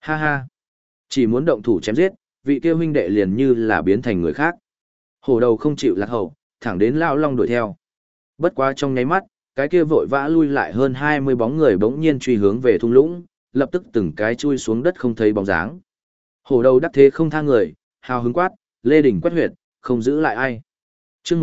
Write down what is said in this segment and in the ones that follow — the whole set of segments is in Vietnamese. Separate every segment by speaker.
Speaker 1: Ha ha. Chỉ muốn động thủ chém giết, vị kia huynh đệ liền như là biến thành người khác. Hổ đầu không chịu lạc hậu, thẳng đến Lão Long đuổi theo. Bất quá trong nháy mắt, cái kia vội vã lui lại hơn 20 bóng người bỗng nhiên truy hướng về thung lũng, lập tức từng cái chui xuống đất không thấy bóng dáng. Hổ đầu đắc thế không tha người, hào hứng quát, lê đỉnh quét huyệt, không giữ lại ai. Chương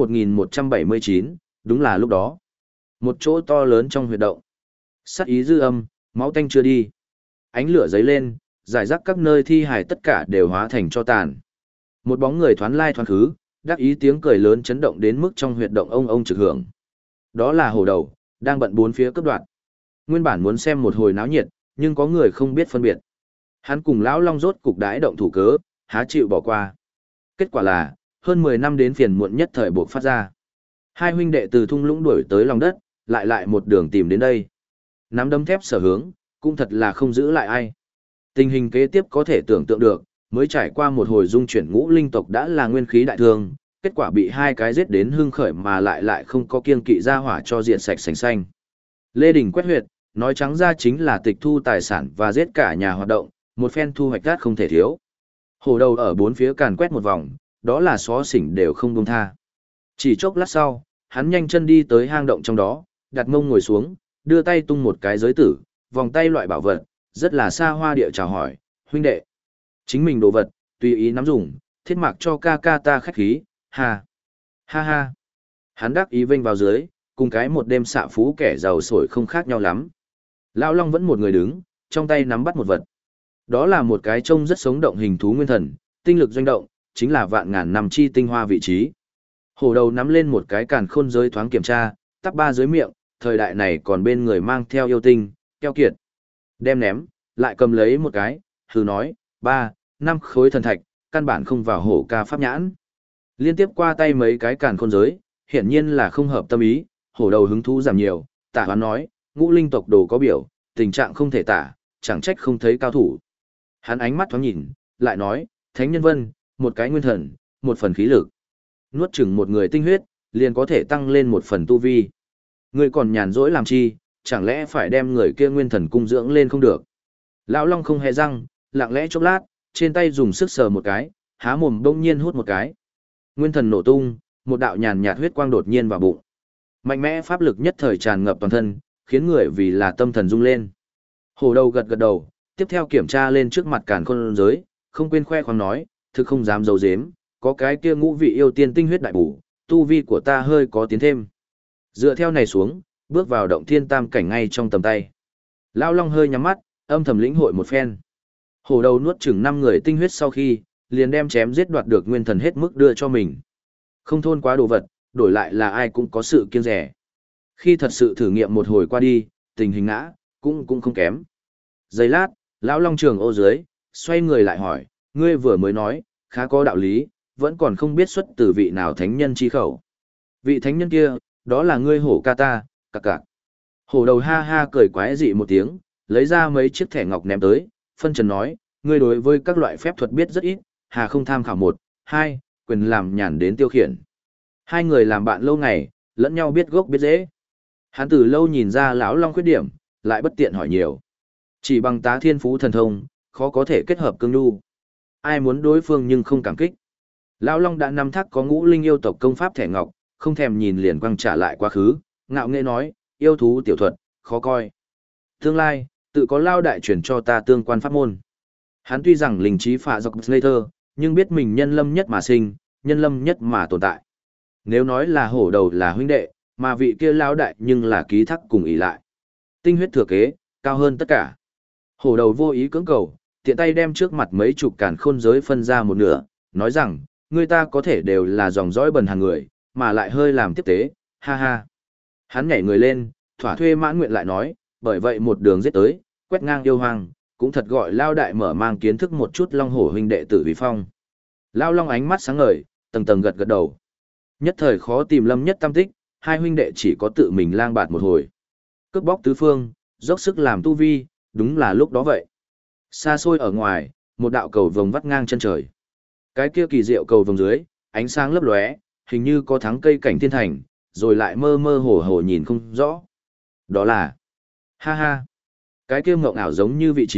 Speaker 1: 1179, đúng là lúc đó. Một chỗ to lớn trong huyệt động. Sát ý dư âm, máu tanh chưa đi. Ánh lửa giấy lên, giải rác các nơi thi hài tất cả đều hóa thành tro tàn. Một bóng người thoán lai thoán khứ, đắc ý tiếng cười lớn chấn động đến mức trong huyệt động ông trực hưởng. Đó là hổ đầu, đang bận bốn phía cướp đoạt. Nguyên bản muốn xem một hồi náo nhiệt, nhưng có người không biết phân biệt. Hắn cùng Lão Long rốt cục đãi động thủ cớ, há chịu bỏ qua. Kết quả là, hơn 10 năm đến phiền muộn nhất thời buộc phát ra. Hai huynh đệ từ thung lũng đuổi tới lòng đất, lại một đường tìm đến đây. Nắm đấm thép sở hướng, cũng thật là không giữ lại ai. Tình hình kế tiếp có thể tưởng tượng được, mới trải qua một hồi dung chuyển ngũ linh tộc đã là nguyên khí đại thương, kết quả bị hai cái giết đến hưng khởi mà lại không có kiêng kỵ ra hỏa cho diện sạch sành xanh. Lê Đình quét huyệt, nói trắng ra chính là tịch thu tài sản và giết cả nhà hoạt động, một phen thu hoạch gắt không thể thiếu. Hổ đầu ở bốn phía càn quét một vòng, đó là xó xỉnh đều không buông tha. Chỉ chốc lát sau, hắn nhanh chân đi tới hang động trong đó, đặt mông ngồi xuống, đưa tay tung một cái giới tử, vòng tay loại bảo vật, rất là xa hoa địa chào hỏi, huynh đệ. Chính mình đồ vật, tùy ý nắm dùng, thiết mạc cho ca ca ta khách khí, ha. Ha ha. Hắn đắc ý vênh vào dưới, cùng cái một đêm xạ phú kẻ giàu sổi không khác nhau lắm. Lão Long vẫn một người đứng, trong tay nắm bắt một vật. Đó là một cái trông rất sống động hình thú nguyên thần, tinh lực doanh động, chính là vạn ngàn năm chi tinh hoa vị trí. Hổ đầu nắm lên một cái càn khôn giới thoáng kiểm tra, tắp ba dưới miệng, thời đại này còn bên người mang theo yêu tinh, keo kiệt. Đem ném, lại cầm lấy một cái, hừ nói, 3, 5 khối thần thạch, căn bản không vào hổ ca pháp nhãn. Liên tiếp qua tay mấy cái càn khôn giới, hiển nhiên là không hợp tâm ý, hổ đầu hứng thú giảm nhiều, tả hoán nói, ngũ linh tộc đồ có biểu, tình trạng không thể tả, chẳng trách không thấy cao thủ. Hắn ánh mắt thoáng nhìn, lại nói, thánh nhân vân, một cái nguyên thần, một phần khí lực. Nuốt chửng một người tinh huyết, liền có thể tăng lên một phần tu vi. Người còn nhàn rỗi làm chi, chẳng lẽ phải đem người kia nguyên thần cung dưỡng lên không được. Lão Long không hề răng, lặng lẽ chốc lát, trên tay dùng sức sờ một cái, há mồm đông nhiên hút một cái. Nguyên thần nổ tung, một đạo nhàn nhạt huyết quang đột nhiên vào bụng. Mạnh mẽ pháp lực nhất thời tràn ngập toàn thân, khiến người vì là tâm thần rung lên. Hổ đầu gật gật đầu, tiếp theo kiểm tra lên trước mặt càn khôn giới, không quên khoe khoang nói, thực không dám giấu giếm, có cái kia ngũ vị yêu tiên tinh huyết đại bổ, tu vi của ta hơi có tiến thêm. Dựa theo này xuống, bước vào động thiên tam cảnh ngay trong tầm tay. Lão Long hơi nhắm mắt, âm thầm lĩnh hội một phen. Hổ đầu nuốt chừng 5 người tinh huyết sau khi, liền đem chém giết đoạt được nguyên thần hết mức đưa cho mình. Không thôn quá đồ vật, đổi lại là ai cũng có sự kiêng rẻ. Khi thật sự thử nghiệm một hồi qua đi, tình hình ngã, cũng không kém. Giây lát, Lão Long trường ô dưới, xoay người lại hỏi, ngươi vừa mới nói, khá có đạo lý, vẫn còn không biết xuất từ vị nào thánh nhân chi khẩu. Vị thánh nhân kia, đó là ngươi hổ ca ta, cặc cặc. Hổ đầu ha ha cười quái dị một tiếng, lấy ra mấy chiếc thẻ ngọc ném tới, phân trần nói, ngươi đối với các loại phép thuật biết rất ít, hà không tham khảo 1, 2, quyền làm nhàn đến tiêu khiển. Hai người làm bạn lâu ngày, lẫn nhau biết gốc biết dễ. Hắn từ lâu nhìn ra Lão Long khuyết điểm, lại bất tiện hỏi nhiều. Chỉ bằng tá thiên phú thần thông, khó có thể kết hợp cương nhu. Ai muốn đối phương nhưng không cảm kích. Lão Long đã nắm thắc có ngũ linh yêu tộc công pháp thẻ ngọc, không thèm nhìn liền quăng trả lại quá khứ, ngạo nghễ nói, yêu thú tiểu thuật, khó coi. Tương lai, tự có Lao đại truyền cho ta tương quan pháp môn. Hắn tuy rằng linh trí phạ dọc Slater, nhưng biết mình nhân lâm nhất mà sinh, nhân lâm nhất mà tồn tại. Nếu nói là hổ đầu là huynh đệ, mà vị kia Lao đại nhưng là ký thác cùng ý lại. Tinh huyết thừa kế, cao hơn tất cả. Hổ đầu vô ý cưỡng cầu, tiện tay đem trước mặt mấy chục càn khôn giới phân ra một nửa, nói rằng, người ta có thể đều là dòng dõi bần hàng người, mà lại hơi làm tiếp tế, ha ha. Hắn nhảy người lên, thỏa thuê mãn nguyện lại nói, bởi vậy một đường giết tới, quét ngang yêu hoang, cũng thật gọi Lao đại mở mang kiến thức một chút Long hổ huynh đệ tử vi phong. Lao Long ánh mắt sáng ngời, tầng tầng gật gật đầu. Nhất thời khó tìm lâm nhất tam tích, hai huynh đệ chỉ có tự mình lang bạt một hồi. Cướp bóc tứ phương, dốc sức làm tu vi, đúng là lúc đó vậy. Xa xôi ở ngoài, một đạo cầu vồng vắt ngang chân trời. Cái kia kỳ diệu cầu vồng dưới, ánh sáng lấp lóe, hình như có thắng cây cảnh thiên thành, rồi lại mơ mơ hồ hồ nhìn không rõ. Đó là, ha ha, cái kia mộng ảo giống như vị trí,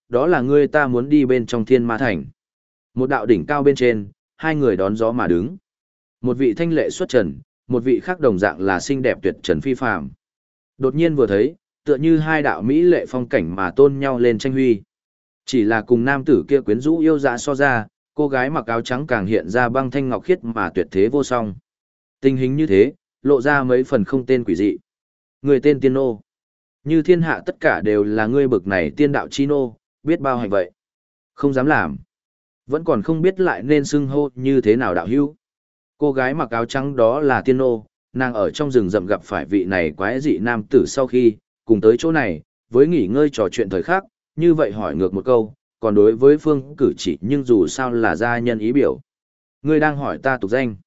Speaker 1: đó là ngươi ta muốn đi bên trong thiên ma thành. Một đạo đỉnh cao bên trên, hai người đón gió mà đứng. Một vị thanh lệ xuất trần, một vị khác đồng dạng là xinh đẹp tuyệt trần phi phàm. Đột nhiên vừa thấy, tựa như hai đạo mỹ lệ phong cảnh mà tôn nhau lên tranh huy. Chỉ là cùng nam tử kia quyến rũ yêu dạ so ra, cô gái mặc áo trắng càng hiện ra băng thanh ngọc khiết mà tuyệt thế vô song. Tình hình như thế, lộ ra mấy phần không tên quỷ dị. Người tên Tiên Nô. Như thiên hạ tất cả đều là ngươi bực này tiên đạo chi nô, biết bao hành vậy. Không dám làm. Vẫn còn không biết lại nên xưng hô như thế nào đạo hữu. Cô gái mặc áo trắng đó là Tiên Nô, nàng ở trong rừng rậm gặp phải vị này quái dị nam tử sau khi, cùng tới chỗ này, với nghỉ ngơi trò chuyện thời khắc, như vậy hỏi ngược một câu, còn đối với phương cử chỉ nhưng dù sao là gia nhân ý biểu. Ngươi đang hỏi ta tục danh.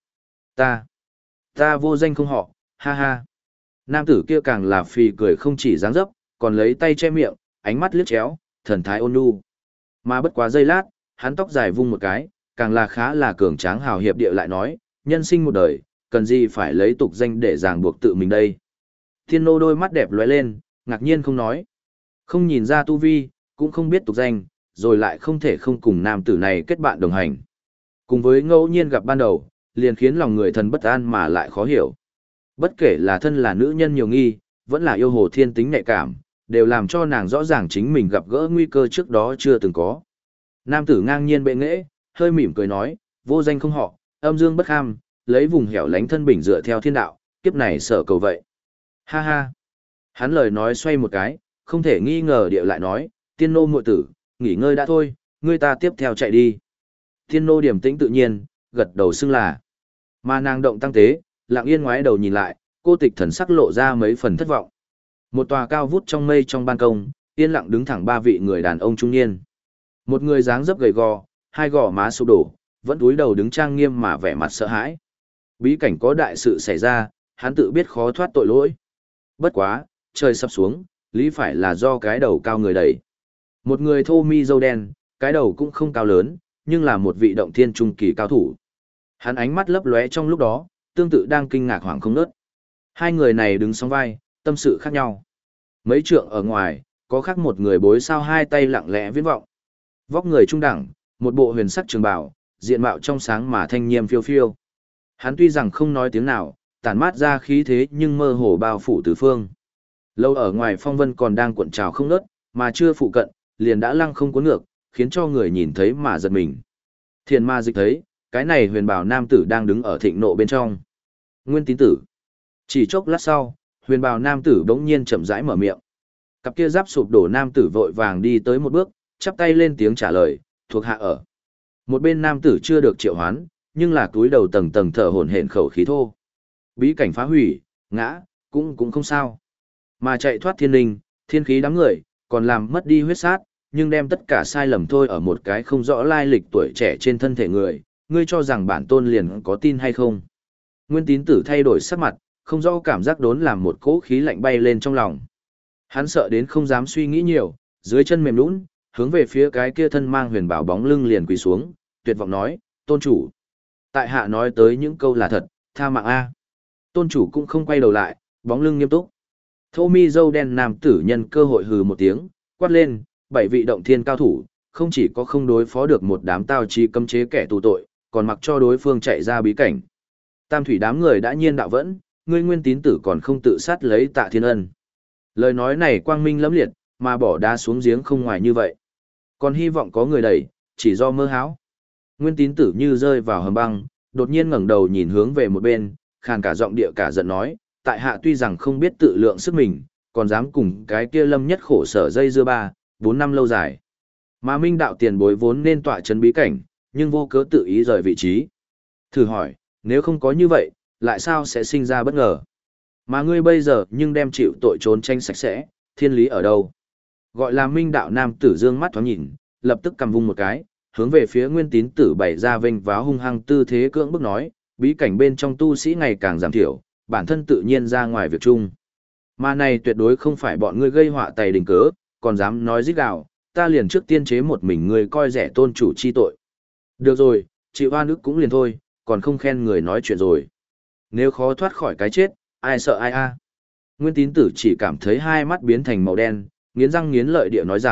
Speaker 1: Ta vô danh không họ, ha ha. Nam tử kia càng là phì cười không chỉ dáng dấp, còn lấy tay che miệng, ánh mắt liếc chéo, thần thái ôn nhu. Mà bất quá giây lát, hắn tóc dài vung một cái, càng là khá là cường tráng hào hiệp địa lại nói, nhân sinh một đời, cần gì phải lấy tục danh để ràng buộc tự mình đây. Thiên nô đôi mắt đẹp lóe lên, ngạc nhiên không nói. Không nhìn ra tu vi, cũng không biết tục danh, rồi lại không thể không cùng nam tử này kết bạn đồng hành. Cùng với ngẫu nhiên gặp ban đầu, liền khiến lòng người thần bất an mà lại khó hiểu. Bất kể là thân là nữ nhân nhiều nghi, vẫn là yêu hồ thiên tính nhạy cảm, đều làm cho nàng rõ ràng chính mình gặp gỡ nguy cơ trước đó chưa từng có. Nam tử ngang nhiên bệ nghệ, hơi mỉm cười nói, vô danh không họ, âm dương bất kham, lấy vùng hẻo lánh thân bình dựa theo thiên đạo, kiếp này sợ cầu vậy. Ha ha. Hắn lời nói xoay một cái, không thể nghi ngờ địa lại nói, tiên nô muội tử, nghỉ ngơi đã thôi, ngươi ta tiếp theo chạy đi. Tiên nô điềm tĩnh tự nhiên, gật đầu xưng là. Mà nàng động tăng tế, lặng yên ngoái đầu nhìn lại, cô tịch thần sắc lộ ra mấy phần thất vọng. Một tòa cao vút trong mây trong ban công, yên lặng đứng thẳng ba vị người đàn ông trung niên. Một người dáng dấp gầy gò, hai gò má sụp đổ, vẫn cúi đầu đứng trang nghiêm mà vẻ mặt sợ hãi. Bí cảnh có đại sự xảy ra, hắn tự biết khó thoát tội lỗi. Bất quá, trời sắp xuống, lý phải là do cái đầu cao người đẩy. Một người thô mi râu đen, cái đầu cũng không cao lớn, nhưng là một vị động thiên trung kỳ cao thủ. Hắn ánh mắt lấp lóe trong lúc đó, tương tự đang kinh ngạc hoảng không nớt. Hai người này đứng song vai, tâm sự khác nhau. Mấy trượng ở ngoài, có khác một người bối sao hai tay lặng lẽ viễn vọng. Vóc người trung đẳng, một bộ huyền sắc trường bào, diện mạo trong sáng mà thanh nghiêm phiêu phiêu. Hắn tuy rằng không nói tiếng nào, tản mát ra khí thế nhưng mơ hồ bao phủ tứ phương. Lâu ở ngoài phong vân còn đang cuộn trào không ngớt, mà chưa phụ cận, liền đã lăng không cuốn ngược, khiến cho người nhìn thấy mà giật mình. Thiên ma dịch thấy, cái này huyền bảo nam tử đang đứng ở thịnh nộ bên trong. Nguyên tín tử. Chỉ chốc lát sau, huyền bào nam tử bỗng nhiên chậm rãi mở miệng. Cặp kia giáp sụp đổ nam tử vội vàng đi tới một bước, chắp tay lên tiếng trả lời, thuộc hạ ở. Một bên nam tử chưa được triệu hoán, nhưng là túi đầu tầng tầng thở hổn hển khẩu khí thô. Bí cảnh phá hủy, ngã, cũng không sao. Mà chạy thoát thiên linh, thiên khí đám người, còn làm mất đi huyết sát, nhưng đem tất cả sai lầm thôi ở một cái không rõ lai lịch tuổi trẻ trên thân thể người, ngươi cho rằng bản tôn liền có tin hay không. Nguyên tín tử thay đổi sắc mặt, không rõ cảm giác đốn làm một cỗ khí lạnh bay lên trong lòng. Hắn sợ đến không dám suy nghĩ nhiều, dưới chân mềm nhũn, hướng về phía cái kia thân mang huyền bảo bóng lưng liền quỳ xuống, tuyệt vọng nói, tôn chủ. Tại hạ nói tới những câu là thật, tha mạng A. Tôn chủ cũng không quay đầu lại, bóng lưng nghiêm túc. Thô mi dâu đen nam tử nhân cơ hội hừ một tiếng, quát lên, 7 vị động thiên cao thủ, không chỉ có không đối phó được một đám tao trí cấm chế kẻ tù tội, còn mặc cho đối phương chạy ra bí cảnh. Tam thủy đám người đã nhiên đạo vẫn, ngươi nguyên tín tử còn không tự sát lấy Tạ Thiên Ân. Lời nói này quang minh lẫm liệt, mà bỏ đá xuống giếng không ngoài như vậy. Còn hy vọng có người đẩy, chỉ do mơ hão. Nguyên tín tử như rơi vào hầm băng, đột nhiên ngẩng đầu nhìn hướng về một bên, khàn cả giọng địa cả giận nói, tại hạ tuy rằng không biết tự lượng sức mình, còn dám cùng cái kia lâm nhất khổ sở dây dưa 3-4 năm lâu dài. Mà minh đạo tiền bối vốn nên tọa trấn bí cảnh, nhưng vô cớ tự ý rời vị trí. Thử hỏi, nếu không có như vậy, lại sao sẽ sinh ra bất ngờ? Mà ngươi bây giờ nhưng đem chịu tội trốn tranh sạch sẽ, thiên lý ở đâu? Gọi là minh đạo nam tử dương mắt thoáng nhìn, lập tức cầm vung một cái, hướng về phía nguyên tín tử bày ra vênh váo hung hăng tư thế cưỡng bức nói, bí cảnh bên trong tu sĩ ngày càng giảm thiểu, bản thân tự nhiên ra ngoài việc chung. Mà này tuyệt đối không phải bọn ngươi gây họa tày đình cớ, còn dám nói rít gào, ta liền trước tiên chế một mình ngươi coi rẻ tôn chủ chi tội. Được rồi, chịu oan ức cũng liền thôi, còn không khen người nói chuyện rồi. Nếu khó thoát khỏi cái chết, ai sợ ai a? Nguyên tín tử chỉ cảm thấy hai mắt biến thành màu đen, nghiến răng nghiến lợi địa nói rằng,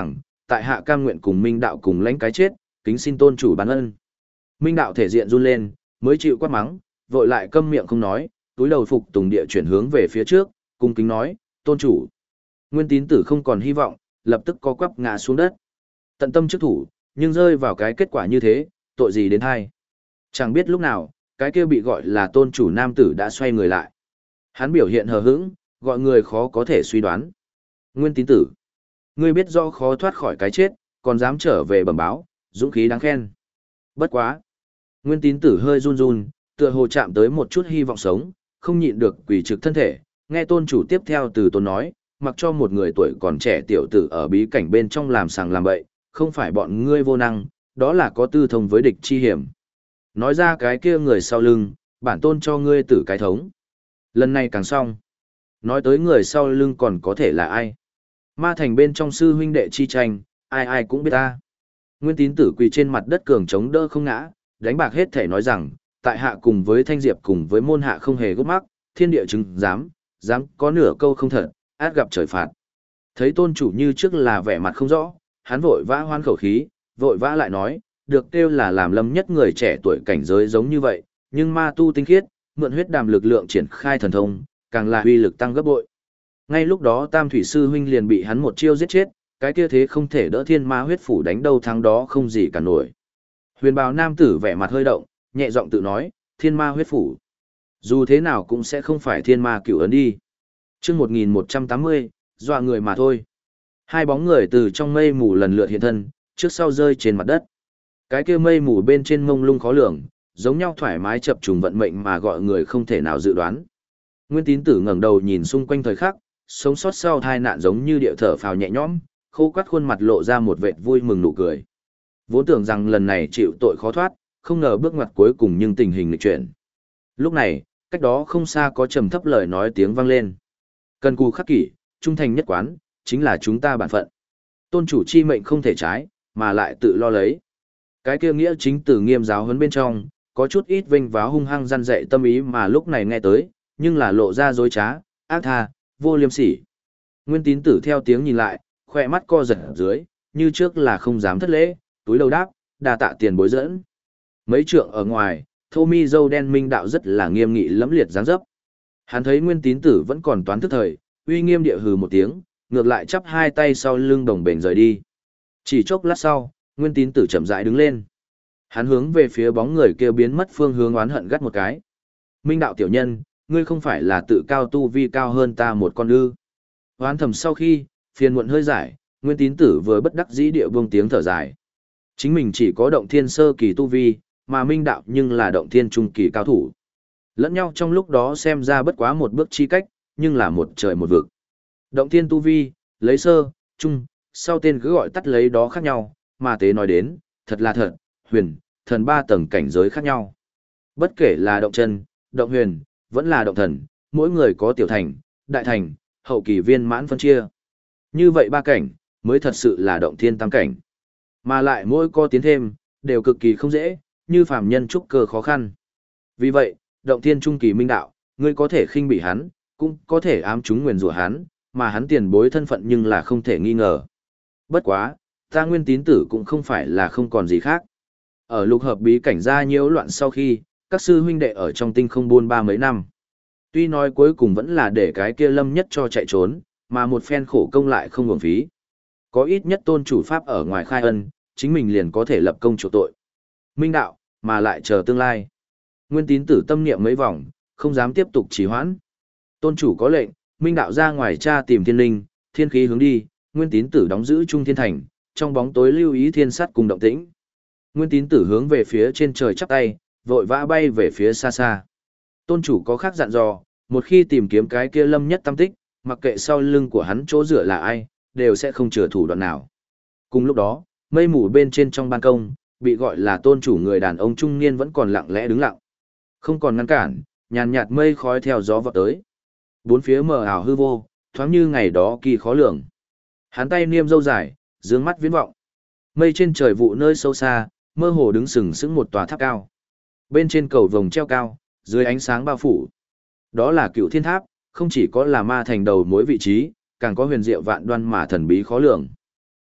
Speaker 1: tại hạ cam nguyện cùng Minh đạo cùng lãnh cái chết, kính xin tôn chủ ban ân. Minh đạo thể diện run lên, mới chịu quát mắng, vội lại câm miệng không nói, túi đầu phục tùng địa chuyển hướng về phía trước, cung kính nói, tôn chủ. Nguyên Tín Tử không còn hy vọng, lập tức co quắp ngã xuống đất. Tận tâm trước thủ, nhưng rơi vào cái kết quả như thế, tội gì đến hay. Chẳng biết lúc nào, cái kia bị gọi là tôn chủ nam tử đã xoay người lại. Hắn biểu hiện hờ hững, gọi người khó có thể suy đoán. Nguyên Tín Tử, ngươi biết do khó thoát khỏi cái chết, còn dám trở về bẩm báo, dũng khí đáng khen. Bất quá. Nguyên Tín Tử hơi run run, tựa hồ chạm tới một chút hy vọng sống, không nhịn được quỳ trực thân thể, nghe tôn chủ tiếp theo từ tôn nói, mặc cho một người tuổi còn trẻ tiểu tử ở bí cảnh bên trong làm sàng làm bậy, không phải bọn ngươi vô năng, đó là có tư thông với địch chi hiểm. Nói ra cái kia người sau lưng, bản tôn cho ngươi tử cái thống. Lần này càng xong. Nói tới người sau lưng còn có thể là ai? Ma thành bên trong sư huynh đệ chi tranh, ai ai cũng biết ta. Nguyên Tín Tử quỳ trên mặt đất cường chống đỡ không ngã, đánh bạc hết thể nói rằng, tại hạ cùng với Thanh Diệp cùng với môn hạ không hề gốc mắc, thiên địa chứng dám có nửa câu không thật, át gặp trời phạt. Thấy tôn chủ như trước là vẻ mặt không rõ, hắn vội vã hoan khẩu khí, vội vã lại nói, được kêu là làm lâm nhất người trẻ tuổi cảnh giới giống như vậy, nhưng ma tu tinh khiết, mượn huyết đàm lực lượng triển khai thần thông, càng là uy lực tăng gấp bội. Ngay lúc đó Tam Thủy Sư huynh liền bị hắn một chiêu giết chết, cái kia thế không thể đỡ thiên ma huyết phủ đánh đâu thắng đó không gì cả nổi. Huyền bào nam tử vẻ mặt hơi động, nhẹ giọng tự nói, thiên ma huyết phủ. Dù thế nào cũng sẽ không phải thiên ma cửu ấn đi. chương 1180, dọa người mà thôi. Hai bóng người từ trong mây mù lần lượt hiện thân, trước sau rơi trên mặt đất. Cái kia mây mù bên trên mông lung khó lường, giống nhau thoải mái chập trùng vận mệnh mà gọi người không thể nào dự đoán. Nguyên Tín Tử ngẩng đầu nhìn xung quanh thời khắc, sống sót sau tai nạn giống như điệu thở phào nhẹ nhõm, khô quắt khuôn mặt lộ ra một vệt vui mừng nụ cười. Vốn tưởng rằng lần này chịu tội khó thoát, không ngờ bước ngoặt cuối cùng nhưng tình hình nghịch chuyển. Lúc này, cách đó không xa có trầm thấp lời nói tiếng vang lên. Cần cù khắc kỷ, trung thành nhất quán, chính là chúng ta bản phận. Tôn chủ chi mệnh không thể trái, mà lại tự lo lấy. Cái kia nghĩa chính từ nghiêm giáo huấn bên trong, có chút ít vênh váo hung hăng răn dạy tâm ý mà lúc này nghe tới, nhưng là lộ ra dối trá, ác tha, vô liêm sỉ. Nguyên Tín Tử theo tiếng nhìn lại, khỏe mắt co giật dưới, như trước là không dám thất lễ, túi đầu đáp, đa tạ tiền bối dẫn. Mấy trượng ở ngoài, thô mi dâu đen Minh đạo rất là nghiêm nghị lẫm liệt dáng dấp. Hắn thấy Nguyên Tín Tử vẫn còn toán thức thời, uy nghiêm địa hừ một tiếng, ngược lại chắp hai tay sau lưng đồng bền rời đi. Chỉ chốc lát sau, Nguyên Tín Tử chậm rãi đứng lên. Hắn hướng về phía bóng người kia biến mất phương hướng oán hận gắt một cái. Minh đạo tiểu nhân, ngươi không phải là tự cao tu vi cao hơn ta một con ư? Oán thầm sau khi, phiền muộn hơi giải, Nguyên Tín Tử vừa bất đắc dĩ địa buông tiếng thở dài. Chính mình chỉ có động thiên sơ kỳ tu vi, mà Minh đạo nhưng là động thiên trung kỳ cao thủ. Lẫn nhau trong lúc đó xem ra bất quá một bước chi cách, nhưng là một trời một vực. Động thiên tu vi, lấy sơ, trung, sau tên cứ gọi tắt lấy đó khác nhau, mà tế nói đến, thật là thật, huyền, thần ba tầng cảnh giới khác nhau. Bất kể là động chân, động huyền, vẫn là động thần, mỗi người có tiểu thành, đại thành, hậu kỳ viên mãn phân chia. Như vậy ba cảnh, mới thật sự là động thiên tam cảnh. Mà lại mỗi có tiến thêm, đều cực kỳ không dễ, như phàm nhân trúc cơ khó khăn. Vì vậy, động thiên trung kỳ minh đạo, ngươi có thể khinh bị hắn, cũng có thể ám chúng nguyền rủa hắn, mà hắn tiền bối thân phận nhưng là không thể nghi ngờ. Bất quá, ta Nguyên Tín Tử cũng không phải là không còn gì khác. Ở lục hợp bí cảnh ra nhiễu loạn sau khi, các sư huynh đệ ở trong tinh không buôn ba mấy năm. Tuy nói cuối cùng vẫn là để cái kia lâm nhất cho chạy trốn, mà một phen khổ công lại không uổng phí. Có ít nhất tôn chủ pháp ở ngoài khai ân, chính mình liền có thể lập công chuộc tội. Minh đạo, mà lại chờ tương lai. Nguyên Tín Tử tâm niệm mấy vòng, không dám tiếp tục trì hoãn. Tôn chủ có lệnh, Minh đạo ra ngoài tra tìm thiên linh, thiên khí hướng đi, Nguyên Tín Tử đóng giữ Trung Thiên Thành, trong bóng tối lưu ý thiên sát cùng động tĩnh. Nguyên Tín Tử hướng về phía trên trời chắp tay, vội vã bay về phía xa xa. Tôn chủ có khác dặn dò, một khi tìm kiếm cái kia lâm nhất tâm tích, mặc kệ sau lưng của hắn chỗ dựa là ai, đều sẽ không chừa thủ đoạn nào. Cùng lúc đó, mây mù bên trên trong ban công, bị gọi là tôn chủ người đàn ông trung niên vẫn còn lặng lẽ đứng lặng. Không còn ngăn cản, nhàn nhạt mây khói theo gió vọt tới. Bốn phía mờ ảo hư vô, thoáng như ngày đó kỳ khó lường. Hắn tay niêm râu dài, dương mắt viễn vọng. Mây trên trời vụ nơi sâu xa, mơ hồ đứng sừng sững một tòa tháp cao. Bên trên cầu vồng treo cao, dưới ánh sáng bao phủ. Đó là Cựu Thiên Tháp, không chỉ có là ma thành đầu mối vị trí, càng có huyền diệu vạn đoan mà thần bí khó lường.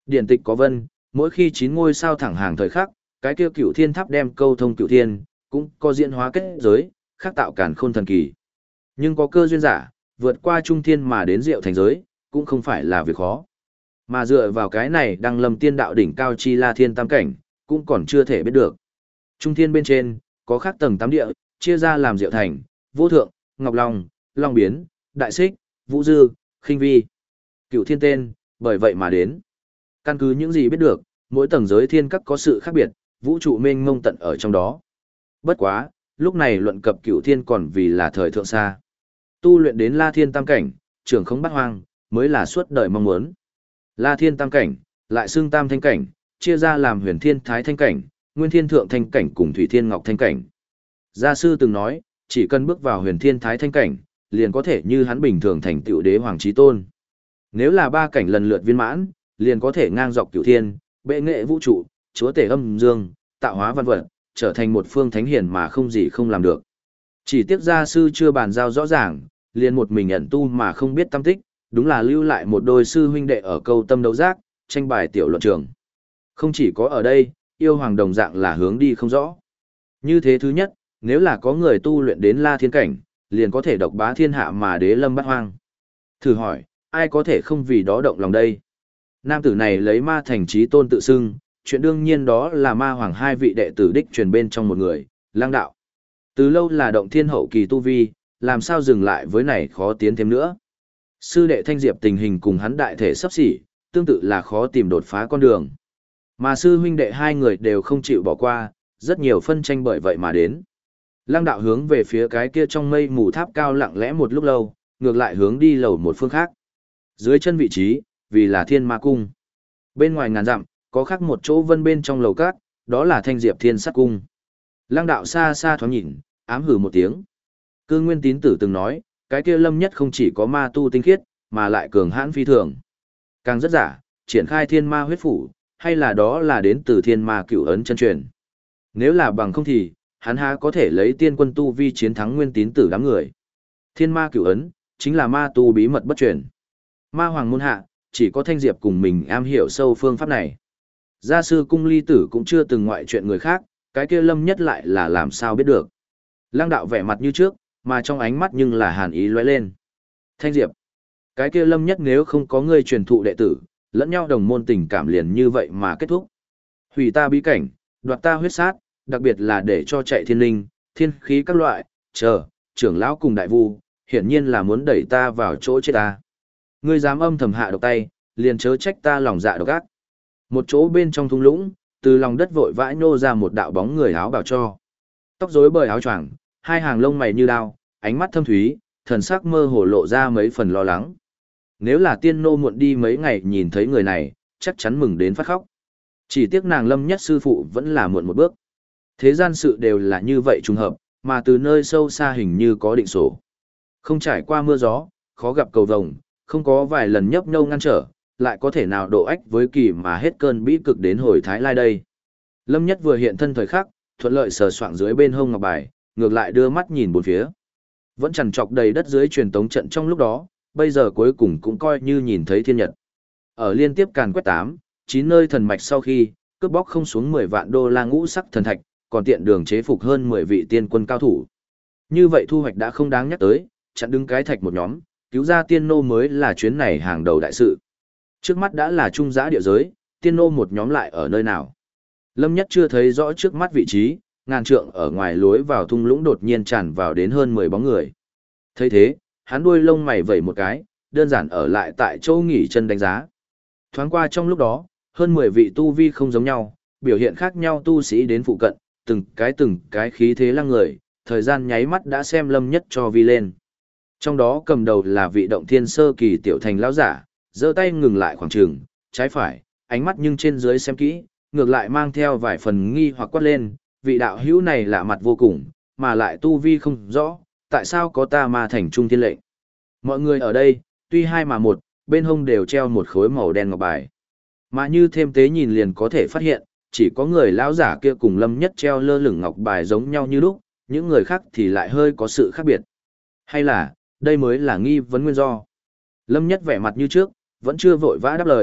Speaker 1: Điển tịch có vân, mỗi khi 9 ngôi sao thẳng hàng thời khắc, cái kia Cửu Thiên Tháp đem câu thông cửu thiên, cũng có diễn hóa kết giới, khắc tạo càn khôn thần kỳ. Nhưng có cơ duyên giả, vượt qua trung thiên mà đến diệu thành giới, cũng không phải là việc khó. Mà dựa vào cái này đăng lâm tiên đạo đỉnh cao chi La Thiên tam cảnh, cũng còn chưa thể biết được. Trung thiên bên trên, có khác tầng 8 địa, chia ra làm diệu thành, vô thượng, ngọc long, long biến, đại xích, vũ dư, khinh vi. Cửu thiên tên, bởi vậy mà đến. Căn cứ những gì biết được, mỗi tầng giới thiên các có sự khác biệt, vũ trụ mênh mông tận ở trong đó. Bất quá, lúc này luận cập cửu thiên còn vì là thời thượng xa. Tu luyện đến La Thiên tam cảnh, trưởng không bát hoang, mới là suốt đời mong muốn. La Thiên tam cảnh, lại xưng tam thanh cảnh, chia ra làm huyền thiên thái thanh cảnh, nguyên thiên thượng thanh cảnh cùng thủy thiên ngọc thanh cảnh. Gia sư từng nói, chỉ cần bước vào huyền thiên thái thanh cảnh, liền có thể như hắn bình thường thành tựu đế hoàng chí tôn. Nếu là ba cảnh lần lượt viên mãn, liền có thể ngang dọc cửu thiên, bệ nghệ vũ trụ, chúa tể âm dương, tạo hóa văn vật, trở thành một phương thánh hiền mà không gì không làm được. Chỉ tiếc gia sư chưa bàn giao rõ ràng, liền một mình ẩn tu mà không biết tâm tích, đúng là lưu lại một đôi sư huynh đệ ở câu tâm đấu giác, tranh bài tiểu luận trường. Không chỉ có ở đây, yêu hoàng đồng dạng là hướng đi không rõ. Như thế thứ nhất, nếu là có người tu luyện đến La Thiên cảnh, liền có thể độc bá thiên hạ mà đế lâm bát hoang. Thử hỏi, ai có thể không vì đó động lòng đây? Nam tử này lấy ma thành trí tôn tự xưng, chuyện đương nhiên đó là ma hoàng hai vị đệ tử đích truyền bên trong một người, Lang đạo. Từ lâu là động thiên hậu kỳ tu vi, làm sao dừng lại với này khó tiến thêm nữa. Sư đệ Thanh Diệp tình hình cùng hắn đại thể sắp xỉ, tương tự là khó tìm đột phá con đường. Mà sư huynh đệ hai người đều không chịu bỏ qua, rất nhiều phân tranh bởi vậy mà đến. Lăng đạo hướng về phía cái kia trong mây mù tháp cao lặng lẽ một lúc lâu, ngược lại hướng đi lầu một phương khác. Dưới chân vị trí, vì là Thiên Ma Cung. Bên ngoài ngàn dặm, có khác một chỗ vân bên trong lầu cát, đó là Thanh Diệp Thiên Sát Cung. Lăng đạo xa xa thoáng nhìn, ám hừ một tiếng. Cư Nguyên Tín Tử từng nói, cái kia lâm nhất không chỉ có ma tu tinh khiết, mà lại cường hãn phi thường. Càng rất giả, triển khai thiên ma huyết phủ, hay là đó là đến từ thiên ma cửu ấn chân truyền. Nếu là bằng không thì, hắn há có thể lấy tiên quân tu vi chiến thắng Nguyên Tín Tử đám người. Thiên ma cửu ấn, chính là ma tu bí mật bất truyền. Ma hoàng môn hạ, chỉ có Thanh Diệp cùng mình am hiểu sâu phương pháp này. Gia sư Cung Ly Tử cũng chưa từng ngoại chuyện người khác, cái kia lâm nhất lại là làm sao biết được. Lăng đạo vẻ mặt như trước, mà trong ánh mắt nhưng là hàn ý lóe lên. Thanh Diệp, cái kia lâm nhất nếu không có người truyền thụ đệ tử, lẫn nhau đồng môn tình cảm liền như vậy mà kết thúc. Hủy ta bí cảnh, đoạt ta huyết sát, đặc biệt là để cho chạy thiên linh, thiên khí các loại, trưởng lão cùng đại vu, hiển nhiên là muốn đẩy ta vào chỗ chết ta. Ngươi dám âm thầm hạ độc tay, liền chớ trách ta lòng dạ độc ác. Một chỗ bên trong thung lũng, từ lòng đất vội vã nhô ra một đạo bóng người áo bào cho. Tóc rối bời áo choàng, hai hàng lông mày như đao, ánh mắt thâm thúy, thần sắc mơ hồ lộ ra mấy phần lo lắng. Nếu là tiên nô muộn đi mấy ngày nhìn thấy người này, chắc chắn mừng đến phát khóc. Chỉ tiếc nàng lâm nhất sư phụ vẫn là muộn một bước. Thế gian sự đều là như vậy trùng hợp, mà từ nơi sâu xa hình như có định sổ. Không trải qua mưa gió, khó gặp cầu vồng, không có vài lần nhấp nhâu ngăn trở, lại có thể nào độ ách với kỳ mà hết cơn bĩ cực đến hồi Thái Lai đây. Lâm Nhất vừa hiện thân thời khắc, thuận lợi sờ soạng dưới bên hông ngọc bài, ngược lại đưa mắt nhìn bốn phía. Vẫn chằn trọc đầy đất dưới truyền tống trận trong lúc đó, bây giờ cuối cùng cũng coi như nhìn thấy thiên nhật. Ở liên tiếp càn quét 9 nơi thần mạch sau khi, cướp bóc không xuống 10 vạn đô la ngũ sắc thần thạch, còn tiện đường chế phục hơn 10 vị tiên quân cao thủ. Như vậy thu hoạch đã không đáng nhắc tới, chặn đứng cái thạch một nhóm, cứu ra tiên nô mới là chuyến này hàng đầu đại sự. Trước mắt đã là trung giã địa giới, tiên nô một nhóm lại ở nơi nào. Lâm Nhất chưa thấy rõ trước mắt vị trí, ngàn trượng ở ngoài lối vào thung lũng đột nhiên tràn vào đến hơn 10 bóng người. Thấy thế, hắn đuôi lông mày vẩy một cái, đơn giản ở lại tại chỗ nghỉ chân đánh giá. Thoáng qua trong lúc đó, hơn 10 vị tu vi không giống nhau, biểu hiện khác nhau tu sĩ đến phụ cận, từng cái khí thế lăng người, thời gian nháy mắt đã xem Lâm Nhất cho vi lên. Trong đó cầm đầu là vị động thiên sơ kỳ tiểu thành lão giả, giơ tay ngừng lại khoảng trường, trái phải, ánh mắt nhưng trên dưới xem kỹ, ngược lại mang theo vài phần nghi hoặc quát lên, vị đạo hữu này lạ mặt vô cùng, mà lại tu vi không rõ, tại sao có ta ma thành trung thiên lệnh. Mọi người ở đây, tuy hai mà một, bên hông đều treo một khối màu đen ngọc bài. Mà như thêm tế nhìn liền có thể phát hiện, chỉ có người lão giả kia cùng Lâm Nhất treo lơ lửng ngọc bài giống nhau như lúc, những người khác thì lại hơi có sự khác biệt. Hay là, đây mới là nghi vấn nguyên do. Lâm Nhất vẻ mặt như trước, vẫn chưa vội vã đáp lời,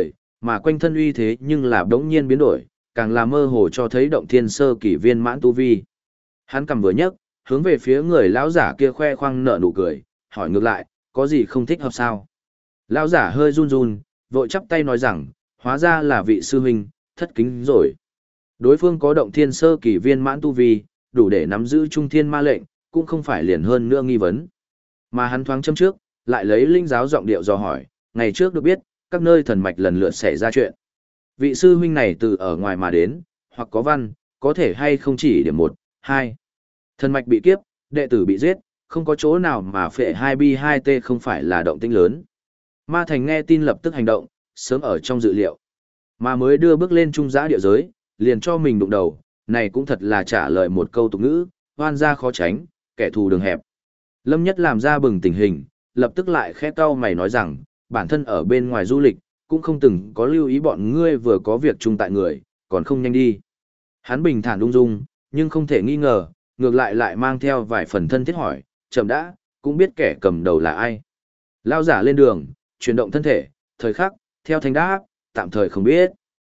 Speaker 1: mà quanh thân uy thế nhưng là đống nhiên biến đổi, càng là mơ hồ cho thấy động thiên sơ kỳ viên mãn tu vi. Hắn cầm vừa nhấc, hướng về phía người lão giả kia khoe khoang nở nụ cười, hỏi ngược lại, có gì không thích hợp sao? Lão giả hơi run run, vội chắp tay nói rằng, hóa ra là vị sư huynh, thất kính rồi. Đối phương có động thiên sơ kỳ viên mãn tu vi, đủ để nắm giữ trung thiên ma lệnh, cũng không phải liền hơn nữa nghi vấn. Mà hắn thoáng châm trước, lại lấy linh giáo giọng điệu dò hỏi, ngày trước được biết, các nơi thần mạch lần lượt xảy ra chuyện. Vị sư huynh này từ ở ngoài mà đến, hoặc có văn, có thể hay không chỉ điểm một, hai. Thần mạch bị kiếp, đệ tử bị giết, không có chỗ nào mà phệ 2B2T không phải là động tĩnh lớn. Ma Thành nghe tin lập tức hành động, sớm ở trong dự liệu. Mà mới đưa bước lên trung giã địa giới, liền cho mình đụng đầu, này cũng thật là trả lời một câu tục ngữ, hoan ra khó tránh, kẻ thù đường hẹp. Lâm Nhất làm ra bừng tình hình, lập tức lại khẽ cau mày nói rằng, bản thân ở bên ngoài du lịch, cũng không từng có lưu ý bọn ngươi vừa có việc chung tại người, còn không nhanh đi. Hắn bình thản ung dung, nhưng không thể nghi ngờ, ngược lại mang theo vài phần thân thiết hỏi, chậm đã, cũng biết kẻ cầm đầu là ai. Lao giả lên đường, chuyển động thân thể, thời khắc, theo thanh đáp, tạm thời không biết.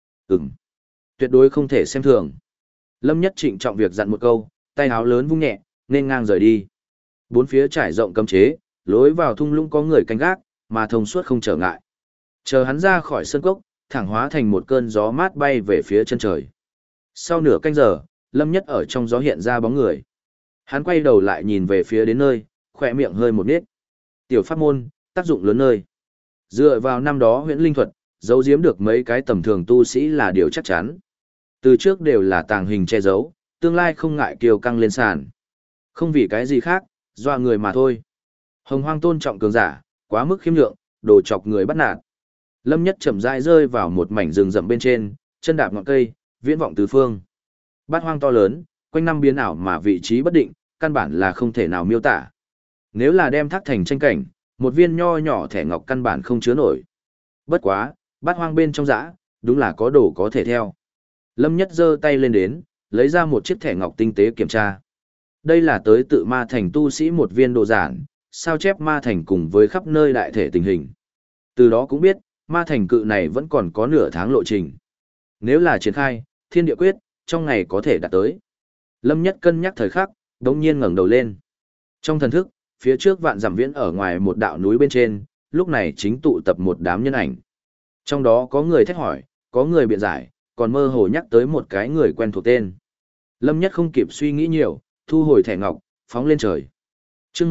Speaker 1: Tuyệt đối không thể xem thường. Lâm Nhất trịnh trọng việc dặn một câu, tay áo lớn vung nhẹ, nên ngang rời đi. Bốn phía trải rộng cấm chế, lối vào thung lũng có người canh gác, mà thông suốt không trở ngại. Chờ hắn ra khỏi sân cốc, thẳng hóa thành một cơn gió mát bay về phía chân trời. Sau nửa canh giờ, Lâm Nhất ở trong gió hiện ra bóng người. Hắn quay đầu lại nhìn về phía đến nơi, khỏe miệng hơi một nít. Tiểu pháp môn, tác dụng lớn nơi. Dựa vào năm đó huyễn linh thuật, giấu giếm được mấy cái tầm thường tu sĩ là điều chắc chắn. Từ trước đều là tàng hình che giấu, tương lai không ngại kiêu căng lên sàn. Không vì cái gì khác, doa người mà thôi. Hồng Hoang tôn trọng cường giả, quá mức khiêm nhượng, đồ chọc người bắt nạt. Lâm Nhất chậm rãi rơi vào một mảnh rừng rậm bên trên, chân đạp ngọn cây, viễn vọng tứ phương. Bát hoang to lớn, quanh năm biến ảo mà vị trí bất định, căn bản là không thể nào miêu tả. Nếu là đem thác thành tranh cảnh, một viên nho nhỏ thẻ ngọc căn bản không chứa nổi. Bất quá, bát hoang bên trong dã, đúng là có đồ có thể theo. Lâm Nhất giơ tay lên đến, lấy ra một chiếc thẻ ngọc tinh tế kiểm tra. Đây là tới tự ma thành tu sĩ một viên đồ giản, sao chép ma thành cùng với khắp nơi đại thể tình hình. Từ đó cũng biết, ma thành cự này vẫn còn có nửa tháng lộ trình. Nếu là triển khai, thiên địa quyết, trong ngày có thể đạt tới. Lâm Nhất cân nhắc thời khắc, đống nhiên ngẩng đầu lên. Trong thần thức, phía trước vạn dặm viễn ở ngoài một đạo núi bên trên, lúc này chính tụ tập một đám nhân ảnh. Trong đó có người thét hỏi, có người biện giải, còn mơ hồ nhắc tới một cái người quen thuộc tên. Lâm Nhất không kịp suy nghĩ nhiều, thu hồi thẻ ngọc, phóng lên trời. Chương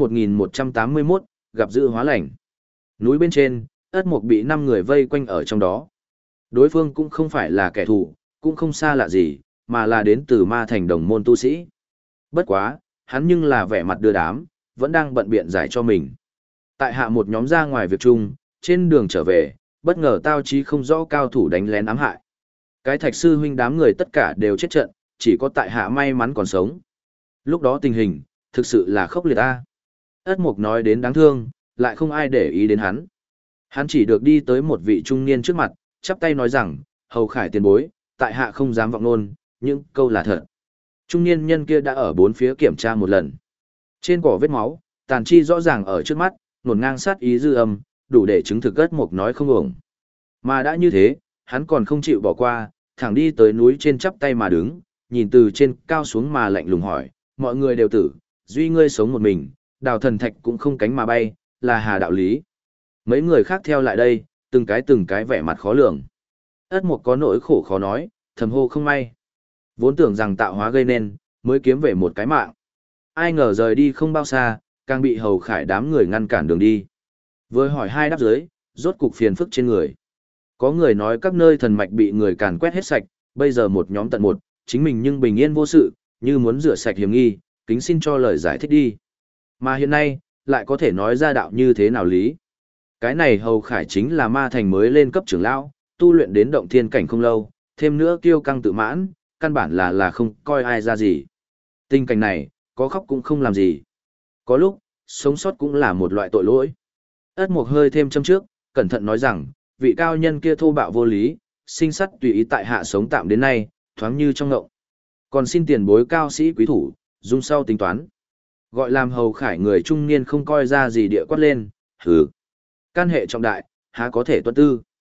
Speaker 1: 1181, gặp dữ hóa lành. Núi bên trên, Ất Mục bị 5 người vây quanh ở trong đó. Đối phương cũng không phải là kẻ thù, cũng không xa lạ gì, mà là đến từ ma thành đồng môn tu sĩ. Bất quá, hắn nhưng là vẻ mặt đưa đám, vẫn đang bận biện giải cho mình. Tại hạ một nhóm ra ngoài việc chung, trên đường trở về, bất ngờ tao chí không rõ cao thủ đánh lén ám hại. Cái Thạch sư huynh đám người tất cả đều chết trận, chỉ có tại hạ may mắn còn sống. Lúc đó tình hình, thực sự là khốc liệt a. Ất Mục nói đến đáng thương, lại không ai để ý đến hắn. Hắn chỉ được đi tới một vị trung niên trước mặt, chắp tay nói rằng, hầu khải tiền bối, tại hạ không dám vọng nôn, những câu là thật. Trung niên nhân kia đã ở bốn phía kiểm tra một lần. Trên cỏ vết máu, tàn chi rõ ràng ở trước mắt, nổn ngang sát ý dư âm, đủ để chứng thực Ất Mục nói không ổng. Mà đã như thế, hắn còn không chịu bỏ qua, thẳng đi tới núi trên chắp tay mà đứng, nhìn từ trên cao xuống mà lạnh lùng hỏi, mọi người đều tử, duy ngươi sống một mình, đào thần thạch cũng không cánh mà bay, là hà đạo lý. Mấy người khác theo lại đây, từng cái vẻ mặt khó lường. Ất Mục có nỗi khổ khó nói, thầm hô không may. Vốn tưởng rằng tạo hóa gây nên, mới kiếm về một cái mạng. Ai ngờ rời đi không bao xa, càng bị hầu khải đám người ngăn cản đường đi. Vừa hỏi hai đáp dưới, rốt cục phiền phức trên người. Có người nói các nơi thần mạch bị người càn quét hết sạch, bây giờ một nhóm tận một, chính mình nhưng bình yên vô sự, như muốn rửa sạch hiểm nghi, kính xin cho lời giải thích đi. Mà hiện nay, lại có thể nói ra đạo như thế nào lý. Cái này hầu khải chính là ma thành mới lên cấp trưởng lão, tu luyện đến động thiên cảnh không lâu, thêm nữa kiêu căng tự mãn, căn bản là không coi ai ra gì. Tình cảnh này, có khóc cũng không làm gì. Có lúc, sống sót cũng là một loại tội lỗi. Ất Mục hơi thêm châm trước, cẩn thận nói rằng, vị cao nhân kia thô bạo vô lý, sinh sắt tùy ý tại hạ sống tạm đến nay, thoáng như trong ngộng. Còn xin tiền bối cao sĩ quý thủ, dung sau tính toán. Gọi làm hầu khải người trung niên không coi ra gì địa quát lên, hừ. Can hệ trọng đại, há có thể tuân tư.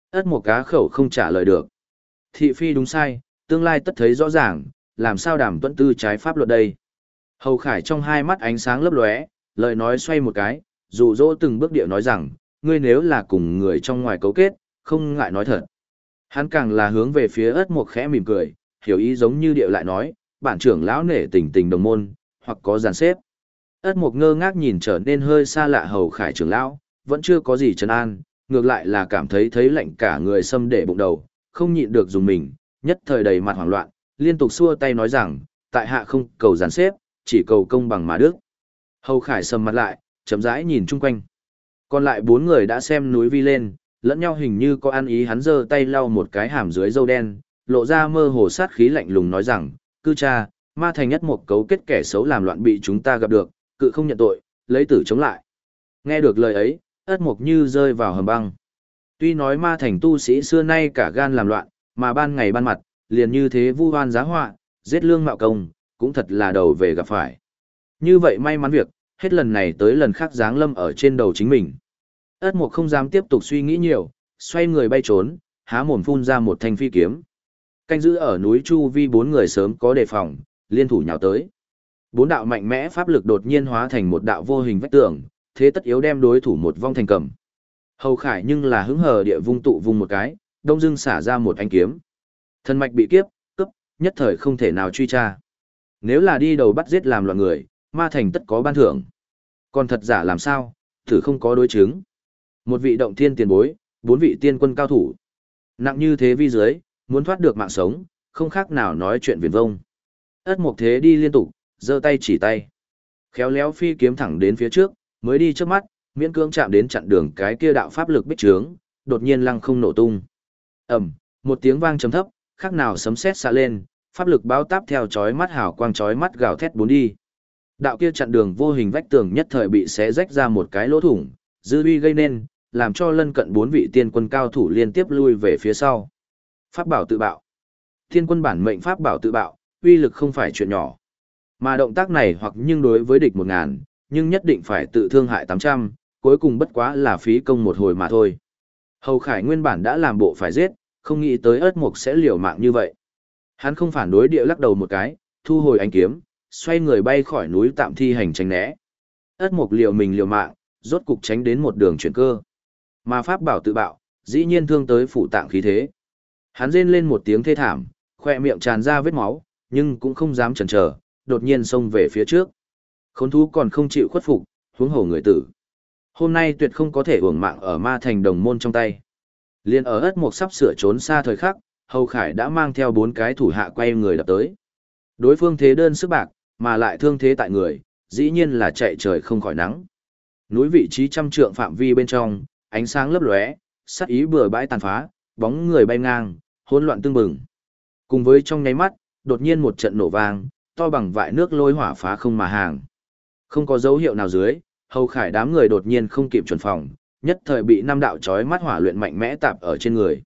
Speaker 1: Ất Mộc cá khẩu không trả lời được. Thị phi đúng sai, tương lai tất thấy rõ ràng, làm sao Đàm Tuấn Tư trái pháp luật đây. Hầu Khải trong hai mắt ánh sáng lấp lóe, lời nói xoay một cái, dụ dỗ từng bước điệu nói rằng, ngươi nếu là cùng người trong ngoài cấu kết, không ngại nói thật. Hắn càng là hướng về phía Ất Mộc khẽ mỉm cười, hiểu ý giống như điệu lại nói, bản trưởng lão nể tình tình đồng môn, hoặc có dàn xếp. Ất Mộc ngơ ngác nhìn trở nên hơi xa lạ Hầu Khải trưởng lão, vẫn chưa có gì trấn an, ngược lại là cảm thấy lạnh cả người xâm để bụng đầu, không nhịn được dùng mình, nhất thời đầy mặt hoảng loạn, liên tục xua tay nói rằng, tại hạ không cầu dàn xếp, chỉ cầu công bằng mà đức. Hầu Khải sầm mặt lại, chậm rãi nhìn chung quanh. Còn lại bốn người đã xem núi vi lên, lẫn nhau hình như có ăn ý, hắn giơ tay lau một cái hàm dưới râu đen, lộ ra mơ hồ sát khí lạnh lùng nói rằng, cư cha, ma thành nhất một cấu kết kẻ xấu làm loạn bị chúng ta gặp được, cự không nhận tội, lấy tử chống lại. Nghe được lời ấy, Ất Mộc như rơi vào hầm băng. Tuy nói ma thành tu sĩ xưa nay cả gan làm loạn, mà ban ngày ban mặt, liền như thế vu oan giá họa, giết lương mạo công, cũng thật là đầu về gặp phải. Như vậy may mắn việc, hết lần này tới lần khác giáng lâm ở trên đầu chính mình. Ất Mộc không dám tiếp tục suy nghĩ nhiều, xoay người bay trốn, há mồm phun ra một thanh phi kiếm. Canh giữ ở núi chu vi bốn người sớm có đề phòng, liên thủ nhào tới. Bốn đạo mạnh mẽ pháp lực đột nhiên hóa thành một đạo vô hình vách tường, thế tất yếu đem đối thủ một vong thành cầm. Hầu Khải nhưng là hứng hờ địa vung tụ vung một cái, đông dưng xả ra một ánh kiếm. Thân mạch bị kiếp, cướp, nhất thời không thể nào truy tra. Nếu là đi đầu bắt giết làm loạn người, ma thành tất có ban thưởng. Còn thật giả làm sao, thử không có đối chứng. Một vị động thiên tiền bối, bốn vị tiên quân cao thủ. Nặng như thế vi dưới, muốn thoát được mạng sống, không khác nào nói chuyện viển vông. Ất Mộc thế đi liên tục, giơ tay chỉ tay. Khéo léo phi kiếm thẳng đến phía trước, mới đi trước mắt, miễn cưỡng chạm đến chặn đường cái kia đạo pháp lực bích trướng, đột nhiên lăng không nổ tung. Ầm, một tiếng vang trầm thấp, khác nào sấm sét xạ lên, pháp lực báo táp theo chói mắt hào quang chói mắt gào thét bốn đi. Đạo kia chặn đường vô hình vách tường nhất thời bị xé rách ra một cái lỗ thủng, dư uy gây nên, làm cho lân cận bốn vị tiên quân cao thủ liên tiếp lui về phía sau. Pháp bảo tự bạo. Tiên quân bản mệnh pháp bảo tự bạo, uy lực không phải chuyện nhỏ. Mà động tác này hoặc nhưng đối với địch 1000, nhưng nhất định phải tự thương hại 800, cuối cùng bất quá là phí công một hồi mà thôi. Hầu Khải nguyên bản đã làm bộ phải giết, không nghĩ tới Ất Mộc sẽ liều mạng như vậy. Hắn không phản đối địa lắc đầu một cái, thu hồi ánh kiếm, xoay người bay khỏi núi tạm thi hành tránh né. Ất Mộc liều mình liều mạng, rốt cục tránh đến một đường chuyển cơ. Mà pháp bảo tự bạo, dĩ nhiên thương tới phủ tạng khí thế. Hắn rên lên một tiếng thê thảm, khoe miệng tràn ra vết máu, nhưng cũng không dám chần chờ, đột nhiên xông về phía trước. Khốn thú còn không chịu khuất phục, huống hồ người tử. Hôm nay tuyệt không có thể uổng mạng ở ma thành đồng môn trong tay. Liên ở Ất Mộc sắp sửa trốn xa thời khắc, Hầu Khải đã mang theo 4 cái thủ hạ quay người đập tới. Đối phương thế đơn sức bạc, mà lại thương thế tại người, dĩ nhiên là chạy trời không khỏi nắng. Núi vị trí trăm trượng phạm vi bên trong, ánh sáng lấp lóe, sát ý bừa bãi tàn phá, bóng người bay ngang, hỗn loạn tương bừng. Cùng với trong nháy mắt, đột nhiên một trận nổ vang, to bằng vại nước lôi hỏa phá không mà hàng. Không có dấu hiệu nào dưới, Hầu Khải đám người đột nhiên không kịp chuẩn phòng, nhất thời bị 5 đạo chói mắt hỏa luyện mạnh mẽ tạp ở trên người.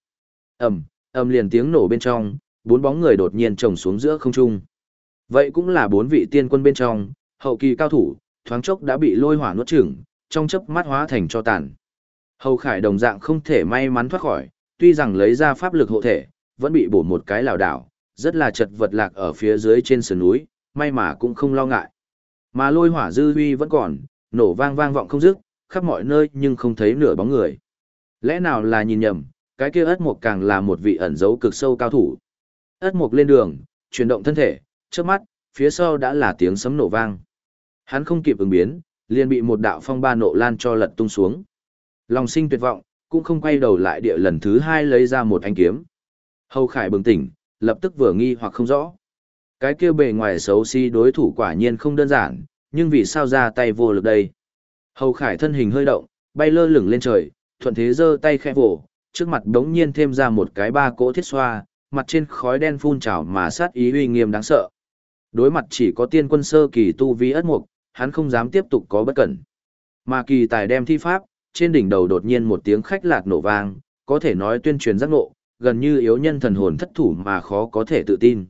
Speaker 1: Ầm liền tiếng nổ bên trong, 4 bóng người đột nhiên chồng xuống giữa không trung. Vậy cũng là 4 vị tiên quân bên trong, hậu kỳ cao thủ, thoáng chốc đã bị lôi hỏa nuốt chửng, trong chớp mắt hóa thành tro tàn. Hầu Khải đồng dạng không thể may mắn thoát khỏi, tuy rằng lấy ra pháp lực hộ thể, vẫn bị bổ một cái lảo đảo, rất là chật vật lạc ở phía dưới trên sườn núi, may mà cũng không lo ngại. Mà lôi hỏa dư uy vẫn còn, nổ vang vang vọng không dứt, khắp mọi nơi nhưng không thấy nửa bóng người. Lẽ nào là nhìn nhầm, cái kia Ất Mộc càng là một vị ẩn giấu cực sâu cao thủ. Ất Mộc lên đường, chuyển động thân thể, trước mắt, phía sau đã là tiếng sấm nổ vang. Hắn không kịp ứng biến, liền bị một đạo phong ba nộ lan cho lật tung xuống. Lòng sinh tuyệt vọng, cũng không quay đầu lại địa lần thứ 2 lấy ra một ánh kiếm. Hầu Khải bừng tỉnh, lập tức vừa nghi hoặc không rõ. Cái kia bề ngoài xấu xí đối thủ quả nhiên không đơn giản, nhưng vì sao ra tay vô lực đây? Hầu Khải thân hình hơi động, bay lơ lửng lên trời, thuận thế giơ tay khẽ vỗ, trước mặt đống nhiên thêm ra một cái 3 cỗ thiết xoa, mặt trên khói đen phun trào mà sát ý uy nghiêm đáng sợ. Đối mặt chỉ có tiên quân sơ kỳ tu vi Ất Mộc, hắn không dám tiếp tục có bất cẩn. Mà kỳ tài đem thi pháp, trên đỉnh đầu đột nhiên một tiếng khách lạc nổ vang, có thể nói tuyên truyền giác ngộ, gần như yếu nhân thần hồn thất thủ mà khó có thể tự tin.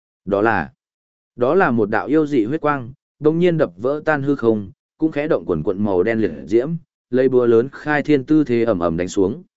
Speaker 1: Đó là một đạo yêu dị huyết quang, đột nhiên đập vỡ tan hư không, cũng khẽ động quần quần màu đen liệt diễm, lấy búa lớn khai thiên tư thế ầm ầm đánh xuống.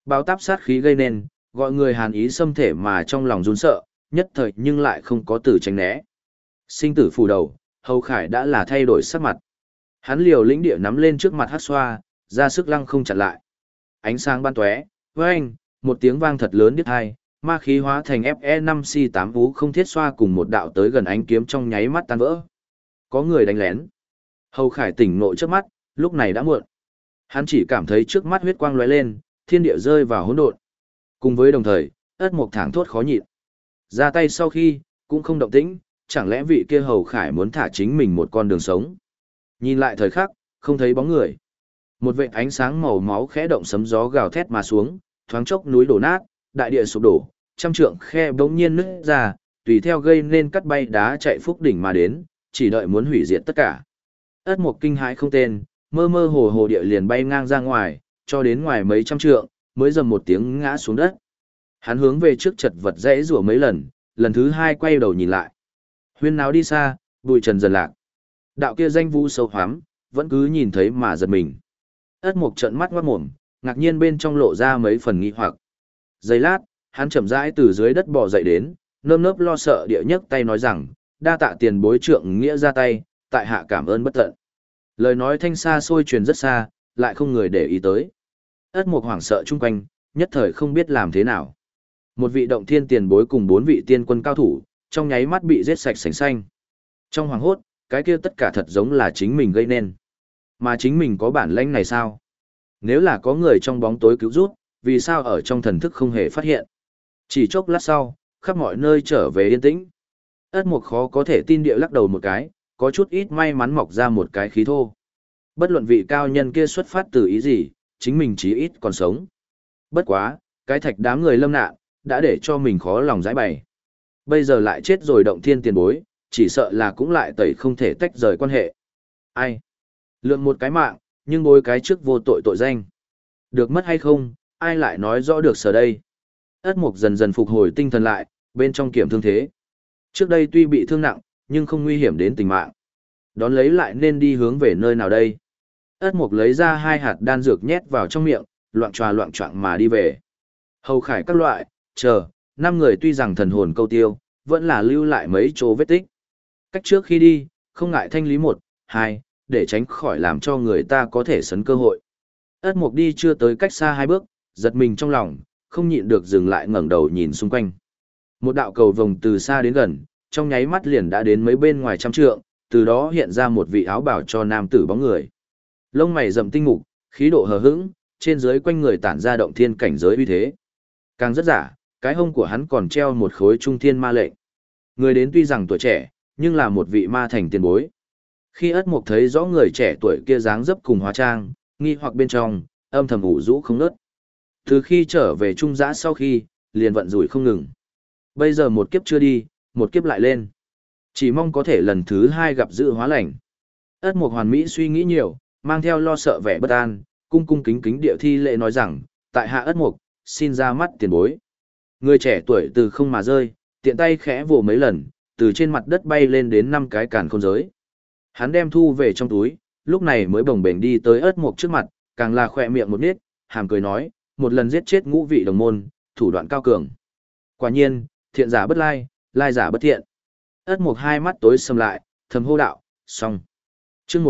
Speaker 1: Bao táp sát khí gây nên, gọi người hàn ý xâm thể mà trong lòng run sợ, nhất thời nhưng lại không có từ tránh né. Sinh tử phù đầu, Hầu Khải đã là thay đổi sắc mặt. Hắn liều lĩnh địa nắm lên trước mặt hát xoa, ra sức lăng không chặn lại. Ánh sáng ban tóe, với anh, một tiếng vang thật lớn đứt hai, ma khí hóa thành FE5C8 ú không thiết xoa cùng một đạo tới gần ánh kiếm trong nháy mắt tan vỡ. Có người đánh lén. Hầu Khải tỉnh ngộ trước mắt, lúc này đã muộn. Hắn chỉ cảm thấy trước mắt huyết quang lóe lên, thiên địa rơi vào hỗn độn. Cùng với đồng thời, Ất Mộc thẳng thốt khó nhịn. Ra tay sau khi, cũng không động tĩnh, chẳng lẽ vị kia Hầu Khải muốn thả chính mình một con đường sống. Nhìn lại thời khắc, không thấy bóng người. Một vệt ánh sáng màu máu khẽ động sấm gió gào thét mà xuống, thoáng chốc núi đổ nát, đại địa sụp đổ, trăm trượng khe bỗng nhiên nứt ra, tùy theo gây nên cắt bay đá chạy phúc đỉnh mà đến, chỉ đợi muốn hủy diệt tất cả. Ất Mộc kinh hãi không tên, mơ mơ hồ hồ địa liền bay ngang ra ngoài, cho đến ngoài mấy trăm trượng, mới dầm một tiếng ngã xuống đất. Hắn hướng về trước chật vật rẽ rủa mấy lần, lần thứ hai quay đầu nhìn lại. Huyên náo đi xa, bụi trần dần lạc. Đạo kia danh vũ sâu hoắm, vẫn cứ nhìn thấy mà giật mình. Ất Mộc trợn mắt ngoát mồm, ngạc nhiên bên trong lộ ra mấy phần nghi hoặc. Giây lát, hắn chậm rãi từ dưới đất bò dậy đến, nơm nớp lo sợ địa nhấc tay nói rằng, đa tạ tiền bối trượng nghĩa ra tay, tại hạ cảm ơn bất tận. Lời nói thanh xa xôi truyền rất xa, lại không người để ý tới. Ất Mộc hoảng sợ chung quanh, nhất thời không biết làm thế nào. Một vị động thiên tiền bối cùng 4 vị tiên quân cao thủ, trong nháy mắt bị giết sạch sành xanh. Trong hoàng hốt, cái kia tất cả thật giống là chính mình gây nên. Mà chính mình có bản lĩnh này sao? Nếu là có người trong bóng tối cứu rút, vì sao ở trong thần thức không hề phát hiện? Chỉ chốc lát sau, khắp mọi nơi trở về yên tĩnh. Ất Mộc khó có thể tin địa lắc đầu một cái, có chút ít may mắn mọc ra một cái khí thô. Bất luận vị cao nhân kia xuất phát từ ý gì, chính mình chí ít còn sống. Bất quá, cái thạch đám người lâm nạn, đã để cho mình khó lòng giải bày. Bây giờ lại chết rồi động thiên tiền bối, chỉ sợ là cũng lại tẩy không thể tách rời quan hệ. Ai? Lượng một cái mạng, nhưng bối cái trước vô tội tội danh. Được mất hay không, ai lại nói rõ được sở đây? Ất Mộc dần dần phục hồi tinh thần lại, bên trong kiểm thương thế. Trước đây tuy bị thương nặng, nhưng không nguy hiểm đến tính mạng. Đón lấy lại nên đi hướng về nơi nào đây? Ất Mộc lấy ra 2 hạt đan dược nhét vào trong miệng, loạng choạng mà đi về. Hầu Khải các loại, chờ, 5 người tuy rằng thần hồn câu tiêu, vẫn là lưu lại mấy chỗ vết tích. Cách trước khi đi, không ngại thanh lý 1, 2, để tránh khỏi làm cho người ta có thể sấn cơ hội. Ất Mộc đi chưa tới cách xa 2 bước, giật mình trong lòng, không nhịn được dừng lại ngẩng đầu nhìn xung quanh. Một đạo cầu vồng từ xa đến gần, trong nháy mắt liền đã đến mấy bên ngoài trăm trượng, từ đó hiện ra một vị áo bào cho nam tử bóng người. Lông mày rậm tinh mục, khí độ hờ hững, trên dưới quanh người tản ra động thiên cảnh giới uy thế. Càng rất giả, cái hông của hắn còn treo một khối trung thiên ma lệnh. Người đến tuy rằng tuổi trẻ, nhưng là một vị ma thành tiền bối. Khi Ất Mộc thấy rõ người trẻ tuổi kia dáng dấp cùng hóa trang, nghi hoặc bên trong, âm thầm ủ rũ không nớt. Từ khi trở về trung giã sau khi, liền vận rủi không ngừng. Bây giờ một kiếp chưa đi, một kiếp lại lên. Chỉ mong có thể lần thứ 2 gặp dự hóa lành. Ất Mộc hoàn mỹ suy nghĩ nhiều, mang theo lo sợ vẻ bất an, cung cung kính kính địa thi lễ nói rằng, tại hạ Ất Mộc, xin ra mắt tiền bối. Người trẻ tuổi từ không mà rơi, tiện tay khẽ vồ mấy lần, từ trên mặt đất bay lên đến 5 cái càn khôn giới. Hắn đem thu về trong túi, lúc này mới bồng bềnh đi tới Ất Mộc trước mặt, càng là khỏe miệng một nít, hàm cười nói, một lần giết chết ngũ vị đồng môn, thủ đoạn cao cường. Quả nhiên, thiện giả bất lai, lai giả bất thiện. Ất Mộc 2 mắt tối sầm lại, thầm hô đạo, xong. Chương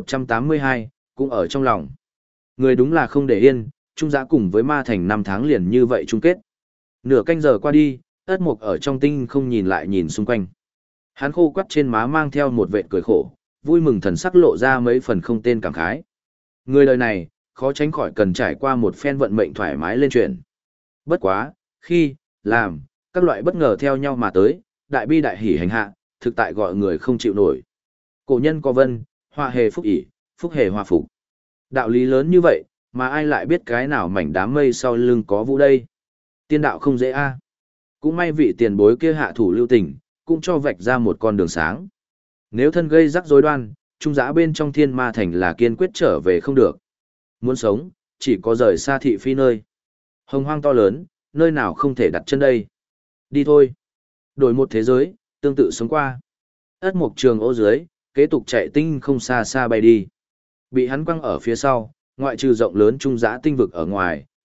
Speaker 1: 1182, cũng ở trong lòng. Người đúng là không để yên, trung giã cùng với ma thành 5 tháng liền như vậy chung kết. Nửa canh giờ qua đi, Ất Mộc ở trong tinh không nhìn lại nhìn xung quanh. Hắn khô quắt trên má mang theo một vệt cười khổ, vui mừng thần sắc lộ ra mấy phần không tên cảm khái. Người đời này, khó tránh khỏi cần trải qua một phen vận mệnh thoải mái lên chuyển. Bất quá, khi, làm, các loại bất ngờ theo nhau mà tới, đại bi đại hỉ hành hạ, thực tại gọi người không chịu nổi. Cổ nhân có vân, hoa hề phúc ỷ, phúc hề hoa phục. Đạo lý lớn như vậy, mà ai lại biết cái nào mảnh đám mây sau lưng có vũ đây. Tiên đạo không dễ a. Cũng may vị tiền bối kia hạ thủ lưu tình, cũng cho vạch ra một con đường sáng. Nếu thân gây rắc rối đoan, trung giã bên trong thiên ma thành là kiên quyết trở về không được. Muốn sống, chỉ có rời xa thị phi nơi. Hồng hoang to lớn, nơi nào không thể đặt chân đây. Đi thôi. Đổi một thế giới, tương tự sống qua. Ất Mộc trường ô dưới, kế tục chạy tinh không xa xa bay đi. Bị hắn quăng ở phía sau, ngoại trừ rộng lớn trung giã tinh vực ở ngoài,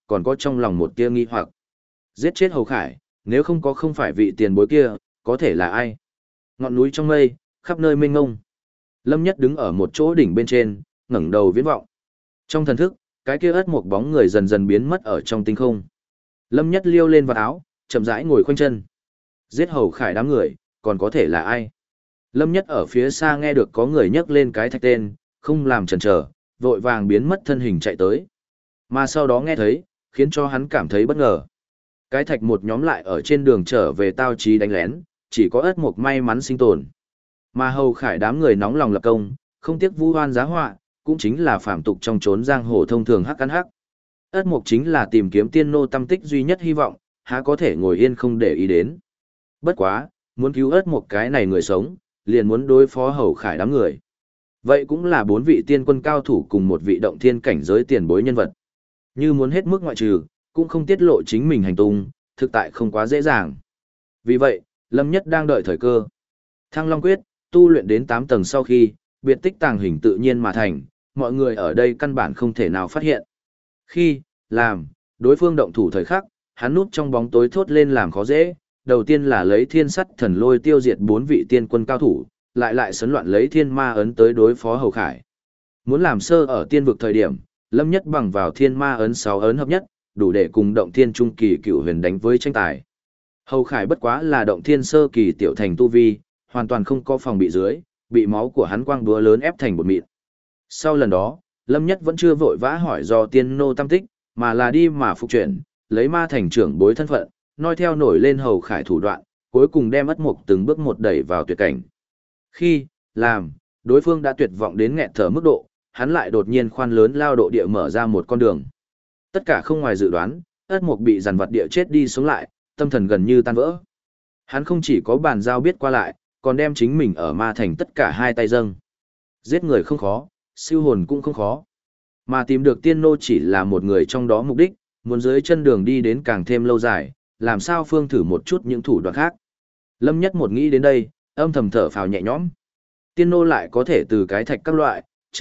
Speaker 1: còn có trong lòng một tia nghi hoặc. Giết chết Hầu Khải, nếu không phải vị tiền bối kia, có thể là ai? Ngọn núi trong mây, khắp nơi mênh mông. Lâm Nhất đứng ở một chỗ đỉnh bên trên, ngẩng đầu viễn vọng. Trong thần thức, cái kia ớt một bóng người dần dần biến mất ở trong tinh không. Lâm Nhất liêu lên vào áo, chậm rãi ngồi khoanh chân. Giết Hầu Khải đám người, còn có thể là ai? Lâm Nhất ở phía xa nghe được có người nhắc lên cái thạch tên, không làm chần chờ, vội vàng biến mất thân hình chạy tới. Mà sau đó nghe thấy, khiến cho hắn cảm thấy bất ngờ. Cái thạch một nhóm lại ở trên đường trở về Tao Chí đánh lén, chỉ có ớt mục may mắn sinh tồn. Mà Hầu Khải đám người nóng lòng lập công, không tiếc vu oan giá họa, cũng chính là phạm tục trong chốn giang hồ thông thường hắc ăn hắc. Ớt mục chính là tìm kiếm tiên nô tâm tích duy nhất hy vọng, há có thể ngồi yên không để ý đến. Bất quá, muốn cứu ớt mục cái này người sống, liền muốn đối phó Hầu Khải đám người. Vậy cũng là 4 vị tiên quân cao thủ cùng một vị động thiên cảnh giới tiền bối nhân vật. Như muốn hết mức ngoại trừ, cũng không tiết lộ chính mình hành tung, thực tại không quá dễ dàng. Vì vậy, Lâm Nhất đang đợi thời cơ. Thăng Long Quyết, tu luyện đến 8 tầng sau khi, biệt tích tàng hình tự nhiên mà thành, mọi người ở đây căn bản không thể nào phát hiện. Khi, làm, đối phương động thủ thời khắc, hắn núp trong bóng tối thốt lên làm khó dễ, đầu tiên là lấy thiên sắt thần lôi tiêu diệt 4 vị tiên quân cao thủ, lại sấn loạn lấy thiên ma ấn tới đối phó Hầu Khải. Muốn làm sơ ở tiên vực thời điểm, Lâm Nhất bằng vào thiên ma ấn 6 ấn hợp nhất, đủ để cùng động thiên trung kỳ cựu huyền đánh với tranh tài. Hầu Khải bất quá là động thiên sơ kỳ tiểu thành tu vi, hoàn toàn không có phòng bị dưới, bị máu của hắn quang búa lớn ép thành bột mịn. Sau lần đó, Lâm Nhất vẫn chưa vội vã hỏi do tiên nô tâm tích, mà là đi mà phục chuyển, lấy ma thành trưởng bối thân phận, noi theo nổi lên Hầu Khải thủ đoạn, cuối cùng đem ất mục từng bước một đẩy vào tuyệt cảnh. Khi, làm, đối phương đã tuyệt vọng đến nghẹt thở mức độ, hắn lại đột nhiên khoan lớn lao độ địa mở ra một con đường. Tất cả không ngoài dự đoán, ất mục bị dằn vặt địa chết đi sống lại, tâm thần gần như tan vỡ. Hắn không chỉ có bàn giao biết qua lại, còn đem chính mình ở ma thành tất cả hai tay dâng. Giết người không khó, siêu hồn cũng không khó. Mà tìm được tiên nô chỉ là một người trong đó mục đích, muốn dưới chân đường đi đến càng thêm lâu dài, làm sao phương thử một chút những thủ đoạn khác. Lâm Nhất một nghĩ đến đây, âm thầm thở phào nhẹ nhõm. Tiên nô lại có thể từ cái thạch các loại,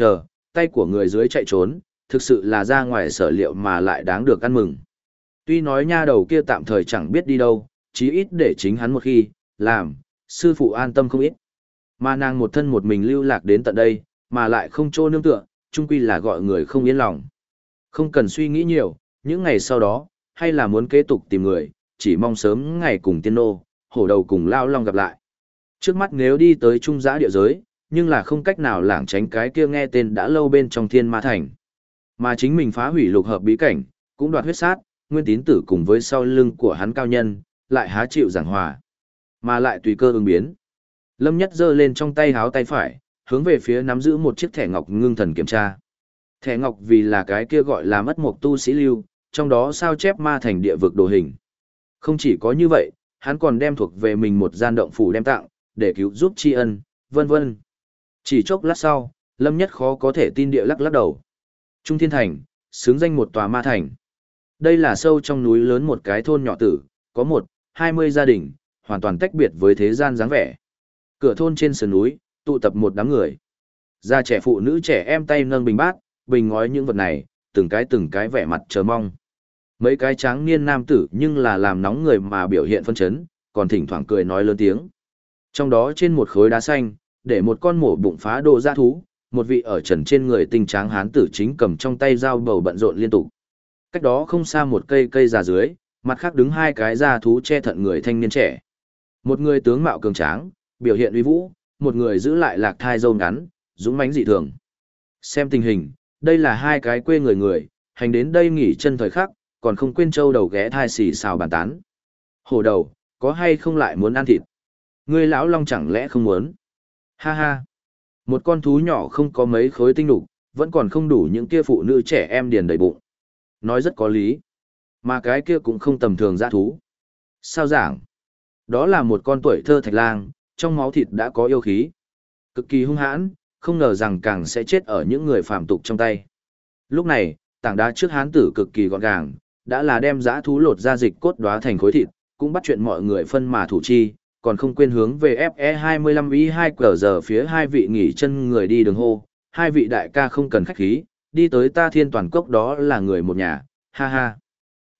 Speaker 1: tay của người dưới chạy trốn, thực sự là ra ngoài sở liệu mà lại đáng được ăn mừng. Tuy nói nha đầu kia tạm thời chẳng biết đi đâu, chí ít để chính hắn một khi, làm, sư phụ an tâm không ít. Mà nàng một thân một mình lưu lạc đến tận đây, mà lại không trô nương tựa, chung quy là gọi người không yên lòng. Không cần suy nghĩ nhiều, những ngày sau đó, hay là muốn kế tục tìm người, chỉ mong sớm ngày cùng tiên nô, hổ đầu cùng lao long gặp lại. Trước mắt nếu đi tới trung giã địa giới, nhưng là không cách nào lảng tránh cái kia nghe tên đã lâu bên trong thiên ma thành. Mà chính mình phá hủy lục hợp bí cảnh, cũng đoạt huyết sát, nguyên tín tử cùng với sau lưng của hắn cao nhân, lại há chịu giảng hòa. Mà lại tùy cơ ứng biến. Lâm Nhất giơ lên trong tay háo tay phải, hướng về phía nắm giữ một chiếc thẻ ngọc ngưng thần kiểm tra. Thẻ ngọc vì là cái kia gọi là mất một tu sĩ lưu, trong đó sao chép ma thành địa vực đồ hình. Không chỉ có như vậy, hắn còn đem thuộc về mình một gian động phủ đem tặng, để cứu giúp tri ân, vân vân. Chỉ chốc lát sau, Lâm Nhất khó có thể tin địa lắc đầu. Trung Thiên Thành, xứng danh một tòa ma thành. Đây là sâu trong núi lớn một cái thôn nhỏ tử, có 20 gia đình, hoàn toàn tách biệt với thế gian dáng vẻ. Cửa thôn trên sườn núi, tụ tập một đám người. Già trẻ phụ nữ trẻ em tay nâng bình bát, bình ngói những vật này, từng cái vẻ mặt chờ mong. Mấy cái tráng niên nam tử nhưng là làm nóng người mà biểu hiện phân chấn, còn thỉnh thoảng cười nói lớn tiếng. Trong đó trên một khối đá xanh, để một con mổ bụng phá đồ dã thú, một vị ở trần trên người tinh tráng hán tử chính cầm trong tay dao bầu bận rộn liên tục. Cách đó không xa một cây già dưới, mặt khác đứng 2 cái dã thú che thận người thanh niên trẻ. Một người tướng mạo cường tráng, biểu hiện uy vũ, một người giữ lại lạc thai râu ngắn, dũng mãnh dị thường. Xem tình hình, đây là 2 cái quê người, hành đến đây nghỉ chân thời khắc, còn không quên trâu đầu ghé thai xì xào bàn tán. Hổ đầu, có hay không lại muốn ăn thịt? Ngươi lão long chẳng lẽ không muốn? Ha ha! Một con thú nhỏ không có mấy khối tinh đục, vẫn còn không đủ những kia phụ nữ trẻ em điền đầy bụng. Nói rất có lý. Mà cái kia cũng không tầm thường dã thú. Sao giảng? Đó là một con tuổi thơ thạch lang, trong máu thịt đã có yêu khí. Cực kỳ hung hãn, không ngờ rằng càng sẽ chết ở những người phàm tục trong tay. Lúc này, tảng đá trước hán tử cực kỳ gọn gàng, đã là đem dã thú lột ra dịch cốt đóa thành khối thịt, cũng bắt chuyện mọi người phân mà thủ chi, còn không quên hướng về FE25I2 cờ giờ phía 2 vị nghỉ chân người đi đường hô, 2 vị đại ca không cần khách khí, đi tới ta thiên toàn cốc đó là người một nhà, ha ha.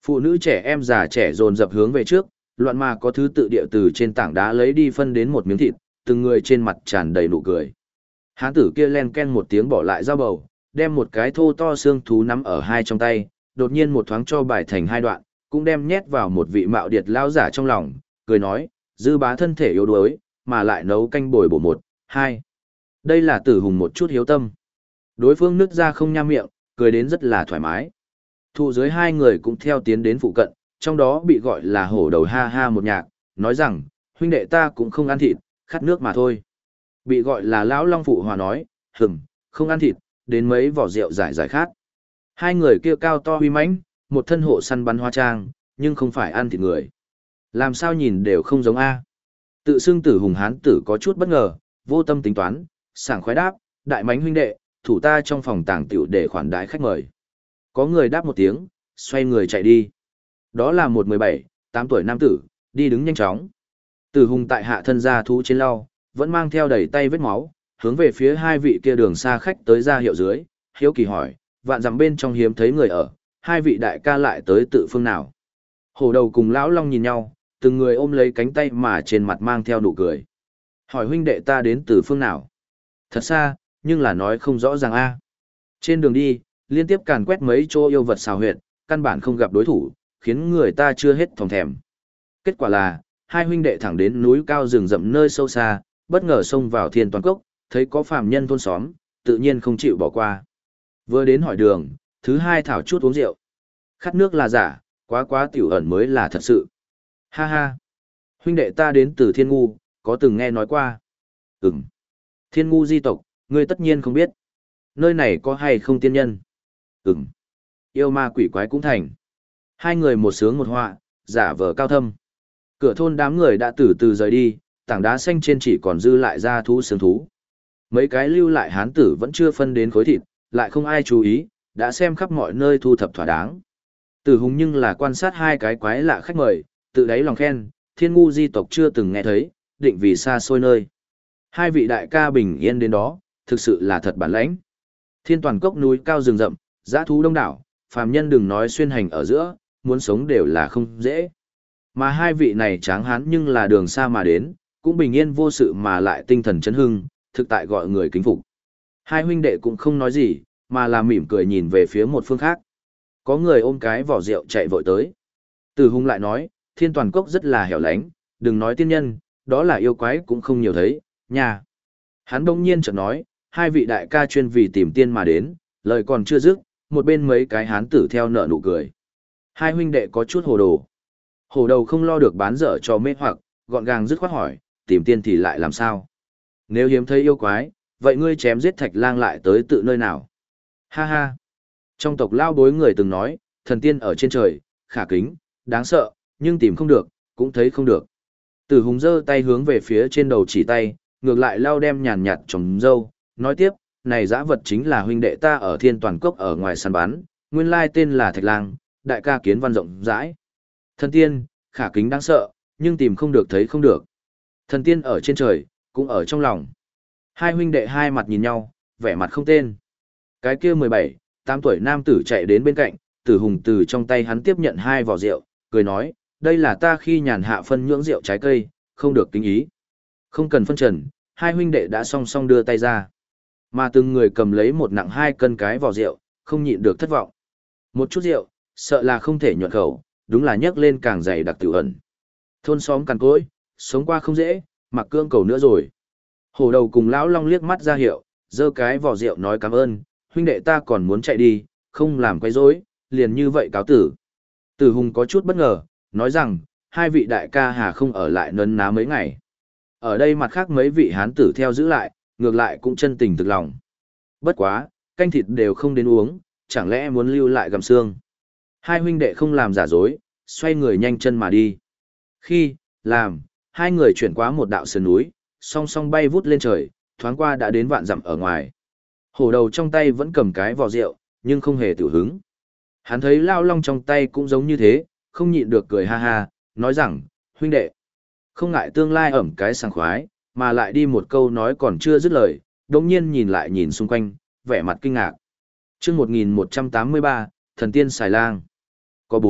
Speaker 1: Phụ nữ trẻ em già trẻ dồn dập hướng về trước, loạn mà có thứ tự địa từ trên tảng đá lấy đi phân đến một miếng thịt, từng người trên mặt tràn đầy nụ cười. Hán tử kia len ken một tiếng bỏ lại dao bầu, đem một cái thô to xương thú nắm ở hai trong tay, đột nhiên một thoáng cho bài thành hai đoạn, cũng đem nhét vào một vị mạo điệt lao giả trong lòng, cười nói, dư bá thân thể yếu đuối, mà lại nấu canh bồi bổ một, hai. Đây là Tử Hùng một chút hiếu tâm. Đối phương nứt ra không nham miệng, cười đến rất là thoải mái. Thụ dưới hai người cũng theo tiến đến phụ cận, trong đó bị gọi là hổ đầu ha ha một nhạc, nói rằng, huynh đệ ta cũng không ăn thịt, khát nước mà thôi. Bị gọi là lão long phụ hòa nói, không ăn thịt, đến mấy vỏ rượu giải giải khát. Hai người kia cao to huy mãnh, một thân hộ săn bắn hoa trang, nhưng không phải ăn thịt người. Làm sao nhìn đều không giống A. Tự xưng Tử Hùng hán tử có chút bất ngờ, vô tâm tính toán, sảng khoái đáp, đại mánh huynh đệ, thủ ta trong phòng tàng tiểu để khoản đái khách mời. Có người đáp một tiếng, xoay người chạy đi. Đó là một 17, 8 tuổi nam tử, đi đứng nhanh chóng. Tử Hùng tại hạ thân ra thú trên lau, vẫn mang theo đầy tay vết máu, hướng về phía hai vị kia đường xa khách tới ra hiệu dưới, hiếu kỳ hỏi, vạn dặm bên trong hiếm thấy người ở, hai vị đại ca lại tới tự phương nào. Hổ đầu cùng lão long nhìn nhau, từng người ôm lấy cánh tay mà trên mặt mang theo nụ cười. Hỏi huynh đệ ta đến từ phương nào? Thật xa, nhưng là nói không rõ ràng a. Trên đường đi, liên tiếp càn quét mấy chỗ yêu vật xào huyệt, căn bản không gặp đối thủ, khiến người ta chưa hết thòng thèm. Kết quả là, hai huynh đệ thẳng đến núi cao rừng rậm nơi sâu xa, bất ngờ xông vào thiên toàn cốc, thấy có phàm nhân thôn xóm, tự nhiên không chịu bỏ qua. Vừa đến hỏi đường, thứ hai thảo chút uống rượu. Khát nước là giả, quá tiểu ẩn mới là thật sự. Ha ha. Huynh đệ ta đến từ Thiên Ngu, có từng nghe nói qua. Ừm. Thiên Ngu di tộc, ngươi tất nhiên không biết. Nơi này có hay không tiên nhân? Ừm. Yêu ma quỷ quái cũng thành. Hai người một sướng một họa, giả vờ cao thâm. Cửa thôn đám người đã từ từ rời đi, tảng đá xanh trên chỉ còn dư lại ra thú xương thú. Mấy cái lưu lại hán tử vẫn chưa phân đến khối thịt, lại không ai chú ý, đã xem khắp mọi nơi thu thập thỏa đáng. Tử Hùng nhưng là quan sát hai cái quái lạ khách mời, tự đáy lòng khen, Thiên Ngu di tộc chưa từng nghe thấy, định vì xa xôi nơi. Hai vị đại ca bình yên đến đó, thực sự là thật bản lãnh. Thiên toàn cốc núi cao rừng rậm, dã thú đông đảo, phàm nhân đừng nói xuyên hành ở giữa, muốn sống đều là không dễ. Mà hai vị này tráng hán nhưng là đường xa mà đến, cũng bình yên vô sự mà lại tinh thần chấn hưng, thực tại gọi người kính phục. Hai huynh đệ cũng không nói gì, mà là mỉm cười nhìn về phía một phương khác. Có người ôm cái vỏ rượu chạy vội tới. Tử Hùng lại nói, thiên toàn cốc rất là hẻo lánh, đừng nói tiên nhân, đó là yêu quái cũng không nhiều thấy, nha. Hắn đông nhiên chợt nói, hai vị đại ca chuyên vì tìm tiên mà đến, lời còn chưa dứt, một bên mấy cái hán tử theo nợ nụ cười. Hai huynh đệ có chút hồ đồ. Hồ đầu không lo được bán dở cho mê hoặc, gọn gàng dứt khoát hỏi, tìm tiên thì lại làm sao? Nếu hiếm thấy yêu quái, vậy ngươi chém giết Thạch Lang lại tới tự nơi nào? Ha ha. Trong tộc lao bối người từng nói, thần tiên ở trên trời, khả kính, đáng sợ, nhưng tìm không được, cũng thấy không được. Tử Hùng giơ tay hướng về phía trên đầu chỉ tay, ngược lại lao đem nhàn nhạt trồng dâu, nói tiếp, này dã vật chính là huynh đệ ta ở thiên toàn cốc ở ngoài săn bắn, nguyên lai tên là Thạch Lang, đại ca kiến văn rộng rãi. Thần tiên, khả kính đáng sợ, nhưng tìm không được thấy không được. Thần tiên ở trên trời, cũng ở trong lòng. Hai huynh đệ hai mặt nhìn nhau, vẻ mặt không tên. Cái kia 17, 8 tuổi nam tử chạy đến bên cạnh, Tử Hùng từ trong tay hắn tiếp nhận hai vỏ rượu, cười nói, đây là ta khi nhàn hạ phân nhưỡng rượu trái cây, không được kính ý. Không cần phân trần, hai huynh đệ đã song song đưa tay ra. Mà từng người cầm lấy một nặng 2 cân cái vỏ rượu, không nhịn được thất vọng. Một chút rượu, sợ là không thể nhuận khẩu, đúng là nhấc lên càng dày đặc tiểu ẩn. Thôn xóm cằn cỗi, sống qua không dễ, mặc cương cầu nữa rồi. Hổ đầu cùng lão long liếc mắt ra hiệu, giơ cái vỏ rượu nói cảm ơn, huynh đệ ta còn muốn chạy đi, không làm quấy rối, liền như vậy cáo tử. Tử Hùng có chút bất ngờ, nói rằng, hai vị đại ca hà không ở lại nấn ná mấy ngày. Ở đây mặt khác mấy vị hán tử theo giữ lại, ngược lại cũng chân tình thực lòng. Bất quá, canh thịt đều không đến uống, chẳng lẽ muốn lưu lại gặm xương. Hai huynh đệ không làm giả dối, xoay người nhanh chân mà đi. Khi, làm, hai người chuyển qua một đạo sườn núi, song song bay vút lên trời, thoáng qua đã đến vạn dặm ở ngoài. Hổ đầu trong tay vẫn cầm cái vò rượu, nhưng không hề tiểu hứng. Hắn thấy lao long trong tay cũng giống như thế, không nhịn được cười ha ha, nói rằng, huynh đệ, không ngại tương lai ẩm cái sảng khoái, mà lại đi một câu nói còn chưa dứt lời, đồng nhiên nhìn lại nhìn xung quanh, vẻ mặt kinh ngạc. Chương 1183, Thần tiên xài lang. Có 4,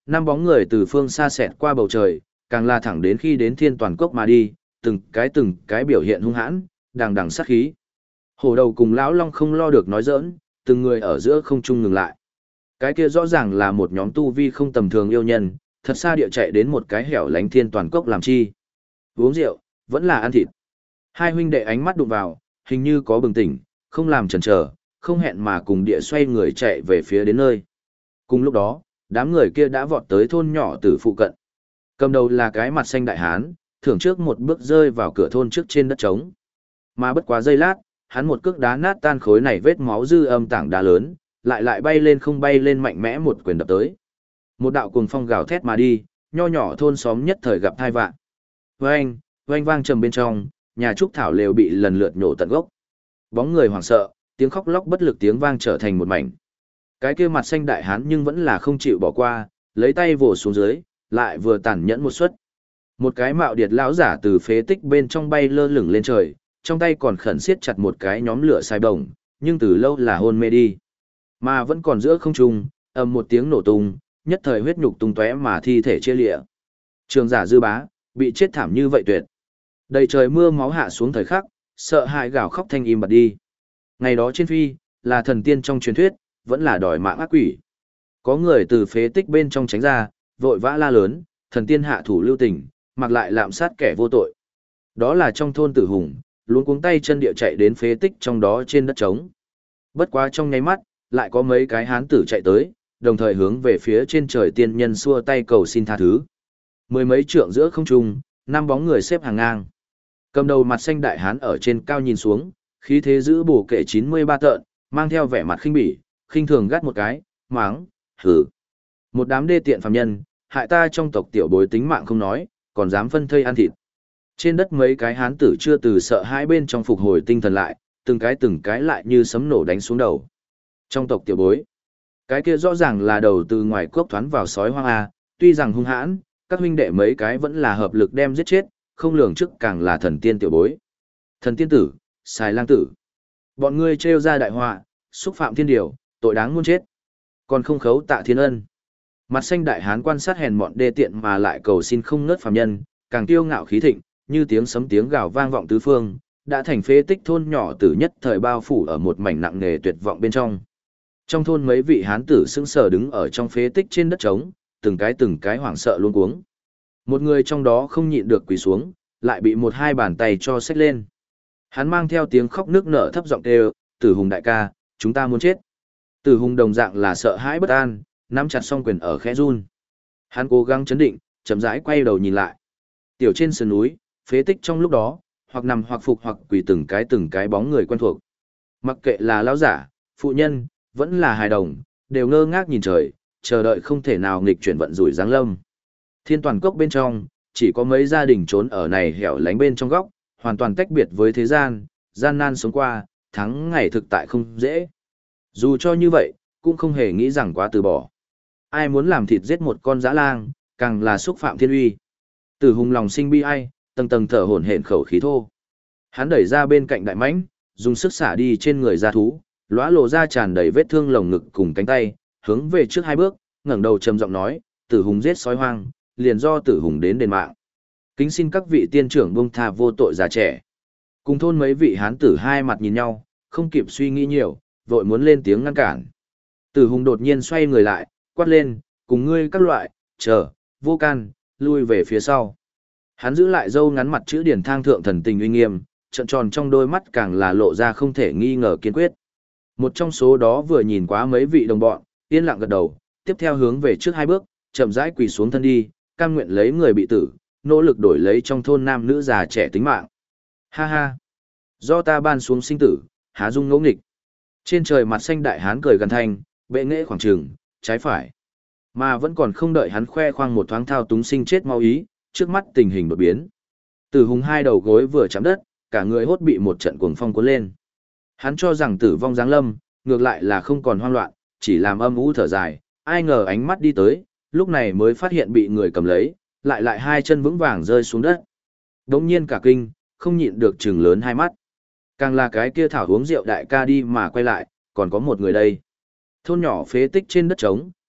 Speaker 1: Năm bóng người từ phương xa xẹt qua bầu trời, càng là thẳng đến khi đến Thiên Toàn Cốc mà đi, từng cái biểu hiện hung hãn, đằng đằng sát khí. Hổ đầu cùng lão long không lo được nói giỡn, từng người ở giữa không trung ngừng lại. Cái kia rõ ràng là một nhóm tu vi không tầm thường yêu nhân, thật xa địa chạy đến một cái hẻo lánh Thiên Toàn Cốc làm chi? Uống rượu, vẫn là ăn thịt. Hai huynh đệ ánh mắt đụng vào, hình như có bừng tỉnh, không làm chần chờ, không hẹn mà cùng địa xoay người chạy về phía đến nơi. Cùng lúc đó, đám người kia đã vọt tới thôn nhỏ từ phụ cận. Cầm đầu là cái mặt xanh đại hán, thưởng trước một bước rơi vào cửa thôn trước trên đất trống. Mà bất quá giây lát, hắn một cước đá nát tan khối này vết máu dư âm tảng đá lớn, lại bay lên không bay lên mạnh mẽ một quyền đập tới. Một đạo cuồng phong gào thét mà đi, nho nhỏ thôn xóm nhất thời gặp tai vạn. Oanh, oanh vang trầm bên trong, nhà trúc thảo lều bị lần lượt nhổ tận gốc. Bóng người hoảng sợ, tiếng khóc lóc bất lực tiếng vang trở thành một mảnh. Cái kia mặt xanh đại hán nhưng vẫn là không chịu bỏ qua, lấy tay vồ xuống dưới, lại vừa tàn nhẫn một suất. Một cái mạo điệt lão giả từ phế tích bên trong bay lơ lửng lên trời, trong tay còn khẩn siết chặt một cái nhóm lửa sai bổng, nhưng từ lâu là hôn mê đi. Mà vẫn còn giữa không trung, ầm một tiếng nổ tung, nhất thời huyết nhục tung tóe mà thi thể chia lịa. Trường giả dư bá, bị chết thảm như vậy tuyệt. Đầy trời mưa máu hạ xuống thời khắc, sợ hãi gào khóc thanh im bặt đi. Ngày đó trên phi, là thần tiên trong truyền thuyết, vẫn là đòi mạng ác quỷ. Có người từ phế tích bên trong tránh ra, vội vã la lớn, thần tiên hạ thủ lưu tình, mặc lại lạm sát kẻ vô tội. Đó là trong thôn Tử Hùng, luống cuống tay chân địa chạy đến phế tích trong đó trên đất trống. Bất quá trong nháy mắt, lại có mấy cái hán tử chạy tới, đồng thời hướng về phía trên trời tiên nhân xua tay cầu xin tha thứ. Mười mấy trượng giữa không trung, năm bóng người xếp hàng ngang. Cầm đầu mặt xanh đại hán ở trên cao nhìn xuống, khí thế giữ bổ kệ 93 tợn, mang theo vẻ mặt khinh bỉ, khinh thường gắt một cái, máng, hử. Một đám đê tiện phàm nhân, hại ta trong tộc tiểu bối tính mạng không nói, còn dám phân thây ăn thịt. Trên đất mấy cái hán tử chưa từ sợ hãi bên trong phục hồi tinh thần lại, từng cái lại như sấm nổ đánh xuống đầu. Trong tộc tiểu bối, cái kia rõ ràng là đầu từ ngoài cốc thoán vào sói hoang A, tuy rằng hung hãn, các huynh đệ mấy cái vẫn là hợp lực đem giết chết, không lường trước càng là thần tiên tiểu bối. Thần tiên tử, xài lang tử. Bọn ngươi trêu ra đại họa, xúc phạm thiên điều, tội đáng muôn chết. Còn không khấu tạ thiên ân. Mặt xanh đại hán quan sát hèn mọn đê tiện mà lại cầu xin không ngớt phàm nhân, càng kiêu ngạo khí thịnh, như tiếng sấm tiếng gào vang vọng tứ phương, đã thành phế tích thôn nhỏ tử nhất thời bao phủ ở một mảnh nặng nề tuyệt vọng bên trong. Trong thôn mấy vị hán tử sững sờ đứng ở trong phế tích trên đất trống, từng cái hoảng sợ luống cuống. Một người trong đó không nhịn được quỳ xuống, lại bị một hai bàn tay cho xách lên. Hắn mang theo tiếng khóc nước nở thấp giọng kêu, Tử Hùng đại ca, chúng ta muốn chết. Tử Hùng đồng dạng là sợ hãi bất an, nắm chặt song quyền ở khẽ run. Hắn cố gắng chấn định, chậm rãi quay đầu nhìn lại. Tiểu trên sườn núi, phế tích trong lúc đó, hoặc nằm hoặc phục hoặc quỳ từng cái bóng người quen thuộc. Mặc kệ là lão giả, phụ nhân, vẫn là hài đồng, đều ngơ ngác nhìn trời, chờ đợi không thể nào nghịch chuyển vận rủi giáng lâm. Thiên Toàn Cốc bên trong, chỉ có mấy gia đình trốn ở này hẻo lánh bên trong góc, hoàn toàn tách biệt với thế gian, gian nan sống qua, thắng ngày thực tại không dễ. Dù cho như vậy, cũng không hề nghĩ rằng quá từ bỏ. Ai muốn làm thịt giết một con dã lang, càng là xúc phạm thiên uy. Tử Hùng lòng sinh bi ai, tầng tầng thở hổn hển khẩu khí thô. Hắn đẩy ra bên cạnh đại mãnh, dùng sức xả đi trên người gia thú, lóa lộ ra tràn đầy vết thương lồng ngực cùng cánh tay, hướng về trước hai bước, ngẩng đầu trầm giọng nói, Tử Hùng giết sói hoang, liền do Tử Hùng đến đền mạng. Kính xin các vị tiên trưởng buông tha vô tội già trẻ. Cùng thôn mấy vị hán tử hai mặt nhìn nhau, không kịp suy nghĩ nhiều, vội muốn lên tiếng ngăn cản. Tử Hùng đột nhiên xoay người lại, quát lên, cùng ngươi các loại, chờ, vô can, lui về phía sau. Hắn giữ lại râu ngắn mặt chữ điển thang thượng thần tình uy nghiêm, trợn tròn trong đôi mắt càng là lộ ra không thể nghi ngờ kiên quyết. Một trong số đó vừa nhìn quá mấy vị đồng bọn, yên lặng gật đầu, tiếp theo hướng về trước hai bước, chậm rãi quỳ xuống thân đi, cam nguyện lấy người bị tử, nỗ lực đổi lấy trong thôn nam nữ già trẻ tính mạng. Ha ha! Do ta ban xuống sinh tử, há dung ngẫu nghịch. Trên trời mặt xanh đại hán cười gần thanh, bệ nghệ khoảng trường, trái phải. Mà vẫn còn không đợi hắn khoe khoang một thoáng thao túng sinh chết mau ý, trước mắt tình hình đột biến. Tử Hùng hai đầu gối vừa chạm đất, cả người hốt bị một trận cuồng phong cuốn lên. Hắn cho rằng tử vong giáng lâm, ngược lại là không còn hoang loạn, chỉ làm âm u thở dài, ai ngờ ánh mắt đi tới, lúc này mới phát hiện bị người cầm lấy, lại hai chân vững vàng rơi xuống đất. Đống nhiên cả kinh, không nhịn được trừng lớn hai mắt. Càng là cái kia thảo uống rượu đại ca đi mà quay lại, còn có một người đây. Thôn nhỏ phế tích trên đất trống,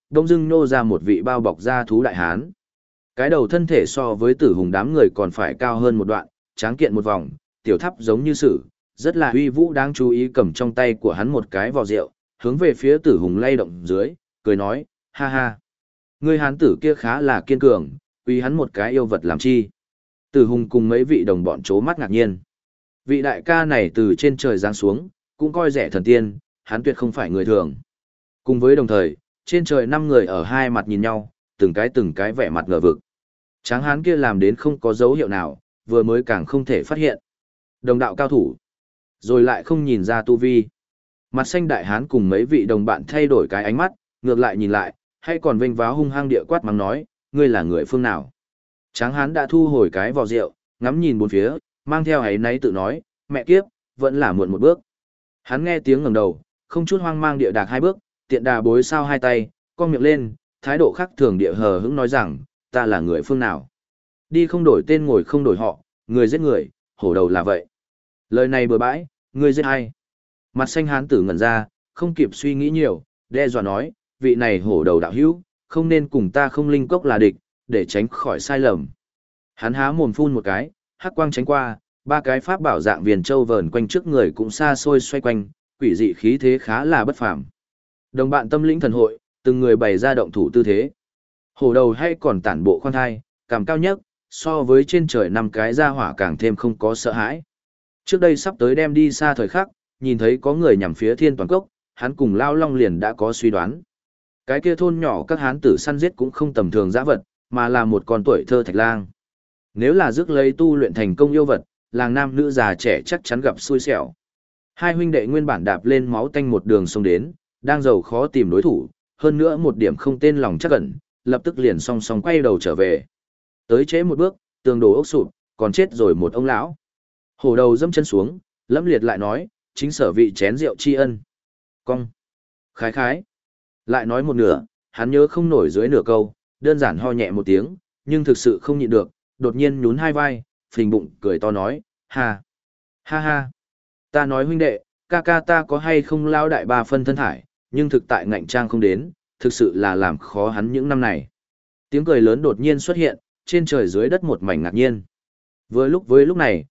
Speaker 1: đông dưng nô ra một vị bao bọc da thú đại hán. Cái đầu thân thể so với Tử Hùng đám người còn phải cao hơn một đoạn, tráng kiện một vòng, tiểu thấp giống như sử, rất là uy vũ đáng chú ý, cầm trong tay của hắn một cái vò rượu, hướng về phía Tử Hùng lay động dưới, cười nói, ha ha. Người hán tử kia khá là kiên cường, uy hắn một cái yêu vật làm chi. Tử Hùng cùng mấy vị đồng bọn chố mắt ngạc nhiên. Vị đại ca này từ trên trời giáng xuống, cũng coi rẻ thần tiên, hắn tuyệt không phải người thường. Cùng với đồng thời, trên trời 5 người ở hai mặt nhìn nhau, từng cái vẻ mặt ngờ vực. Tráng hán kia làm đến không có dấu hiệu nào, vừa mới càng không thể phát hiện. Đồng đạo cao thủ, rồi lại không nhìn ra tu vi. Mặt xanh đại hán cùng mấy vị đồng bạn thay đổi cái ánh mắt, ngược lại nhìn lại, hay còn vênh váo hung hăng địa quát mắng nói, ngươi là người phương nào? Tráng hán đã thu hồi cái vò rượu, ngắm nhìn bốn phía, mang theo ấy náy tự nói, mẹ kiếp, vẫn là muộn một bước. Hắn nghe tiếng ngẩng đầu, không chút hoang mang địa đạc 2 bước, tiện đà bối sao 2 tay, cong miệng lên, thái độ khác thường địa hờ hững nói rằng, ta là người phương nào? Đi không đổi tên ngồi không đổi họ, người giết người, hổ đầu là vậy. Lời này bừa bãi, người giết ai? Mặt xanh hán tử ngẩn ra, không kịp suy nghĩ nhiều, đe dọa nói, vị này hổ đầu đạo hữu, không nên cùng ta không linh cốc là địch, để tránh khỏi sai lầm. Hắn há mồm phun một cái, hắc quang tránh qua, 3 cái pháp bảo dạng viền châu vờn quanh trước người cũng xa xôi xoay quanh, quỷ dị khí thế khá là bất phàm. Đồng bạn tâm lĩnh thần hội, từng người bày ra động thủ tư thế. Hổ đầu hay còn tản bộ khoan thai, cảm cao nhất, so với trên trời 5 cái ra hỏa càng thêm không có sợ hãi. Trước đây sắp tới đem đi xa thời khắc, nhìn thấy có người nhằm phía Thiên Toàn Cốc, hắn cùng Lao Long liền đã có suy đoán. Cái kia thôn nhỏ các hán tử săn giết cũng không tầm thường dã vật, mà là một con tuổi thơ thạch lang. Nếu là rước lấy tu luyện thành công yêu vật, làng nam nữ già trẻ chắc chắn gặp xui xẻo. Hai huynh đệ nguyên bản đạp lên máu tanh một đường sông đến, đang giàu khó tìm đối thủ, hơn nữa một điểm không tên lòng chắc ẩn, lập tức liền song song quay đầu trở về. Tới trễ một bước, tường đổ ốc sụp, còn chết rồi một ông lão. Hổ đầu dẫm chân xuống, lẫm liệt lại nói, chính sở vị chén rượu tri ân. Cong. Khái khái. Lại nói một nửa, hắn nhớ không nổi dưới nửa câu, đơn giản ho nhẹ một tiếng, nhưng thực sự không nhịn được, đột nhiên nhún hai vai, phình bụng cười to nói, ha, ha ha. Ta nói huynh đệ, ca ca ta có hay không lao đại 3 phân thân thải, nhưng thực tại ngạnh trang không đến, thực sự là làm khó hắn những năm này. Tiếng cười lớn đột nhiên xuất hiện, trên trời dưới đất một mảnh ngạc nhiên. Với lúc này,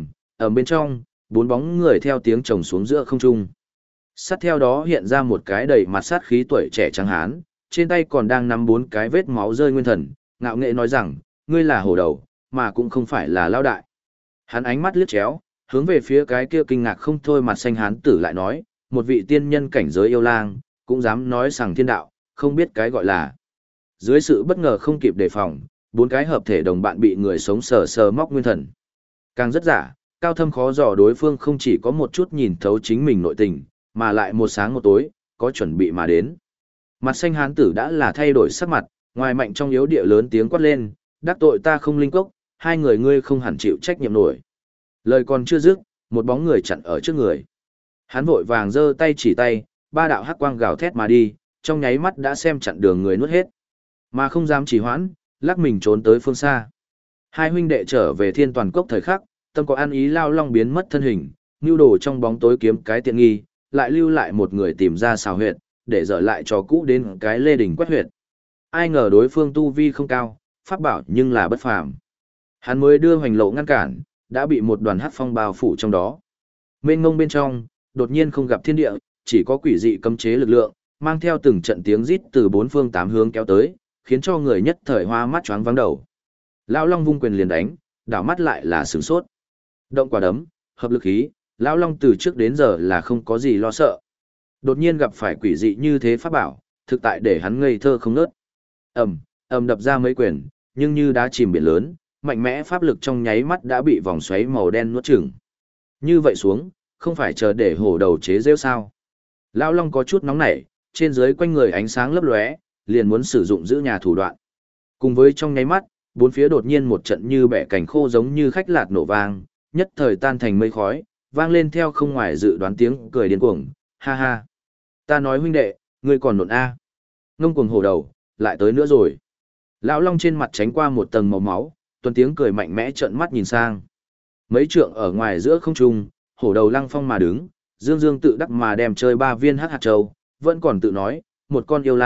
Speaker 1: ầm bên trong, 4 bóng người theo tiếng chồng xuống giữa không trung. Sát theo đó hiện ra một cái đầy mặt sát khí tuổi trẻ trắng hán, trên tay còn đang nắm 4 cái vết máu rơi nguyên thần, ngạo nghệ nói rằng, ngươi là hổ đầu, mà cũng không phải là lao đại. Hắn ánh mắt liếc chéo, hướng về phía cái kia kinh ngạc không thôi mặt xanh hán tử lại nói, một vị tiên nhân cảnh giới yêu lang, cũng dám nói rằng thiên đạo, không biết cái gọi là. Dưới sự bất ngờ không kịp đề phòng, 4 cái hợp thể đồng bạn bị người sống sờ sờ móc nguyên thần. Càng rất giả, cao thâm khó dò đối phương không chỉ có một chút nhìn thấu chính mình nội tình, mà lại một sáng một tối, có chuẩn bị mà đến. Mặt xanh hán tử đã là thay đổi sắc mặt, ngoài mạnh trong yếu địa lớn tiếng quát lên, đắc tội ta không linh cốc, 2 người ngươi không hẳn chịu trách nhiệm nổi. Lời còn chưa dứt, một bóng người chặn ở trước người. Hắn vội vàng giơ tay chỉ tay, 3 đạo hắc quang gào thét mà đi, trong nháy mắt đã xem chặn đường người nuốt hết. Mà không dám trì hoãn, lắc mình trốn tới phương xa. Hai huynh đệ trở về Thiên Toàn Cốc thời khắc, tâm có ăn ý Lao Long biến mất thân hình, nưu đồ trong bóng tối kiếm cái tiện nghi, lại lưu lại một người tìm ra xào huyệt, để dở lại cho cũ đến cái lê đỉnh quét huyệt. Ai ngờ đối phương tu vi không cao, pháp bảo nhưng là bất phàm. Hắn mới đưa hoành lộ ngăn cản, đã bị một đoàn hắc phong bao phủ trong đó. Mênh ngông bên trong, đột nhiên không gặp thiên địa, chỉ có quỷ dị cấm chế lực lượng, mang theo từng trận tiếng rít từ 4 phương 8 hướng kéo tới, khiến cho người nhất thời hoa mắt choáng váng đầu. Lão Long vung quyền liền đánh, đảo mắt lại là sửng sốt. Động quả đấm, hợp lực khí, Lão Long từ trước đến giờ là không có gì lo sợ. Đột nhiên gặp phải quỷ dị như thế pháp bảo, thực tại để hắn ngây thơ không ngớt. Ầm đập ra mấy quyền, nhưng như đá chìm biển lớn, mạnh mẽ pháp lực trong nháy mắt đã bị vòng xoáy màu đen nuốt chửng. Như vậy xuống, không phải chờ để hổ đầu chế rêu sao? Lão Long có chút nóng nảy, trên dưới quanh người ánh sáng lấp lóe, liền muốn sử dụng giữ nhà thủ đoạn. Cùng với trong nháy mắt, bốn phía đột nhiên một trận như bẻ cảnh khô giống như khách lạt nổ vang, nhất thời tan thành mây khói, vang lên theo không ngoài dự đoán tiếng cười điên cuồng, ha ha. Ta nói huynh đệ, ngươi còn nộn a? Ngông cuồng hổ đầu, lại tới nữa rồi. Lão Long trên mặt tránh qua một tầng màu máu, tuần tiếng cười mạnh mẽ trợn mắt nhìn sang. Mấy trượng ở ngoài giữa không trung, hổ đầu lăng phong mà đứng, dương dương tự đắc mà đem chơi 3 viên hắc hạt châu, vẫn còn tự nói, một con yêu lang,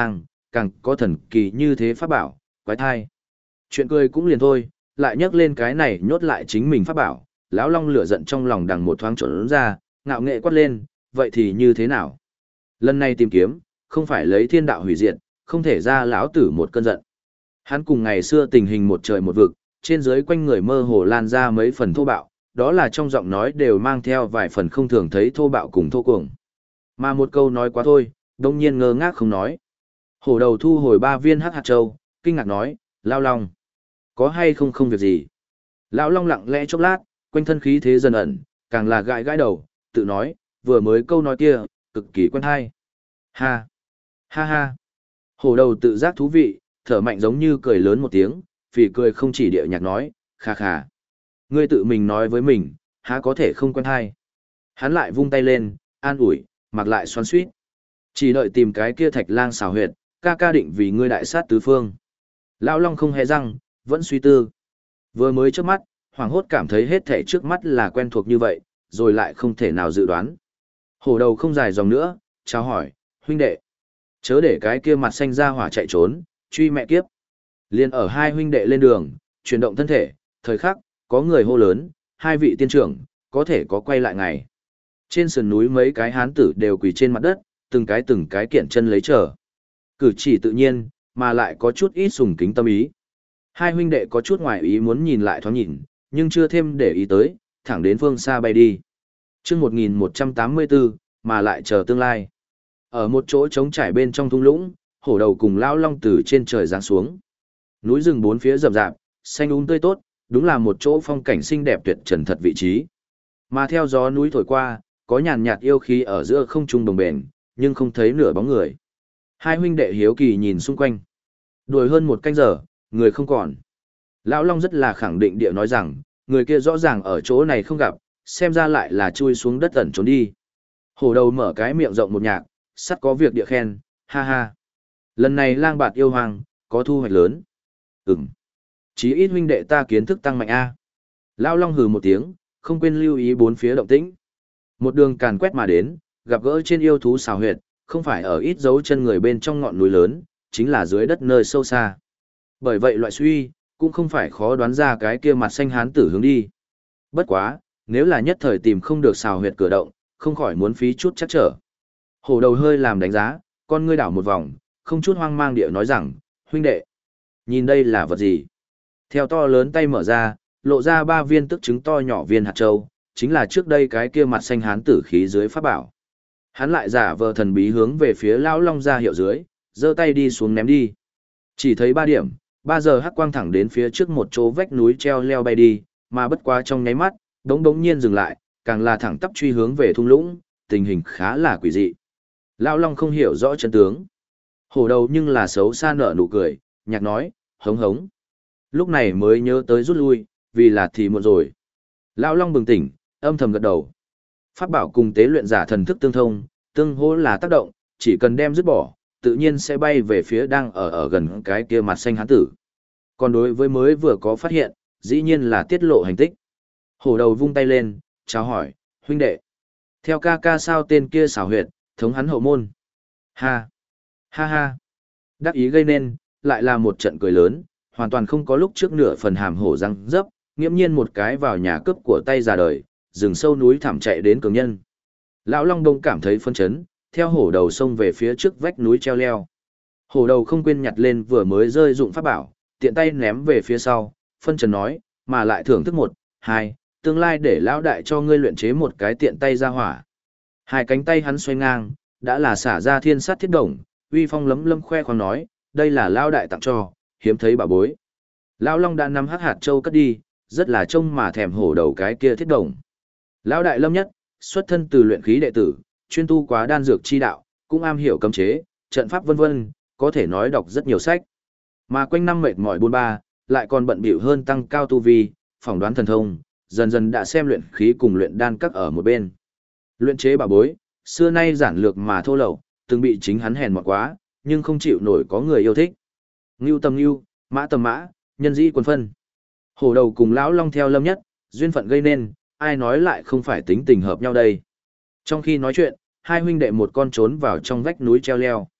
Speaker 1: càng có thần kỳ như thế pháp bảo, quái thai. Chuyện cười cũng liền thôi, lại nhắc lên cái này nhốt lại chính mình pháp bảo, lão long lửa giận trong lòng đằng một thoáng trộn ra, ngạo nghệ quát lên, vậy thì như thế nào? Lần này tìm kiếm, không phải lấy thiên đạo hủy diệt, không thể ra lão tử một cơn giận. Hắn cùng ngày xưa tình hình một trời một vực, trên dưới quanh người mơ hồ lan ra mấy phần thô bạo, đó là trong giọng nói đều mang theo vài phần không thường thấy thô bạo cùng thô cuồng. Mà một câu nói quá thôi, đông nhiên ngơ ngác không nói. Hổ đầu thu hồi 3 viên hắc hạt châu, kinh ngạc nói, Lao Long, có hay không không việc gì. Lão Long lặng lẽ chốc lát, quanh thân khí thế dần ẩn, càng là gãi gãi đầu, tự nói, vừa mới câu nói kia, cực kỳ quen hay. Ha, ha ha. Hổ đầu tự giác thú vị, thở mạnh giống như cười lớn một tiếng, vì cười không chỉ địa nhạc nói, khà khà. Ngươi tự mình nói với mình, há có thể không quen hay. Hắn lại vung tay lên, an ủi, mặc lại xoắn suýt. Chỉ đợi tìm cái kia thạch lang xào huyệt, ca ca định vì ngươi đại sát tứ phương. Lão Long không hề răng, vẫn suy tư. Vừa mới trước mắt, hoàng hốt cảm thấy hết thảy trước mắt là quen thuộc như vậy, rồi lại không thể nào dự đoán. Hổ đầu không dài dòng nữa, chào hỏi, huynh đệ. Chớ để cái kia mặt xanh ra hỏa chạy trốn, truy mẹ kiếp. Liên ở hai huynh đệ lên đường, chuyển động thân thể, thời khắc, có người hô lớn, hai vị tiên trưởng, có thể có quay lại ngày. Trên sườn núi mấy cái hán tử đều quỳ trên mặt đất, từng cái kiện chân lấy chờ. Cử chỉ tự nhiên, mà lại có chút ít sùng kính tâm ý. Hai huynh đệ có chút ngoài ý muốn nhìn lại thoáng nhìn, nhưng chưa thêm để ý tới, thẳng đến phương xa bay đi. chương 1184, mà lại chờ tương lai. Ở một chỗ trống trải bên trong thung lũng, hổ đầu cùng lão long từ trên trời giáng xuống. Núi rừng bốn phía rậm rạp, xanh tươi tốt, đúng là một chỗ phong cảnh xinh đẹp tuyệt trần thật vị trí. Mà theo gió núi thổi qua, có nhàn nhạt yêu khí ở giữa không trung đồng bền, nhưng không thấy nửa bóng người. Hai huynh đệ hiếu kỳ nhìn xung quanh. Đuổi hơn một canh giờ, người không còn. Lão Long rất là khẳng định địa nói rằng, người kia rõ ràng ở chỗ này không gặp, xem ra lại là chui xuống đất ẩn trốn đi. Hổ đầu mở cái miệng rộng một nhạc, sắt có việc địa khen, ha ha. Lần này lang bạt yêu hoàng, có thu hoạch lớn. Chí ít huynh đệ ta kiến thức tăng mạnh a. Lão Long hừ một tiếng, không quên lưu ý bốn phía động tĩnh. Một đường càn quét mà đến, gặp gỡ trên yêu thú xào huyệt, không phải ở ít dấu chân người bên trong ngọn núi lớn, chính là dưới đất nơi sâu xa. Bởi vậy loại suy, cũng không phải khó đoán ra cái kia mặt xanh hán tử hướng đi. Bất quá, nếu là nhất thời tìm không được xào huyệt cửa động, không khỏi muốn phí chút chắc trở. Hổ đầu hơi làm đánh giá, con ngươi đảo một vòng, không chút hoang mang địa nói rằng, huynh đệ, nhìn đây là vật gì? Theo to lớn tay mở ra, lộ ra 3 viên tức trứng to nhỏ viên hạt châu, chính là trước đây cái kia mặt xanh hán tử khí dưới pháp bảo. Hắn lại giả vờ thần bí hướng về phía lão long ra hiệu dưới, giơ tay đi xuống ném đi. Chỉ thấy 3 điểm, 3 giờ hắc quang thẳng đến phía trước một chỗ vách núi treo leo bay đi, mà bất quá trong nháy mắt, đống nhiên dừng lại, càng là thẳng tắp truy hướng về thung lũng, tình hình khá là quỷ dị. Lão long không hiểu rõ chân tướng. Hổ đầu nhưng là xấu xa nở nụ cười, nhạc nói, hống hống. Lúc này mới nhớ tới rút lui, vì là thì muộn rồi. Lão long bừng tỉnh, âm thầm gật đầu. Pháp bảo cùng tế luyện giả thần thức tương thông, tương hỗ là tác động, chỉ cần đem dứt bỏ, tự nhiên sẽ bay về phía đang ở gần cái kia mặt xanh hán tử. Còn đối với mới vừa có phát hiện, dĩ nhiên là tiết lộ hành tích. Hổ đầu vung tay lên, chào hỏi, huynh đệ. Theo ca ca sao tên kia xảo huyệt, thống hắn hậu môn. Ha, ha ha. Đắc ý gây nên, lại là một trận cười lớn, hoàn toàn không có lúc trước nửa phần hàm hổ răng dấp, nghiễm nhiên một cái vào nhà cướp của tay già đời, rừng sâu núi thẳm chạy đến cường nhân. Lão Long Đông cảm thấy phân chấn, theo hổ đầu xông về phía trước vách núi treo leo. Hổ đầu không quên nhặt lên vừa mới rơi dụng pháp bảo, tiện tay ném về phía sau, phân trần nói, mà lại thưởng thức 1, 2, tương lai để lão đại cho ngươi luyện chế một cái tiện tay ra hỏa. Hai cánh tay hắn xoay ngang, đã là xả ra thiên sát thiết đồng, uy phong lấm lâm khoe khoang nói, đây là lão đại tặng cho, hiếm thấy bảo bối. Lão Long đã nắm hắc hạt châu cất đi, rất là trông mà thèm hổ đầu cái kia thiết đồng. Lão đại lâm nhất, xuất thân từ luyện khí đệ tử, chuyên tu quá đan dược chi đạo, cũng am hiểu cấm chế, trận pháp vân vân, có thể nói đọc rất nhiều sách. Mà quanh năm mệt mỏi buôn ba, lại còn bận bịu hơn tăng cao tu vi, phỏng đoán thần thông, dần dần đã xem luyện khí cùng luyện đan các ở một bên. Luyện chế bảo bối, xưa nay giản lược mà thô lậu, từng bị chính hắn hèn mọn quá, nhưng không chịu nổi có người yêu thích. Ngưu tầm ngưu, mã tầm mã, nhân dĩ quân phân. Hổ đầu cùng lão long theo lâm nhất, duyên phận gây nên, ai nói lại không phải tính tình hợp nhau đây. Trong khi nói chuyện, hai huynh đệ một con trốn vào trong vách núi treo leo.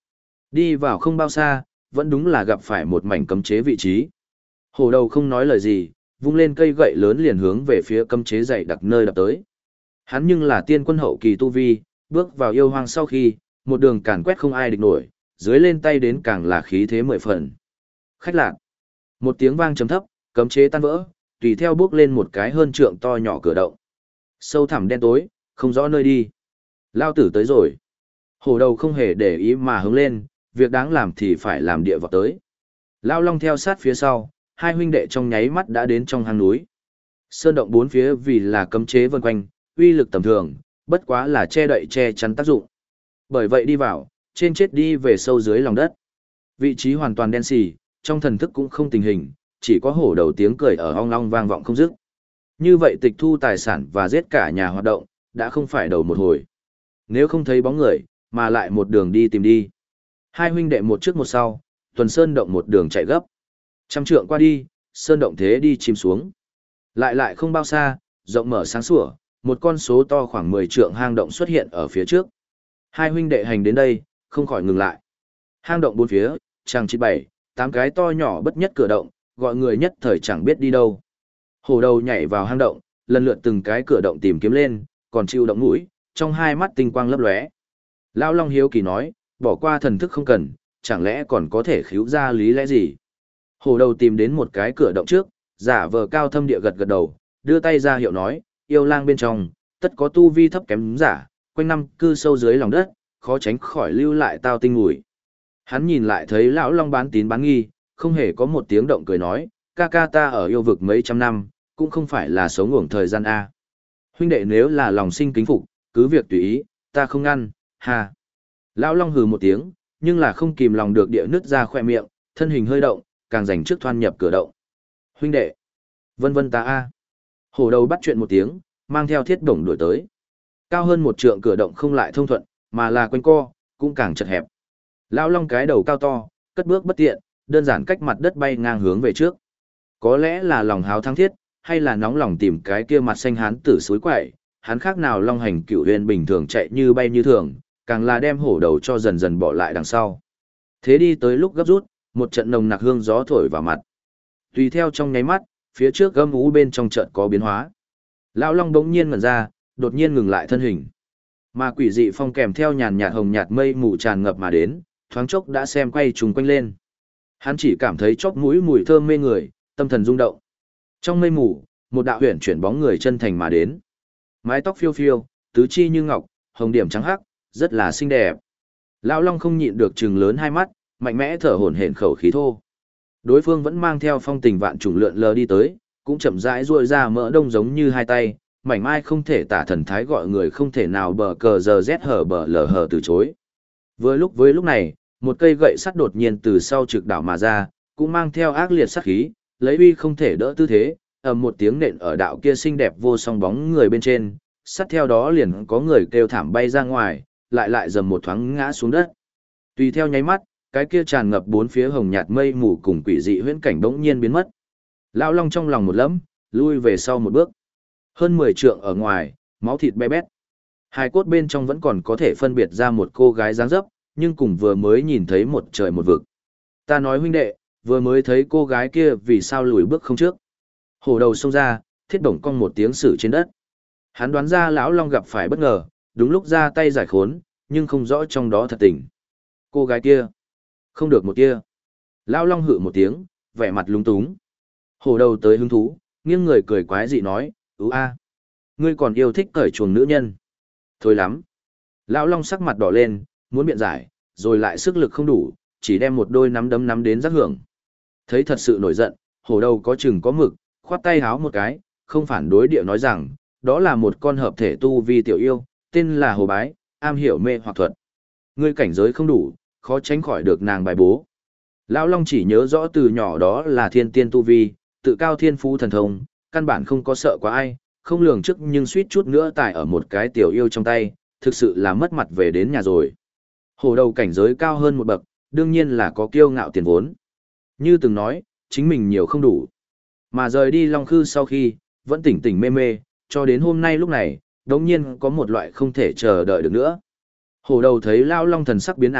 Speaker 1: Đi vào không bao xa, vẫn đúng là gặp phải một mảnh cấm chế vị trí. Hổ đầu không nói lời gì, vung lên cây gậy lớn liền hướng về phía cấm chế dày đặc nơi đập tới. Hắn nhưng là tiên quân hậu kỳ tu vi, bước vào yêu hoang sau khi, một đường càn quét không ai địch nổi, dưới lên tay đến càng là khí thế mười phần. Khách lạc. Một tiếng vang trầm thấp, cấm chế tan vỡ, tùy theo bước lên một cái hơn trượng to nhỏ cửa động. Sâu thẳm đen tối, không rõ nơi đi. Lao tử tới rồi. Hổ đầu không hề để ý mà hướng lên, việc đáng làm thì phải làm địa vào tới. Lao Long theo sát phía sau, hai huynh đệ trong nháy mắt đã đến trong hang núi. Sơn động bốn phía vì là cấm chế vần quanh, uy lực tầm thường, bất quá là che đậy che chắn tác dụng. Bởi vậy đi vào, trên chết đi về sâu dưới lòng đất. Vị trí hoàn toàn đen xì, trong thần thức cũng không tình hình, chỉ có hổ đầu tiếng cười ở ong ong vang vọng không dứt. Như vậy tịch thu tài sản và giết cả nhà hoạt động, đã không phải đầu một hồi. Nếu không thấy bóng người, mà lại một đường đi tìm đi. Hai huynh đệ một trước một sau, tuần sơn động một đường chạy gấp. Trăm trượng qua đi, sơn động thế đi chìm xuống. Lại không bao xa, rộng mở sáng sủa, một con số to khoảng 10 trượng hang động xuất hiện ở phía trước. Hai huynh đệ hành đến đây, không khỏi ngừng lại. Hang động bốn phía, chàng chỉ 7, 8 cái to nhỏ bất nhất cửa động, gọi người nhất thời chẳng biết đi đâu. Hổ đầu nhảy vào hang động, lần lượt từng cái cửa động tìm kiếm lên, còn chịu động mũi, trong hai mắt tinh quang lấp lóe. Lão Long hiếu kỳ nói, bỏ qua thần thức không cần, chẳng lẽ còn có thể khíu ra lý lẽ gì? Hổ đầu tìm đến một cái cửa động trước, giả vờ cao thâm địa gật gật đầu, đưa tay ra hiệu nói, yêu lang bên trong, tất có tu vi thấp kém giả, quanh năm cư sâu dưới lòng đất, khó tránh khỏi lưu lại tao tinh mùi. Hắn nhìn lại thấy lão Long bán tín bán nghi, không hề có một tiếng động cười nói, ca ca ta ở yêu vực mấy trăm năm, cũng không phải là sống ngủng thời gian A. Huynh đệ nếu là lòng sinh kính phục, cứ việc tùy ý, ta không ngăn, ha. Lão Long hừ một tiếng, nhưng là không kìm lòng được địa nứt ra khoe miệng, thân hình hơi động, càng dành trước thoan nhập cửa động. Huynh đệ, vân vân ta A. Hổ đầu bắt chuyện một tiếng, mang theo thiết bổng đuổi tới. Cao hơn một trượng cửa động không lại thông thuận, mà là quanh co, cũng càng chật hẹp. Lão Long cái đầu cao to, cất bước bất tiện, đơn giản cách mặt đất bay ngang hướng về trước. Có lẽ là lòng háo thắng thiết, hay là nóng lòng tìm cái kia mặt xanh hán tử suối quậy, hắn khác nào Long hành cựu huyền bình thường chạy như bay như thường, càng là đem hổ đầu cho dần dần bỏ lại đằng sau. Thế đi tới lúc gấp rút, một trận nồng nặc hương gió thổi vào mặt. Tùy theo trong nháy mắt, phía trước gầm ú bên trong trận có biến hóa. Lão Long bỗng nhiên ngẩn ra, đột nhiên ngừng lại thân hình. Mà quỷ dị phong kèm theo nhàn nhạt hồng nhạt mây mù tràn ngập mà đến, thoáng chốc đã xem quay trùng quanh lên. Hắn chỉ cảm thấy chóp mũi mùi thơm mê người, tâm thần rung động. Trong mây mù, một đạo huyền chuyển bóng người chân thành mà đến. Mái tóc phiêu phiêu, tứ chi như ngọc, hồng điểm trắng hắc, rất là xinh đẹp. Lão Long không nhịn được trừng lớn hai mắt, mạnh mẽ thở hổn hển khẩu khí thô. Đối phương vẫn mang theo phong tình vạn trùng lượn lờ đi tới, cũng chậm rãi duỗi ra mỡ đông giống như hai tay, mảnh mai không thể tả thần thái gọi người không thể nào bờ cờ giờ rét hở bờ lờ hở từ chối. Với lúc này, một cây gậy sắt đột nhiên từ sau trực đảo mà ra, cũng mang theo ác liệt sát khí, lấy uy không thể đỡ tư thế, ầm một tiếng nện ở đạo kia xinh đẹp vô song bóng người bên trên, sát theo đó liền có người kêu thảm bay ra ngoài, lại dầm một thoáng ngã xuống đất. Tùy theo nháy mắt, cái kia tràn ngập bốn phía hồng nhạt mây mù cùng quỷ dị huyễn cảnh bỗng nhiên biến mất. Lão Long trong lòng một lẫm, lui về sau một bước. Hơn 10 trượng ở ngoài, máu thịt be bét. Hai cốt bên trong vẫn còn có thể phân biệt ra một cô gái dáng dấp, nhưng cùng vừa mới nhìn thấy một trời một vực. Ta nói huynh đệ, vừa mới thấy cô gái kia vì sao lùi bước không trước. Hổ đầu xông ra, thiết bổng cong một tiếng sử trên đất. Hắn đoán ra lão Long gặp phải bất ngờ, đúng lúc ra tay giải khốn, nhưng không rõ trong đó thật tình. Cô gái kia, không được một kia. Lão Long hự một tiếng, vẻ mặt lúng túng. Hổ đầu tới hứng thú, nghiêng người cười quái dị nói, a, ngươi còn yêu thích cởi chuồng nữ nhân. Thôi lắm. Lão Long sắc mặt đỏ lên, muốn biện giải, rồi lại sức lực không đủ, chỉ đem một đôi nắm đấm nắm đến giác hưởng. Thấy thật sự nổi giận, hổ đầu có chừng có mực, khoát tay háo một cái, không phản đối địa nói rằng, đó là một con hợp thể tu vi tiểu yêu, tên là Hồ Bái, am hiểu mê hoặc thuật. Ngươi cảnh giới không đủ, khó tránh khỏi được nàng bài bố. Lão Long chỉ nhớ rõ từ nhỏ đó là thiên tiên tu vi, tự cao thiên phú thần thông, căn bản không có sợ quá ai, không lường trước nhưng suýt chút nữa tại ở một cái tiểu yêu trong tay, thực sự là mất mặt về đến nhà rồi. Hổ đầu cảnh giới cao hơn một bậc, đương nhiên là có kiêu ngạo tiền vốn. Như từng nói, chính mình nhiều không đủ. Mà rời đi Long Khư sau khi, vẫn tỉnh tỉnh mê mê, cho đến hôm nay lúc này, đống nhiên có một loại không thể chờ đợi được nữa. Hổ đầu thấy Lão Long thần sắc biến ảo,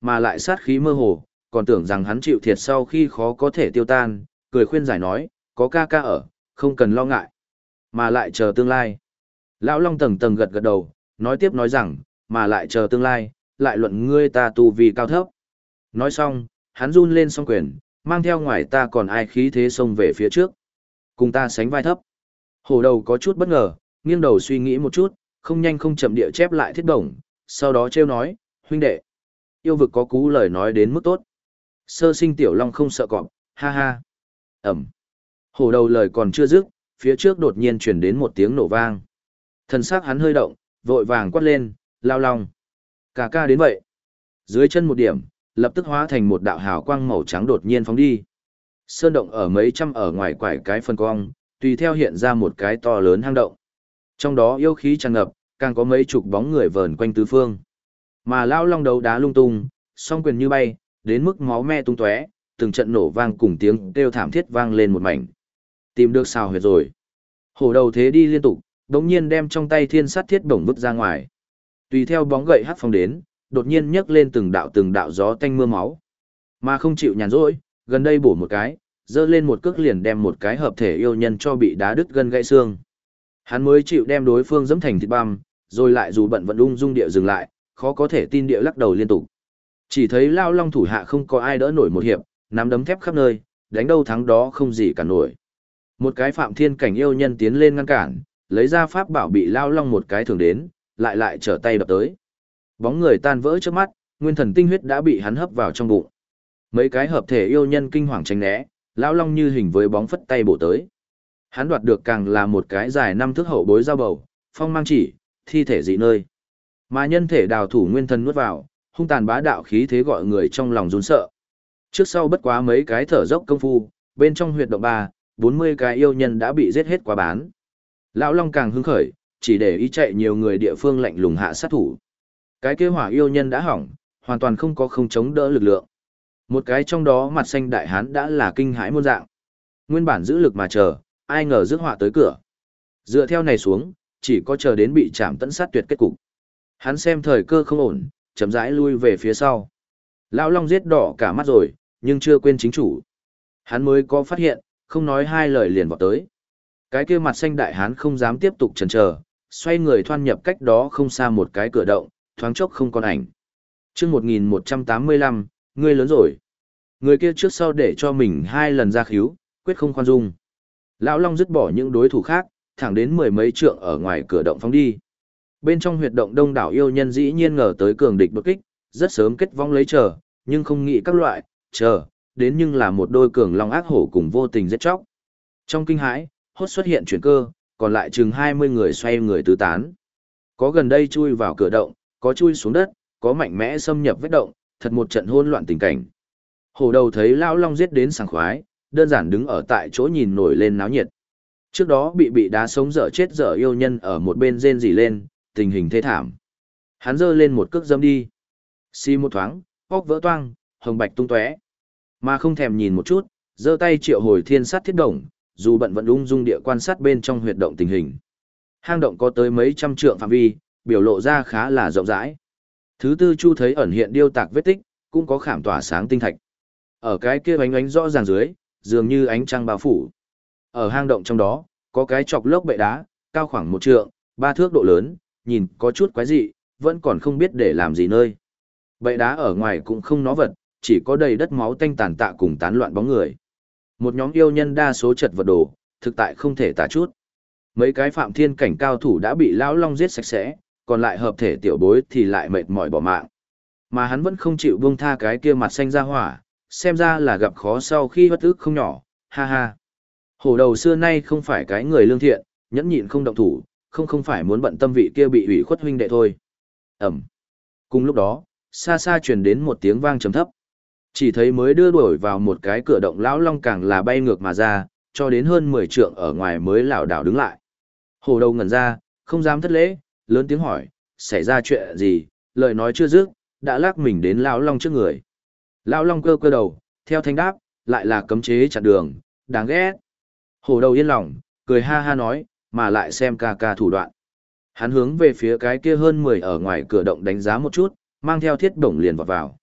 Speaker 1: mà lại sát khí mơ hồ, còn tưởng rằng hắn chịu thiệt sau khi khó có thể tiêu tan, cười khuyên giải nói, có ca ca ở, không cần lo ngại, mà lại chờ tương lai. Lão Long tầng tầng gật gật đầu, nói tiếp nói rằng, mà lại chờ tương lai, lại luận ngươi ta tu vì cao thấp. Nói xong, hắn run lên song quyền, mang theo ngoài ta còn ai khí thế xông về phía trước. Cùng ta sánh vai thấp. Hổ đầu có chút bất ngờ, nghiêng đầu suy nghĩ một chút, không nhanh không chậm địa chép lại thiết đồng, sau đó trêu nói, huynh đệ. Yêu vực có cú lời nói đến mức tốt. Sơ sinh tiểu long không sợ cọp, ha ha. Ẩm. Hổ đầu lời còn chưa dứt, phía trước đột nhiên chuyển đến một tiếng nổ vang. Thần sắc hắn hơi động, vội vàng quát lên, lao long. Cả ca đến vậy. Dưới chân một điểm, lập tức hóa thành một đạo hào quang màu trắng đột nhiên phóng đi. Sơn động ở mấy trăm ở ngoài quải cái phân cong, tùy theo hiện ra một cái to lớn hang động. Trong đó yêu khí tràn ngập, càng có mấy chục bóng người vờn quanh tứ phương. Mà lao long đấu đá lung tung, song quyền như bay, đến mức máu me tung tóe, từng trận nổ vang cùng tiếng kêu thảm thiết vang lên một mảnh. Tìm được xào huyệt rồi. Hổ đầu thế đi liên tục, đống nhiên đem trong tay thiên sát thiết bổng vứt ra ngoài. Tùy theo bóng gậy hắt phong đến, đột nhiên nhấc lên từng đạo gió tanh mưa máu. Mà không chịu nhàn rỗi, gần đây bổ một cái, dơ lên một cước liền đem một cái hợp thể yêu nhân cho bị đá đứt gân gãy xương. Hắn mới chịu đem đối phương dẫm thành thịt băm, rồi lại dù bận vận ung dung địa dừng lại, khó có thể tin địa lắc đầu liên tục. Chỉ thấy lao long thủ hạ không có ai đỡ nổi một hiệp, nắm đấm thép khắp nơi, đánh đâu thắng đó không gì cả nổi. Một cái phạm thiên cảnh yêu nhân tiến lên ngăn cản, lấy ra pháp bảo bị lao long một cái thường đến, lại trở tay đập tới. Bóng người tan vỡ trước mắt, nguyên thần tinh huyết đã bị hắn hấp vào trong bụng. Mấy cái hợp thể yêu nhân kinh hoàng tránh né, lao long như hình với bóng phất tay bổ tới. Hắn đoạt được càng là một cái dài 5 thước hậu bối dao bầu, phong mang chỉ, thi thể dị nơi. Mà nhân thể đào thủ nguyên thần nuốt vào, hung tàn bá đạo khí thế gọi người trong lòng run sợ. Trước sau bất quá mấy cái thở dốc công phu, bên trong huyệt động 40 cái yêu nhân đã bị giết hết quá bán. Lão Long càng hứng khởi, chỉ để ý chạy nhiều người địa phương lạnh lùng hạ sát thủ. Cái kế hỏa yêu nhân đã hỏng, hoàn toàn không chống đỡ lực lượng. Một cái trong đó mặt xanh đại hán đã là kinh hãi muôn dạng. Nguyên bản giữ lực mà chờ, ai ngờ rước họa tới cửa. Dựa theo này xuống, chỉ có chờ đến bị chạm tận sát tuyệt kết cục. Hắn xem thời cơ không ổn, chậm rãi lui về phía sau. Lão Long giết đỏ cả mắt rồi, nhưng chưa quên chính chủ. Hắn mới có phát hiện, không nói hai lời liền vọt tới. Cái kia mặt xanh đại hán không dám tiếp tục chần chờ, xoay người thoăn nhập cách đó không xa một cái cửa động, thoáng chốc không còn ảnh. Chương 1185, ngươi lớn rồi. Người kia trước sau để cho mình 2 lần ra khíu, quyết không khoan dung. Lão Long dứt bỏ những đối thủ khác, thẳng đến 10 mấy trượng ở ngoài cửa động phóng đi. Bên trong huyệt động đông đảo yêu nhân dĩ nhiên ngờ tới cường địch đột kích, rất sớm kết vong lấy chờ, nhưng không nghĩ các loại, chờ, đến nhưng là một đôi cường long ác hổ cùng vô tình giết chóc. Trong kinh hãi, hốt xuất hiện chuyển cơ, còn lại chừng 20 người xoay người tứ tán. Có gần đây chui vào cửa động, có chui xuống đất, có mạnh mẽ xâm nhập vết động, thật một trận hỗn loạn tình cảnh. Hổ đầu thấy lão long giết đến sảng khoái, đơn giản đứng ở tại chỗ nhìn nổi lên náo nhiệt. Trước đó bị đá sống dở chết dở yêu nhân ở một bên rên rỉ lên, tình hình thê thảm. Hắn giơ lên một cước dâm đi. Xi một thoáng, óc vỡ toang, hồng bạch tung tóe. Mà không thèm nhìn một chút, giơ tay triệu hồi thiên sát thiết đồng, dù bận vận ung dung địa quan sát bên trong huyệt động tình hình. Hang động có tới mấy trăm trượng phạm vi, biểu lộ ra khá là rộng rãi. Thứ tư chu thấy ẩn hiện điêu tạc vết tích, cũng có khảm tỏa sáng tinh thạch. Ở cái kia ánh ánh rõ ràng dưới, dường như ánh trăng bao phủ. Ở hang động trong đó, có cái chọc lốc bệ đá, cao khoảng 1 trượng, 3 thước độ lớn, nhìn có chút quái dị, vẫn còn không biết để làm gì nơi. Bệ đá ở ngoài cũng không nó vật, chỉ có đầy đất máu tanh tàn tạ cùng tán loạn bóng người. Một nhóm yêu nhân đa số chật vật đồ, thực tại không thể tả chút. Mấy cái phạm thiên cảnh cao thủ đã bị lão long giết sạch sẽ, còn lại hợp thể tiểu bối thì lại mệt mỏi bỏ mạng. Mà hắn vẫn không chịu buông tha cái kia mặt xanh ra hỏa, xem ra là gặp khó sau khi bất ức không nhỏ, ha ha. Hổ đầu xưa nay không phải cái người lương thiện, nhẫn nhịn không động thủ, không phải muốn bận tâm vị kia bị ủy khuất huynh đệ thôi. Ẩm. Cùng lúc đó, xa xa truyền đến một tiếng vang trầm thấp. Chỉ thấy mới đưa đuổi vào một cái cửa động lão long càng là bay ngược mà ra, cho đến hơn 10 trượng ở ngoài mới lảo đảo đứng lại. Hổ đầu ngẩn ra, không dám thất lễ, lớn tiếng hỏi, xảy ra chuyện gì, lời nói chưa dứt, đã lắc mình đến lão long trước người. Lão long cơ đầu, theo thanh đáp, lại là cấm chế chặn đường, đáng ghét. Hổ đầu yên lòng, cười ha ha nói, mà lại xem ca ca thủ đoạn. Hắn hướng về phía cái kia hơn 10 ở ngoài cửa động đánh giá một chút, mang theo thiết bổng liền vọt vào.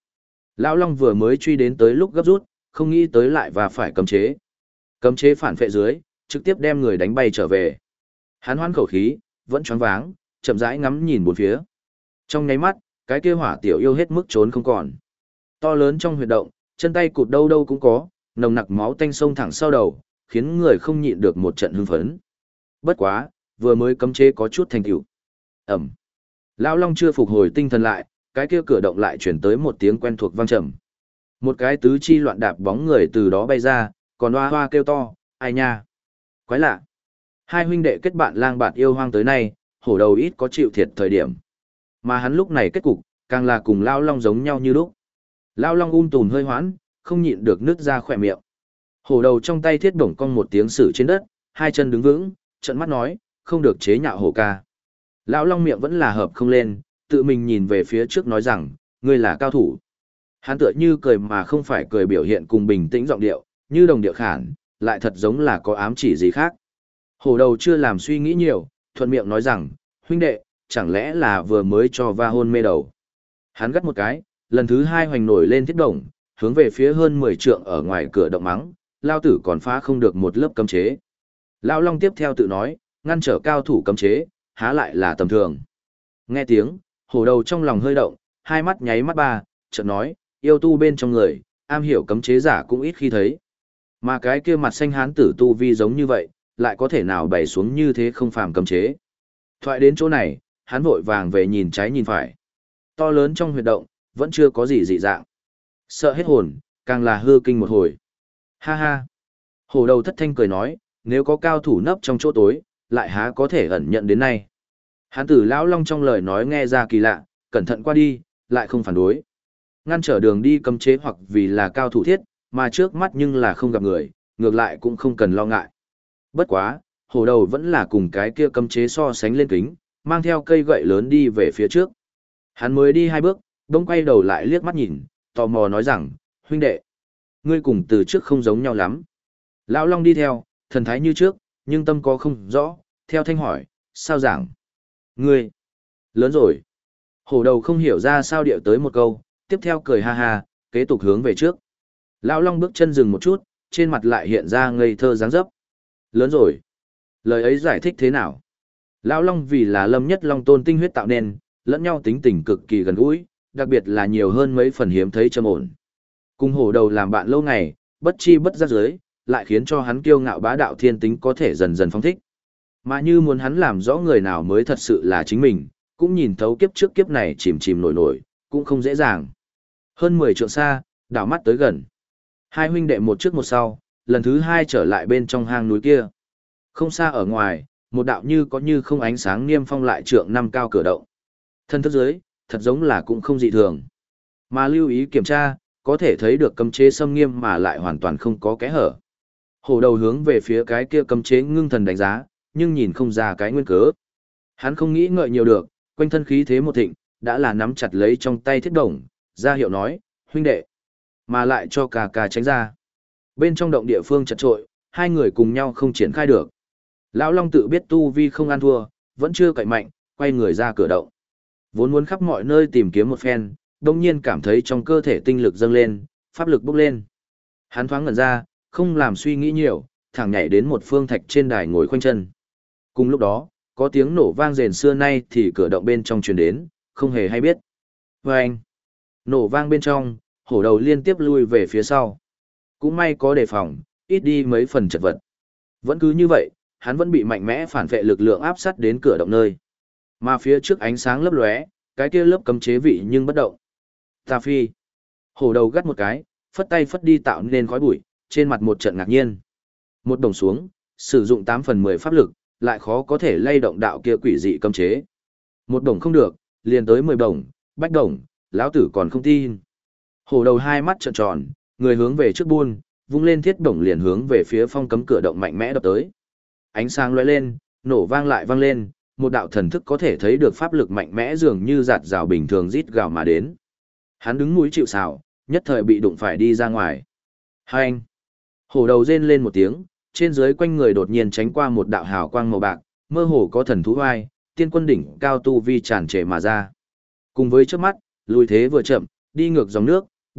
Speaker 1: Lão Long vừa mới truy đến tới lúc gấp rút, không nghĩ tới lại và phải cấm chế. Cấm chế phản phệ dưới, trực tiếp đem người đánh bay trở về. Hắn hoán khẩu khí, vẫn choáng váng, chậm rãi ngắm nhìn bốn phía. Trong nháy mắt, cái kia hỏa tiểu yêu hết mức trốn không còn. To lớn trong huyệt động, chân tay cụt đâu đâu cũng có, nồng nặc máu tanh sông thẳng sau đầu, khiến người không nhịn được một trận hưng phấn. Bất quá, vừa mới cấm chế có chút thành tựu. Ẩm. Lão Long chưa phục hồi tinh thần lại, cái kia cửa động lại chuyển tới một tiếng quen thuộc vang trầm. Một cái tứ chi loạn đạp bóng người từ đó bay ra, còn hoa hoa kêu to, ai nha. Quái lạ. Hai huynh đệ kết bạn lang bạt yêu hoang tới nay, hổ đầu ít có chịu thiệt thời điểm. Mà hắn lúc này kết cục, càng là cùng Lão Long giống nhau như lúc. Lão Long tùm hơi hoãn, không nhịn được nứt ra khỏe miệng. Hổ đầu trong tay thiết bổng cong một tiếng sử trên đất, hai chân đứng vững, trận mắt nói, không được chế nhạo hổ ca. Lão Long miệng vẫn là hợp không lên, tự mình nhìn về phía trước nói rằng, ngươi là cao thủ. Hắn tựa như cười mà không phải cười biểu hiện cùng bình tĩnh giọng điệu, như đồng điệu khản, lại thật giống là có ám chỉ gì khác. Hổ đầu chưa làm suy nghĩ nhiều, thuận miệng nói rằng, huynh đệ, chẳng lẽ là vừa mới cho va hôn mê đầu. Hắn gắt một cái, lần thứ hai hoành nổi lên thiết đồng, hướng về phía hơn 10 trượng ở ngoài cửa động mắng, lao tử còn phá không được một lớp cấm chế. Lão Long tiếp theo tự nói, ngăn trở cao thủ cấm chế, há lại là tầm thường. Nghe tiếng, hổ đầu trong lòng hơi động, hai mắt nháy mắt ba, chợt nói, yêu tu bên trong người, am hiểu cấm chế giả cũng ít khi thấy. Mà cái kia mặt xanh hán tử tu vi giống như vậy, lại có thể nào bày xuống như thế không phàm cấm chế. Thoại đến chỗ này, hắn vội vàng về nhìn trái nhìn phải. To lớn trong huyệt động, vẫn chưa có gì dị dạng. Sợ hết hồn, càng là hư kinh một hồi. Ha ha. Hổ đầu thất thanh cười nói, nếu có cao thủ nấp trong chỗ tối, lại há có thể ẩn nhận đến nay. Hán tử Lão Long trong lời nói nghe ra kỳ lạ, cẩn thận qua đi, lại không phản đối. Ngăn trở đường đi cấm chế hoặc vì là cao thủ thiết, mà trước mắt nhưng là không gặp người, ngược lại cũng không cần lo ngại. Bất quá, hổ đầu vẫn là cùng cái kia cấm chế so sánh lên kính, mang theo cây gậy lớn đi về phía trước. Hắn mới đi hai bước, bỗng quay đầu lại liếc mắt nhìn, tò mò nói rằng, huynh đệ, ngươi cùng từ trước không giống nhau lắm. Lão Long đi theo, thần thái như trước, nhưng tâm có không rõ, theo thanh hỏi, sao giảng? Ngươi, lớn rồi. Hổ đầu không hiểu ra sao điệu tới một câu, tiếp theo cười ha ha, kế tục hướng về trước. Lão Long bước chân dừng một chút, trên mặt lại hiện ra ngây thơ dáng dấp. Lớn rồi. Lời ấy giải thích thế nào? Lão Long vì là Lâm Nhất Long tôn tinh huyết tạo nên, lẫn nhau tính tình cực kỳ gần gũi, đặc biệt là nhiều hơn mấy phần hiếm thấy trầm ổn. Cùng hổ đầu làm bạn lâu ngày, bất chi bất giác giới, lại khiến cho hắn kiêu ngạo bá đạo thiên tính có thể dần dần phong thích. Mà như muốn hắn làm rõ người nào mới thật sự là chính mình, cũng nhìn thấu kiếp trước kiếp này chìm chìm nổi nổi, cũng không dễ dàng. Hơn 10 trượng xa, đảo mắt tới gần. Hai huynh đệ một trước một sau, lần thứ hai trở lại bên trong hang núi kia. Không xa ở ngoài, một đạo như có như không ánh sáng niêm phong lại trượng năm cao cửa động. Thân thức dưới, thật giống là cũng không dị thường. Mà lưu ý kiểm tra, có thể thấy được cấm chế xâm nghiêm mà lại hoàn toàn không có kẽ hở. Hổ đầu hướng về phía cái kia cấm chế ngưng thần đánh giá, nhưng nhìn không ra cái nguyên cớ. Hắn không nghĩ ngợi nhiều được, quanh thân khí thế một thịnh, đã là nắm chặt lấy trong tay thiết đồng, ra hiệu nói, huynh đệ, mà lại cho cà cà tránh ra. Bên trong động địa phương chật trội, hai người cùng nhau không triển khai được. Lão Long tự biết tu vi không ăn thua, vẫn chưa cậy mạnh, quay người ra cửa động. Vốn muốn khắp mọi nơi tìm kiếm một phen, đồng nhiên cảm thấy trong cơ thể tinh lực dâng lên, pháp lực bốc lên. Hắn thoáng ngẩn ra, không làm suy nghĩ nhiều, thẳng nhảy đến một phương thạch trên đài ngồi khoanh chân. Cùng lúc đó, có tiếng nổ vang rền xưa nay thì cửa động bên trong truyền đến, không hề hay biết. Vâng! Nổ vang bên trong, hổ đầu liên tiếp lui về phía sau. Cũng may có đề phòng, ít đi mấy phần chật vật. Vẫn cứ như vậy, hắn vẫn bị mạnh mẽ phản vệ lực lượng áp sát đến cửa động nơi. Mà phía trước ánh sáng lấp lóe, cái kia lớp cấm chế vị nhưng bất động. Ta phi! Hổ đầu gắt một cái, phất tay phất đi tạo nên khói bụi, trên mặt một trận ngạc nhiên. Một đồng xuống, sử dụng 8/10 pháp lực, lại khó có thể lay động đạo kia quỷ dị cấm chế. Một đồng không được, liền tới 10 đồng, bách đồng, lão tử còn không tin. Hổ đầu hai mắt trợn tròn, người hướng về trước buôn, vung lên thiết đồng liền hướng về phía phong cấm cửa động mạnh mẽ đập tới. Ánh sáng lóe lên, nổ vang lại vang lên, một đạo thần thức có thể thấy được pháp lực mạnh mẽ dường như giạt rào bình thường rít gào mà đến. Hắn đứng mũi chịu sào, nhất thời bị đụng phải đi ra ngoài. Hai anh! Hổ đầu rên lên một tiếng, trên dưới quanh người đột nhiên tránh qua một đạo hào quang màu bạc, mơ hồ có thần thú vai, tiên quân đỉnh cao tu vi tràn trề mà ra. Cùng với trước mắt, lùi thế vừa chậm, đi ngược dòng nước,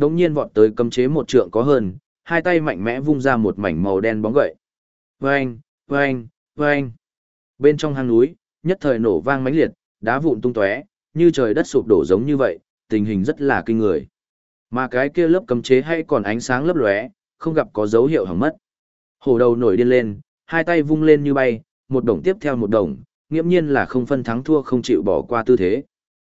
Speaker 1: đống nhiên vọt tới cấm chế một trượng có hơn, hai tay mạnh mẽ vung ra một mảnh màu đen bóng gậy. Vâng, vâng, vâng. Bên trong hang núi, nhất thời nổ vang mãnh liệt, đá vụn tung tóe, như trời đất sụp đổ giống như vậy, tình hình rất là kinh người. Mà cái kia lớp cấm chế hay còn ánh sáng lấp lóe, không gặp có dấu hiệu hỏng mất. Hổ đầu nổi điên lên, hai tay vung lên như bay, một đồng tiếp theo một đồng, nghiễm nhiên là không phân thắng thua không chịu bỏ qua tư thế.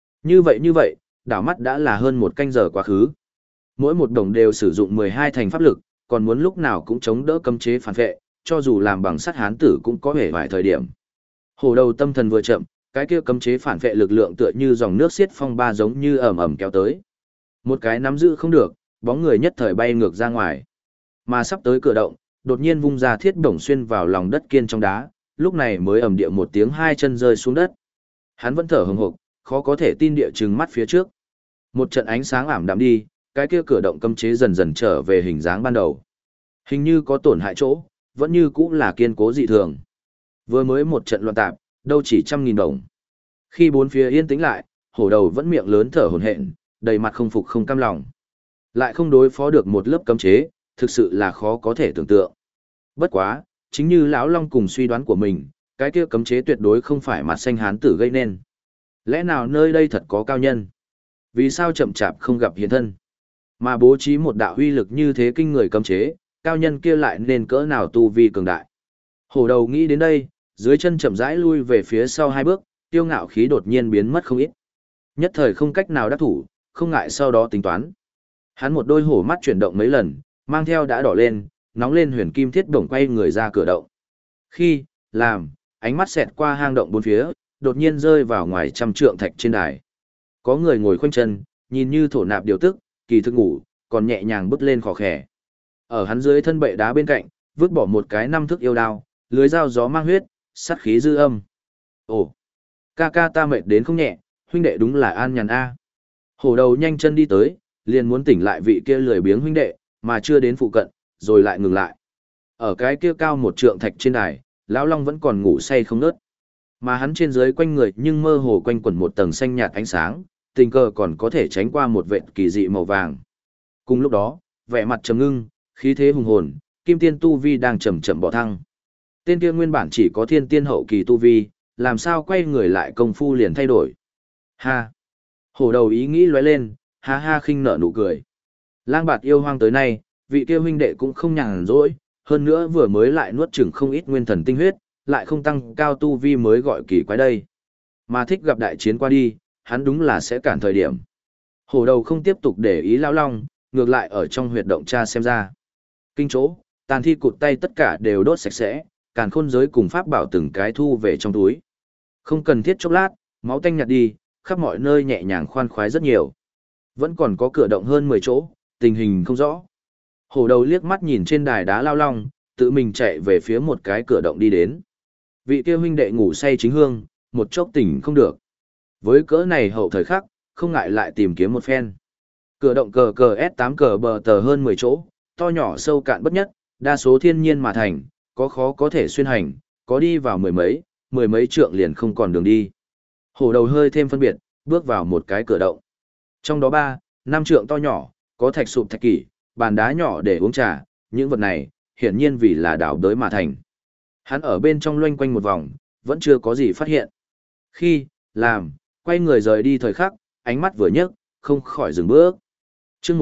Speaker 1: Như vậy, đảo mắt đã là hơn một canh giờ quá khứ. Mỗi một đồng đều sử dụng 12 thành pháp lực, còn muốn lúc nào cũng chống đỡ cấm chế phản vệ, cho dù làm bằng sắt hán tử cũng có vẻ vài thời điểm. Hổ đầu tâm thần vừa chậm, cái kia cấm chế phản vệ lực lượng tựa như dòng nước xiết phong ba giống như ầm ầm kéo tới. Một cái nắm giữ không được, bóng người nhất thời bay ngược ra ngoài. Mà sắp tới cửa động, đột nhiên vung ra thiết bổng xuyên vào lòng đất kiên trong đá, lúc này mới ầm địa một tiếng hai chân rơi xuống đất. Hắn vẫn thở hừng hực, khó có thể tin địa trừng mắt phía trước. Một trận ánh sáng ảm đạm đi, cái kia cửa động cấm chế dần dần trở về hình dáng ban đầu. Hình như có tổn hại chỗ, vẫn như cũ là kiên cố dị thường. Vừa mới một trận loạn tạp, đâu chỉ 100.000 đồng. Khi bốn phía yên tĩnh lại, hổ đầu vẫn miệng lớn thở hổn hển, đầy mặt không phục không cam lòng. Lại không đối phó được một lớp cấm chế, thực sự là khó có thể tưởng tượng. Bất quá, chính như lão Long cùng suy đoán của mình, cái kia cấm chế tuyệt đối không phải mặt xanh hán tử gây nên. Lẽ nào nơi đây thật có cao nhân? Vì sao chậm chạp không gặp hiện thân? Mà bố trí một đạo huy lực như thế kinh người cấm chế, cao nhân kia lại nên cỡ nào tu vi cường đại? Hổ đầu nghĩ đến đây, dưới chân chậm rãi lui về phía sau hai bước, tiêu ngạo khí đột nhiên biến mất không ít. Nhất thời không cách nào đắc thủ, không ngại sau đó tính toán. Hắn một đôi hổ mắt chuyển động mấy lần, mang theo đã đỏ lên, nóng lên huyền kim thiết bổng quay người ra cửa động. Khi, làm, ánh mắt xẹt qua hang động bốn phía, đột nhiên rơi vào ngoài 100 trượng thạch trên đài. Có người ngồi khoanh chân, nhìn như thổ nạp điều tức, kỳ thực ngủ, còn nhẹ nhàng bước lên khò khè. Ở hắn dưới thân bệ đá bên cạnh, vứt bỏ một cái 5 thước yêu đao, lưới dao gió mang huyết, sát khí dư âm. Ồ, ca ca ta mệt đến không nhẹ, huynh đệ đúng là an nhàn a. Hổ đầu nhanh chân đi tới, liền muốn tỉnh lại vị kia lười biếng huynh đệ, mà chưa đến phụ cận, rồi lại ngừng lại. Ở cái kia cao 1 trượng thạch trên đài, lão Long vẫn còn ngủ say không ngớt. Mà hắn trên dưới quanh người nhưng mơ hồ quanh quẩn một tầng xanh nhạt ánh sáng, tình cờ còn có thể tránh qua một vệt kỳ dị màu vàng. Cùng lúc đó, vẻ mặt trầm ngưng, khí thế hùng hồn, kim tiên tu vi đang chậm chậm bỏ thăng. Tên kia nguyên bản chỉ có thiên tiên hậu kỳ tu vi, làm sao quay người lại công phu liền thay đổi. Ha! Hổ đầu ý nghĩ lóe lên, ha ha khinh nở nụ cười. Lang bạt yêu hoang tới nay, vị kia huynh đệ cũng không nhàn rỗi, hơn nữa vừa mới lại nuốt chửng không ít nguyên thần tinh huyết, lại không tăng cao tu vi mới gọi kỳ quái đây. Mà thích gặp đại chiến qua đi, hắn đúng là sẽ cản thời điểm. Hổ đầu không tiếp tục để ý lão Long, ngược lại ở trong huyệt động tra xem ra. Kinh chỗ, tàn thi cụt tay tất cả đều đốt sạch sẽ, càn khôn giới cùng pháp bảo từng cái thu về trong túi. Không cần thiết chốc lát, máu tanh nhạt đi, khắp mọi nơi nhẹ nhàng khoan khoái rất nhiều. Vẫn còn có cửa động hơn 10 chỗ, tình hình không rõ. Hổ đầu liếc mắt nhìn trên đài đá lao long, tự mình chạy về phía một cái cửa động đi đến. Vị kia huynh đệ ngủ say chính hương, một chốc tỉnh không được. Với cỡ này hậu thời khắc, không ngại lại tìm kiếm một phen. Cửa động cờ cờ S8 cờ bờ tờ hơn 10 chỗ, to nhỏ sâu cạn bất nhất, đa số thiên nhiên mà thành, có khó có thể xuyên hành, có đi vào mười mấy trượng liền không còn đường đi. Hổ đầu hơi thêm phân biệt, bước vào một cái cửa động. Trong đó 3, 5 trượng to nhỏ, có thạch sụp thạch kỷ, bàn đá nhỏ để uống trà, những vật này, hiển nhiên vì là đảo đới mà thành. Hắn ở bên trong loanh quanh một vòng, vẫn chưa có gì phát hiện. Khi, làm, quay người rời đi thời khắc, ánh mắt vừa nhấc, không khỏi dừng bước. Chương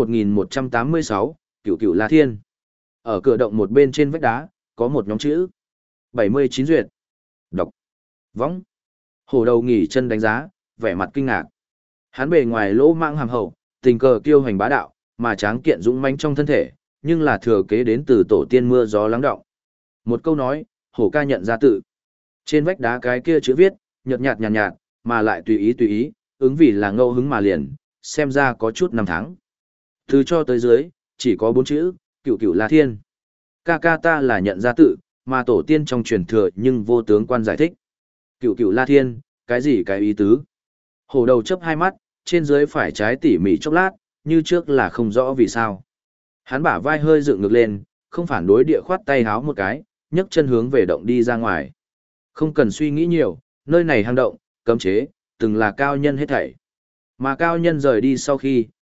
Speaker 1: 1186, Cửu Cửu La Thiên. Ở cửa động một bên trên vách đá, có một nhóm chữ. 79 duyệt. Đọc. Võng. Hổ đầu nghỉ chân đánh giá, vẻ mặt kinh ngạc. Hắn bề ngoài lỗ mạng hàm hậu, tình cờ kiêu hành bá đạo, mà tráng kiện dũng mãnh trong thân thể, nhưng là thừa kế đến từ tổ tiên mưa gió lắng đọng. Một câu nói, hổ ca nhận ra tự. Trên vách đá cái kia chữ viết, nhợt nhạt nhàn nhạt, mà lại tùy ý, ứng vì là ngẫu hứng mà liền, xem ra có chút năm tháng. Từ cho tới dưới, chỉ có 4 chữ, Cửu Cửu La Thiên. Ca ca ta là nhận ra tự, mà tổ tiên trong truyền thừa nhưng vô tướng quan giải thích. Cửu Cửu La Thiên, cái gì cái ý tứ? Hổ đầu chấp hai mắt, trên dưới phải trái tỉ mỉ chốc lát, như trước là không rõ vì sao. Hắn bả vai hơi dựng ngược lên, không phản đối địa khoát tay háo một cái, nhấc chân hướng về động đi ra ngoài. Không cần suy nghĩ nhiều, nơi này hang động, cấm chế, từng là cao nhân hết thảy. Mà cao nhân rời đi sau khi,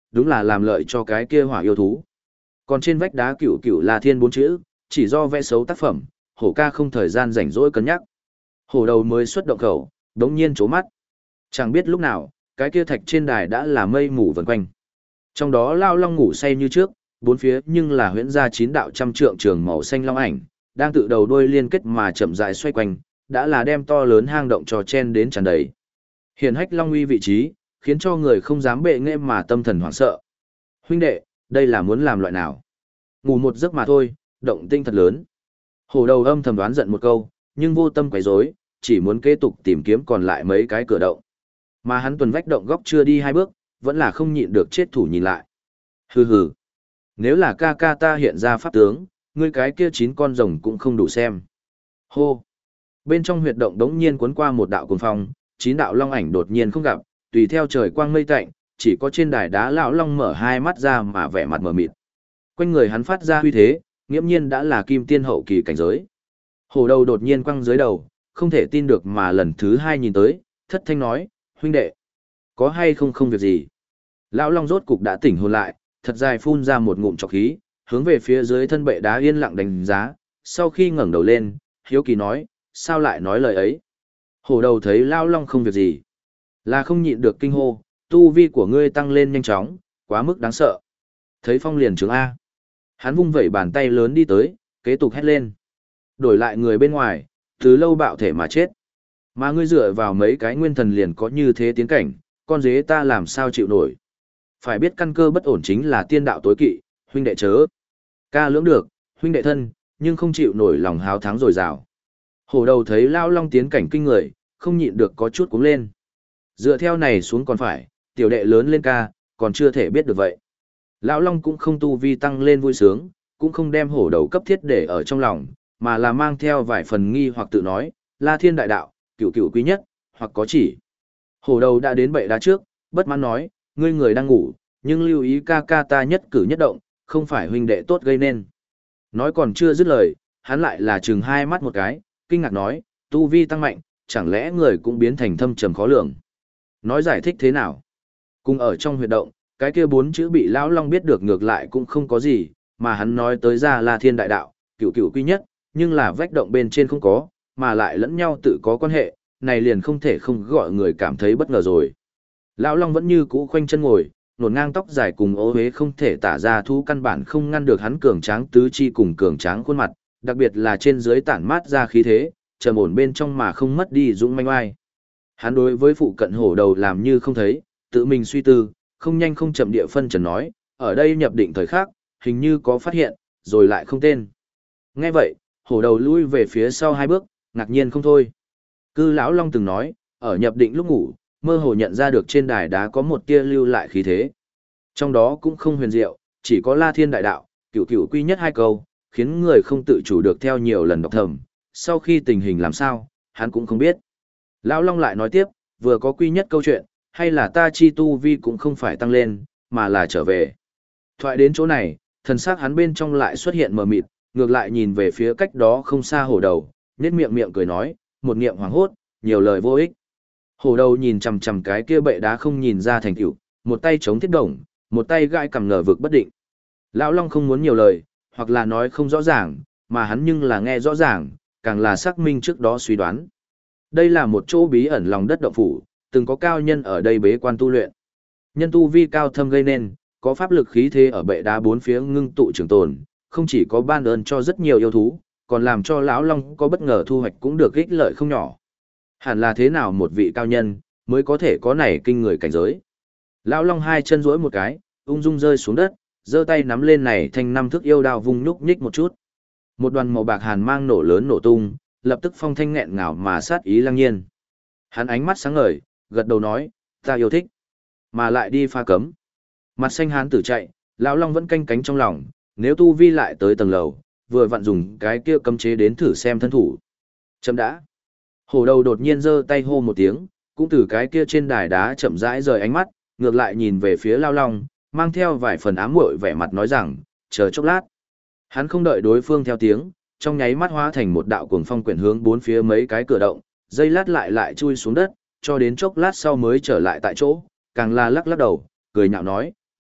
Speaker 1: đúng là làm lợi cho cái kia hỏa yêu thú. Còn trên vách đá cửu cửu là thiên bốn chữ, chỉ do vẽ xấu tác phẩm, hổ ca không thời gian rảnh rỗi cân nhắc. Hổ đầu mới xuất động khẩu, đống nhiên chố mắt. Chẳng biết lúc nào, cái kia thạch trên đài đã là mây mù vần quanh. Trong đó Lao Long ngủ say như trước, bốn phía nhưng là huyễn ra 9 đạo trăm trượng trường màu xanh long ảnh, đang tự đầu đuôi liên kết mà chậm rãi xoay quanh, đã là đem to lớn hang động trò chen đến tràn đầy. Hiển hách long uy vị trí, khiến cho người không dám bệ nghệ mà tâm thần hoảng sợ. Huynh đệ, đây là muốn làm loại nào? Ngủ một giấc mà thôi, động tinh thật lớn. Hổ đầu âm thầm đoán giận một câu, nhưng vô tâm quấy rối, chỉ muốn kế tục tìm kiếm còn lại mấy cái cửa động. Mà hắn tuần vách động góc chưa đi 2 bước, vẫn là không nhịn được chết thủ nhìn lại. Hừ hừ. Nếu là ca ca ta hiện ra pháp tướng, ngươi cái kia 9 con rồng cũng không đủ xem. Hô. Bên trong huyệt động đống nhiên cuốn qua một đạo cuồng phong, 9 đạo long ảnh đột nhiên không gặp, tùy theo trời quang mây tạnh, chỉ có trên đài đá lão long mở 2 mắt ra mà vẻ mặt mờ mịt. Quanh người hắn phát ra uy thế, nghiễm nhiên đã là kim tiên hậu kỳ cảnh giới. Hổ đầu đột nhiên quăng dưới đầu, không thể tin được mà lần thứ 2 nhìn tới, thất thanh nói, huynh đệ, có hay không việc gì. Lão long rốt cục đã tỉnh hồn lại, thật dài phun ra một ngụm trọc khí, hướng về phía dưới thân bệ đá yên lặng đánh giá, sau khi ngẩng đầu lên, hiếu kỳ nói, sao lại nói lời ấy. Hổ đầu thấy Lão long không việc gì, là không nhịn được kinh hô, tu vi của ngươi tăng lên nhanh chóng, quá mức đáng sợ. Thấy phong liền trướng A. Hắn vung vẩy bàn tay lớn đi tới, kế tục hét lên. Đổi lại người bên ngoài, từ lâu bạo thể mà chết. Mà ngươi dựa vào mấy cái nguyên thần liền có như thế tiến cảnh, con dế ta làm sao chịu nổi. Phải biết căn cơ bất ổn chính là tiên đạo tối kỵ, huynh đệ chớ. Ca lưỡng được, huynh đệ thân, nhưng không chịu nổi lòng háo thắng dồi dào. Hổ đầu thấy Lao Long tiến cảnh kinh người, không nhịn được có chút cuống lên. Dựa theo này xuống còn phải, tiểu đệ lớn lên ca, còn chưa thể biết được vậy. Lão Long cũng không tu vi tăng lên vui sướng, cũng không đem hổ đầu cấp thiết để ở trong lòng, mà là mang theo vài phần nghi hoặc tự nói, La Thiên đại đạo, cửu cửu quý nhất, hoặc có chỉ. Hổ đầu đã đến bệ đá trước, bất mãn nói, ngươi người đang ngủ, nhưng lưu ý ca ca ta nhất cử nhất động, không phải huynh đệ tốt gây nên. Nói còn chưa dứt lời, hắn lại là chừng 2 mắt một cái, kinh ngạc nói, tu vi tăng mạnh, chẳng lẽ người cũng biến thành thâm trầm khó lường. Nói giải thích thế nào? Cùng ở trong huyệt động, cái kia 4 chữ bị Lão Long biết được ngược lại cũng không có gì, mà hắn nói tới ra là thiên đại đạo, cửu cửu quy nhất, nhưng là vách động bên trên không có, mà lại lẫn nhau tự có quan hệ, này liền không thể không gọi người cảm thấy bất ngờ rồi. Lão Long vẫn như cũ khoanh chân ngồi, nổn ngang tóc dài cùng ố huế không thể tả ra thú căn bản không ngăn được hắn cường tráng tứ chi cùng cường tráng khuôn mặt, đặc biệt là trên dưới tản mát ra khí thế, trầm ổn bên trong mà không mất đi dũng manh oai. Hắn đối với phụ cận hổ đầu làm như không thấy, tự mình suy tư, không nhanh không chậm địa phân trần nói, ở đây nhập định thời khắc, hình như có phát hiện, rồi lại không tên. Nghe vậy, hổ đầu lui về phía sau 2 bước, ngạc nhiên không thôi. Cư lão Long từng nói, ở nhập định lúc ngủ, mơ hồ nhận ra được trên đài đá có một tia lưu lại khí thế. Trong đó cũng không huyền diệu, chỉ có La Thiên đại đạo, cửu cửu quy nhất 2 câu, khiến người không tự chủ được theo nhiều lần đọc thầm. Sau khi tình hình làm sao, hắn cũng không biết. Lão Long lại nói tiếp, vừa có quy nhất câu chuyện, hay là ta chi tu vi cũng không phải tăng lên, mà là trở về. Thoại đến chỗ này, thần sắc hắn bên trong lại xuất hiện mờ mịt, ngược lại nhìn về phía cách đó không xa hổ đầu, nhếch miệng miệng cười nói, một niệm hoàng hốt, nhiều lời vô ích. Hổ đầu nhìn chằm chằm cái kia bệ đá không nhìn ra thành tựu, một tay chống thiết đồng, một tay gãi cằm ngờ vực bất định. Lão Long không muốn nhiều lời, hoặc là nói không rõ ràng, mà hắn nhưng là nghe rõ ràng, càng là xác minh trước đó suy đoán. Đây là một chỗ bí ẩn lòng đất động phủ, từng có cao nhân ở đây bế quan tu luyện. Nhân tu vi cao thâm gây nên, có pháp lực khí thế ở bệ đá bốn phía ngưng tụ trường tồn, không chỉ có ban ơn cho rất nhiều yêu thú, còn làm cho lão Long có bất ngờ thu hoạch cũng được ích lợi không nhỏ. Hẳn là thế nào một vị cao nhân mới có thể có này kinh người cảnh giới. Lão Long 2 chân duỗi một cái, ung dung rơi xuống đất, giơ tay nắm lên này thanh 5 thước yêu đao vung nhúc nhích một chút. Một đoàn màu bạc hàn mang nổ lớn nổ tung, lập tức phong thanh nghẹn ngào mà sát ý lăng nhiên. Hắn ánh mắt sáng ngời, gật đầu nói, ta yêu thích, mà lại đi pha cấm. Mặt xanh hán tử chạy, lão Long vẫn canh cánh trong lòng, nếu tu vi lại tới tầng lầu, vừa vặn dùng cái kia cấm chế đến thử xem thân thủ. Chấm đã. Hổ đầu đột nhiên giơ tay hô một tiếng, cũng từ cái kia trên đài đá chậm rãi rời ánh mắt, ngược lại nhìn về phía lão Long, mang theo vài phần ám muội vẻ mặt nói rằng, chờ chốc lát. Hắn không đợi đối phương theo tiếng, trong nháy mắt hóa thành một đạo cuồng phong quyển hướng bốn phía mấy cái cửa động, dây lát lại chui xuống đất, cho đến chốc lát sau mới trở lại tại chỗ, càng là lắc lắc đầu, cười nhạo nói,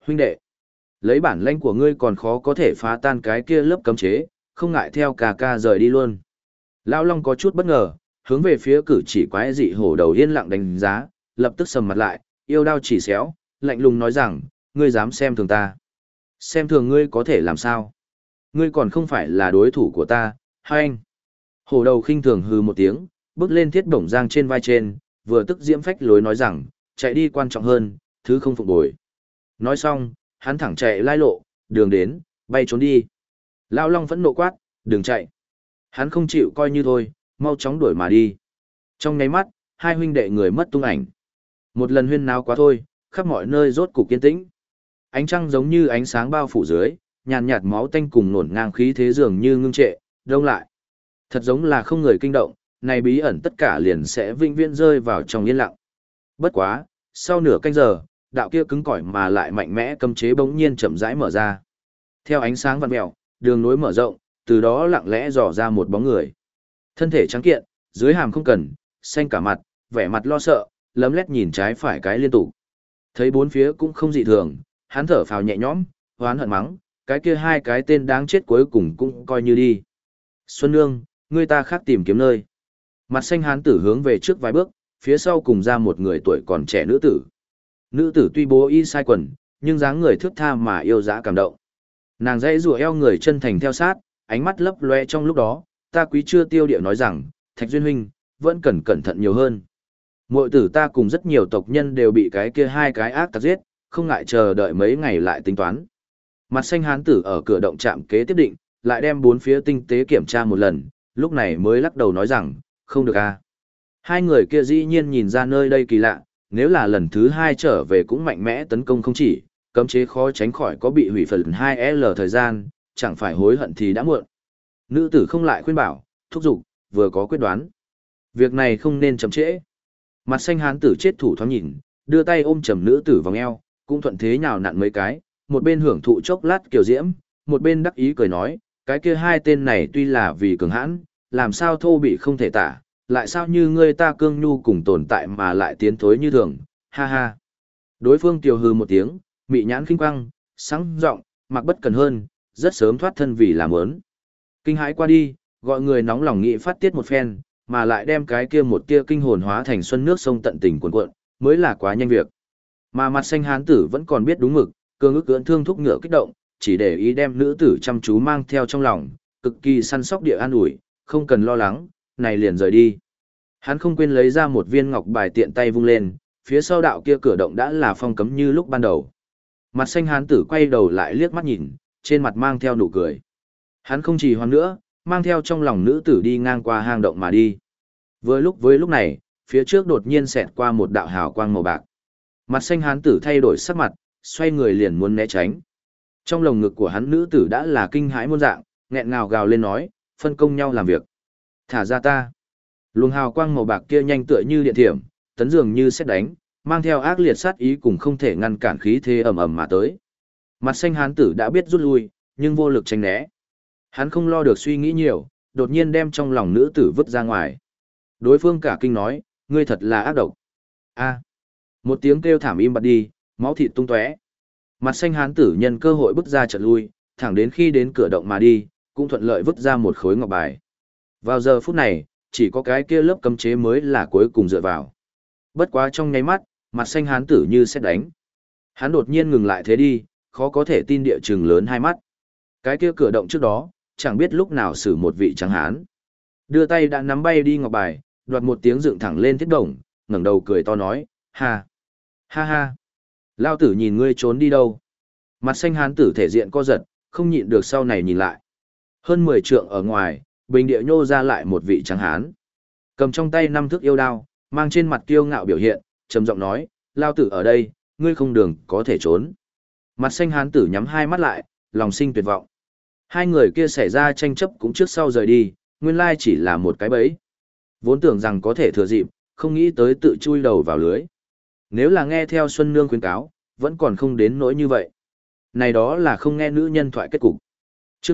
Speaker 1: Huynh đệ, lấy bản lãnh của ngươi còn khó có thể phá tan cái kia lớp cấm chế, không ngại theo ca ca rời đi luôn. Lão Long có chút bất ngờ, hướng về phía cử chỉ quái dị hổ đầu yên lặng đánh giá, lập tức sầm mặt lại, yêu đao chỉ xéo, lạnh lùng nói rằng, ngươi dám xem thường ta. Xem thường ngươi có thể làm sao? Ngươi còn không phải là đối thủ của ta, hay anh? Hổ đầu khinh thường hừ một tiếng, bước lên thiết bổng giang trên vai trên, vừa tức diễm phách lối nói rằng, chạy đi quan trọng hơn, thứ không phục bồi. Nói xong, hắn thẳng chạy lai lộ, đường đến, bay trốn đi. Lão Long vẫn nộ quát, đừng chạy. Hắn không chịu coi như thôi, mau chóng đuổi mà đi. Trong nháy mắt, hai huynh đệ người mất tung ảnh. Một lần huyên náo quá thôi, khắp mọi nơi rốt cục kiên tĩnh. Ánh trăng giống như ánh sáng bao phủ dưới, nhàn nhạt máu tanh cùng nổn ngang khí thế dường như ngưng trệ, đông lại. Thật giống là không người kinh động, này bí ẩn tất cả liền sẽ vĩnh viễn rơi vào trong yên lặng. Bất quá, sau nửa canh giờ, đạo kia cứng cỏi mà lại mạnh mẽ cấm chế bỗng nhiên chậm rãi mở ra. Theo ánh sáng vằn mèo, đường nối mở rộng, từ đó lặng lẽ dò ra một bóng người. Thân thể trắng kiện, dưới hàm không cần, xanh cả mặt, vẻ mặt lo sợ, lấm lét nhìn trái phải cái liên tục. Thấy bốn phía cũng không dị thường, hắn thở phào nhẹ nhõm, hoán hận mắng, cái kia hai cái tên đáng chết cuối cùng cũng coi như đi. Xuân Nương, người ta khác tìm kiếm nơi. Mặt xanh hán tử hướng về trước vài bước, phía sau cùng ra một người tuổi còn trẻ nữ tử. Nữ tử tuy bố y sai quần, nhưng dáng người thước tha mà yêu dã cảm động. Nàng dãy rùa eo người chân thành theo sát, ánh mắt lấp loe trong lúc đó, ta quý chưa tiêu điệu nói rằng, Thạch Duyên huynh, vẫn cần cẩn thận nhiều hơn. Muội tử ta cùng rất nhiều tộc nhân đều bị cái kia hai cái ác tặc giết, không ngại chờ đợi mấy ngày lại tính toán. Mặt xanh hán tử ở cửa động trạm kế tiếp định, lại đem bốn phía tinh tế kiểm tra một lần, lúc này mới lắc đầu nói rằng, không được a. Hai người kia dĩ nhiên nhìn ra nơi đây kỳ lạ, nếu là lần thứ hai trở về cũng mạnh mẽ tấn công không chỉ, cấm chế khó tránh khỏi có bị hủy phần 2L thời gian, chẳng phải hối hận thì đã muộn. Nữ tử không lại khuyên bảo, thúc giục, vừa có quyết đoán. Việc này không nên chậm trễ. Mặt xanh hán tử chết thủ thoáng nhìn, đưa tay ôm chầm nữ tử vòng eo, cũng thuận thế nhào nặn mấy cái, một bên hưởng thụ chốc lát kiều diễm, một bên đắc ý cười nói, cái kia hai tên này tuy là vì cường hãn, làm sao thô bị không thể tả, lại sao như ngươi ta cương nhu cùng tồn tại mà lại tiến thối như thường, ha ha. Đối phương tiều hừ một tiếng, mị nhãn khinh quăng, sáng giọng, mặc bất cần hơn, rất sớm thoát thân vì làm ớn. Kinh hãi qua đi, gọi người nóng lòng nghị phát tiết một phen, mà lại đem cái kia một tia kinh hồn hóa thành xuân nước sông tận tình cuồn cuộn, mới là quá nhanh việc. Mà mặt xanh hán tử vẫn còn biết đúng mực, cương ức cưỡng thương thúc ngựa kích động, chỉ để ý đem nữ tử chăm chú mang theo trong lòng, cực kỳ săn sóc địa an ủi, không cần lo lắng, này liền rời đi. Hắn không quên lấy ra một viên ngọc bài tiện tay vung lên, phía sau đạo kia cửa động đã là phong cấm như lúc ban đầu. Mặt xanh hán tử quay đầu lại liếc mắt nhìn, trên mặt mang theo nụ cười. Hắn không trì hoãn nữa, mang theo trong lòng nữ tử đi ngang qua hang động mà đi. Với lúc này, phía trước đột nhiên xẹt qua một đạo hào quang màu bạc. Mặt xanh hán tử thay đổi sắc mặt, xoay người liền muốn né tránh. Trong lồng ngực của hắn nữ tử đã là kinh hãi muôn dạng, nghẹn ngào gào lên nói, phân công nhau làm việc. Thả ra ta. Luồng hào quang màu bạc kia nhanh tựa như điện thiểm, tấn dường như sét đánh, mang theo ác liệt sát ý cùng không thể ngăn cản khí thế ầm ầm mà tới. Mặt xanh hán tử đã biết rút lui, nhưng vô lực tránh né. Hắn không lo được suy nghĩ nhiều, đột nhiên đem trong lòng nữ tử vứt ra ngoài. Đối phương cả kinh nói, ngươi thật là ác độc. A. Một tiếng kêu thảm im bặt đi, máu thịt tung tóe. Mặt xanh hán tử nhân cơ hội bước ra chợt lui, thẳng đến khi đến cửa động mà đi, cũng thuận lợi vứt ra một khối ngọc bài. Vào giờ phút này, chỉ có cái kia lớp cấm chế mới là cuối cùng dựa vào. Bất quá trong nháy mắt, mặt xanh hán tử như sét đánh. Hắn đột nhiên ngừng lại thế đi, khó có thể tin địa chừng lớn hai mắt. Cái kia cửa động trước đó, chẳng biết lúc nào xử một vị trắng hán. Đưa tay đã nắm bay đi ngọc bài, đoạt một tiếng dựng thẳng lên thiết đồng, ngẩng đầu cười to nói, ha, ha ha. Lao tử nhìn ngươi trốn đi đâu. Mặt xanh hán tử thể diện co giật, không nhịn được sau này nhìn lại. Hơn 10 trượng ở ngoài, bình địa nhô ra lại một vị trắng hán. Cầm trong tay 5 thước yêu đao, mang trên mặt kiêu ngạo biểu hiện, trầm giọng nói, Lao tử ở đây, ngươi không đường có thể trốn. Mặt xanh hán tử nhắm hai mắt lại, lòng sinh tuyệt vọng. Hai người kia xảy ra tranh chấp cũng trước sau rời đi, nguyên lai chỉ là một cái bẫy. Vốn tưởng rằng có thể thừa dịp, không nghĩ tới tự chui đầu vào lưới. Nếu là nghe theo Xuân Nương khuyến cáo, vẫn còn không đến nỗi như vậy. Này đó là không nghe nữ nhân thoại kết cục. Chương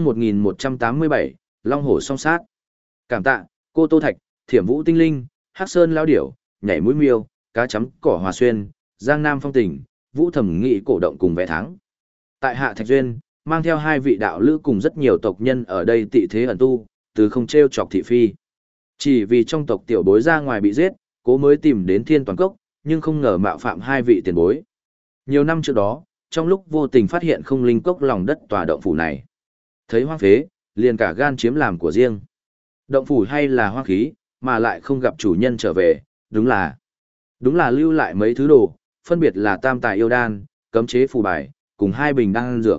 Speaker 1: 1187, Long hổ song sát. Cảm tạ, cô Tô Thạch, Thiểm Vũ Tinh Linh, Hắc Sơn Lao Điểu, Nhảy Mũi Miêu, Cá Chấm Cỏ Hòa Xuyên, Giang Nam Phong Tình, Vũ Thẩm Nghị cổ động cùng vẽ thắng. Tại hạ Thạch Duyên, mang theo hai vị đạo lữ cùng rất nhiều tộc nhân ở đây tị thế ẩn tu, từ không treo chọc thị phi. Chỉ vì trong tộc tiểu bối ra ngoài bị giết, cố mới tìm đến Thiên Toàn Cốc, nhưng không ngờ mạo phạm hai vị tiền bối. Nhiều năm trước đó, trong lúc vô tình phát hiện không linh cốc lòng đất tòa động phủ này. Thấy hoang phế, liền cả gan chiếm làm của riêng. Động phủ hay là hoang khí, mà lại không gặp chủ nhân trở về, đúng là lưu lại mấy thứ đồ, phân biệt là tam tài yêu đan, cấm chế phù bài, cùng hai bình đan dược.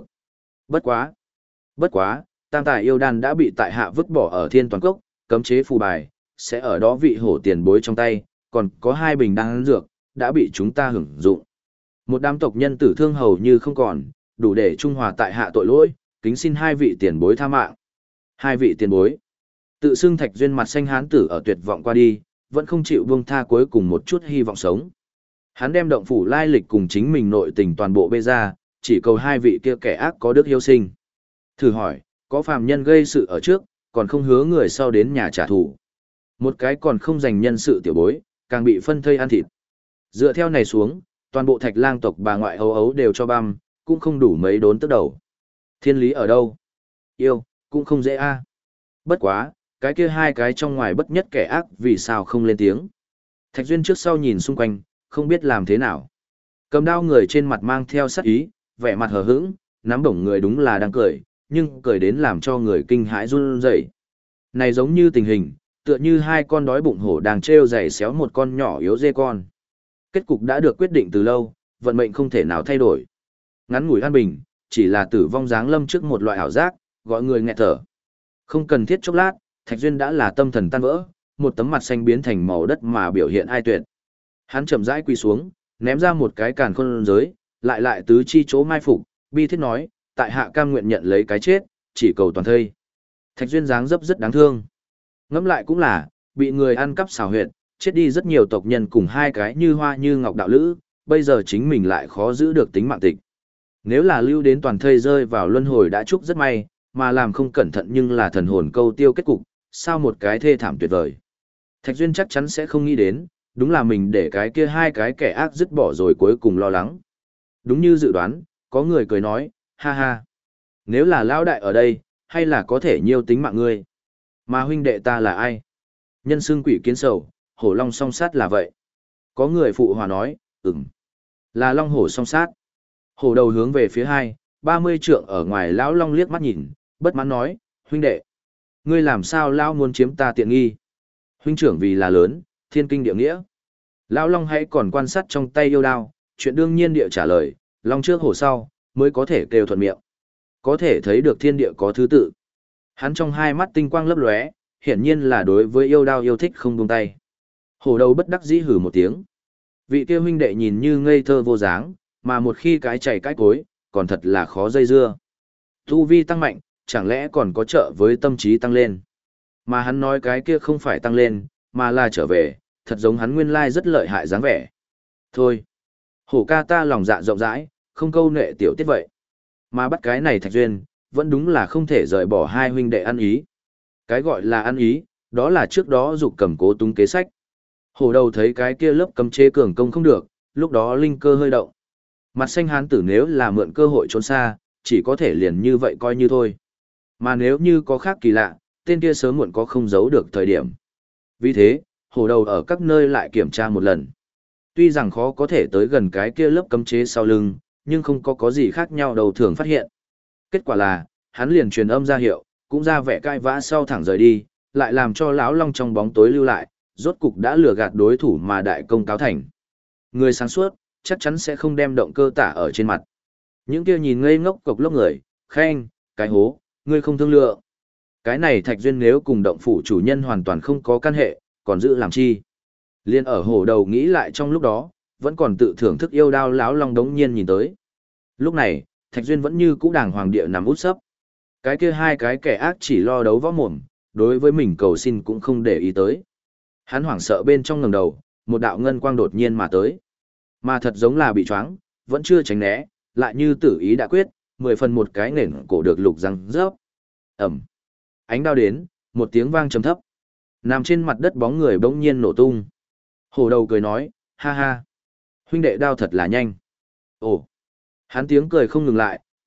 Speaker 1: Bất quá, tam tài yêu đan đã bị tại hạ vứt bỏ ở Thiên Toàn Cốc, cấm chế phù bài, sẽ ở đó vị hổ tiền bối trong tay, còn có hai bình đan dược, đã bị chúng ta hưởng dụng. Một đám tộc nhân tử thương hầu như không còn, đủ để trung hòa tại hạ tội lỗi, kính xin hai vị tiền bối tha mạng. Hai vị tiền bối, tự xưng Thạch Duyên mặt xanh hán tử ở tuyệt vọng qua đi, vẫn không chịu buông tha cuối cùng một chút hy vọng sống. Hắn đem động phủ lai lịch cùng chính mình nội tình toàn bộ bê ra, chỉ cầu hai vị kia kẻ ác có đức hiếu sinh. Thử hỏi, có phàm nhân gây sự ở trước, còn không hứa người sau đến nhà trả thù. Một cái còn không dành nhân sự tiểu bối, càng bị phân thây ăn thịt. Dựa theo này xuống, toàn bộ Thạch Lang tộc bà ngoại hấu ấu đều cho băm, cũng không đủ mấy đốn tức đầu. Thiên lý ở đâu? Yêu, cũng không dễ a. Bất quá, cái kia hai cái trong ngoài bất nhất kẻ ác vì sao không lên tiếng. Thạch Duyên trước sau nhìn xung quanh, không biết làm thế nào. Cầm đao người trên mặt mang theo sát ý, vẻ mặt hờ hững, nắm bổng người đúng là đang cười, nhưng cười đến làm cho người kinh hãi run rẩy. Này giống như tình hình, tựa như hai con đói bụng hổ đang treo giày xéo một con nhỏ yếu dê con. Kết cục đã được quyết định từ lâu, vận mệnh không thể nào thay đổi. Ngắn ngủi an bình, chỉ là tử vong giáng lâm trước một loại ảo giác, gọi người nghẹt thở. Không cần thiết chốc lát, Thạch Duyên đã là tâm thần tan vỡ, một tấm mặt xanh biến thành màu đất mà biểu hiện ai tuyệt. Hắn chậm rãi quỳ xuống, ném ra một cái càn khôn giới, lại tứ chi chỗ mai phục, bi thiết nói, tại hạ cam nguyện nhận lấy cái chết, chỉ cầu toàn thây. Thạch Duyên dáng dấp rất đáng thương. Ngẫm lại cũng là, bị người ăn cắp xào huyệt, chết đi rất nhiều tộc nhân cùng hai cái như hoa như ngọc đạo lữ, bây giờ chính mình lại khó giữ được tính mạng tịch. Nếu là lưu đến toàn thây rơi vào luân hồi đã chúc rất may, mà làm không cẩn thận nhưng là thần hồn câu tiêu kết cục, sao một cái thê thảm tuyệt vời. Thạch Duyên chắc chắn sẽ không nghĩ đến, đúng là mình để cái kia hai cái kẻ ác dứt bỏ rồi cuối cùng lo lắng. Đúng như dự đoán, có người cười nói, ha ha. Nếu là lão đại ở đây, hay là có thể nhiêu tính mạng ngươi. Mà huynh đệ ta là ai? Nhân xương quỷ kiến sầu, hổ long song sát là vậy. Có người phụ hòa nói, là long hổ song sát. Hổ đầu hướng về phía 30 trượng ở ngoài lão long liếc mắt nhìn, bất mãn nói, huynh đệ, ngươi làm sao lão muốn chiếm ta tiện nghi? Huynh trưởng vì là lớn, thiên kinh địa nghĩa. Lão long hãy còn quan sát trong tay yêu đao, chuyện đương nhiên địa trả lời, long trước hổ sau, mới có thể kêu thuận miệng. Có thể thấy được thiên địa có thứ tự. Hắn trong hai mắt tinh quang lấp lóe, hiển nhiên là đối với yêu đao yêu thích không buông tay. Hổ đầu bất đắc dĩ hử một tiếng. Vị kia huynh đệ nhìn như ngây thơ vô dáng, mà một khi cái chảy cái cối, còn thật là khó dây dưa. Tu vi tăng mạnh, chẳng lẽ còn có trợ với tâm trí tăng lên. Mà hắn nói cái kia không phải tăng lên, mà là trở về, thật giống hắn nguyên lai rất lợi hại dáng vẻ. Thôi, hổ ca ta lòng dạ rộng rãi, không câu nệ tiểu tiết vậy. Mà bắt cái này Thạch Duyên, vẫn đúng là không thể rời bỏ hai huynh đệ ăn ý. Cái gọi là ăn ý, đó là trước đó dục cầm cố túng kế sách. Hổ đầu thấy cái kia lớp cấm chế cường công không được, lúc đó linh cơ hơi động. Mặt xanh hán tử nếu là mượn cơ hội trốn xa, chỉ có thể liền như vậy coi như thôi. Mà nếu như có khác kỳ lạ, tên kia sớm muộn có không giấu được thời điểm. Vì thế, hổ đầu ở các nơi lại kiểm tra một lần. Tuy rằng khó có thể tới gần cái kia lớp cấm chế sau lưng, nhưng không có gì khác nhau đầu thường phát hiện. Kết quả là, hắn liền truyền âm ra hiệu, cũng ra vẻ cai vã sau thẳng rời đi, lại làm cho lão long trong bóng tối lưu lại, rốt cục đã lừa gạt đối thủ mà đại công cáo thành. Người sáng suốt, chắc chắn sẽ không đem động cơ tả ở trên mặt. Những kia nhìn ngây ngốc cục lốc người, khen, cái hố, ngươi không thương lượng. Cái này Thạch Duyên nếu cùng động phủ chủ nhân hoàn toàn không có căn hệ, còn giữ làm chi. Liên ở hổ đầu nghĩ lại trong lúc đó, vẫn còn tự thưởng thức yêu đao lão long đống nhiên nhìn tới. Lúc này, Thạch Duyên vẫn như cũ đàng hoàng địa nằm út sấp. Cái kia hai cái kẻ ác chỉ lo đấu võ mồm, đối với mình cầu xin cũng không để ý tới. Hắn hoảng sợ bên trong ngẩng đầu, một đạo ngân quang đột nhiên mà tới. Mà thật giống là bị choáng, vẫn chưa tránh né, lại như tử ý đã quyết, 10 phần một cái nền cổ được lục răng rớp. Ẩm. Ánh đao đến, một tiếng vang trầm thấp. Nằm trên mặt đất bóng người bỗng nhiên nổ tung. Hổ đầu cười nói, ha ha. Huynh đệ đao thật là nhanh. Ồ. Hắn tiếng cười không ngừng lại,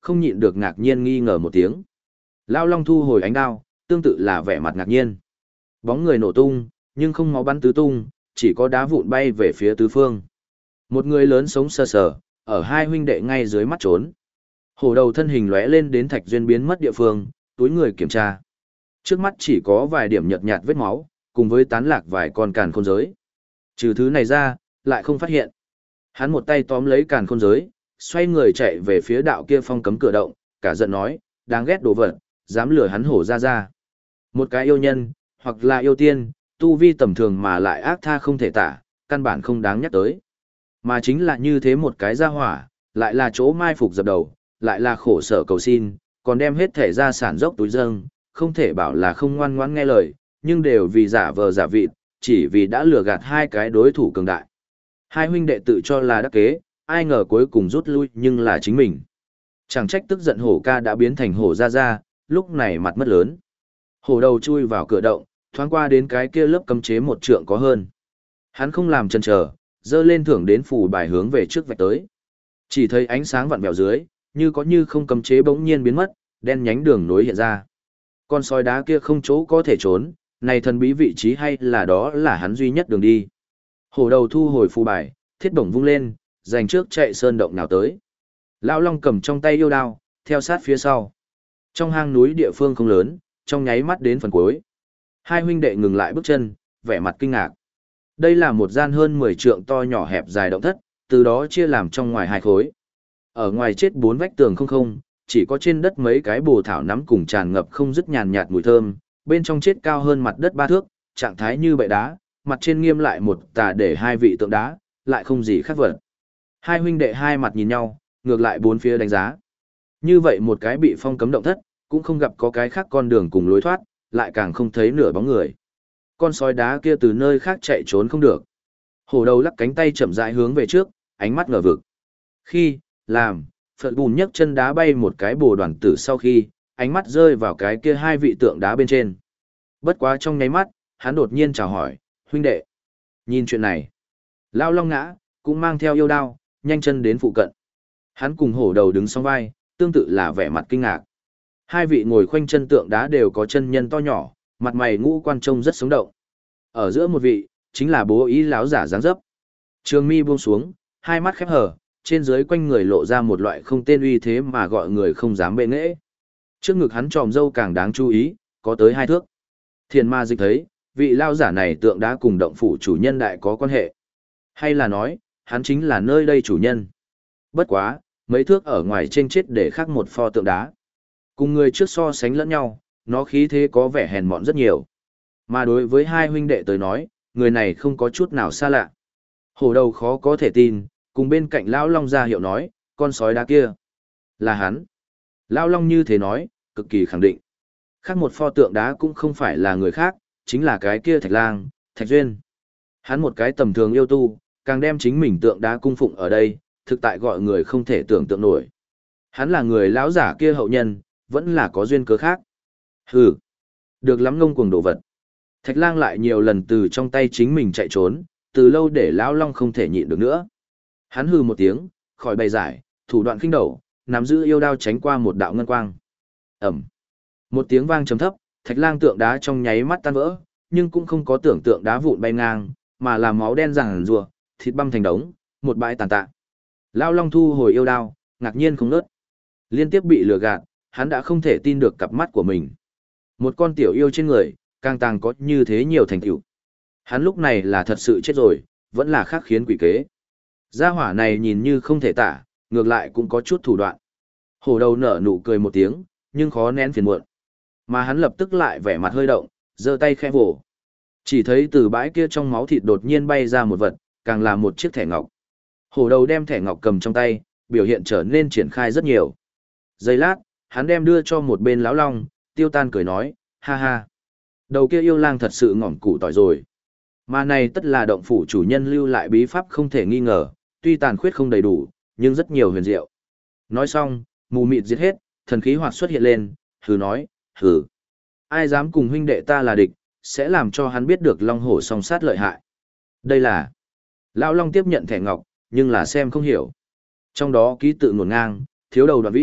Speaker 1: không nhịn được ngạc nhiên nghi ngờ một tiếng. Lão Long thu hồi ánh đao, tương tự là vẻ mặt ngạc nhiên. Bóng người nổ tung, nhưng không máu bắn tứ tung, chỉ có đá vụn bay về phía tứ phương. Một người lớn sống sờ sờ, ở hai huynh đệ ngay dưới mắt trốn. Hổ đầu thân hình lóe lên đến Thạch Duyên biến mất địa phương, túi người kiểm tra. Trước mắt chỉ có vài điểm nhợt nhạt vết máu, cùng với tán lạc vài con càn khôn giới. Trừ thứ này ra, lại không phát hiện. Hắn một tay tóm lấy càn khôn giới, xoay người chạy về phía đạo kia phong cấm cửa động, cả giận nói, đáng ghét đồ vật, dám lừa hắn hổ ra ra. Một cái yêu nhân, hoặc là yêu tiên, tu vi tầm thường mà lại ác tha không thể tả, căn bản không đáng nhắc tới. Mà chính là như thế một cái gia hỏa, lại là chỗ mai phục dập đầu, lại là khổ sở cầu xin, còn đem hết thể gia sản dốc túi dâng, không thể bảo là không ngoan ngoãn nghe lời, nhưng đều vì giả vờ giả vịt, chỉ vì đã lừa gạt hai cái đối thủ cường đại. Hai huynh đệ tự cho là đắc kế, ai ngờ cuối cùng rút lui nhưng là chính mình. Chẳng trách tức giận hổ ca đã biến thành hổ ra ra, lúc này mặt mất lớn. Hổ đầu chui vào cửa động, thoáng qua đến cái kia lớp cấm chế một trượng có hơn. Hắn không làm chần chờ, dơ lên thưởng đến phù bài hướng về trước vạch tới. Chỉ thấy ánh sáng vặn vẹo dưới, như có như không cấm chế bỗng nhiên biến mất, đen nhánh đường nối hiện ra. Con sói đá kia không chỗ có thể trốn, này thần bí vị trí hay là đó là hắn duy nhất đường đi. Hổ đầu thu hồi phù bài, thiết bổng vung lên, giành trước chạy sơn động nào tới. Lão Long cầm trong tay yêu đao, theo sát phía sau. Trong hang núi địa phương không lớn, trong nháy mắt đến phần cuối. Hai huynh đệ ngừng lại bước chân, vẻ mặt kinh ngạc. Đây là một gian hơn 10 trượng to nhỏ hẹp dài động thất, từ đó chia làm trong ngoài hai khối. Ở ngoài chết bốn vách tường không, chỉ có trên đất mấy cái bồ thảo nắm cùng tràn ngập không dứt nhàn nhạt mùi thơm, bên trong chết cao hơn mặt đất 3 thước, trạng thái như bệ đá, mặt trên nghiêm lại một tà để hai vị tượng đá, lại không gì khác vật. Hai huynh đệ hai mặt nhìn nhau, ngược lại bốn phía đánh giá. Như vậy một cái bị phong cấm động thất, cũng không gặp có cái khác con đường cùng lối thoát, lại càng không thấy nửa bóng người. Con sói đá kia từ nơi khác chạy trốn không được. Hổ đầu lắc cánh tay chậm rãi hướng về trước, ánh mắt ngờ vực. Khi, làm, Phật bùn nhấc chân đá bay một cái bồ đoàn tử sau khi, ánh mắt rơi vào cái kia hai vị tượng đá bên trên. Bất quá trong nháy mắt, hắn đột nhiên chào hỏi, huynh đệ. Nhìn chuyện này. Lao Long ngã, cũng mang theo yêu đao, nhanh chân đến phụ cận. Hắn cùng hổ đầu đứng song vai, tương tự là vẻ mặt kinh ngạc. Hai vị ngồi khoanh chân tượng đá đều có chân nhân to nhỏ, mặt mày ngũ quan trông rất sống động. Ở giữa một vị, chính là bố ý láo giả dáng dấp. Trường mi buông xuống, hai mắt khép hờ, trên dưới quanh người lộ ra một loại không tên uy thế mà gọi người không dám bệ nghễ. Trước ngực hắn tròm râu càng đáng chú ý, có tới 2 thước. Thiền ma dịch thấy, vị lao giả này tượng đá cùng động phủ chủ nhân đại có quan hệ. Hay là nói, hắn chính là nơi đây chủ nhân. Bất quá, mấy thước ở ngoài trên chết để khắc một pho tượng đá. Cùng người trước so sánh lẫn nhau, nó khí thế có vẻ hèn mọn rất nhiều. Mà đối với hai huynh đệ tới nói, người này không có chút nào xa lạ. Hổ đầu khó có thể tin, cùng bên cạnh Lão Long ra hiệu nói, con sói đá kia. Là hắn. Lão Long như thế nói, cực kỳ khẳng định. Khác một pho tượng đá cũng không phải là người khác, chính là cái kia Thạch Lang, Thạch Duyên. Hắn một cái tầm thường yêu tu, càng đem chính mình tượng đá cung phụng ở đây, thực tại gọi người không thể tưởng tượng nổi. Hắn là người lão giả kia hậu nhân, vẫn là có duyên cớ khác. Hừ, được lắm ngông cuồng đồ vật. Thạch Lang lại nhiều lần từ trong tay chính mình chạy trốn, từ lâu để Lão Long không thể nhịn được nữa. Hắn hừ một tiếng, khỏi bày giải, thủ đoạn khinh đầu, nắm giữ yêu đao tránh qua một đạo ngân quang. Ầm. Một tiếng vang trầm thấp, Thạch Lang tượng đá trong nháy mắt tan vỡ, nhưng cũng không có tưởng tượng đá vụn bay ngang, mà là máu đen ràng rùa, thịt băm thành đống, một bãi tàn tạ. Lão Long thu hồi yêu đao, ngạc nhiên không ngớt. Liên tiếp bị lừa gạt, hắn đã không thể tin được cặp mắt của mình. Một con tiểu yêu trên người, càng tàng có như thế nhiều thành tựu. Hắn lúc này là thật sự chết rồi, vẫn là khác khiến quỷ kế. Gia hỏa này nhìn như không thể tả, ngược lại cũng có chút thủ đoạn. Hổ đầu nở nụ cười một tiếng, nhưng khó nén phiền muộn. Mà hắn lập tức lại vẻ mặt hơi động, giơ tay khẽ vồ. Chỉ thấy từ bãi kia trong máu thịt đột nhiên bay ra một vật, càng là một chiếc thẻ ngọc. Hổ đầu đem thẻ ngọc cầm trong tay, biểu hiện trở nên triển khai rất nhiều. Giây lát, hắn đem đưa cho một bên Lão Long, tiêu tan cười nói, ha ha. Đầu kia yêu lang thật sự ngỏm củ tỏi rồi. Mà này tất là động phủ chủ nhân lưu lại bí pháp không thể nghi ngờ, tuy tàn khuyết không đầy đủ, nhưng rất nhiều huyền diệu. Nói xong, mù mịt giết hết, thần khí hoạt xuất hiện lên, hừ nói, hừ. Ai dám cùng huynh đệ ta là địch, sẽ làm cho hắn biết được long hổ song sát lợi hại. Đây là... Lão Long tiếp nhận thẻ ngọc, nhưng là xem không hiểu. Trong đó ký tự ngổn ngang, thiếu đầu đoạn vĩ,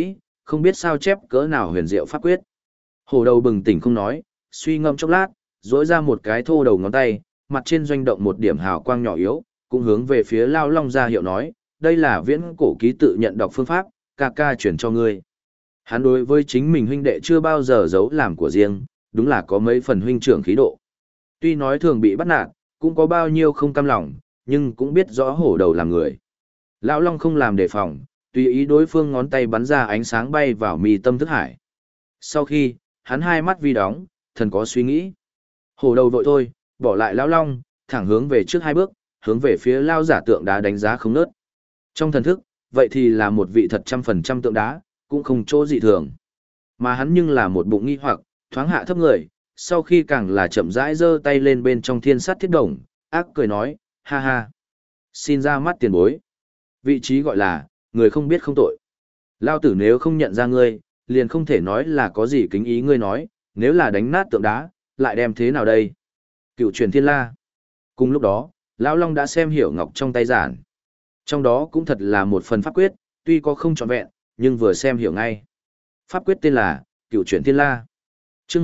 Speaker 1: không biết sao chép cỡ nào huyền diệu pháp quyết. Hổ đầu bừng tỉnh không nói, suy ngẫm chốc lát, duỗi ra một cái thô đầu ngón tay, mặt trên doanh động một điểm hào quang nhỏ yếu, cũng hướng về phía Lao Long ra hiệu nói, đây là viễn cổ ký tự nhận đọc phương pháp, ca ca chuyển cho ngươi. Hắn đối với chính mình huynh đệ chưa bao giờ giấu làm của riêng, đúng là có mấy phần huynh trưởng khí độ. Tuy nói thường bị bắt nạt, cũng có bao nhiêu không cam lòng, nhưng cũng biết rõ hổ đầu làm người. Lão Long không làm đề phòng, tùy ý đối phương ngón tay bắn ra ánh sáng bay vào mi tâm thức hải. Sau khi, hắn hai mắt vi đóng, thần có suy nghĩ. Hổ đầu vội thôi, bỏ lại Lão Long, thẳng hướng về trước hai bước, hướng về phía Lao giả tượng đá đánh giá không nớt. Trong thần thức, vậy thì là một vị thật 100% tượng đá, cũng không chỗ dị thường. Mà hắn nhưng là một bụng nghi hoặc, thoáng hạ thấp người, sau khi càng là chậm rãi giơ tay lên bên trong thiên sát thiết đồng, ác cười nói, ha ha. Xin ra mắt tiền bối. Vị trí gọi là, người không biết không tội. Lao tử nếu không nhận ra ngươi, liền không thể nói là có gì kính ý ngươi nói, nếu là đánh nát tượng đá, lại đem thế nào đây? Cựu truyền thiên la. Cùng lúc đó, Lão Long đã xem hiểu ngọc trong tay giản. Trong đó cũng thật là một phần pháp quyết, tuy có không trọn vẹn, nhưng vừa xem hiểu ngay. Pháp quyết tên là, Cựu truyền thiên la. Chương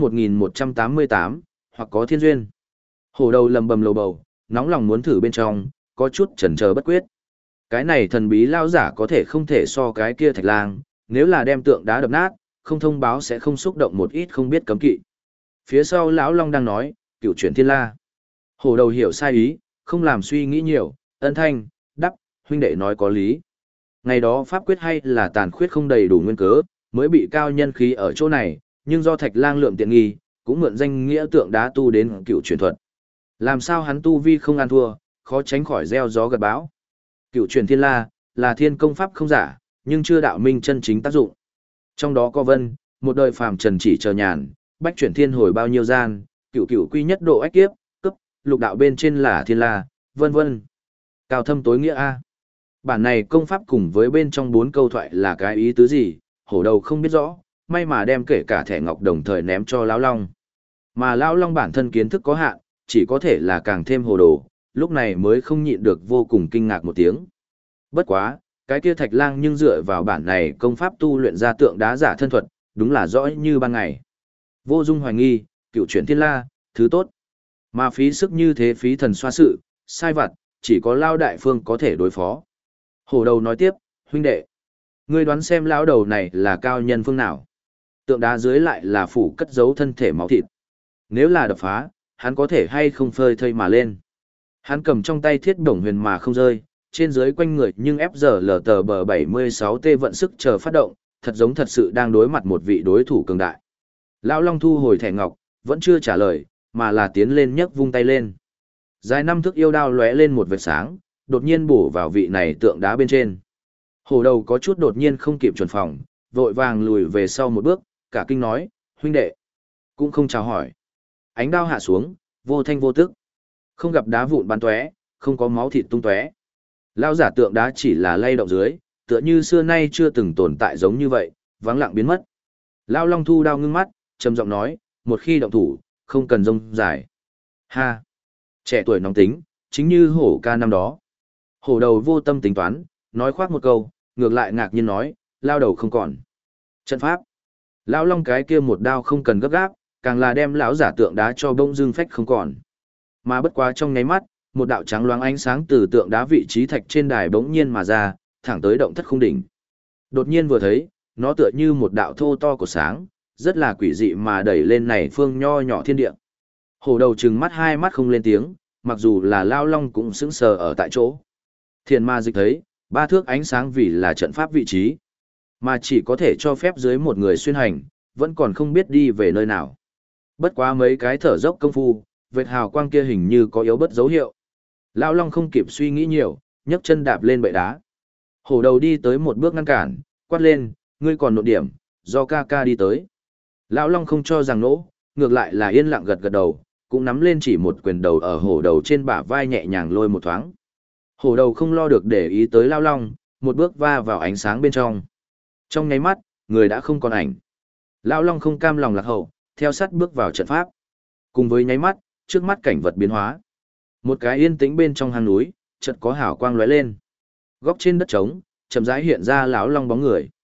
Speaker 1: 1188, hoặc có thiên duyên. Hổ đầu lầm bầm lầu bầu, nóng lòng muốn thử bên trong, có chút chần chờ bất quyết. Cái này thần bí lao giả có thể không thể so cái kia thạch lang, nếu là đem tượng đá đập nát, không thông báo sẽ không xúc động một ít không biết cấm kỵ. Phía sau lão Long đang nói, Cựu truyền thiên la. Hổ đầu hiểu sai ý, không làm suy nghĩ nhiều, ân thanh, đắp, huynh đệ nói có lý. Ngày đó pháp quyết hay là tàn khuyết không đầy đủ nguyên cớ, mới bị cao nhân khí ở chỗ này, nhưng do thạch lang lượng tiện nghi, cũng mượn danh nghĩa tượng đá tu đến cựu truyền thuật. Làm sao hắn tu vi không ăn thua, khó tránh khỏi gieo gió gặt bão. Cựu truyền thiên la, là thiên công pháp không giả, nhưng chưa đạo minh chân chính tác dụng. Trong đó có vân, một đời phàm trần chỉ chờ nhàn, bách chuyển thiên hồi bao nhiêu gian, cựu cựu quy nhất độ ách kiếp, cấp, lục đạo bên trên là thiên la, vân vân. Cao thâm tối nghĩa A. Bản này công pháp cùng với bên trong 4 câu thoại là cái ý tứ gì, hổ đầu không biết rõ, may mà đem kể cả thẻ ngọc đồng thời ném cho Lão Long. Mà Lão Long bản thân kiến thức có hạn, chỉ có thể là càng thêm hồ đồ, lúc này mới không nhịn được vô cùng kinh ngạc một tiếng. Bất quá, cái kia thạch lang nhưng dựa vào bản này công pháp tu luyện ra tượng đá giả thân thuật, đúng là rõ như ban ngày. Vô dung hoài nghi, cựu chuyển thiên la, thứ tốt. Mà phí sức như thế phí thần xoa sự, sai vặt, chỉ có Lao Đại Phương có thể đối phó. Hổ đầu nói tiếp, huynh đệ, ngươi đoán xem lão đầu này là cao nhân phương nào? Tượng đá dưới lại là phủ cất giấu thân thể máu thịt. Nếu là đập phá, hắn có thể hay không phơi thây mà lên. Hắn cầm trong tay thiết bổng huyền mà không rơi, trên dưới quanh người nhưng ép giờ lờ tờ bờ 76T vận sức chờ phát động, thật giống thật sự đang đối mặt một vị đối thủ cường đại. Lão Long thu hồi thẻ ngọc, vẫn chưa trả lời, mà là tiến lên nhấc vung tay lên. Dài 5 thước yêu đao lóe lên một vệt sáng, đột nhiên bổ vào vị này tượng đá bên trên. Hổ đầu có chút đột nhiên không kịp chuẩn phòng, vội vàng lùi về sau một bước, cả kinh nói, huynh đệ, cũng không chào hỏi. Ánh đao hạ xuống, vô thanh vô tức. Không gặp đá vụn bắn tóe, không có máu thịt tung tóe. Lão giả tượng đá chỉ là lay động dưới, tựa như xưa nay chưa từng tồn tại giống như vậy, vắng lặng biến mất. Lão Long thu đao ngưng mắt, trầm giọng nói, một khi động thủ, không cần rông dài. Ha! Trẻ tuổi nóng tính, chính như hổ ca năm đó. Hổ đầu vô tâm tính toán, nói khoác một câu, ngược lại ngạc nhiên nói, lao đầu không còn. Trận pháp. Lão Long cái kia một đao không cần gấp gáp, càng là đem lão giả tượng đá cho bông dưng phách không còn. Mà bất quá trong nháy mắt, một đạo trắng loáng ánh sáng từ tượng đá vị trí thạch trên đài bỗng nhiên mà ra, thẳng tới động thất khung đỉnh. Đột nhiên vừa thấy, nó tựa như một đạo thô to của sáng, rất là quỷ dị mà đẩy lên này phương nho nhỏ thiên địa. Hổ đầu trừng mắt hai mắt không lên tiếng, mặc dù là Lao Long cũng sững sờ ở tại chỗ. Thiền ma dịch thấy, 3 thước ánh sáng vì là trận pháp vị trí, mà chỉ có thể cho phép dưới một người xuyên hành, vẫn còn không biết đi về nơi nào. Bất quá mấy cái thở dốc công phu, vệt hào quang kia hình như có yếu bất dấu hiệu. Lao Long không kịp suy nghĩ nhiều, nhấc chân đạp lên bệ đá. Hổ đầu đi tới một bước ngăn cản, quát lên, ngươi còn nộn điểm, do ca ca đi tới. Lão Long không cho rằng nỗ, ngược lại là yên lặng gật gật đầu, cũng nắm lên chỉ một quyền đầu ở hổ đầu trên bả vai nhẹ nhàng lôi một thoáng. Hổ đầu không lo được để ý tới Lao Long, một bước va vào ánh sáng bên trong. Trong nháy mắt, người đã không còn ảnh. Lao Long không cam lòng lạc hậu, theo sát bước vào trận pháp. Cùng với nháy mắt, trước mắt cảnh vật biến hóa. Một cái yên tĩnh bên trong hang núi, chợt có hào quang lóe lên. Góc trên đất trống, chậm rãi hiện ra lão Long bóng người.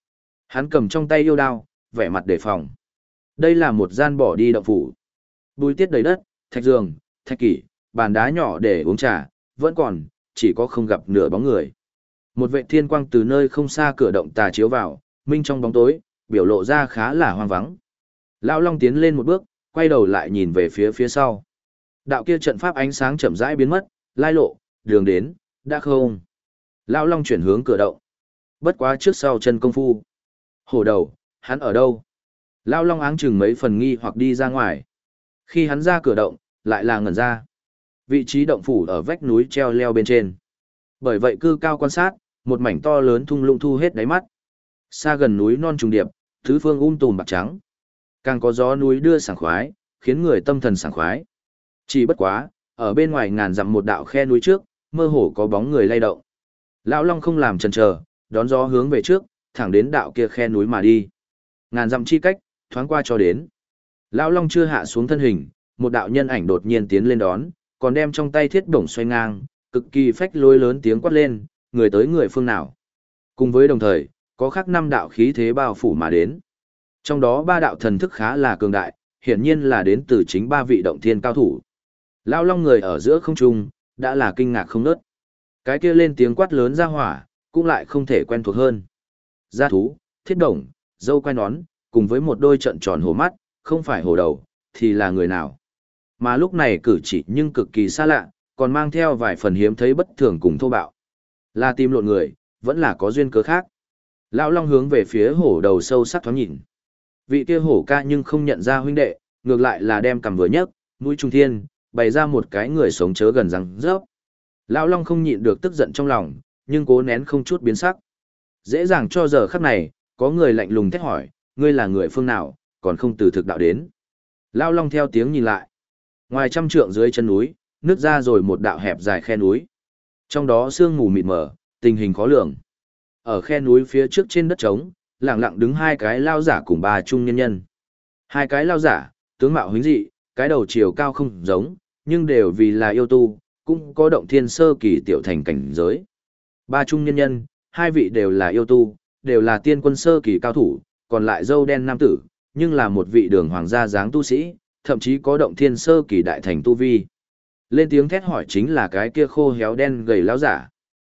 Speaker 1: Hắn cầm trong tay yêu đao, vẻ mặt đề phòng. Đây là một gian bỏ đi động phủ. Bùi tiết đầy đất, thạch giường, thạch kỷ, bàn đá nhỏ để uống trà, vẫn còn, chỉ có không gặp nửa bóng người. Một vệ thiên quang từ nơi không xa cửa động tà chiếu vào, minh trong bóng tối, biểu lộ ra khá là hoang vắng. Lão Long tiến lên một bước, quay đầu lại nhìn về phía phía sau. Đạo kia trận pháp ánh sáng chậm rãi biến mất, lai lộ, đường đến, đã không. Lão Long chuyển hướng cửa động. Bất quá trước sau chân công phu. Hổ đầu, hắn ở đâu? Lão Long áng chừng mấy phần nghi hoặc đi ra ngoài. Khi hắn ra cửa động, lại là ngẩn ra. Vị trí động phủ ở vách núi treo leo bên trên. Bởi vậy cư cao quan sát, một mảnh to lớn thung lũng thu hết đáy mắt. Xa gần núi non trùng điệp, tứ phương tùm bạc trắng. Càng có gió núi đưa sảng khoái, khiến người tâm thần sảng khoái. Chỉ bất quá, ở bên ngoài ngàn dặm một đạo khe núi trước, mơ hồ có bóng người lay động. Lão Long không làm chần chờ, đón gió hướng về trước, thẳng đến đạo kia khe núi mà đi. Ngàn dặm chi cách, thoáng qua cho đến. Lão Long chưa hạ xuống thân hình, một đạo nhân ảnh đột nhiên tiến lên đón, còn đem trong tay thiết bổng xoay ngang, cực kỳ phách lối lớn tiếng quát lên, người tới người phương nào. Cùng với đồng thời, có khắc 5 đạo khí thế bao phủ mà đến. Trong đó 3 đạo thần thức khá là cường đại, hiển nhiên là đến từ chính 3 vị động thiên cao thủ. Lão Long người ở giữa không trung, đã là kinh ngạc không nớt. Cái kia lên tiếng quát lớn ra hỏa, cũng lại không thể quen thuộc hơn. Gia thú, thiết đồng, dâu quai nón, cùng với một đôi trận tròn hổ mắt, không phải hổ đầu, thì là người nào. Mà lúc này cử chỉ nhưng cực kỳ xa lạ, còn mang theo vài phần hiếm thấy bất thường cùng thô bạo. Là tìm lộn người, vẫn là có duyên cớ khác. Lão Long hướng về phía hổ đầu sâu sắc thoáng nhìn. Vị kia hổ ca nhưng không nhận ra huynh đệ, ngược lại là đem cầm vừa nhấc, mũi trung thiên, bày ra một cái người sống chớ gần răng rớp. Lão Long không nhịn được tức giận trong lòng, nhưng cố nén không chút biến sắc. Dễ dàng cho giờ khắc này, có người lạnh lùng thét hỏi, ngươi là người phương nào, còn không từ thực đạo đến. Lão Long theo tiếng nhìn lại. Ngoài trăm trượng dưới chân núi, nứt ra rồi một đạo hẹp dài khe núi. Trong đó sương mù mịt mờ, tình hình khó lường. Ở khe núi phía trước trên đất trống, lặng lặng đứng 2 cái lao giả cùng 3 trung nhân nhân. 2 cái lao giả, tướng mạo huỳnh dị, cái đầu chiều cao không giống, nhưng đều vì là yêu tu, cũng có động thiên sơ kỳ tiểu thành cảnh giới. 3 trung nhân nhân, 2 vị đều là yêu tu, đều là tiên quân sơ kỳ cao thủ, còn lại dâu đen nam tử, nhưng là một vị đường hoàng gia dáng tu sĩ, thậm chí có động thiên sơ kỳ đại thành tu vi. Lên tiếng thét hỏi chính là cái kia khô héo đen gầy lão giả.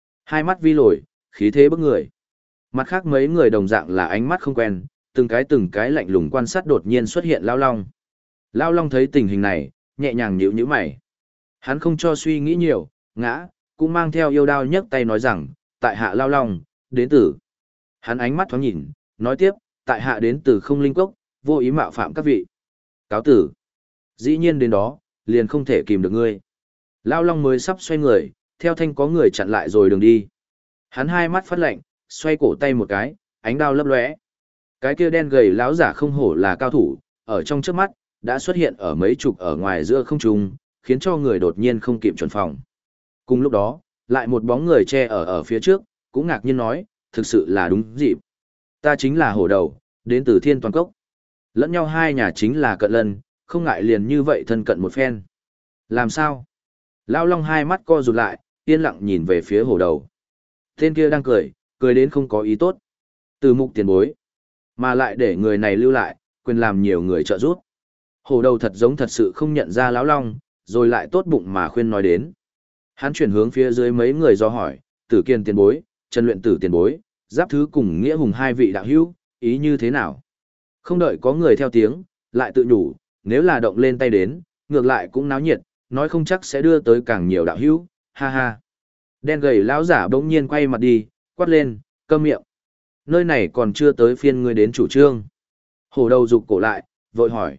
Speaker 1: 2 mắt vi lồi, khí thế bức người. Mặt khác mấy người đồng dạng là ánh mắt không quen, từng cái lạnh lùng quan sát đột nhiên xuất hiện Lão Long. Lão Long thấy tình hình này, nhẹ nhàng nhíu nhíu mày. Hắn không cho suy nghĩ nhiều, ngã, cũng mang theo yêu đao nhấc tay nói rằng, tại hạ Lão Long, đến từ. Hắn ánh mắt thoáng nhìn, nói tiếp, tại hạ đến từ Không Linh Cốc, vô ý mạo phạm các vị. Cáo tử. Dĩ nhiên đến đó, liền không thể kìm được ngươi. Lão Long mới sắp xoay người, theo thanh có người chặn lại rồi đường đi. Hắn 2 mắt phát lạnh, xoay cổ tay một cái, ánh đao lấp lóe. Cái kia đen gầy lão giả không hổ là cao thủ, ở trong trước mắt, đã xuất hiện ở mấy chục ở ngoài giữa không trung, khiến cho người đột nhiên không kịp chuẩn phòng. Cùng lúc đó, lại một bóng người che ở phía trước, cũng ngạc nhiên nói, thực sự là đúng dịp. Ta chính là hổ đầu, đến từ Thiên Toàn Cốc. Lẫn nhau 2 nhà chính là cận lân, không ngại liền như vậy thân cận một phen. Làm sao? Lão Long 2 mắt co rụt lại, yên lặng nhìn về phía hổ đầu. Tên kia đang cười, cười đến không có ý tốt. Từ mục tiền bối, mà lại để người này lưu lại, quyền làm nhiều người trợ giúp. Hổ đầu thật giống thật sự không nhận ra Lão Long, rồi lại tốt bụng mà khuyên nói đến. Hắn chuyển hướng phía dưới mấy người do hỏi, Tử Kiên tiền bối, Trần Luyện Tử tiền bối, Giáp Thứ cùng Nghĩa Hùng 2 vị đạo hữu, ý như thế nào? Không đợi có người theo tiếng, lại tự nhủ, nếu là động lên tay đến, ngược lại cũng náo nhiệt, nói không chắc sẽ đưa tới càng nhiều đạo hữu, ha ha. Đen gầy lão giả bỗng nhiên quay mặt đi, quát lên, câm miệng. Nơi này còn chưa tới phiên ngươi đến chủ trương. Hổ đầu rụt cổ lại, vội hỏi,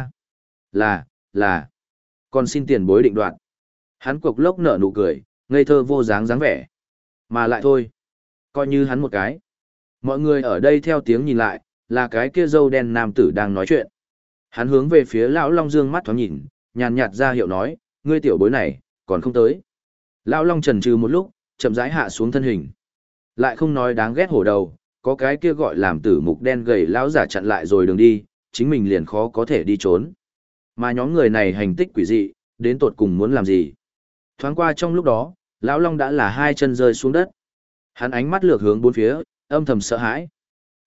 Speaker 1: là, còn xin tiền bối định đoạt. Hắn cục lốc nở nụ cười, ngây thơ vô dáng dáng vẻ. Mà lại thôi, coi như hắn một cái. Mọi người ở đây theo tiếng nhìn lại, là cái kia râu đen nam tử đang nói chuyện. Hắn hướng về phía lão Long dương mắt thoáng nhìn, nhàn nhạt ra hiệu nói, ngươi tiểu bối này, còn không tới. Lão Long chần chừ một lúc, chậm rãi hạ xuống thân hình. Lại không nói đáng ghét hổ đầu, có cái kia gọi làm tử mục đen gầy lão giả chặn lại rồi đường đi, chính mình liền khó có thể đi trốn. Mà nhóm người này hành tích quỷ dị, đến tột cùng muốn làm gì? Thoáng qua trong lúc đó, lão Long đã là 2 chân rơi xuống đất. Hắn ánh mắt lược hướng bốn phía, âm thầm sợ hãi.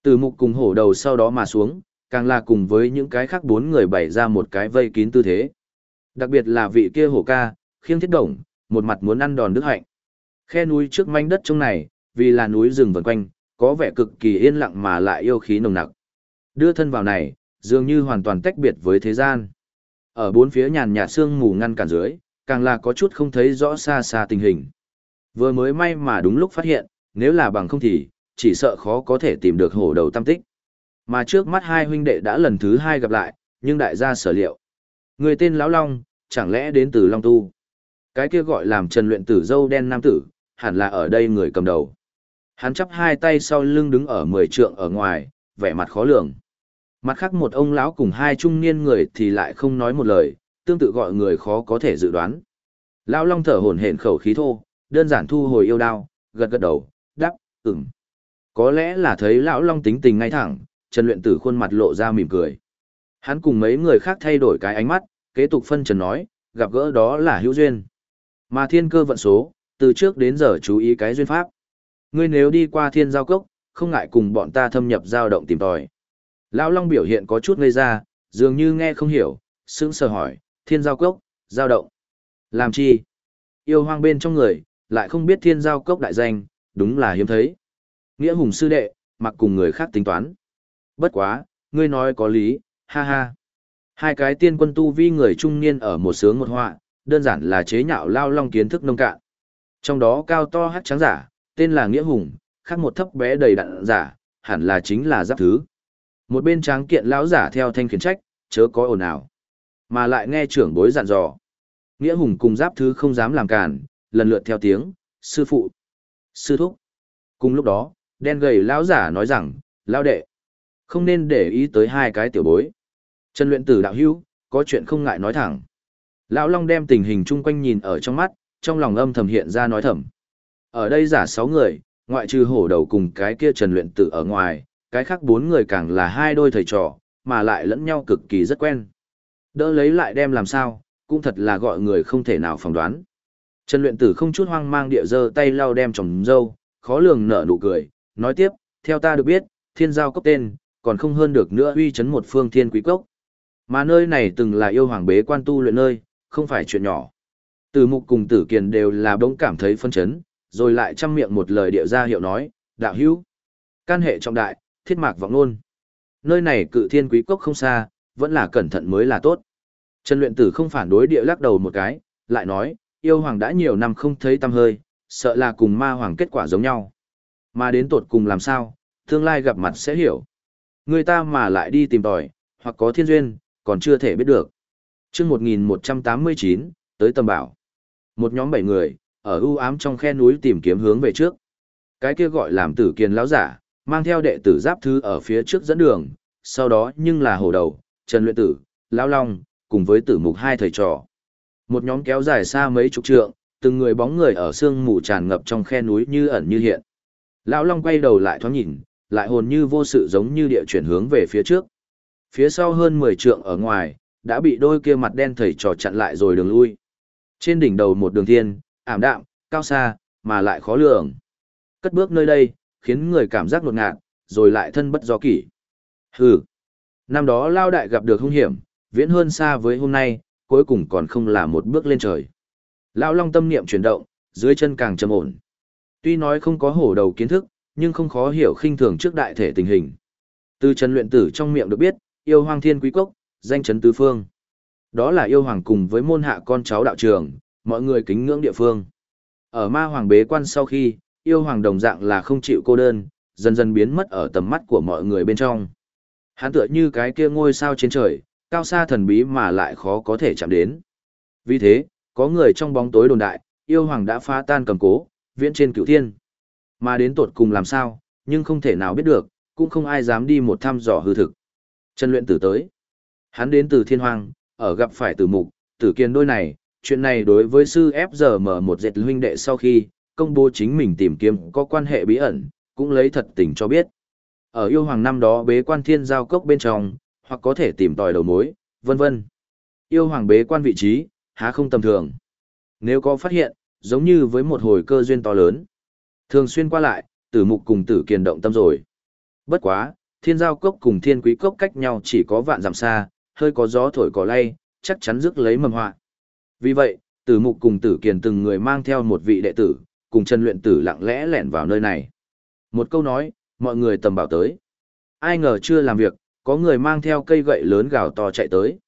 Speaker 1: Tử mục cùng hổ đầu sau đó mà xuống, càng là cùng với những cái khác 4 người bày ra một cái vây kín tư thế. Đặc biệt là vị kia hổ ca, khiêng thiết đồng, một mặt muốn ăn đòn đức hạnh. Khe núi trước manh đất trong này, vì là núi rừng vần quanh, có vẻ cực kỳ yên lặng mà lại yêu khí nồng nặc. Đưa thân vào này, dường như hoàn toàn tách biệt với thế gian. Ở bốn phía nhàn nhạt sương mù ngăn cản dưới, càng là có chút không thấy rõ xa xa tình hình. Vừa mới may mà đúng lúc phát hiện, nếu là bằng không thì, chỉ sợ khó có thể tìm được hổ đầu tâm tích. Mà trước mắt hai huynh đệ đã lần thứ 2 gặp lại, nhưng đại gia sở liệu. Người tên Lão Long, chẳng lẽ đến từ Long Tu? Cái kia gọi làm Trần Luyện Tử dâu đen nam tử, hẳn là ở đây người cầm đầu. Hắn chắp hai tay sau lưng đứng ở 10 trượng ở ngoài, vẻ mặt khó lường. Mặt khác một ông lão cùng hai trung niên người thì lại không nói một lời, tương tự gọi người khó có thể dự đoán. Lão Long thở hổn hển khẩu khí thô, đơn giản thu hồi yêu đao, gật gật đầu, đáp, ừm. Có lẽ là thấy Lão Long tính tình ngay thẳng, Trần Luyện Tử khuôn mặt lộ ra mỉm cười. Hắn cùng mấy người khác thay đổi cái ánh mắt, kế tục phân trần nói, gặp gỡ đó là hữu duyên. Mà thiên cơ vận số, từ trước đến giờ chú ý cái duyên pháp. Ngươi nếu đi qua thiên giao cốc, không ngại cùng bọn ta thâm nhập giao động tìm tòi. Lão Long biểu hiện có chút ngây ra, dường như nghe không hiểu, sững sờ hỏi, thiên giao cốc, giao động. Làm chi? Yêu hoang bên trong người, lại không biết thiên giao cốc đại danh, đúng là hiếm thấy. Nghĩa hùng sư đệ, mặc cùng người khác tính toán. Bất quá, ngươi nói có lý, ha ha. Hai cái tiên quân tu vi người trung niên ở một sướng một họa, đơn giản là chế nhạo Lao Long kiến thức nông cạn. Trong đó cao to hát trắng giả, tên là Nghĩa Hùng, khác một thấp bé đầy đặn giả, hẳn là chính là Giáp Thứ. Một bên tráng kiện lão giả theo thanh khiển trách, chớ có ồn ào, mà lại nghe trưởng bối dặn dò. Nghĩa Hùng cùng Giáp Thứ không dám làm cản, lần lượt theo tiếng, sư phụ, sư thúc. Cùng lúc đó, đen gầy lão giả nói rằng, lão đệ, không nên để ý tới hai cái tiểu bối. Trần Luyện Tử đạo hữu, có chuyện không ngại nói thẳng. Lão Long đem tình hình chung quanh nhìn ở trong mắt, trong lòng âm thầm hiện ra nói thầm. Ở đây giả 6 người, ngoại trừ hổ đầu cùng cái kia Trần Luyện Tử ở ngoài, cái khác 4 người càng là hai đôi thầy trò, mà lại lẫn nhau cực kỳ rất quen. Đỡ lấy lại đem làm sao, cũng thật là gọi người không thể nào phỏng đoán. Trần Luyện Tử không chút hoang mang địa giơ tay lau đem trồng dâu, khó lường nở nụ cười, nói tiếp, theo ta được biết, thiên giao cốc tên, còn không hơn được nữa uy chấn một phương thiên quý cốc. Mà nơi này từng là yêu hoàng bế quan tu luyện nơi, không phải chuyện nhỏ. Tử Mục cùng Tử Kiền đều là bỗng cảm thấy phân chấn, rồi lại trăm miệng một lời địa ra hiệu nói, đạo hữu, can hệ trọng đại, thiết mạc vọng luôn. Nơi này cự thiên quý cốc không xa, vẫn là cẩn thận mới là tốt. Trần Luyện Tử không phản đối địa lắc đầu một cái, lại nói, yêu hoàng đã nhiều năm không thấy tăm hơi, sợ là cùng ma hoàng kết quả giống nhau. Mà đến tột cùng làm sao, tương lai gặp mặt sẽ hiểu. Người ta mà lại đi tìm tòi, hoặc có thiên duyên, còn chưa thể biết được. Chương 1189, tới Tầm Bảo. Một nhóm 7 người, ở u ám trong khe núi tìm kiếm hướng về trước. Cái kia gọi làm Tử Kiền lão giả, mang theo đệ tử Giáp Thứ ở phía trước dẫn đường, sau đó nhưng là hổ đầu, Trần Luyện Tử, Lão Long, cùng với Tử Mục hai thầy trò. Một nhóm kéo dài xa mấy chục trượng, từng người bóng người ở sương mù tràn ngập trong khe núi như ẩn như hiện. Lão Long quay đầu lại thoáng nhìn, lại hồn như vô sự giống như địa chuyển hướng về phía trước. Phía sau hơn 10 trượng ở ngoài, đã bị đôi kia mặt đen thầy trò chặn lại rồi đường lui. Trên đỉnh đầu một đường thiên, ảm đạm, cao xa, mà lại khó lường. Cất bước nơi đây, khiến người cảm giác ngột ngạt, rồi lại thân bất do kỷ. Hừ. Năm đó Lao Đại gặp được hung hiểm, viễn hơn xa với hôm nay, cuối cùng còn không là một bước lên trời. Lão Long tâm niệm chuyển động, dưới chân càng trầm ổn. Tuy nói không có hổ đầu kiến thức, nhưng không khó hiểu khinh thường trước đại thể tình hình. Từ Trần Luyện Tử trong miệng được biết, yêu hoàng thiên quý cốc, danh chấn tứ phương. Đó là yêu hoàng cùng với môn hạ con cháu đạo trường, mọi người kính ngưỡng địa phương. Ở ma hoàng bế quan sau khi, yêu hoàng đồng dạng là không chịu cô đơn, dần dần biến mất ở tầm mắt của mọi người bên trong. Hắn tựa như cái kia ngôi sao trên trời, cao xa thần bí mà lại khó có thể chạm đến. Vì thế, có người trong bóng tối đồn đại, yêu hoàng đã phá tan cầm cố, viễn trên cửu thiên. Mà đến tột cùng làm sao, nhưng không thể nào biết được, cũng không ai dám đi một thăm dò hư thực. Trần Luyện Tử tới. Hắn đến từ thiên hoàng, ở gặp phải Tử Mục, Tử Kiền đôi này, chuyện này đối với sư FGM một dệt huynh đệ sau khi, công bố chính mình tìm kiếm có quan hệ bí ẩn, cũng lấy thật tình cho biết. Ở yêu hoàng năm đó bế quan thiên giao cốc bên trong, hoặc có thể tìm tòi đầu mối, vân vân. Yêu hoàng bế quan vị trí, há không tầm thường. Nếu có phát hiện, giống như với một hồi cơ duyên to lớn. Thường xuyên qua lại, Tử Mục cùng Tử Kiền động tâm rồi. Bất quá, Thiên Giao Cốc cùng Thiên Quý Cốc cách nhau chỉ có vạn dặm xa, hơi có gió thổi cỏ lay, chắc chắn rước lấy mầm họa. Vì vậy, Tử Mục cùng Tử Kiền từng người mang theo một vị đệ tử, cùng Trần Luyện Tử lặng lẽ lẻn vào nơi này. Một câu nói, mọi người tầm bảo tới. Ai ngờ chưa làm việc, có người mang theo cây gậy lớn gào to chạy tới.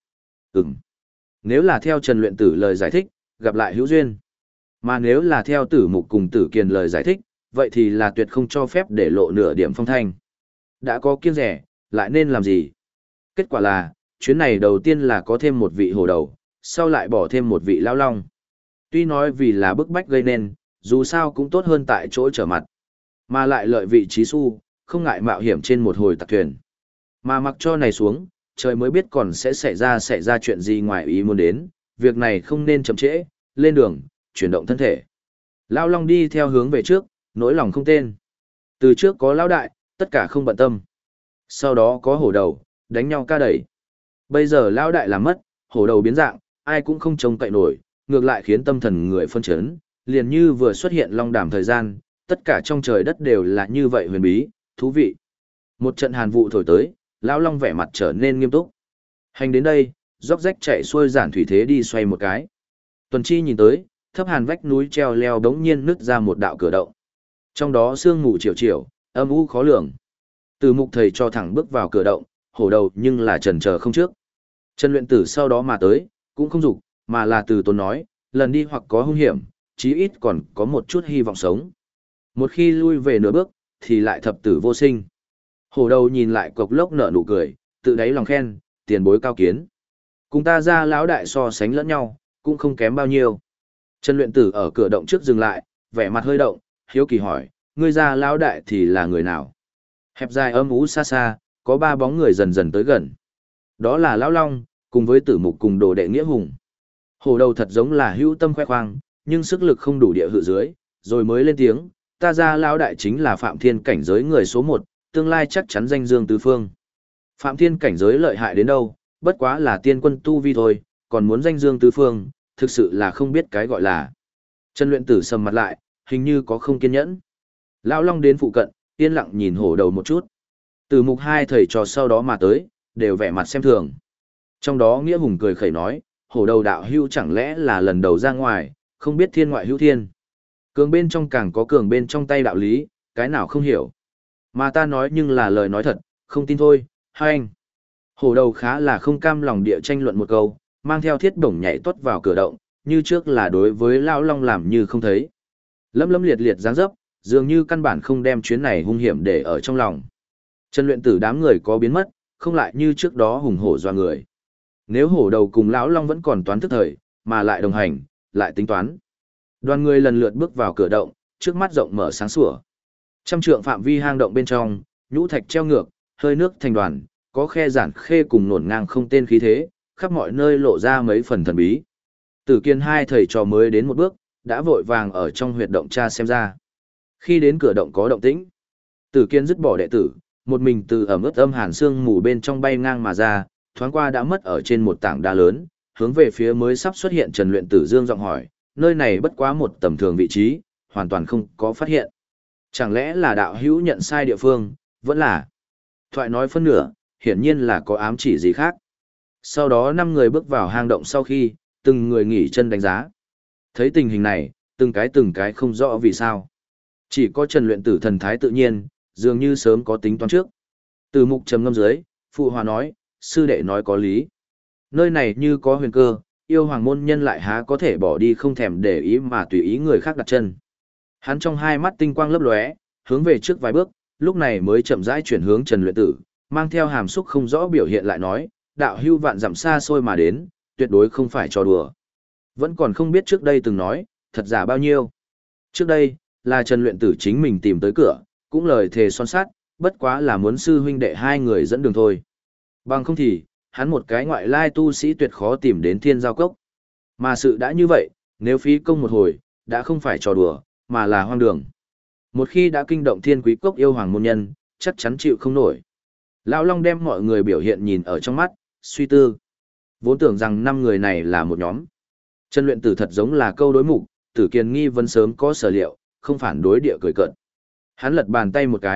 Speaker 1: Nếu là theo Trần Luyện Tử lời giải thích, gặp lại hữu duyên. Mà nếu là theo Tử Mục cùng Tử Kiền lời giải thích, vậy thì là tuyệt không cho phép để lộ nửa điểm phong thanh. Đã có kiêng rẻ, lại nên làm gì? Kết quả là, chuyến này đầu tiên là có thêm một vị hồ đầu, sau lại bỏ thêm một vị lão long. Tuy nói vì là bức bách gây nên, dù sao cũng tốt hơn tại chỗ trở mặt. Mà lại lợi vị trí su, không ngại mạo hiểm trên một hồi tặc thuyền. Mà mặc cho này xuống, trời mới biết còn sẽ xảy ra chuyện gì ngoài ý muốn đến, việc này không nên chậm trễ, lên đường, chuyển động thân thể. Lão long đi theo hướng về trước, nỗi lòng không tên. Từ trước có lão đại, tất cả không bận tâm. Sau đó có hổ đầu, đánh nhau ca đẩy. Bây giờ lão đại làm mất, hổ đầu biến dạng, ai cũng không trông cậy nổi, ngược lại khiến tâm thần người phân chấn, liền như vừa xuất hiện long đàm thời gian, tất cả trong trời đất đều là như vậy huyền bí, thú vị. Một trận hàn vụ thổi tới, lão long vẻ mặt trở nên nghiêm túc. Hành đến đây, róc rách chạy xuôi giản thủy thế đi xoay một cái. Tuần Chi nhìn tới, thấp hàn vách núi treo leo đống nhiên nứt ra một đạo cửa động. Trong đó sương mù chiều chiều, âm u khó lường. Từ Mục thầy cho thẳng bước vào cửa động, hổ đầu nhưng là chần chờ không trước. Trần Luyện Tử sau đó mà tới, cũng không dục, mà là từ tốn nói, lần đi hoặc có hung hiểm, chí ít còn có một chút hy vọng sống. Một khi lui về nửa bước, thì lại thập tử vô sinh. Hổ đầu nhìn lại cộc lốc nở nụ cười, tự đáy lòng khen, tiền bối cao kiến. Cùng ta ra lão đại so sánh lẫn nhau, cũng không kém bao nhiêu. Trần Luyện Tử ở cửa động trước dừng lại, vẻ mặt hơi động, hiếu kỳ hỏi, ngươi ra lão đại thì là người nào? Hẹp dài âm ú xa xa, có ba bóng người dần dần tới gần. Đó là lão long, cùng với Tử Mục cùng đồ đệ nghĩa hùng. Hổ đầu thật giống là hữu tâm khoe khoang, nhưng sức lực không đủ địa hự dưới, rồi mới lên tiếng, ta ra lão đại chính là Phạm Thiên cảnh giới người số 1, tương lai chắc chắn danh dương tứ phương. Phạm Thiên cảnh giới lợi hại đến đâu, bất quá là tiên quân tu vi thôi, còn muốn danh dương tứ phương, thực sự là không biết cái gọi là. Trần Luyện Tử sầm mặt lại, hình như có không kiên nhẫn. Lão long đến phụ cận, yên lặng nhìn hổ đầu một chút. Từ Mục hai thầy trò sau đó mà tới, đều vẻ mặt xem thường. Trong đó Nghĩa Hùng cười khẩy nói, hổ đầu đạo hưu chẳng lẽ là lần đầu ra ngoài, không biết thiên ngoại hữu thiên. Cường bên trong càng có cường bên trong tay đạo lý, cái nào không hiểu. Mà ta nói nhưng là lời nói thật, không tin thôi, hai anh. Hổ đầu khá là không cam lòng địa tranh luận một câu, mang theo thiết bổng nhảy tuốt vào cửa động, như trước là đối với Lão long làm như không thấy. Lấm lấm liệt liệt dáng dấp, dường như căn bản không đem chuyến này hung hiểm để ở trong lòng. Trần Luyện Tử đám người có biến mất, không lại như trước đó hùng hổ doa người. Nếu hổ đầu cùng lão long vẫn còn toán thức thời, mà lại đồng hành, lại tính toán. Đoàn người lần lượt bước vào cửa động, trước mắt rộng mở sáng sủa. Trăm trượng phạm vi hang động bên trong, nhũ thạch treo ngược, hơi nước thành đoàn, có khe giản khê cùng nổn ngang không tên khí thế, khắp mọi nơi lộ ra mấy phần thần bí. Tử Kiên hai thầy trò mới đến một bước, đã vội vàng ở trong huyệt động tra xem ra. Khi đến cửa động có động tĩnh, Tử Kiên dứt bỏ đệ tử, một mình từ ẩm ướt âm hàn xương mù bên trong bay ngang mà ra, thoáng qua đã mất ở trên một tảng đá lớn, hướng về phía mới sắp xuất hiện Trần Luyện Tử dương giọng hỏi, nơi này bất quá một tầm thường vị trí, hoàn toàn không có phát hiện. Chẳng lẽ là đạo hữu nhận sai địa phương, vẫn là. Thoại nói phân nửa, hiển nhiên là có ám chỉ gì khác. Sau đó 5 người bước vào hang động sau khi, từng người nghỉ chân đánh giá. Thấy tình hình này, từng cái không rõ vì sao. Chỉ có Trần Luyện Tử thần thái tự nhiên, dường như sớm có tính toán trước. Từ Mục trầm ngâm dưới, phụ hòa nói, sư đệ nói có lý. Nơi này như có huyền cơ, yêu hoàng môn nhân lại há có thể bỏ đi không thèm để ý mà tùy ý người khác đặt chân. Hắn trong hai mắt tinh quang lấp lóe, hướng về trước vài bước, lúc này mới chậm rãi chuyển hướng Trần Luyện Tử, mang theo hàm xúc không rõ biểu hiện lại nói, đạo hưu vạn dặm xa xôi mà đến, tuyệt đối không phải trò đùa. Vẫn còn không biết trước đây từng nói, thật giả bao nhiêu. Trước đây, là Trần Luyện Tử chính mình tìm tới cửa, cũng lời thề son sát, bất quá là muốn sư huynh đệ hai người dẫn đường thôi. Bằng không thì, hắn một cái ngoại lai tu sĩ tuyệt khó tìm đến Thiên Giao Cốc. Mà sự đã như vậy, nếu phí công một hồi, đã không phải trò đùa, mà là hoang đường. Một khi đã kinh động Thiên Quý Cốc yêu hoàng môn nhân, chắc chắn chịu không nổi. Lão Long đem mọi người biểu hiện nhìn ở trong mắt, suy tư. Vốn tưởng rằng 5 người này là một nhóm. Trần Luyện Tử thật giống là câu đối mục, Tử Kiền nghi vấn sớm có sở liệu, không phản đối địa cười cợt. Hắn lật bàn tay một cái,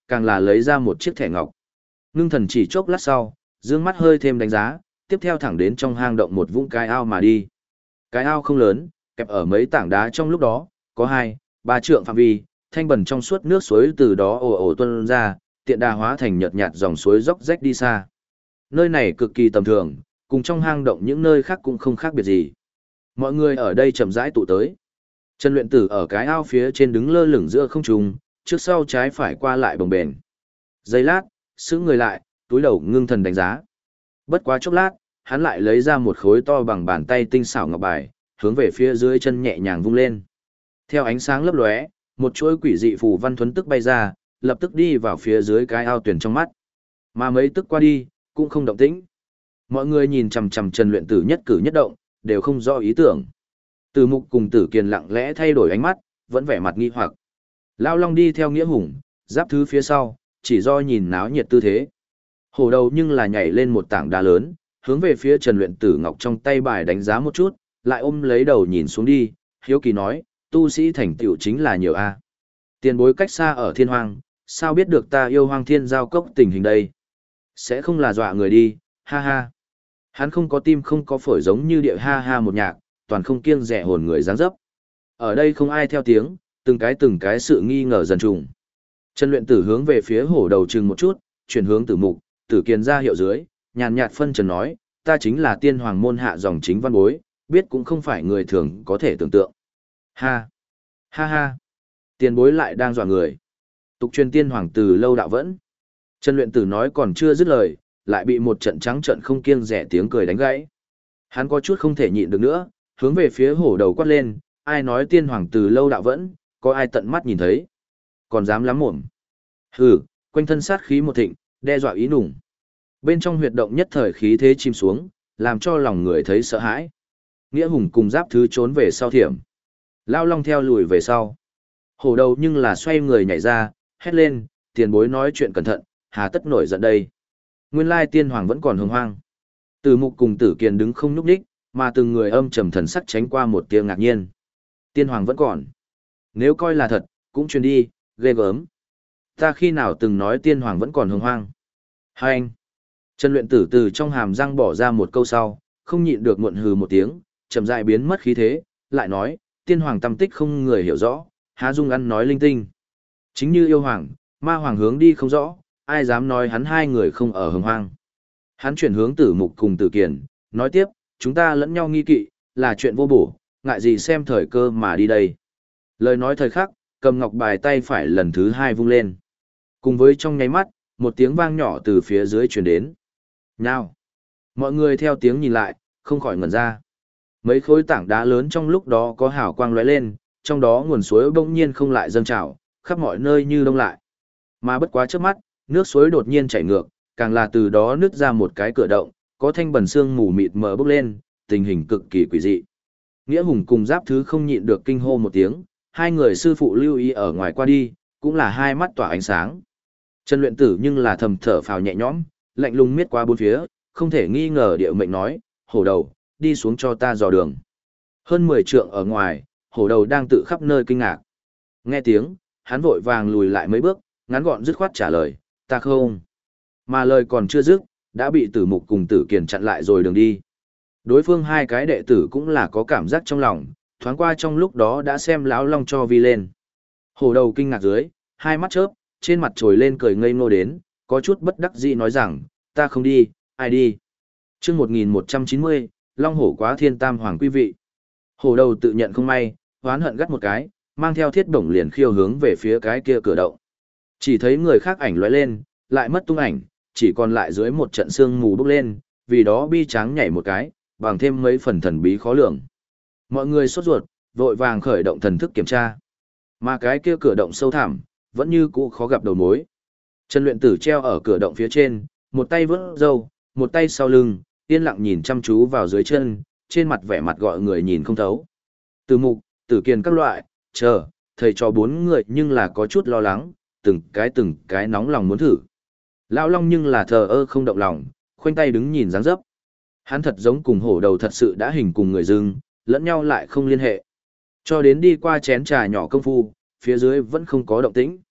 Speaker 1: càng là lấy ra một chiếc thẻ ngọc. Ngưng thần chỉ chốc lát sau, dương mắt hơi thêm đánh giá, tiếp theo thẳng đến trong hang động một vũng cái ao mà đi. Cái ao không lớn, kẹp ở mấy tảng đá trong lúc đó, có 2-3 trượng phạm vi, thanh bẩn trong suốt nước suối từ đó ồ ồ tuôn ra, tiện đà hóa thành nhợt nhạt dòng suối róc rách đi xa. Nơi này cực kỳ tầm thường, cùng trong hang động những nơi khác cũng không khác biệt gì. Mọi người ở đây chậm rãi tụ tới. Trần Luyện Tử ở cái ao phía trên đứng lơ lửng giữa không trung, trước sau trái phải qua lại bồng bềnh. Giây lát, sững người lại, túi đầu ngưng thần đánh giá. Bất quá chốc lát, hắn lại lấy ra một khối to bằng bàn tay tinh xảo ngọc bài, hướng về phía dưới chân nhẹ nhàng vung lên. Theo ánh sáng lấp lóe, một chuỗi quỷ dị phù văn thuấn tức bay ra, lập tức đi vào phía dưới cái ao tuyển trong mắt. Mà mấy tức qua đi, cũng không động tĩnh. Mọi người nhìn chằm chằm Trần Luyện Tử nhất cử nhất động, đều không rõ ý tưởng. Từ Mục cùng Tử Kiền lặng lẽ thay đổi ánh mắt, vẫn vẻ mặt nghi hoặc. Lao Long đi theo Nghĩa Hùng, Giáp Thứ phía sau, chỉ do nhìn náo nhiệt tư thế. Hổ Đầu nhưng là nhảy lên một tảng đá lớn, hướng về phía Trần Luyện Tử ngọc trong tay bài đánh giá một chút, lại ôm lấy đầu nhìn xuống đi, hiếu kỳ nói, tu sĩ thành tựu chính là nhiều a. Tiền bối cách xa ở thiên hoang, sao biết được ta yêu hoang thiên giao cốc tình hình đây? Sẽ không là dọa người đi, ha ha. Hắn không có tim không có phổi giống như địa ha ha một nhạc, toàn không kiêng dè hồn người dáng dấp. Ở đây không ai theo tiếng, từng cái sự nghi ngờ dần trùng. Trần Luyện Tử hướng về phía Hổ Đầu chừng một chút, chuyển hướng Tử Mục, Tử Kiền ra hiệu dưới, nhàn nhạt phân trần nói, ta chính là tiên hoàng môn hạ dòng chính văn bối, biết cũng không phải người thường có thể tưởng tượng. Ha! Ha ha! Tiền bối lại đang dọa người. Tục truyền tiên hoàng từ lâu đạo vẫn. Trần Luyện Tử nói còn chưa dứt lời, lại bị một trận trắng trận không kiêng rẻ tiếng cười đánh gãy. Hắn có chút không thể nhịn được nữa, hướng về phía Hổ Đầu quát lên, ai nói tiên hoàng từ lâu đạo vẫn, có ai tận mắt nhìn thấy. Còn dám lắm mồm. Hừ, quanh thân sát khí một thịnh, đe dọa ý nùng. Bên trong huyệt động nhất thời khí thế chìm xuống, làm cho lòng người thấy sợ hãi. Nghĩa Hùng cùng Giáp Thứ trốn về sau thiểm. Lao Long theo lùi về sau. Hổ Đầu nhưng là xoay người nhảy ra, hét lên, tiền bối nói chuyện cẩn thận, hà tất nổi giận đây. Nguyên lai tiên hoàng vẫn còn hồng hoang. Từ Mục cùng Tử Kiền đứng không nhúc nhích, mà từng người âm trầm thần sắc tránh qua một tia ngạc nhiên. Tiên hoàng vẫn còn. Nếu coi là thật, cũng truyền đi, ghê gớm. Ta khi nào từng nói tiên hoàng vẫn còn hồng hoang. Hai anh. Trần Luyện Tử từ trong hàm răng bỏ ra một câu sau, không nhịn được muộn hừ một tiếng, chậm rãi biến mất khí thế, lại nói, tiên hoàng tâm tích không người hiểu rõ, há dung ăn nói linh tinh. Chính như yêu hoàng, ma hoàng hướng đi không rõ, ai dám nói hắn hai người không ở hồng hoang. Hắn chuyển hướng Tử Mục cùng Tử Kiền, nói tiếp, chúng ta lẫn nhau nghi kỵ, là chuyện vô bổ, ngại gì xem thời cơ mà đi đây. Lời nói thời khắc, cầm ngọc bài tay phải lần thứ hai vung lên. Cùng với trong nháy mắt, một tiếng vang nhỏ từ phía dưới truyền đến. Nhao. Mọi người theo tiếng nhìn lại, không khỏi ngẩn ra. Mấy khối tảng đá lớn trong lúc đó có hào quang lóe lên, trong đó nguồn suối bỗng nhiên không lại dâng trào, khắp mọi nơi như đông lại. Mà bất quá trước mắt, nước suối đột nhiên chảy ngược, càng là từ đó nứt ra một cái cửa động, có thanh bần xương mù mịt mờ bốc lên, tình hình cực kỳ quỷ dị. Nghĩa Hùng cùng Giáp Thứ không nhịn được kinh hô một tiếng, hai người sư phụ lưu ý ở ngoài qua đi, cũng là hai mắt tỏa ánh sáng. Trần Luyện Tử nhưng là thầm thở phào nhẹ nhõm, lạnh lùng miết qua bốn phía, không thể nghi ngờ địa mệnh nói, Hổ Đầu, đi xuống cho ta dò đường. Hơn 10 trượng ở ngoài, Hổ Đầu đang tự khắp nơi kinh ngạc. Nghe tiếng, hắn vội vàng lùi lại mấy bước, ngắn gọn dứt khoát trả lời, ta không. Mà lời còn chưa dứt, đã bị Tử Mục cùng Tử Kiền chặn lại rồi đường đi. Đối phương hai cái đệ tử cũng là có cảm giác trong lòng, thoáng qua trong lúc đó đã xem lão Long cho vi lên. Hổ Đầu kinh ngạc dưới, hai mắt chớp, trên mặt trồi lên cười ngây ngô đến, có chút bất đắc dĩ nói rằng, ta không đi, ai đi. Trước 1190, Long Hổ quá thiên tam hoàng quý vị. Hổ Đầu tự nhận không may, hoán hận gắt một cái, mang theo thiết bổng liền khiêu hướng về phía cái kia cửa động. Chỉ thấy người khác ảnh lóe lên, lại mất tung ảnh, chỉ còn lại dưới một trận sương mù bốc lên, vì đó bi tráng nhảy một cái, bằng thêm mấy phần thần bí khó lường. Mọi người sốt ruột, vội vàng khởi động thần thức kiểm tra. Mà cái kia cửa động sâu thẳm, vẫn như cũ khó gặp đầu mối. Trần Luyện Tử treo ở cửa động phía trên, một tay vớt râu, một tay sau lưng, yên lặng nhìn chăm chú vào dưới chân, trên mặt vẻ mặt gọi người nhìn không thấu. Từ Mục, Tử Kiền các loại, chờ, thầy trò bốn người nhưng là có chút lo lắng, từng cái nóng lòng muốn thử. Lão Long nhưng là thờ ơ không động lòng, khoanh tay đứng nhìn dáng dấp. Hắn thật giống cùng Hổ Đầu thật sự đã hình cùng người dưng, lẫn nhau lại không liên hệ. Cho đến đi qua chén trà nhỏ công phu, phía dưới vẫn không có động tĩnh.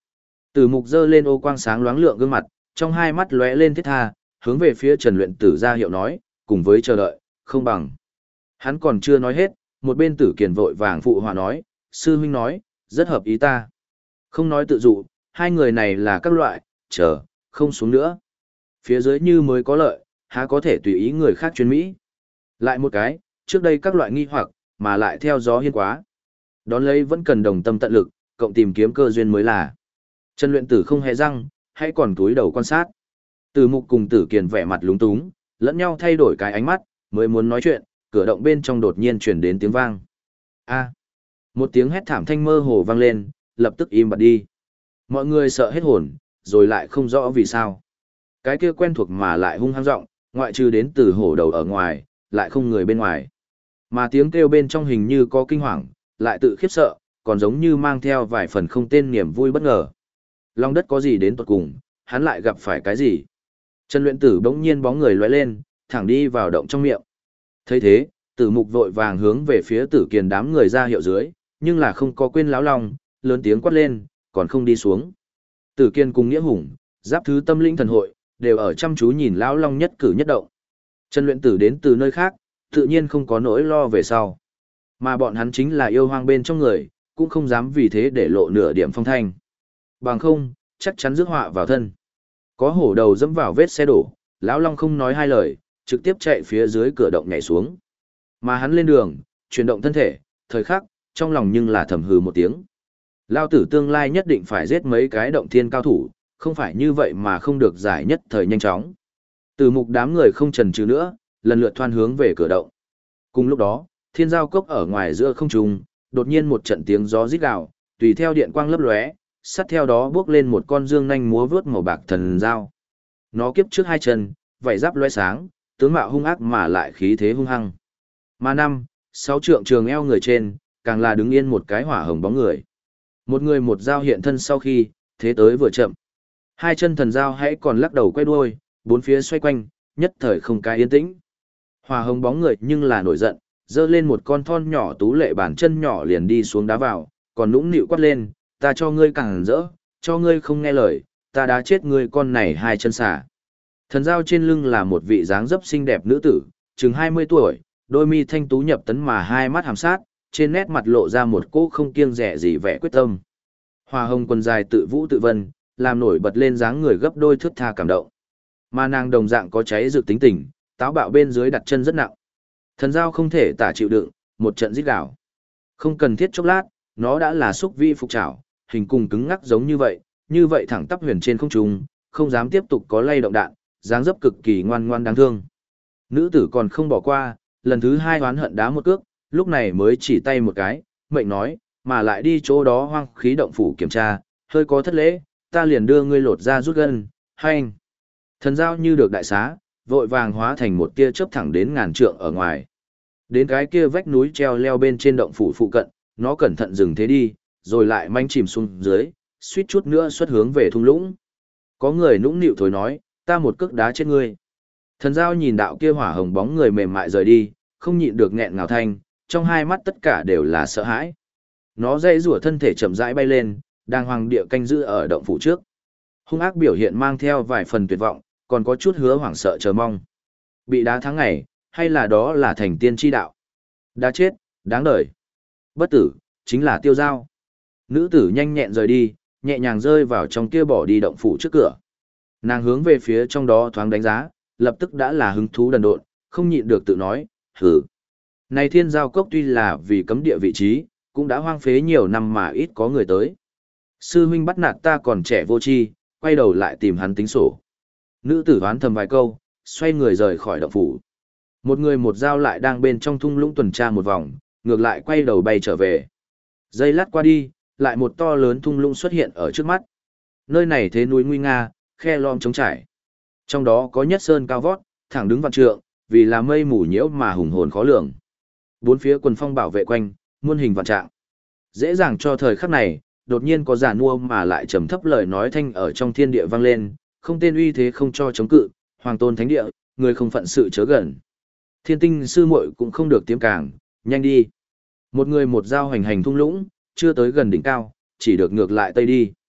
Speaker 1: Tử mục giơ lên ô quang sáng loáng lượng gương mặt, trong hai mắt lóe lên thiết tha, hướng về phía Trần Luyện Tử ra hiệu nói, cùng với chờ đợi, không bằng. Hắn còn chưa nói hết, một bên Tử Kiền vội vàng phụ họa nói, sư huynh nói, rất hợp ý ta. Không nói tự dụ, hai người này là các loại, chờ, không xuống nữa. Phía dưới như mới có lợi, há có thể tùy ý người khác chuyên Mỹ. Lại một cái, trước đây các loại nghi hoặc, mà lại theo gió hiên quá. Đón lấy vẫn cần đồng tâm tận lực, cộng tìm kiếm cơ duyên mới là. Trần Luyện Tử không hề răng, hãy còn túi đầu quan sát. Tử Mục cùng Tử Kiền vẻ mặt lúng túng, lẫn nhau thay đổi cái ánh mắt, mới muốn nói chuyện, cửa động bên trong đột nhiên truyền đến tiếng vang. A! Một tiếng hét thảm thanh mơ hồ vang lên, lập tức im bặt đi. Mọi người sợ hết hồn, rồi lại không rõ vì sao. Cái kia quen thuộc mà lại hung hăng giọng, ngoại trừ đến từ hổ đầu ở ngoài, lại không người bên ngoài. Mà tiếng kêu bên trong hình như có kinh hoàng, lại tự khiếp sợ, còn giống như mang theo vài phần không tên niềm vui bất ngờ. Long đất có gì đến tuột cùng, hắn lại gặp phải cái gì? Trần Luyện Tử bỗng nhiên bóng người lóe lên, thẳng đi vào động trong miệng. Thấy thế, Tử Mục vội vàng hướng về phía Tử Kiền đám người ra hiệu dưới, nhưng là không có quên láo lòng, lớn tiếng quát lên, còn không đi xuống. Tử Kiền cùng Nghĩa Hùng, Giáp Thứ Tâm Linh Thần Hội, đều ở chăm chú nhìn lão long nhất cử nhất động. Trần Luyện Tử đến từ nơi khác, tự nhiên không có nỗi lo về sau. Mà bọn hắn chính là yêu hoang bên trong người, cũng không dám vì thế để lộ nửa điểm phong thanh. Bằng không, chắc chắn rước họa vào thân. Có hổ đầu dẫm vào vết xe đổ, lão long không nói hai lời, trực tiếp chạy phía dưới cửa động nhảy xuống. Mà hắn lên đường, chuyển động thân thể, thời khắc, trong lòng nhưng là thầm hừ một tiếng. Lao tử tương lai nhất định phải giết mấy cái động thiên cao thủ, không phải như vậy mà không được giải nhất thời nhanh chóng. Từ mục đám người không chần chừ nữa, lần lượt thoan hướng về cửa động. Cùng lúc đó, thiên giao cốc ở ngoài giữa không trung, đột nhiên một trận tiếng gió rít gào, tùy theo điện quang lấp lóe, sát theo đó bước lên một con dương nhanh múa vớt màu bạc thần dao. Nó kiếp trước hai chân, vảy giáp lóe sáng, tướng mạo hung ác mà lại khí thế hung hăng. Mà năm, sáu trượng trường eo người trên, càng là đứng yên một cái hỏa hồng bóng người. Một người một dao hiện thân sau khi, thế tới vừa chậm. Hai chân thần dao hãy còn lắc đầu quay đuôi, bốn phía xoay quanh, nhất thời không cái yên tĩnh. Hỏa hồng bóng người nhưng là nổi giận, giơ lên một con thon nhỏ tú lệ bàn chân nhỏ liền đi xuống đá vào, còn nũng nịu quát lên, ta cho ngươi càng rỡ, cho ngươi không nghe lời, ta đã chết ngươi con này hai chân xà. Thần dao trên lưng là một vị dáng dấp xinh đẹp nữ tử, chừng 20 tuổi, đôi mi thanh tú nhập tấn mà hai mắt hàm sát, trên nét mặt lộ ra một cỗ không kiêng dè gì vẻ quyết tâm. Hoa hồng quần dài tự vũ tự vân, làm nổi bật lên dáng người gấp đôi thước tha cảm động. Mà nàng đồng dạng có cháy rực tính tình, táo bạo bên dưới đặt chân rất nặng. Thần dao không thể tả chịu đựng, một trận rít gào. Không cần thiết chốc lát, nó đã là xúc vi phục trảo, hình cùng cứng ngắc giống như vậy thẳng tắp huyền trên không trung, không dám tiếp tục có lay động đạn, dáng dấp cực kỳ ngoan ngoan đáng thương. Nữ tử còn không bỏ qua, lần thứ hai oán hận đá một cước, lúc này mới chỉ tay một cái, mệnh nói, mà lại đi chỗ đó hoang khí động phủ kiểm tra, hơi có thất lễ, ta liền đưa ngươi lột ra rút gân, hành. Thần giao như được đại xá, vội vàng hóa thành một tia chớp thẳng đến ngàn trượng ở ngoài. Đến cái kia vách núi treo leo bên trên động phủ phụ cận, nó cẩn thận dừng thế đi, rồi lại manh chìm xuống dưới, suýt chút nữa xuất hướng về thung lũng. Có người nũng nịu thối nói, ta một cước đá chết ngươi. Thần giao nhìn đạo kia hỏa hồng bóng người mềm mại rời đi, không nhịn được nghẹn ngào thanh, trong hai mắt tất cả đều là sợ hãi. Nó dây rủa thân thể chậm rãi bay lên, đang hoàng địa canh giữ ở động phủ trước. Hung ác biểu hiện mang theo vài phần tuyệt vọng, còn có chút hứa hoảng sợ chờ mong. Bị đá tháng ngày, hay là đó là thành tiên tri đạo? Đá chết, đáng đời. Bất tử, chính là tiêu giao. Nữ tử nhanh nhẹn rời đi, nhẹ nhàng rơi vào trong kia bỏ đi động phủ trước cửa. Nàng hướng về phía trong đó thoáng đánh giá, lập tức đã là hứng thú đần độn, không nhịn được tự nói, hử. Này thiên giao cốc tuy là vì cấm địa vị trí, cũng đã hoang phế nhiều năm mà ít có người tới. Sư huynh bắt nạt ta còn trẻ vô tri, quay đầu lại tìm hắn tính sổ. Nữ tử hoán thầm vài câu, xoay người rời khỏi động phủ. Một người một dao lại đang bên trong thung lũng tuần tra một vòng, ngược lại quay đầu bay trở về. Giây lát qua đi, lại một to lớn thung lũng xuất hiện ở trước mắt. Nơi này thế núi nguy nga, khe lom trống trải. Trong đó có nhất sơn cao vót, thẳng đứng vạn trượng, vì là mây mù nhiễu mà hùng hồn khó lường. Bốn phía quần phong bảo vệ quanh, muôn hình vạn trạng. Dễ dàng cho thời khắc này, đột nhiên có giả nua mà lại trầm thấp lời nói thanh ở trong thiên địa vang lên, không tên uy thế không cho chống cự, hoàng tôn thánh địa, người không phận sự chớ gần. Thiên tinh sư muội cũng không được tiêm càng, nhanh đi. Một người một dao hành hành thung lũng, chưa tới gần đỉnh cao, chỉ được ngược lại tây đi.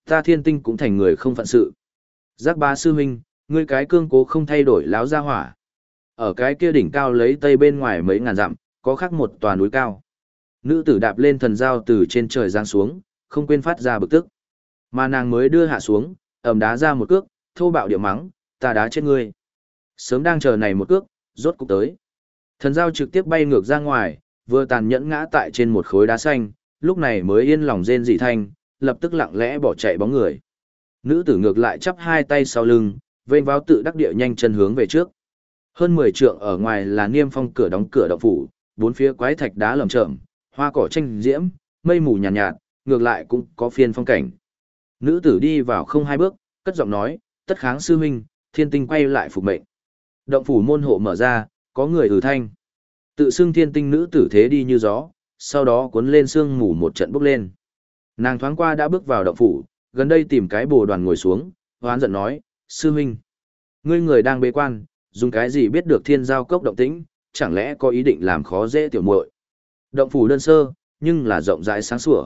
Speaker 1: Ta Thiên Tinh cũng thành người không phận sự. Giác Bá sư huynh, ngươi cái cương cố không thay đổi láo ra hỏa. Ở cái kia đỉnh cao lấy tây bên ngoài mấy ngàn dặm, có khắc một tòa núi cao. Nữ tử đạp lên thần dao từ trên trời giáng xuống, không quên phát ra bực tức. Mà nàng mới đưa hạ xuống, ầm đá ra một cước, thô bạo địa mắng, ta đá chết ngươi. Sớm đang chờ này một cước, rốt cục tới. Thần dao trực tiếp bay ngược ra ngoài, vừa tàn nhẫn ngã tại trên một khối đá xanh, lúc này mới yên lòng rên rỉ thanh, lập tức lặng lẽ bỏ chạy bóng người. Nữ tử ngược lại chắp hai tay sau lưng, vênh vào tự đắc địa nhanh chân hướng về trước. Hơn 10 trượng ở ngoài là Niêm Phong cửa đóng cửa động phủ, bốn phía quái thạch đá lởm chởm, hoa cỏ tranh diễm, mây mù nhàn nhạt, ngược lại cũng có phiên phong cảnh. Nữ tử đi vào không hai bước, cất giọng nói, tất kháng sư huynh, Thiên Tinh quay lại phục mệnh. Động phủ môn hộ mở ra, có người thanh. Tự xưng Thiên Tinh nữ tử thế đi như gió, sau đó cuốn lên sương mù một trận bốc lên. Nàng thoáng qua đã bước vào động phủ, gần đây tìm cái bồ đoàn ngồi xuống, hoán giận nói, sư huynh, ngươi người đang bế quan, dùng cái gì biết được Thiên Giao Cốc động tĩnh, chẳng lẽ có ý định làm khó dễ tiểu muội? Động phủ đơn sơ, nhưng là rộng rãi sáng sủa.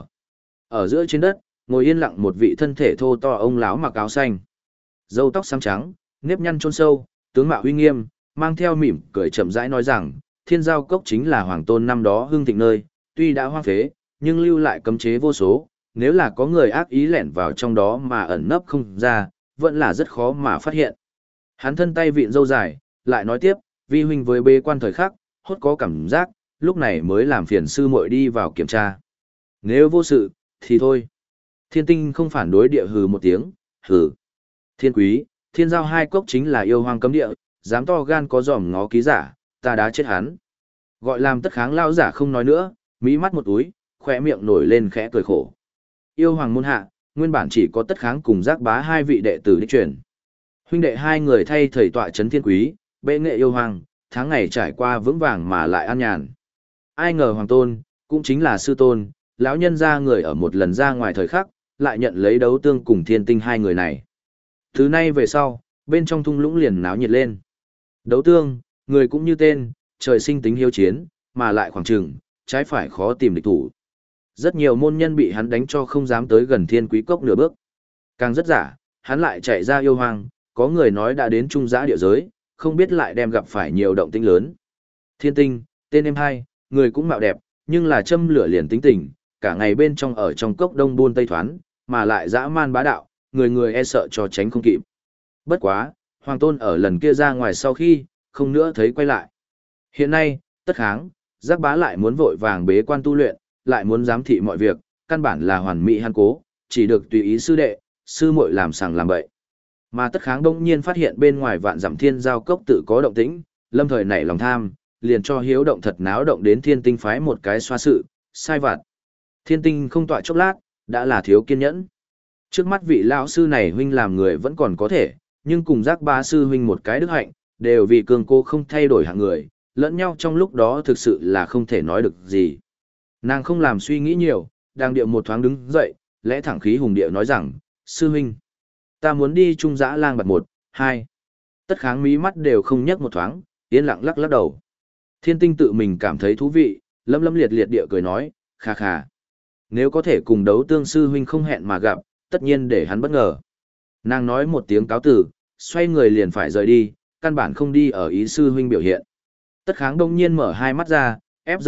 Speaker 1: Ở giữa trên đất, ngồi yên lặng một vị thân thể thô to ông lão mặc áo xanh, râu tóc xám trắng, nếp nhăn chôn sâu, tướng mạo uy nghiêm, mang theo mỉm cười chậm rãi nói rằng, Thiên Giao Cốc chính là hoàng tôn năm đó hưng thịnh nơi, tuy đã hoang phế, nhưng lưu lại cấm chế vô số, nếu là có người ác ý lẻn vào trong đó mà ẩn nấp không ra, vẫn là rất khó mà phát hiện. Hắn thân tay vịn râu dài, lại nói tiếp, vi huynh với bế quan thời khắc, hốt có cảm giác, lúc này mới làm phiền sư muội đi vào kiểm tra. Nếu vô sự, thì thôi. Thiên Tinh không phản đối địa hừ một tiếng, hừ. Thiên quý, Thiên Giao hai cốc chính là yêu hoang cấm địa, dám to gan có dòm ngó ký giả, ta đá chết hắn. Gọi làm tất kháng lao giả không nói nữa, mỹ mắt một túi, khỏe miệng nổi lên khẽ cười khổ. Yêu hoàng môn hạ, nguyên bản chỉ có tất kháng cùng Giác Bá hai vị đệ tử đích truyền. Huynh đệ hai người thay thầy tọa trấn thiên quý, bệ nghệ yêu hoàng, tháng ngày trải qua vững vàng mà lại an nhàn. Ai ngờ hoàng tôn, cũng chính là sư tôn, lão nhân ra người ở một lần ra ngoài thời khắc, lại nhận lấy đấu tương cùng Thiên Tinh hai người này. Thứ nay về sau, bên trong thung lũng liền náo nhiệt lên. Đấu tương, người cũng như tên, trời sinh tính hiếu chiến, mà lại khoảng trừng, trái phải khó tìm địch thủ. Rất nhiều môn nhân bị hắn đánh cho không dám tới gần Thiên Quý Cốc nửa bước. Càng rất giả, hắn lại chạy ra yêu hoang, có người nói đã đến trung giã địa giới, không biết lại đem gặp phải nhiều động tĩnh lớn. Thiên Tinh, tên em hai, người cũng mạo đẹp, nhưng là châm lửa liền tính tình, cả ngày bên trong ở trong cốc đông buôn tây thoán, mà lại dã man bá đạo, người người e sợ cho tránh không kịp. Bất quá, hoàng tôn ở lần kia ra ngoài sau khi, không nữa thấy quay lại. Hiện nay, tất kháng, Giác Bá lại muốn vội vàng bế quan tu luyện, lại muốn giám thị mọi việc, căn bản là hoàn mỹ hắn cố, chỉ được tùy ý sư đệ, sư muội làm sằng làm bậy. Mà tất kháng đông nhiên phát hiện bên ngoài vạn dặm Thiên Giao Cốc tự có động tĩnh, lâm thời nảy lòng tham, liền cho hiếu động thật náo động đến Thiên Tinh phái một cái xoa sự, sai vặt. Thiên Tinh không tọa chốc lát, đã là thiếu kiên nhẫn. Trước mắt vị lão sư này huynh làm người vẫn còn có thể, nhưng cùng Giác Bá sư huynh một cái đức hạnh, đều vì cường cô không thay đổi hạng người, lẫn nhau trong lúc đó thực sự là không thể nói được gì. Nàng không làm suy nghĩ nhiều, đang điệu một thoáng đứng dậy, lẽ thẳng khí hùng điệu nói rằng, sư huynh, ta muốn đi trung dã lang bạt 1, 2. Tất kháng mí mắt đều không nhấc một thoáng, yên lặng lắc lắc đầu. Thiên Tinh tự mình cảm thấy thú vị, lâm lâm liệt liệt địa cười nói, khà khà. Nếu có thể cùng đấu tương sư huynh không hẹn mà gặp, tất nhiên để hắn bất ngờ. Nàng nói một tiếng cáo tử, xoay người liền phải rời đi, căn bản không đi ở ý sư huynh biểu hiện. Tất kháng đông nhiên mở hai mắt ra,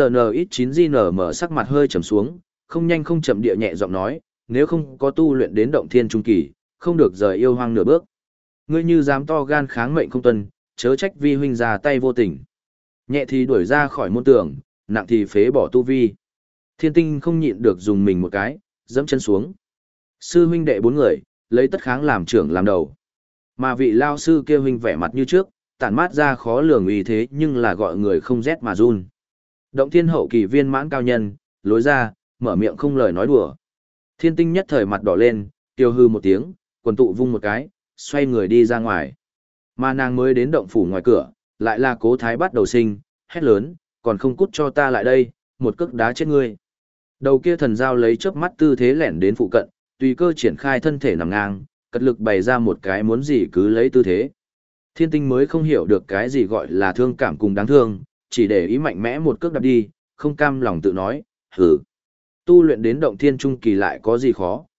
Speaker 1: FGNX9GN mở sắc mặt hơi trầm xuống, không nhanh không chậm địa nhẹ giọng nói, nếu không có tu luyện đến động thiên trung kỳ, không được rời yêu hoang nửa bước. Ngươi như dám to gan kháng mệnh không tuân, chớ trách vi huynh ra tay vô tình. Nhẹ thì đuổi ra khỏi môn tường, nặng thì phế bỏ tu vi. Thiên Tinh không nhịn được dùng mình một cái, dẫm chân xuống. Sư huynh đệ 4 người, lấy tất kháng làm trưởng làm đầu. Mà vị lao sư kia huynh vẻ mặt như trước, tản mát ra khó lường uy thế nhưng là gọi người không rét mà run. Động thiên hậu kỳ viên mãn cao nhân, lối ra, mở miệng không lời nói đùa. Thiên Tinh nhất thời mặt đỏ lên, tiêu hư một tiếng, quần tụ vung một cái, xoay người đi ra ngoài. Mà nàng mới đến động phủ ngoài cửa, lại là Cố Thái bắt đầu sinh, hét lớn, còn không cút cho ta lại đây, một cước đá chết ngươi. Đầu kia thần dao lấy chớp mắt tư thế lẻn đến phụ cận, tùy cơ triển khai thân thể nằm ngang, cật lực bày ra một cái muốn gì cứ lấy tư thế. Thiên Tinh mới không hiểu được cái gì gọi là thương cảm cùng đáng thương, chỉ để ý mạnh mẽ một cước đạp đi, không cam lòng tự nói, hử. Tu luyện đến động thiên trung kỳ lại có gì khó,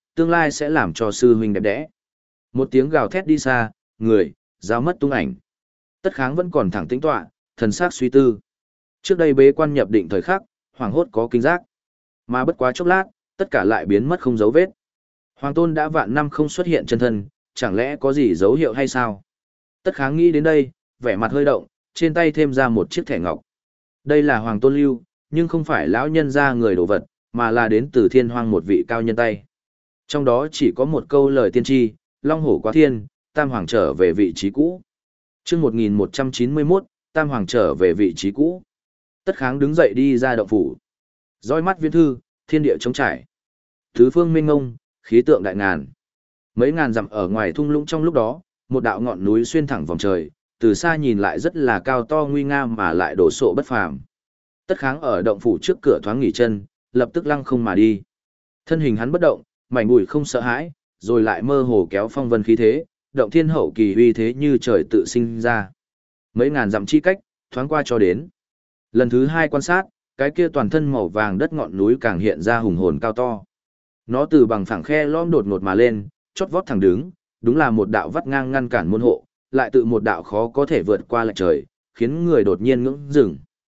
Speaker 1: tương lai sẽ làm cho sư huynh đẹp đẽ. Một tiếng gào thét đi xa, người, giao mất tung ảnh. Tất Kháng vẫn còn thẳng tĩnh tọa, thần sắc suy tư. Trước đây bế quan nhập định thời khắc, hoàng hốt có kinh giác. Mà bất quá chốc lát, tất cả lại biến mất không dấu vết. Hoàng Tôn đã vạn năm không xuất hiện chân thân, chẳng lẽ có gì dấu hiệu hay sao? Tất Kháng nghĩ đến đây, vẻ mặt hơi động, trên tay thêm ra một chiếc thẻ ngọc. Đây là Hoàng Tôn lưu, nhưng không phải lão nhân gia người đồ vật, mà là đến từ thiên hoang một vị cao nhân tay. Trong đó chỉ có một câu lời tiên tri, Long hổ quá thiên, Tam Hoàng trở về vị trí cũ. Chương 1191, Tam Hoàng trở về vị trí cũ. Tất Kháng đứng dậy đi ra động phủ. Dõi mắt viễn thư, thiên địa trống trải. Tứ phương mênh ngông, khí tượng đại ngàn. Mấy ngàn dặm ở ngoài thung lũng trong lúc đó, một đạo ngọn núi xuyên thẳng vòng trời, từ xa nhìn lại rất là cao to nguy nga mà lại đổ sộ bất phàm. Tất Kháng ở động phủ trước cửa thoáng nghỉ chân, lập tức lăng không mà đi. Thân hình hắn bất động, mảnh bụi không sợ hãi, rồi lại mơ hồ kéo phong vân khí thế, động thiên hậu kỳ uy thế như trời tự sinh ra. Mấy ngàn dặm chi cách, thoáng qua cho đến. Lần thứ hai quan sát, cái kia toàn thân màu vàng đất ngọn núi càng hiện ra hùng hồn cao to. Nó từ bằng phẳng khe lõm đột ngột mà lên, chót vót thẳng đứng, đúng là một đạo vắt ngang ngăn cản môn hộ, lại tự một đạo khó có thể vượt qua lệch trời, khiến người đột nhiên ngưỡng dừng.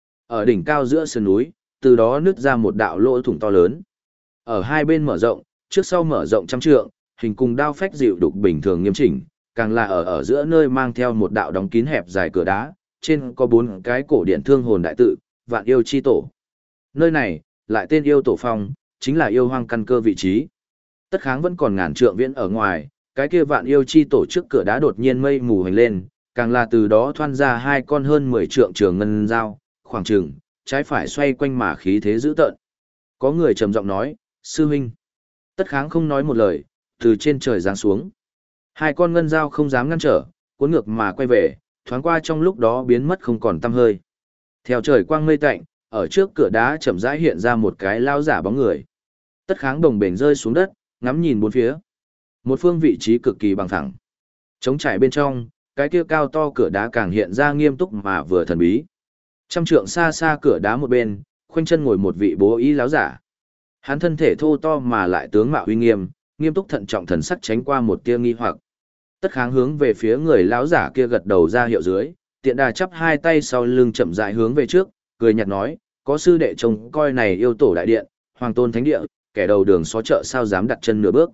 Speaker 1: Ở đỉnh cao giữa sườn núi, từ đó nứt ra một đạo lỗ thủng to lớn. Ở hai bên mở rộng, trước sau mở rộng trăm trượng, hình cùng đao phách dịu đục bình thường nghiêm chỉnh, càng là ở giữa nơi mang theo một đạo đóng kín hẹp dài cửa đá, trên có 4 cái cổ điện thương hồn đại tự, Vạn Yêu chi tổ. Nơi này, lại tên Yêu tổ phong, chính là yêu hoang căn cơ vị trí. Tất Kháng vẫn còn ngàn trượng viễn ở ngoài, cái kia Vạn Yêu chi tổ trước cửa đá đột nhiên mây mù hành lên, càng là từ đó thoăn ra hai con hơn 10 trượng trường ngân dao, khoảng chừng, trái phải xoay quanh mà khí thế dữ tợn. Có người trầm giọng nói, sư huynh. Tất Kháng không nói một lời, từ trên trời giáng xuống. Hai con ngân dao không dám ngăn trở, cuốn ngược mà quay về, thoáng qua trong lúc đó biến mất không còn tăm hơi. Theo trời quang mây tạnh, ở trước cửa đá chậm rãi hiện ra một cái lao giả bóng người. Tất Kháng đồng bền rơi xuống đất, ngắm nhìn bốn phía. Một phương vị trí cực kỳ bằng thẳng. Trống trải bên trong, cái kia cao to cửa đá càng hiện ra nghiêm túc mà vừa thần bí. Trăm trượng xa xa cửa đá một bên, khoanh chân ngồi một vị bố y lão giả. Hắn thân thể thô to mà lại tướng mạo uy nghiêm, nghiêm túc thận trọng thần sắc tránh qua một tia nghi hoặc. Tất Kháng hướng về phía người lão giả kia gật đầu ra hiệu dưới, tiện đà chắp hai tay sau lưng chậm rãi hướng về trước, cười nhạt nói, có sư đệ trông coi này yêu tổ đại điện, hoàng tôn thánh địa, kẻ đầu đường xó chợ sao dám đặt chân nửa bước.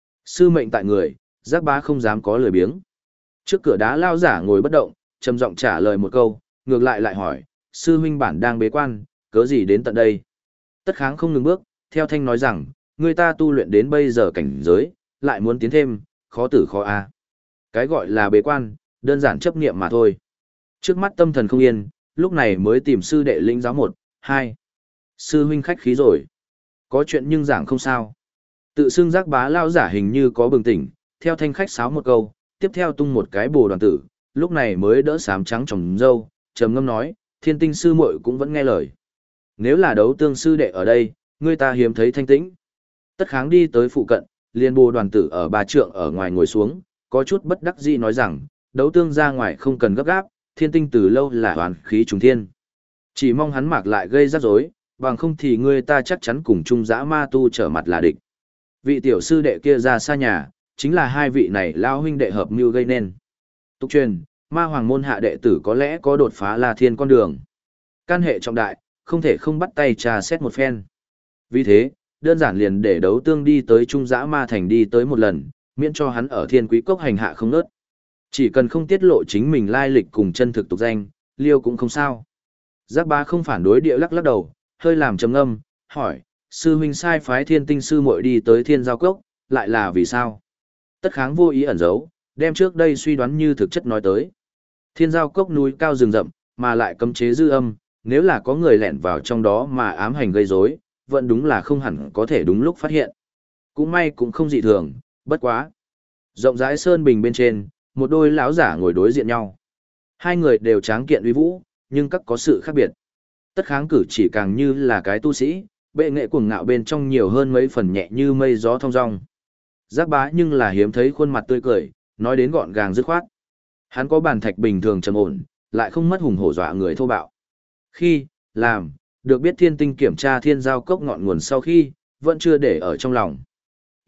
Speaker 1: Sư mệnh tại người, Giác Bá không dám có lười biếng. Trước cửa đá lão giả ngồi bất động, trầm giọng trả lời một câu, ngược lại hỏi, sư huynh bản đang bế quan, cớ gì đến tận đây? Tất Kháng không ngừng bước, theo thanh nói rằng, người ta tu luyện đến bây giờ cảnh giới, lại muốn tiến thêm, khó tử khó a. Cái gọi là bế quan, đơn giản chấp niệm mà thôi. Trước mắt tâm thần không yên, lúc này mới tìm sư đệ lĩnh giáo 1, 2. Sư huynh khách khí rồi. Có chuyện nhưng giảng không sao. Tự xưng Giác Bá lao giả hình như có bừng tỉnh, theo thanh khách sáo một câu, tiếp theo tung một cái bồ đoàn tử, lúc này mới đỡ sám trắng trồng râu, trầm ngâm nói, Thiên Tinh sư muội cũng vẫn nghe lời. Nếu là Đấu Tương sư đệ ở đây, người ta hiếm thấy thanh tĩnh. Tất Kháng đi tới phụ cận, liền bồ đoàn tử ở 3 trượng ở ngoài ngồi xuống, có chút bất đắc dĩ nói rằng, Đấu Tương ra ngoài không cần gấp gáp, Thiên Tinh từ lâu là hoàn khí trùng thiên. Chỉ mong hắn mạc lại gây rắc rối, bằng không thì người ta chắc chắn cùng chung dã ma tu trở mặt là địch. Vị tiểu sư đệ kia ra xa nhà, chính là hai vị này lao huynh đệ hợp mưu gây nên. Tục truyền, ma hoàng môn hạ đệ tử có lẽ có đột phá La Thiên con đường. Can hệ trọng đại, không thể không bắt tay trà xét một phen. Vì thế, đơn giản liền để Đấu Tương đi tới Trung Dã Ma Thành đi tới một lần, miễn cho hắn ở Thiên Quý Cốc hành hạ không nớt. Chỉ cần không tiết lộ chính mình lai lịch cùng chân thực tục danh, liêu cũng không sao. Giác Bá không phản đối địa lắc lắc đầu, hơi làm trầm ngâm, hỏi, sư huynh sai phái Thiên Tinh sư muội đi tới Thiên Giao Cốc, lại là vì sao? Tất Kháng vô ý ẩn giấu, đem trước đây suy đoán như thực chất nói tới. Thiên Giao Cốc núi cao rừng rậm, mà lại cấm chế dư âm, nếu là có người lẻn vào trong đó mà ám hành gây rối, vẫn đúng là không hẳn có thể đúng lúc phát hiện. Cũng may cũng không dị thường, bất quá. Rộng rãi sơn bình bên trên, một đôi lão giả ngồi đối diện nhau. Hai người đều tráng kiện uy vũ, nhưng các có sự khác biệt. Tất Kháng cử chỉ càng như là cái tu sĩ, bệ nghệ cuồng ngạo bên trong nhiều hơn mấy phần nhẹ như mây gió thong dong. Giác Bá nhưng là hiếm thấy khuôn mặt tươi cười, nói đến gọn gàng dứt khoát. Hắn có bản thạch bình thường trầm ổn, lại không mất hùng hổ dọa người thô bạo. Khi, làm, được biết Thiên Tinh kiểm tra Thiên Giao Cốc ngọn nguồn sau khi, vẫn chưa để ở trong lòng.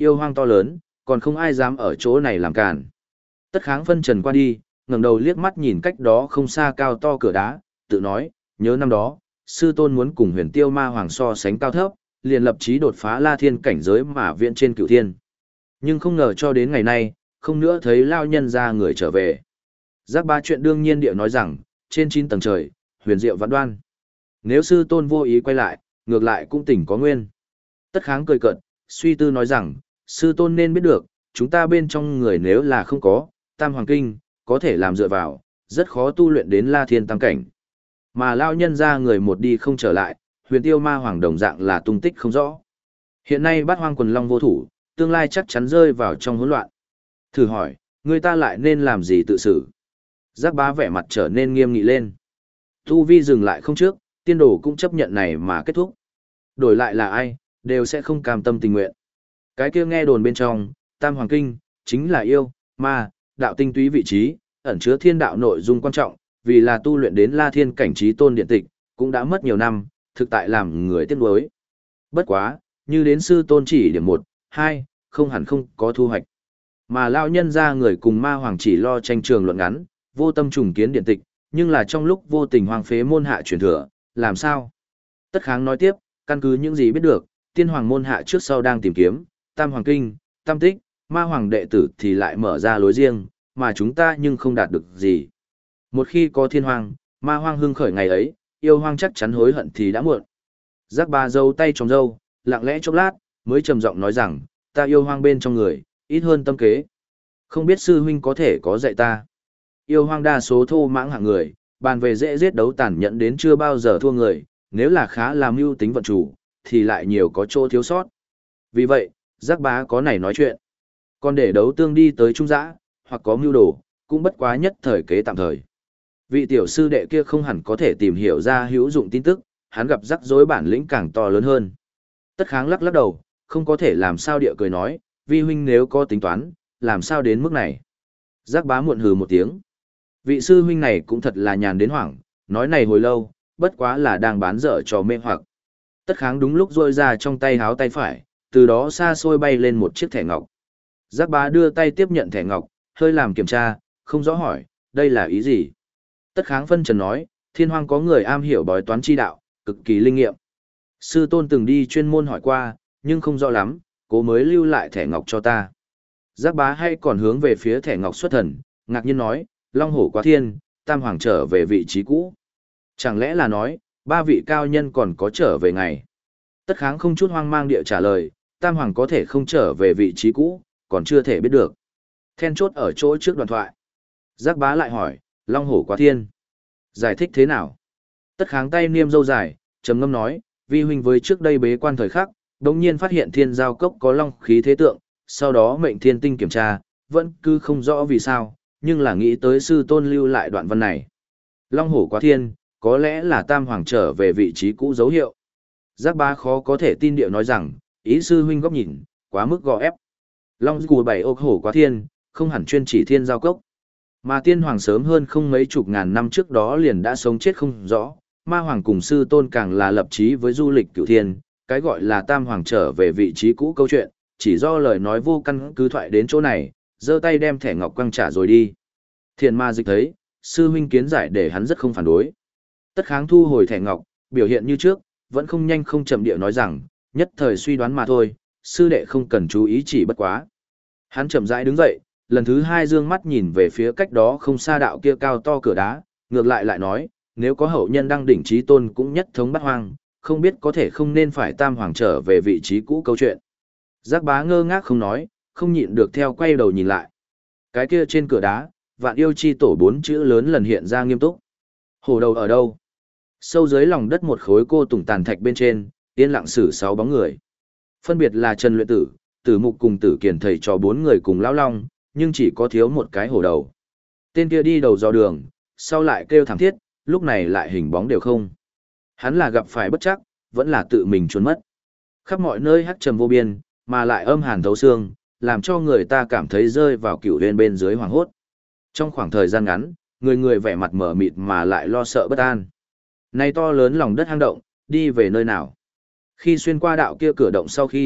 Speaker 1: Yêu hoang to lớn, còn không ai dám ở chỗ này làm cản. Tất Kháng phân trần qua đi, ngẩng đầu liếc mắt nhìn cách đó không xa cao to cửa đá, tự nói, nhớ năm đó, sư tôn muốn cùng Huyền Tiêu Ma Hoàng so sánh cao thấp, liền lập chí đột phá La Thiên cảnh giới mà viện trên Cửu Thiên. Nhưng không ngờ cho đến ngày nay, không nữa thấy lao nhân ra người trở về. Giác Bá chuyện đương nhiên địa nói rằng, trên 9 tầng trời, huyền diệu vạn đoan. Nếu sư tôn vô ý quay lại, ngược lại cũng tỉnh có nguyên. Tất Kháng cười cợt, suy tư nói rằng, sư tôn nên biết được, chúng ta bên trong người nếu là không có, Tam Hoàng Kinh, có thể làm dựa vào, rất khó tu luyện đến La Thiên Tam Cảnh. Mà lao nhân ra người một đi không trở lại, Huyền Tiêu Ma Hoàng đồng dạng là tung tích không rõ. Hiện nay Bát Hoang Quần Long vô thủ, tương lai chắc chắn rơi vào trong hỗn loạn. Thử hỏi, người ta lại nên làm gì tự xử? Giác Bá vẻ mặt trở nên nghiêm nghị lên. Tu vi dừng lại không trước, tiên đồ cũng chấp nhận này mà kết thúc. Đổi lại là ai, đều sẽ không cam tâm tình nguyện. Cái kia nghe đồn bên trong, Tam Hoàng Kinh, chính là yêu, ma, đạo tinh túy vị trí, ẩn chứa thiên đạo nội dung quan trọng, vì là tu luyện đến La Thiên cảnh trí tôn điện tịch, cũng đã mất nhiều năm, thực tại làm người tiếc nuối. Bất quá, như đến sư tôn chỉ điểm 1, 2, không hẳn không có thu hoạch. Mà lão nhân ra người cùng ma hoàng chỉ lo tranh trường luận ngắn, vô tâm trùng kiến điện tịch, nhưng là trong lúc vô tình hoang phế môn hạ truyền thừa, làm sao? Tất Kháng nói tiếp, căn cứ những gì biết được, tiên hoàng môn hạ trước sau đang tìm kiếm, Tam Hoàng Kinh, Tam Tích, ma hoàng đệ tử thì lại mở ra lối riêng, mà chúng ta nhưng không đạt được gì. Một khi có thiên hoàng, ma hoang hưng khởi ngày ấy, yêu hoang chắc chắn hối hận thì đã muộn. Giác Bá giấu tay trong râu, lặng lẽ chốc lát, mới trầm giọng nói rằng, ta yêu hoang bên trong người, ít hơn tâm kế. Không biết sư huynh có thể có dạy ta. Yêu hoang đa số thô mãng hạng người, bàn về dễ giết đấu tàn nhẫn đến chưa bao giờ thua người, nếu là khá làm mưu tính vận chủ, thì lại nhiều có chỗ thiếu sót. Vì vậy, Giác Bá có này nói chuyện. Còn để đấu tương đi tới trung dã, hoặc có mưu đồ, cũng bất quá nhất thời kế tạm thời. Vị tiểu sư đệ kia không hẳn có thể tìm hiểu ra hữu dụng tin tức, hắn gặp rắc rối bản lĩnh càng to lớn hơn. Tất Kháng lắc lắc đầu, không có thể làm sao địa cười nói, vi huynh nếu có tính toán, làm sao đến mức này. Giác Bá muộn hừ một tiếng. Vị sư huynh này cũng thật là nhàn đến hoảng, nói này hồi lâu, bất quá là đang bán dở trò mê hoặc. Tất Kháng đúng lúc rôi ra trong tay háo tay phải, từ đó xa xôi bay lên một chiếc thẻ ngọc. Giác Bá đưa tay tiếp nhận thẻ ngọc, hơi làm kiểm tra, không rõ hỏi, đây là ý gì? Tất Kháng phân trần nói, thiên hoang có người am hiểu bói toán chi đạo, cực kỳ linh nghiệm. Sư tôn từng đi chuyên môn hỏi qua, nhưng không rõ lắm, cố mới lưu lại thẻ ngọc cho ta. Giác Bá hay còn hướng về phía thẻ ngọc xuất thần, ngạc nhiên nói, Long Hổ quá thiên, Tam Hoàng trở về vị trí cũ. Chẳng lẽ là nói, 3 vị cao nhân còn có trở về ngày? Tất Kháng không chút hoang mang địa trả lời, Tam Hoàng có thể không trở về vị trí cũ, còn chưa thể biết được. Then chốt ở chỗ trước đoạn thoại. Giác Bá lại hỏi, Long Hổ quá thiên. Giải thích thế nào? Tất Kháng tay niêm râu dài, trầm ngâm nói, vi huynh với trước đây bế quan thời khắc, đột nhiên phát hiện thiên giao cốc có long khí thế tượng, sau đó mệnh thiên tinh kiểm tra, vẫn cứ không rõ vì sao, nhưng là nghĩ tới sư tôn lưu lại đoạn văn này. Long Hổ quá thiên, có lẽ là Tam Hoàng trở về vị trí cũ dấu hiệu. Giác Bá khó có thể tin điệu nói rằng, ý sư huynh góc nhìn, quá mức gò ép. Long của 7 ốc hổ quá thiên, không hẳn chuyên chỉ thiên giao cốc. Mà tiên hoàng sớm hơn không mấy chục ngàn năm trước đó liền đã sống chết không rõ, ma hoàng cùng sư tôn càng là lập chí với du lịch cửu thiên, cái gọi là Tam Hoàng trở về vị trí cũ câu chuyện, chỉ do lời nói vô căn cứ thoại đến chỗ này, giơ tay đem thẻ ngọc quăng trả rồi đi. Thiền ma dịch thấy, sư huynh kiến giải để hắn rất không phản đối. Tất Kháng thu hồi thẻ ngọc, biểu hiện như trước, vẫn không nhanh không chậm địa nói rằng, nhất thời suy đoán mà thôi, sư đệ không cần chú ý chỉ bất quá. Hắn chậm rãi đứng dậy, lần thứ 2 dương mắt nhìn về phía cách đó không xa đạo kia cao to cửa đá, ngược lại lại nói, nếu có hậu nhân đăng đỉnh trí tôn cũng nhất thống Bát Hoang, không biết có thể không nên phải Tam Hoàng trở về vị trí cũ câu chuyện. Giác Bá ngơ ngác không nói, không nhịn được theo quay đầu nhìn lại. Cái kia trên cửa đá, Vạn Yêu Chi Tổ 4 chữ lớn lần hiện ra nghiêm túc. Hổ đầu ở đâu? Sâu dưới lòng đất một khối cô tùng tàn thạch bên trên, yên lặng xử 6 bóng người. Phân biệt là Trần Luyện Tử, Tử Mục cùng Tử Kiền thầy trò 4 người cùng lão long, nhưng chỉ có thiếu một cái hổ đầu. Tên kia đi đầu dò đường, sau lại kêu thảm thiết, lúc này lại hình bóng đều không. Hắn là gặp phải bất chắc, vẫn là tự mình trốn mất. Khắp mọi nơi hắc trầm vô biên, mà lại âm hàn thấu xương, làm cho người ta cảm thấy rơi vào cửu huyền bên dưới hoàng hốt. Trong khoảng thời gian ngắn, người người vẻ mặt mở mịt mà lại lo sợ bất an. Này to lớn lòng đất hang động, đi về nơi nào? Khi xuyên qua đạo kia cửa động sau khi,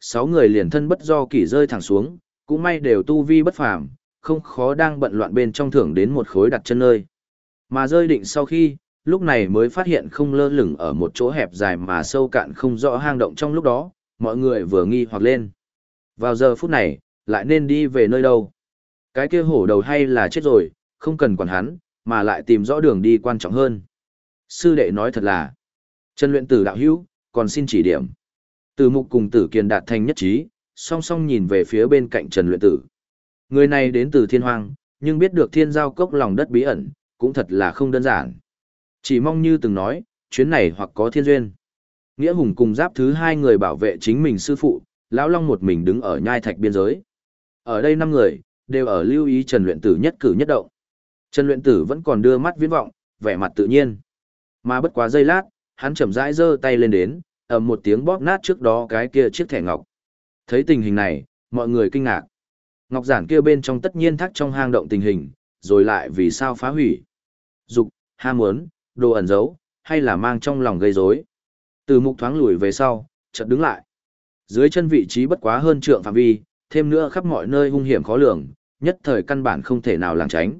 Speaker 1: 6 người liền thân bất do kỷ rơi thẳng xuống, cũng may đều tu vi bất phàm, không khó đang bận loạn bên trong thưởng đến một khối đặt chân nơi. Mà rơi định sau khi, lúc này mới phát hiện không lơ lửng ở một chỗ hẹp dài mà sâu cạn không rõ hang động trong lúc đó, mọi người vừa nghi hoặc lên. Vào giờ phút này, lại nên đi về nơi đâu? Cái kia hổ đầu hay là chết rồi, không cần quản hắn, mà lại tìm rõ đường đi quan trọng hơn. Sư đệ nói thật là, Trần Luyện Tử đạo hữu, còn xin chỉ điểm. Từ Mục cùng Tử Kiền đạt thành nhất trí, song song nhìn về phía bên cạnh Trần Luyện Tử. Người này đến từ Thiên Hoang, nhưng biết được Thiên Giao Cốc lòng đất bí ẩn, cũng thật là không đơn giản. Chỉ mong như từng nói, chuyến này hoặc có thiên duyên. Nghĩa Hùng cùng Giáp thứ 2 người bảo vệ chính mình sư phụ, Lão Long một mình đứng ở nhai thạch biên giới. Ở đây 5 người, đều ở lưu ý Trần Luyện Tử nhất cử nhất động. Trần Luyện Tử vẫn còn đưa mắt viễn vọng, vẻ mặt tự nhiên. Mà bất quá giây lát, hắn chậm rãi giơ tay lên đến, ầm một tiếng bóp nát trước đó cái kia chiếc thẻ ngọc. Thấy tình hình này, mọi người kinh ngạc. Ngọc giản kia bên trong tất nhiên thắc trong hang động tình hình, rồi lại vì sao phá hủy? Dục, ham muốn, đồ ẩn giấu, hay là mang trong lòng gây rối? Từ Mục thoáng lùi về sau, chợt đứng lại. Dưới chân vị trí bất quá hơn trượng phạm vi, thêm nữa khắp mọi nơi hung hiểm khó lường, nhất thời căn bản không thể nào lảng tránh.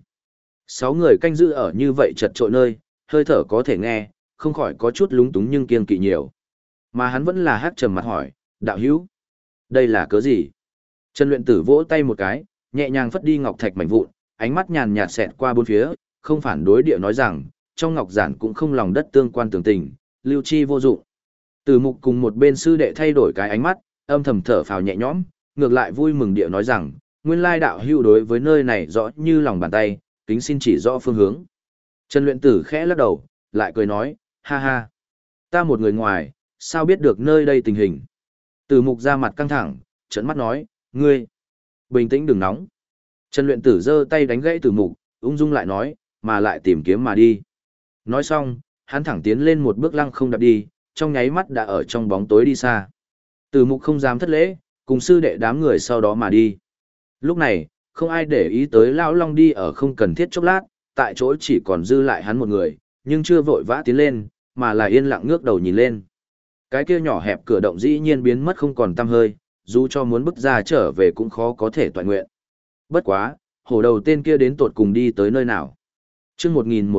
Speaker 1: 6 người canh giữ ở như vậy chật trội nơi, hơi thở có thể nghe, không khỏi có chút lúng túng nhưng kiêng kỵ nhiều. Mà hắn vẫn là hát trầm mặt hỏi, đạo hữu, đây là cớ gì? Trần Luyện Tử vỗ tay một cái, nhẹ nhàng phất đi ngọc thạch mảnh vụn, ánh mắt nhàn nhạt xẹt qua bốn phía, không phản đối địa nói rằng, trong ngọc giản cũng không lòng đất tương quan tường tình, lưu chi vô dụng. Từ Mục cùng một bên sư đệ thay đổi cái ánh mắt, âm thầm thở phào nhẹ nhõm, ngược lại vui mừng địa nói rằng, nguyên lai đạo hữu đối với nơi này rõ như lòng bàn tay, kính xin chỉ rõ phương hướng. Trần Luyện Tử khẽ lắc đầu, lại cười nói, ha ha, ta một người ngoài, sao biết được nơi đây tình hình. Từ Mục ra mặt căng thẳng, trợn mắt nói, ngươi, bình tĩnh đừng nóng. Trần Luyện Tử giơ tay đánh gãy Từ Mục, ung dung lại nói, mà lại tìm kiếm mà đi. Nói xong, hắn thẳng tiến lên một bước lăng không đạp đi, trong nháy mắt đã ở trong bóng tối đi xa. Từ Mục không dám thất lễ, cùng sư đệ đám người sau đó mà đi. Lúc này, không ai để ý tới Lão Long đi ở không cần thiết chốc lát, tại chỗ chỉ còn dư lại hắn một người, nhưng chưa vội vã tiến lên, mà là yên lặng ngước đầu nhìn lên. Cái kia nhỏ hẹp cửa động dĩ nhiên biến mất không còn tăm hơi, dù cho muốn bước ra trở về cũng khó có thể toại nguyện. Bất quá, hổ đầu tên kia đến tột cùng đi tới nơi nào. Chương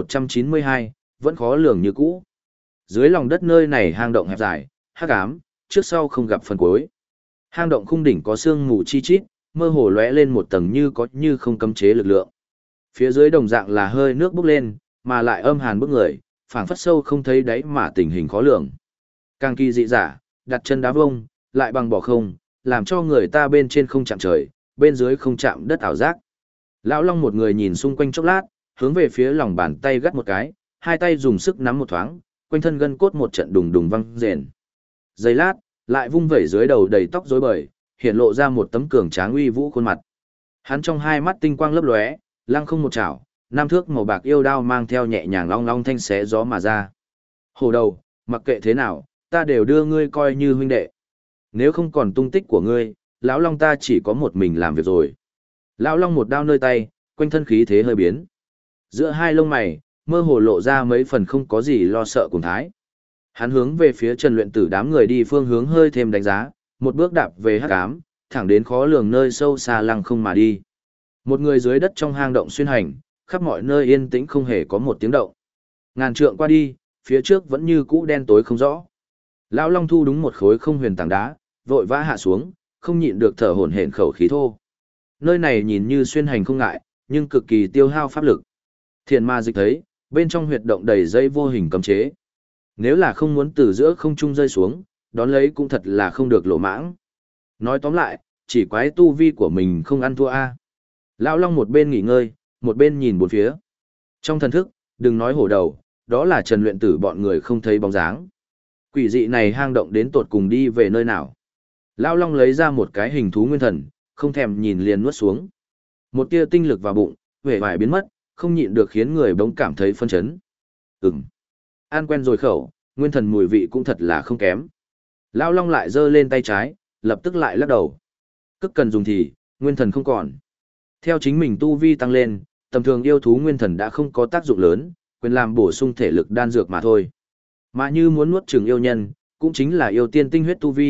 Speaker 1: 1192, vẫn khó lường như cũ. Dưới lòng đất nơi này hang động hẹp dài, hắc ám, trước sau không gặp phần cuối. Hang động khung đỉnh có sương mù chi chít, mơ hồ lóe lên một tầng như có như không cấm chế lực lượng. Phía dưới đồng dạng là hơi nước bốc lên, mà lại âm hàn bức người, phảng phất sâu không thấy đáy mà tình hình khó lường. Càng kỳ dị giả, đặt chân đá vông, lại bằng bỏ không, làm cho người ta bên trên không chạm trời, bên dưới không chạm đất ảo giác. Lão Long một người nhìn xung quanh chốc lát, hướng về phía lòng bàn tay gắt một cái, hai tay dùng sức nắm một thoáng, quanh thân gân cốt một trận đùng đùng văng rền. Giây lát, lại vung vẩy dưới đầu đầy tóc rối bời, hiện lộ ra một tấm cường tráng uy vũ khuôn mặt. Hắn trong hai mắt tinh quang lấp lóe, lăng không một chảo, nam thước màu bạc yêu đao mang theo nhẹ nhàng long long thanh xé gió mà ra. Hổ đầu, mặc kệ thế nào, ta đều đưa ngươi coi như huynh đệ. Nếu không còn tung tích của ngươi, lão long ta chỉ có một mình làm việc rồi. Lão long một đao nơi tay, quanh thân khí thế hơi biến. Giữa hai lông mày, mơ hồ lộ ra mấy phần không có gì lo sợ cùng thái. Hắn hướng về phía Trần Luyện Tử đám người đi phương hướng hơi thêm đánh giá, một bước đạp về hắc ám, thẳng đến khó lường nơi sâu xa lăng không mà đi. Một người dưới đất trong hang động xuyên hành, khắp mọi nơi yên tĩnh không hề có một tiếng động. Ngàn trượng qua đi, phía trước vẫn như cũ đen tối không rõ. Lão Long thu đúng một khối không huyền tảng đá, vội vã hạ xuống, không nhịn được thở hổn hển khẩu khí thô. Nơi này nhìn như xuyên hành không ngại, nhưng cực kỳ tiêu hao pháp lực. Thiện ma dịch thấy, bên trong huyệt động đầy dây vô hình cấm chế. Nếu là không muốn từ giữa không trung rơi xuống, đón lấy cũng thật là không được lộ mãng. Nói tóm lại, chỉ quái tu vi của mình không ăn thua a. Lão Long một bên nghỉ ngơi, một bên nhìn bốn phía. Trong thần thức, đừng nói hổ đầu, đó là Trần Luyện Tử bọn người không thấy bóng dáng. Quỷ dị này hang động đến tột cùng đi về nơi nào. Lão Long lấy ra một cái hình thú nguyên thần, không thèm nhìn liền nuốt xuống. Một tia tinh lực vào bụng, vẻ vải biến mất, không nhịn được khiến người bỗng cảm thấy phân chấn. Ăn quen rồi khẩu, nguyên thần mùi vị cũng thật là không kém. Lão Long lại giơ lên tay trái, lập tức lại lắc đầu. Cức cần dùng thì, nguyên thần không còn. Theo chính mình tu vi tăng lên, tầm thường yêu thú nguyên thần đã không có tác dụng lớn, quyền làm bổ sung thể lực đan dược mà thôi. Mà như muốn nuốt chửng yêu nhân, cũng chính là yêu tiên tinh huyết tu vi,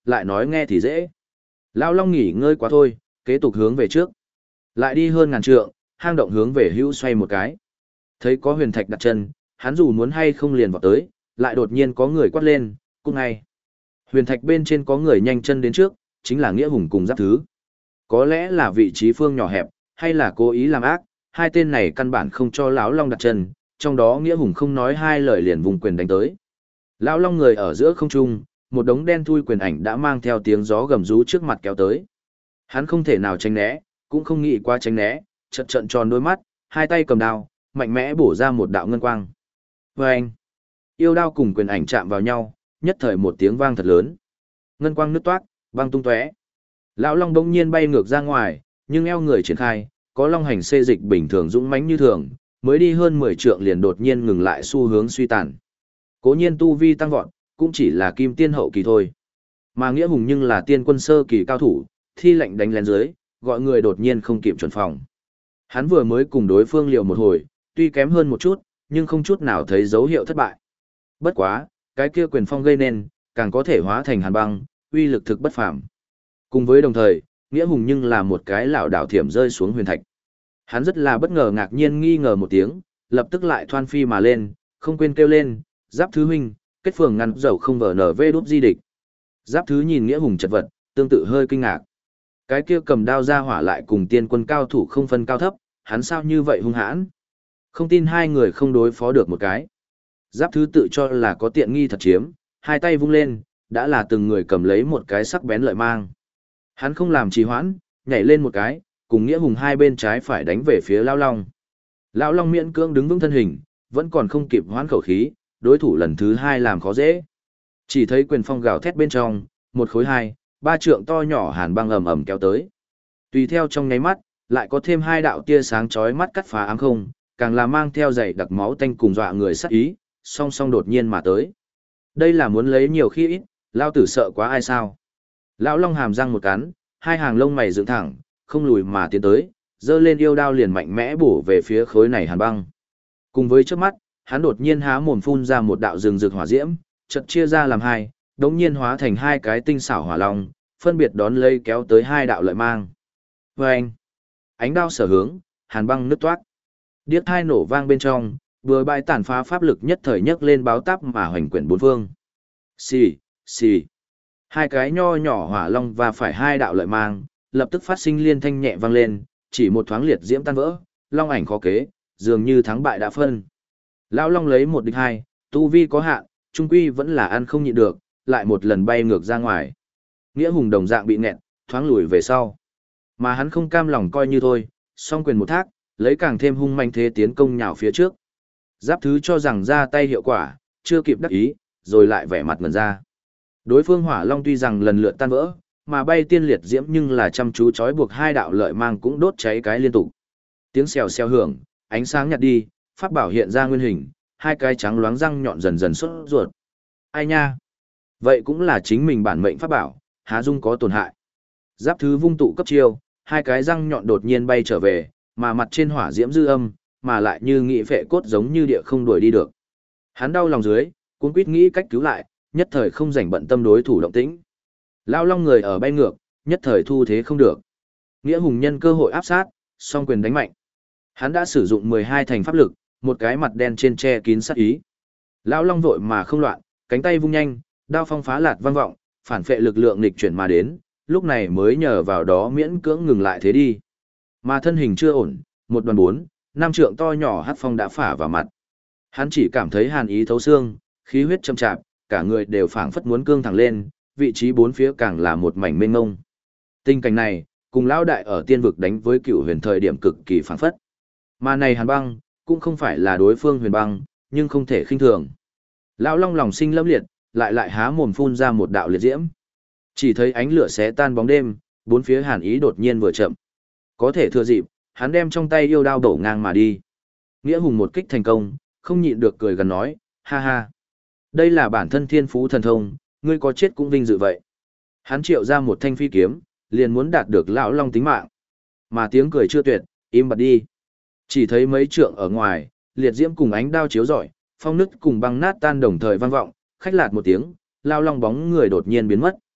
Speaker 1: lại nói nghe thì dễ. Lão Long nghỉ ngơi quá thôi, kế tục hướng về trước. Lại đi hơn ngàn trượng, hang động hướng về hữu xoay một cái. Thấy có huyền thạch đặt chân, hắn dù muốn hay không liền vào tới, lại đột nhiên có người quát lên, cung ngay. Huyền thạch bên trên có người nhanh chân đến trước, chính là Nghĩa Hùng cùng Giáp Thứ. Có lẽ là vị trí phương nhỏ hẹp, hay là cố ý làm ác, hai tên này căn bản không cho lão Long đặt chân, trong đó Nghĩa Hùng không nói hai lời liền vùng quyền đánh tới. Lão Long người ở giữa không trung, một đống đen thui quyền ảnh đã mang theo tiếng gió gầm rú trước mặt kéo tới. Hắn không thể nào tránh né, cũng không nghĩ qua tránh né, chợt trợn tròn đôi mắt, hai tay cầm đao, mạnh mẽ bổ ra một đạo ngân quang. Vâng! Yêu đao cùng quyền ảnh chạm vào nhau, nhất thời một tiếng vang thật lớn. Ngân quang nứt toát, vang tung tóe. Lão Long bỗng nhiên bay ngược ra ngoài, nhưng eo người triển khai, có long hành xê dịch bình thường dũng mãnh như thường, mới đi hơn 10 trượng liền đột nhiên ngừng lại xu hướng suy tàn. Cố nhiên tu vi tăng vọt, cũng chỉ là kim tiên hậu kỳ thôi. Mà Nghĩa Hùng nhưng là tiên quân sơ kỳ cao thủ, thi lệnh đánh lén dưới, gọi người đột nhiên không kịp chuẩn phòng. Hắn vừa mới cùng đối phương liều một hồi, tuy kém hơn một chút, nhưng không chút nào thấy dấu hiệu thất bại. Bất quá, cái kia quyền phong gây nên, càng có thể hóa thành hàn băng, uy lực thực bất phàm. Cùng với đồng thời, Nghĩa Hùng nhưng là một cái lảo đảo thiểm rơi xuống huyền thạch. Hắn rất là bất ngờ ngạc nhiên nghi ngờ một tiếng, lập tức lại thoan phi mà lên, không quên kêu lên, Giáp Thứ huynh, kết phường ngăn dầu không vờ nở vê đút di địch. Giáp Thứ nhìn Nghĩa Hùng chật vật, tương tự hơi kinh ngạc. Cái kia cầm đao ra hỏa lại cùng tiên quân cao thủ không phân cao thấp, hắn sao như vậy hung hãn? Không tin hai người không đối phó được một cái. Giáp Thứ tự cho là có tiện nghi thật chiếm, hai tay vung lên, đã là từng người cầm lấy một cái sắc bén lợi mang. Hắn không làm trì hoãn, nhảy lên một cái, cùng Nghĩa Hùng hai bên trái phải đánh về phía Lão Long. Lão Long miễn cưỡng đứng vững thân hình, vẫn còn không kịp hoãn khẩu khí, đối thủ lần thứ hai làm khó dễ. Chỉ thấy quyền phong gào thét bên trong, một khối hai, ba trượng to nhỏ hàn băng ầm ầm kéo tới. Tùy theo trong nháy mắt, lại có thêm hai đạo tia sáng chói mắt cắt phá áng không, càng là mang theo dày đặc máu tanh cùng dọa người sát ý, song song đột nhiên mà tới. Đây là muốn lấy nhiều khi ít, lao tử sợ quá ai sao? Lão Long hàm răng một cắn, hai hàng lông mày dựng thẳng, không lùi mà tiến tới, giơ lên yêu đao liền mạnh mẽ bổ về phía khối này hàn băng. Cùng với trước mắt, hắn đột nhiên há mồm phun ra một đạo rừng rực hỏa diễm, chợt chia ra làm hai, đống nhiên hóa thành hai cái tinh xảo hỏa long, phân biệt đón lấy kéo tới hai đạo lợi mang. Vâng! Ánh đao sở hướng, hàn băng nứt toát. Điếc hai nổ vang bên trong, vừa bại tàn phá pháp lực nhất thời nhấc lên báo táp mà hoành quyển bốn phương. Xì, xì. Hai cái nho nhỏ hỏa long và phải hai đạo lợi mang, lập tức phát sinh liên thanh nhẹ vang lên, chỉ một thoáng liệt diễm tan vỡ, long ảnh khó kế, dường như thắng bại đã phân. Lão Long lấy một địch hai, tu vi có hạn, trung quy vẫn là ăn không nhịn được, lại một lần bay ngược ra ngoài. Nghĩa Hùng đồng dạng bị nghẹn, thoáng lùi về sau. Mà hắn không cam lòng coi như thôi, song quyền một thác, lấy càng thêm hung manh thế tiến công nhào phía trước. Giáp Thứ cho rằng ra tay hiệu quả, chưa kịp đắc ý, rồi lại vẻ mặt ngẩn ra. Đối phương hỏa long tuy rằng lần lượt tan vỡ, mà bay tiên liệt diễm nhưng là chăm chú trói buộc hai đạo lợi mang cũng đốt cháy cái liên tục. Tiếng xèo xèo hưởng, ánh sáng nhạt đi, pháp bảo hiện ra nguyên hình, hai cái trắng loáng răng nhọn dần dần xuất ruột. Ai nha? Vậy cũng là chính mình bản mệnh pháp bảo, há dung có tổn hại. Giáp Thứ vung tụ cấp chiêu, hai cái răng nhọn đột nhiên bay trở về, mà mặt trên hỏa diễm dư âm, mà lại như nghị phệ cốt giống như địa không đuổi đi được. Hắn đau lòng dưới, cuống quýt nghĩ cách cứu lại, nhất thời không rảnh bận tâm đối thủ động tĩnh. Lão Long người ở bay ngược, nhất thời thu thế không được. Nghĩa Hùng nhân cơ hội áp sát, song quyền đánh mạnh. Hắn đã sử dụng 12 thành pháp lực, một cái mặt đen trên che kín sát ý. Lão Long vội mà không loạn, cánh tay vung nhanh, đao phong phá lạt vang vọng, phản phệ lực lượng nghịch chuyển mà đến, lúc này mới nhờ vào đó miễn cưỡng ngừng lại thế đi. Mà thân hình chưa ổn, một đoàn 4, 5 trượng to nhỏ hắc phong đã phả vào mặt. Hắn chỉ cảm thấy hàn ý thấu xương, khí huyết châm chạp, cả người đều phảng phất muốn cương thẳng lên, vị trí bốn phía càng là một mảnh mênh mông. Tình cảnh này, cùng lão đại ở tiên vực đánh với Cửu Huyền thời điểm cực kỳ phảng phất. Mà này Hàn Băng, cũng không phải là đối phương Huyền Băng, nhưng không thể khinh thường. Lão Long lòng sinh lâm liệt, lại há mồm phun ra một đạo liệt diễm. Chỉ thấy ánh lửa xé tan bóng đêm, bốn phía hàn ý đột nhiên vừa chậm. Có thể thừa dịp, hắn đem trong tay yêu đao đổ ngang mà đi. Nghĩa Hùng một kích thành công, không nhịn được cười gần nói, ha ha. Đây là bản thân thiên phú thần thông, ngươi có chết cũng vinh dự vậy. Hắn triệu ra một thanh phi kiếm, liền muốn đạt được lão Long tính mạng. Mà tiếng cười chưa tuyệt, im bặt đi. Chỉ thấy mấy trượng ở ngoài, liệt diễm cùng ánh đao chiếu rọi, phong nứt cùng băng nát tan đồng thời vang vọng, khách lạt một tiếng, lão Long bóng người đột nhiên biến mất.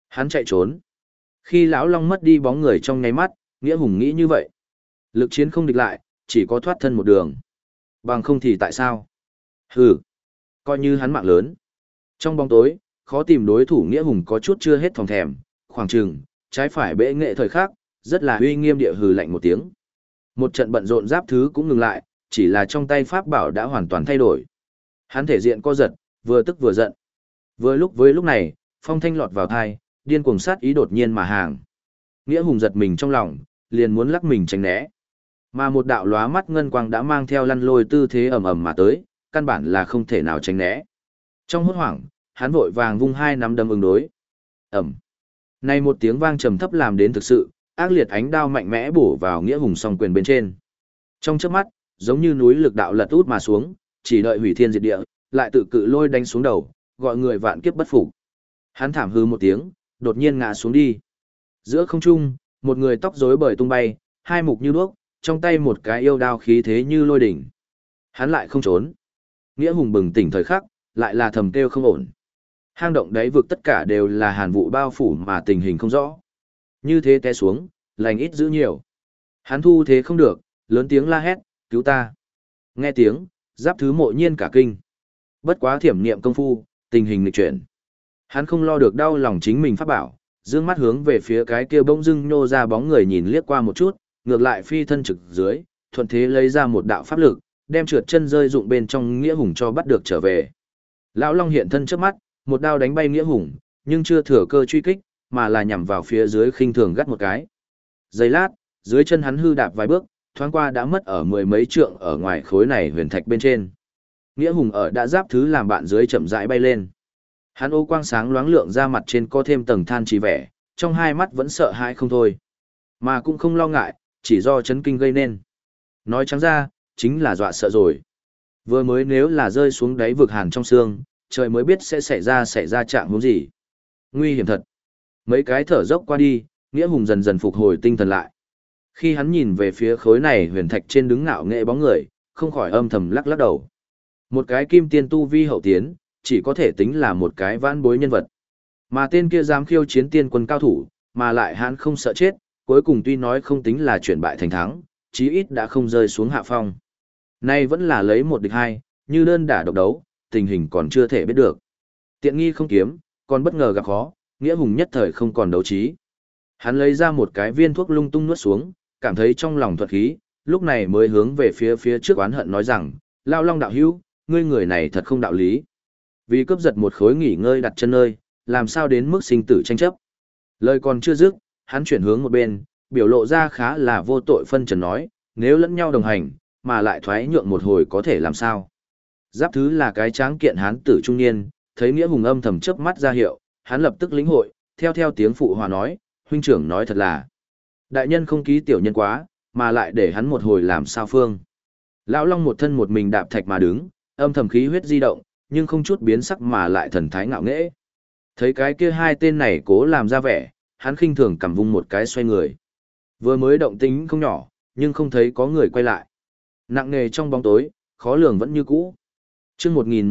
Speaker 1: Hắn chạy trốn. Khi lão long mất đi bóng người trong nháy mắt, Nghĩa Hùng nghĩ như vậy. Lực chiến không địch lại, chỉ có thoát thân một đường. Bằng không thì tại sao? Hừ, coi như hắn mạng lớn. Trong bóng tối, khó tìm đối thủ Nghĩa Hùng có chút chưa hết phòng thèm, khoảng chừng, trái phải bệ nghệ thời khắc, rất là uy nghiêm địa hừ lạnh một tiếng. Một trận bận rộn giáp thứ cũng ngừng lại, chỉ là trong tay pháp bảo đã hoàn toàn thay đổi. Hắn thể diện co giật, vừa tức vừa giận. Vừa lúc với lúc này, phong thanh lọt vào thai, điên cuồng sát ý đột nhiên mà hàng. Nghĩa Hùng giật mình trong lòng, liền muốn lắc mình tránh né. Mà một đạo lóa mắt ngân quang đã mang theo lăn lôi tư thế ầm ầm mà tới, căn bản là không thể nào tránh né. Trong hốt hoảng, hắn vội vàng vung hai nắm đấm ứng đối. Ầm. Này một tiếng vang trầm thấp làm đến thực sự, ác liệt ánh đao mạnh mẽ bổ vào Nghĩa Hùng song quyền bên trên. Trong chớp mắt, giống như núi lực đạo lật út mà xuống, chỉ đợi hủy thiên diệt địa, lại tự cự lôi đánh xuống đầu, gọi người vạn kiếp bất phục. Hắn thảm hư một tiếng, đột nhiên ngã xuống đi. Giữa không trung, một người tóc rối bời tung bay, hai mục như đuốc, trong tay một cái yêu đao khí thế như lôi đỉnh. Hắn lại không trốn. Nghĩa Hùng bừng tỉnh thời khắc, lại là thầm kêu không ổn. Hang động đáy vực tất cả đều là hàn vụ bao phủ mà tình hình không rõ. Như thế té xuống, lành ít giữ nhiều. Hắn thu thế không được, lớn tiếng la hét, cứu ta. Nghe tiếng, giáp thứ mộ nhiên cả kinh. Bất quá thiểm niệm công phu, tình hình nghịch chuyển. Hắn không lo được đau lòng chính mình pháp bảo, dương mắt hướng về phía cái kia bỗng dưng nhô ra bóng người nhìn liếc qua một chút, ngược lại phi thân trực dưới, thuận thế lấy ra một đạo pháp lực, đem trượt chân rơi dụng bên trong Nghĩa Hùng cho bắt được trở về. Lão Long hiện thân trước mắt, một đao đánh bay Nghĩa Hùng, nhưng chưa thừa cơ truy kích, mà là nhằm vào phía dưới khinh thường gắt một cái. Giây lát, dưới chân hắn hư đạp vài bước, thoáng qua đã mất ở mười mấy trượng ở ngoài khối này huyền thạch bên trên. Nghĩa Hùng ở đã giáp thứ làm bạn dưới chậm rãi bay lên. Hắn ô quang sáng loáng lượng ra mặt trên có thêm tầng than chỉ vẻ, trong hai mắt vẫn sợ hãi không thôi. Mà cũng không lo ngại, chỉ do chấn kinh gây nên. Nói trắng ra, chính là dọa sợ rồi. Vừa mới nếu là rơi xuống đáy vực hàn trong xương, trời mới biết sẽ xảy ra trạng huống gì. Nguy hiểm thật. Mấy cái thở dốc qua đi, Nghĩa Hùng dần dần phục hồi tinh thần lại. Khi hắn nhìn về phía khối này huyền thạch trên đứng ngạo nghệ bóng người, không khỏi âm thầm lắc lắc đầu. Một cái kim tiên tu vi hậu tiến, chỉ có thể tính là một cái vãn bối nhân vật. Mà tên kia dám khiêu chiến tiên quân cao thủ, mà lại hắn không sợ chết, cuối cùng tuy nói không tính là chuyển bại thành thắng, chí ít đã không rơi xuống hạ phong. Nay vẫn là lấy một địch hai, như đơn đả độc đấu, tình hình còn chưa thể biết được. Tiện nghi không kiếm, còn bất ngờ gặp khó, Nghĩa Hùng nhất thời không còn đấu trí. Hắn lấy ra một cái viên thuốc lung tung nuốt xuống, cảm thấy trong lòng thuật khí, lúc này mới hướng về phía trước oán hận nói rằng, Lao Long đạo hữu, ngươi người này thật không đạo lý. Vì cướp giật một khối nghỉ ngơi đặt chân nơi, làm sao đến mức sinh tử tranh chấp. Lời còn chưa dứt, hắn chuyển hướng một bên, biểu lộ ra khá là vô tội phân trần nói, nếu lẫn nhau đồng hành, mà lại thoái nhượng một hồi có thể làm sao. Giáp thứ là cái tráng kiện hán tử trung niên, thấy Nghĩa Hùng âm thầm chớp mắt ra hiệu, hắn lập tức lĩnh hội, theo tiếng phụ hòa nói, huynh trưởng nói thật là. Đại nhân không ký tiểu nhân quá, mà lại để hắn một hồi làm sao phương. Lão Long một thân một mình đạp thạch mà đứng, âm thầm khí huyết di động, nhưng không chút biến sắc mà lại thần thái ngạo nghễ. Thấy cái kia hai tên này cố làm ra vẻ, hắn khinh thường cầm vung một cái xoay người. Vừa mới động tính không nhỏ, nhưng không thấy có người quay lại. Nặng nề trong bóng tối, khó lường vẫn như cũ. Chương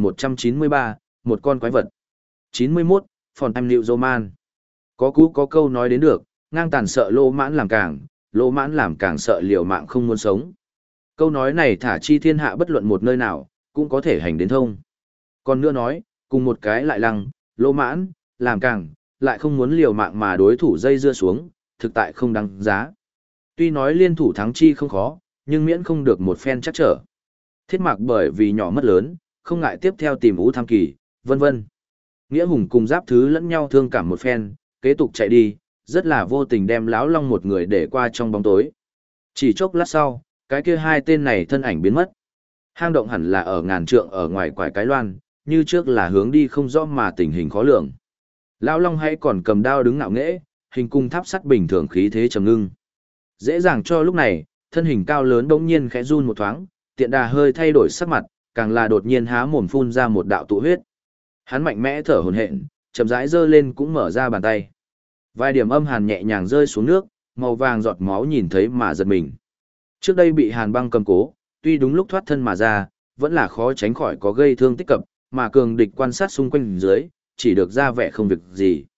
Speaker 1: 1193, một con quái vật. 91, Phòn Em Nịu Roman. Có cú có câu nói đến được, ngang tàn sợ lô mãn làm càng sợ liều mạng không muốn sống. Câu nói này thả chi thiên hạ bất luận một nơi nào, cũng có thể hành đến thông. Còn nữa nói, cùng một cái lại lăng, lô mãn, làm càng, lại không muốn liều mạng mà đối thủ dây dưa xuống, thực tại không đáng giá. Tuy nói liên thủ thắng chi không khó, nhưng miễn không được một phen chắc trở. Thiết Mạc bởi vì nhỏ mất lớn, không ngại tiếp theo tìm Ú Tham Kỳ, vân vân. Nghĩa Hùng cùng giáp thứ lẫn nhau thương cảm một phen, kế tục chạy đi, rất là vô tình đem lão Long một người để qua trong bóng tối. Chỉ chốc lát sau, cái kia hai tên này thân ảnh biến mất. Hang động hẳn là ở ngàn trượng ở ngoài quải cái loan, như trước là hướng đi không rõ mà tình hình khó lường. Lão Long hay còn cầm đao đứng ngạo nghễ, hình cung tháp sắt bình thường khí thế trầm ngưng. Dễ dàng cho lúc này, thân hình cao lớn bỗng nhiên khẽ run một thoáng, tiện đà hơi thay đổi sắc mặt, càng là đột nhiên há mồm phun ra một đạo tụ huyết. Hắn mạnh mẽ thở hổn hển, chậm rãi giơ lên cũng mở ra bàn tay. Vài điểm âm hàn nhẹ nhàng rơi xuống nước, màu vàng giọt máu nhìn thấy mà giật mình. Trước đây bị hàn băng cầm cố, tuy đúng lúc thoát thân mà ra, vẫn là khó tránh khỏi có gây thương tích cập, mà cường địch quan sát xung quanh dưới, chỉ được ra vẻ không việc gì.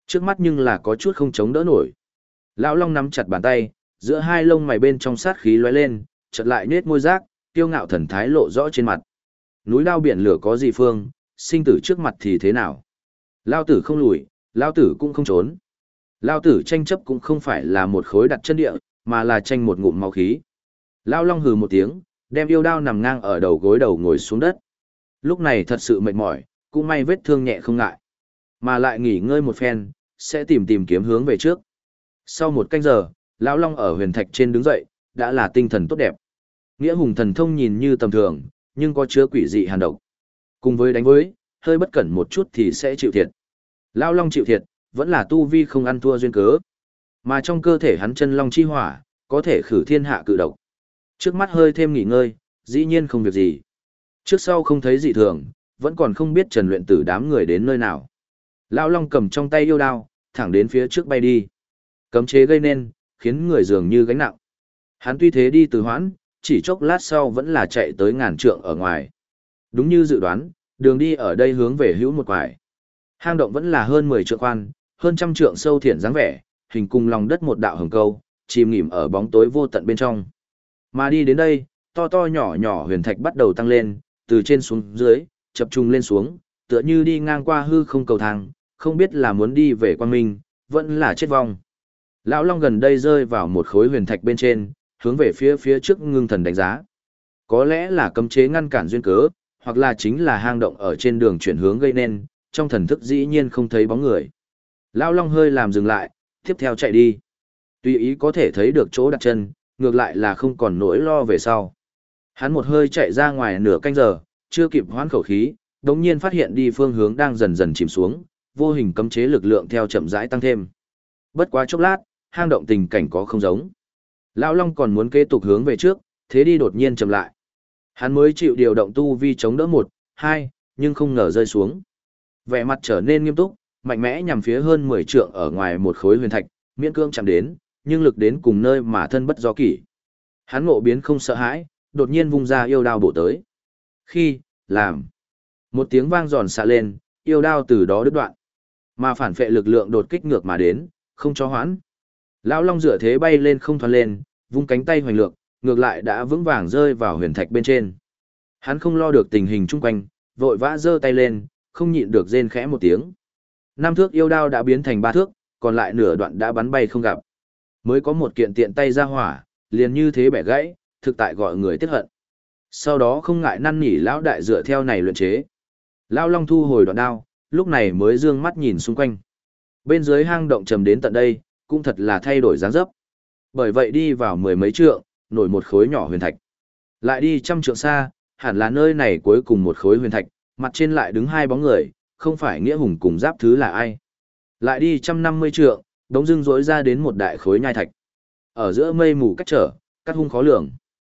Speaker 1: Trước mắt nhưng là có chút không chống đỡ nổi. Lão Long nắm chặt bàn tay, giữa hai lông mày bên trong sát khí lóe lên, chợt lại nết môi rác, kiêu ngạo thần thái lộ rõ trên mặt. Núi lao biển lửa có gì phương, sinh tử trước mặt thì thế nào? Lao tử không lùi, lao tử cũng không trốn. Lao tử tranh chấp cũng không phải là một khối đặt chân địa, mà là tranh một ngụm máu khí. Lao Long hừ một tiếng, đem yêu đao nằm ngang ở đầu gối đầu ngồi xuống đất. Lúc này thật sự mệt mỏi, cũng may vết thương nhẹ không ngại. Mà lại nghỉ ngơi một phen, sẽ tìm kiếm hướng về trước. Sau một canh giờ, Lão Long ở huyền thạch trên đứng dậy, đã là tinh thần tốt đẹp. Nghĩa hùng thần thông nhìn như tầm thường, nhưng có chứa quỷ dị hàn độc. Cùng với đánh với, hơi bất cẩn một chút thì sẽ chịu thiệt. Lão Long chịu thiệt, vẫn là tu vi không ăn thua duyên cớ. Mà trong cơ thể hắn chân long chi hỏa, có thể khử thiên hạ cự độc. Trước mắt hơi thêm nghỉ ngơi, dĩ nhiên không việc gì. Trước sau không thấy gì thường, vẫn còn không biết Trần Luyện Tử đám người đến nơi nào. Lão Long cầm trong tay yêu đao, thẳng đến phía trước bay đi. Cấm chế gây nên, khiến người dường như gánh nặng. Hắn tuy thế đi từ hoãn, chỉ chốc lát sau vẫn là chạy tới ngàn trượng ở ngoài. Đúng như dự đoán, đường đi ở đây hướng về hữu một quải. Hang động vẫn là hơn 10 trượng khoan, hơn trăm trượng sâu thiện dáng vẻ, hình cùng lòng đất một đạo hồng câu, chìm nghỉm ở bóng tối vô tận bên trong. Mà đi đến đây, to to nhỏ nhỏ huyền thạch bắt đầu tăng lên, từ trên xuống dưới, chập trùng lên xuống, tựa như đi ngang qua hư không cầu thang, không biết là muốn đi về quang minh, vẫn là chết vong. Lão Long gần đây rơi vào một khối huyền thạch bên trên, hướng về phía trước ngưng thần đánh giá. Có lẽ là cấm chế ngăn cản duyên cớ, hoặc là chính là hang động ở trên đường chuyển hướng gây nên, trong thần thức dĩ nhiên không thấy bóng người. Lão Long hơi làm dừng lại, tiếp theo chạy đi. Tùy ý có thể thấy được chỗ đặt chân, ngược lại là không còn nỗi lo về sau. Hắn một hơi chạy ra ngoài nửa canh giờ, chưa kịp hoán khẩu khí, đống nhiên phát hiện đi phương hướng đang dần dần chìm xuống, vô hình cấm chế lực lượng theo chậm rãi tăng thêm. Bất quá chốc lát, hang động tình cảnh có không giống. Lão Long còn muốn kế tục hướng về trước, thế đi đột nhiên chậm lại. Hắn mới chịu điều động tu vi chống đỡ 1, 2, nhưng không ngờ rơi xuống. Vẻ mặt trở nên nghiêm túc, mạnh mẽ nhằm phía hơn 10 trượng ở ngoài một khối huyền thạch, miễn cưỡng chạm đến, nhưng lực đến cùng nơi mà thân bất do kỷ. Hắn ngộ biến không sợ hãi, đột nhiên vung ra yêu đao bổ tới. Khi, làm. Một tiếng vang giòn xạ lên, yêu đao từ đó đứt đoạn. Mà phản phệ lực lượng đột kích ngược mà đến, không cho hoãn. Lão Long dựa thế bay lên không thoăn lên, vung cánh tay hoành lược, ngược lại đã vững vàng rơi vào huyền thạch bên trên. Hắn không lo được tình hình chung quanh, vội vã giơ tay lên, không nhịn được rên khẽ một tiếng. 5 thước yêu đao đã biến thành 3 thước, còn lại nửa đoạn đã bắn bay không gặp. Mới có một kiện tiện tay ra hỏa, liền như thế bẻ gãy, thực tại gọi người tiếc hận. Sau đó không ngại năn nỉ lão đại dựa theo này luyện chế. Lão Long thu hồi đoạn đao, lúc này mới dương mắt nhìn xung quanh. Bên dưới hang động trầm đến tận đây, cũng thật là thay đổi dáng dấp. Bởi vậy đi vào 10 mấy trượng, nổi một khối nhỏ huyền thạch. Lại đi trăm trượng xa, hẳn là nơi này cuối cùng một khối huyền thạch, mặt trên lại đứng hai bóng người, không phải Nghĩa Hùng cùng Giáp Thứ là ai. Lại đi 150 trượng, đống dưng rỗi ra đến một đại khối nhai thạch. Ở giữa mây mù cách trở, cắt hung khó lường.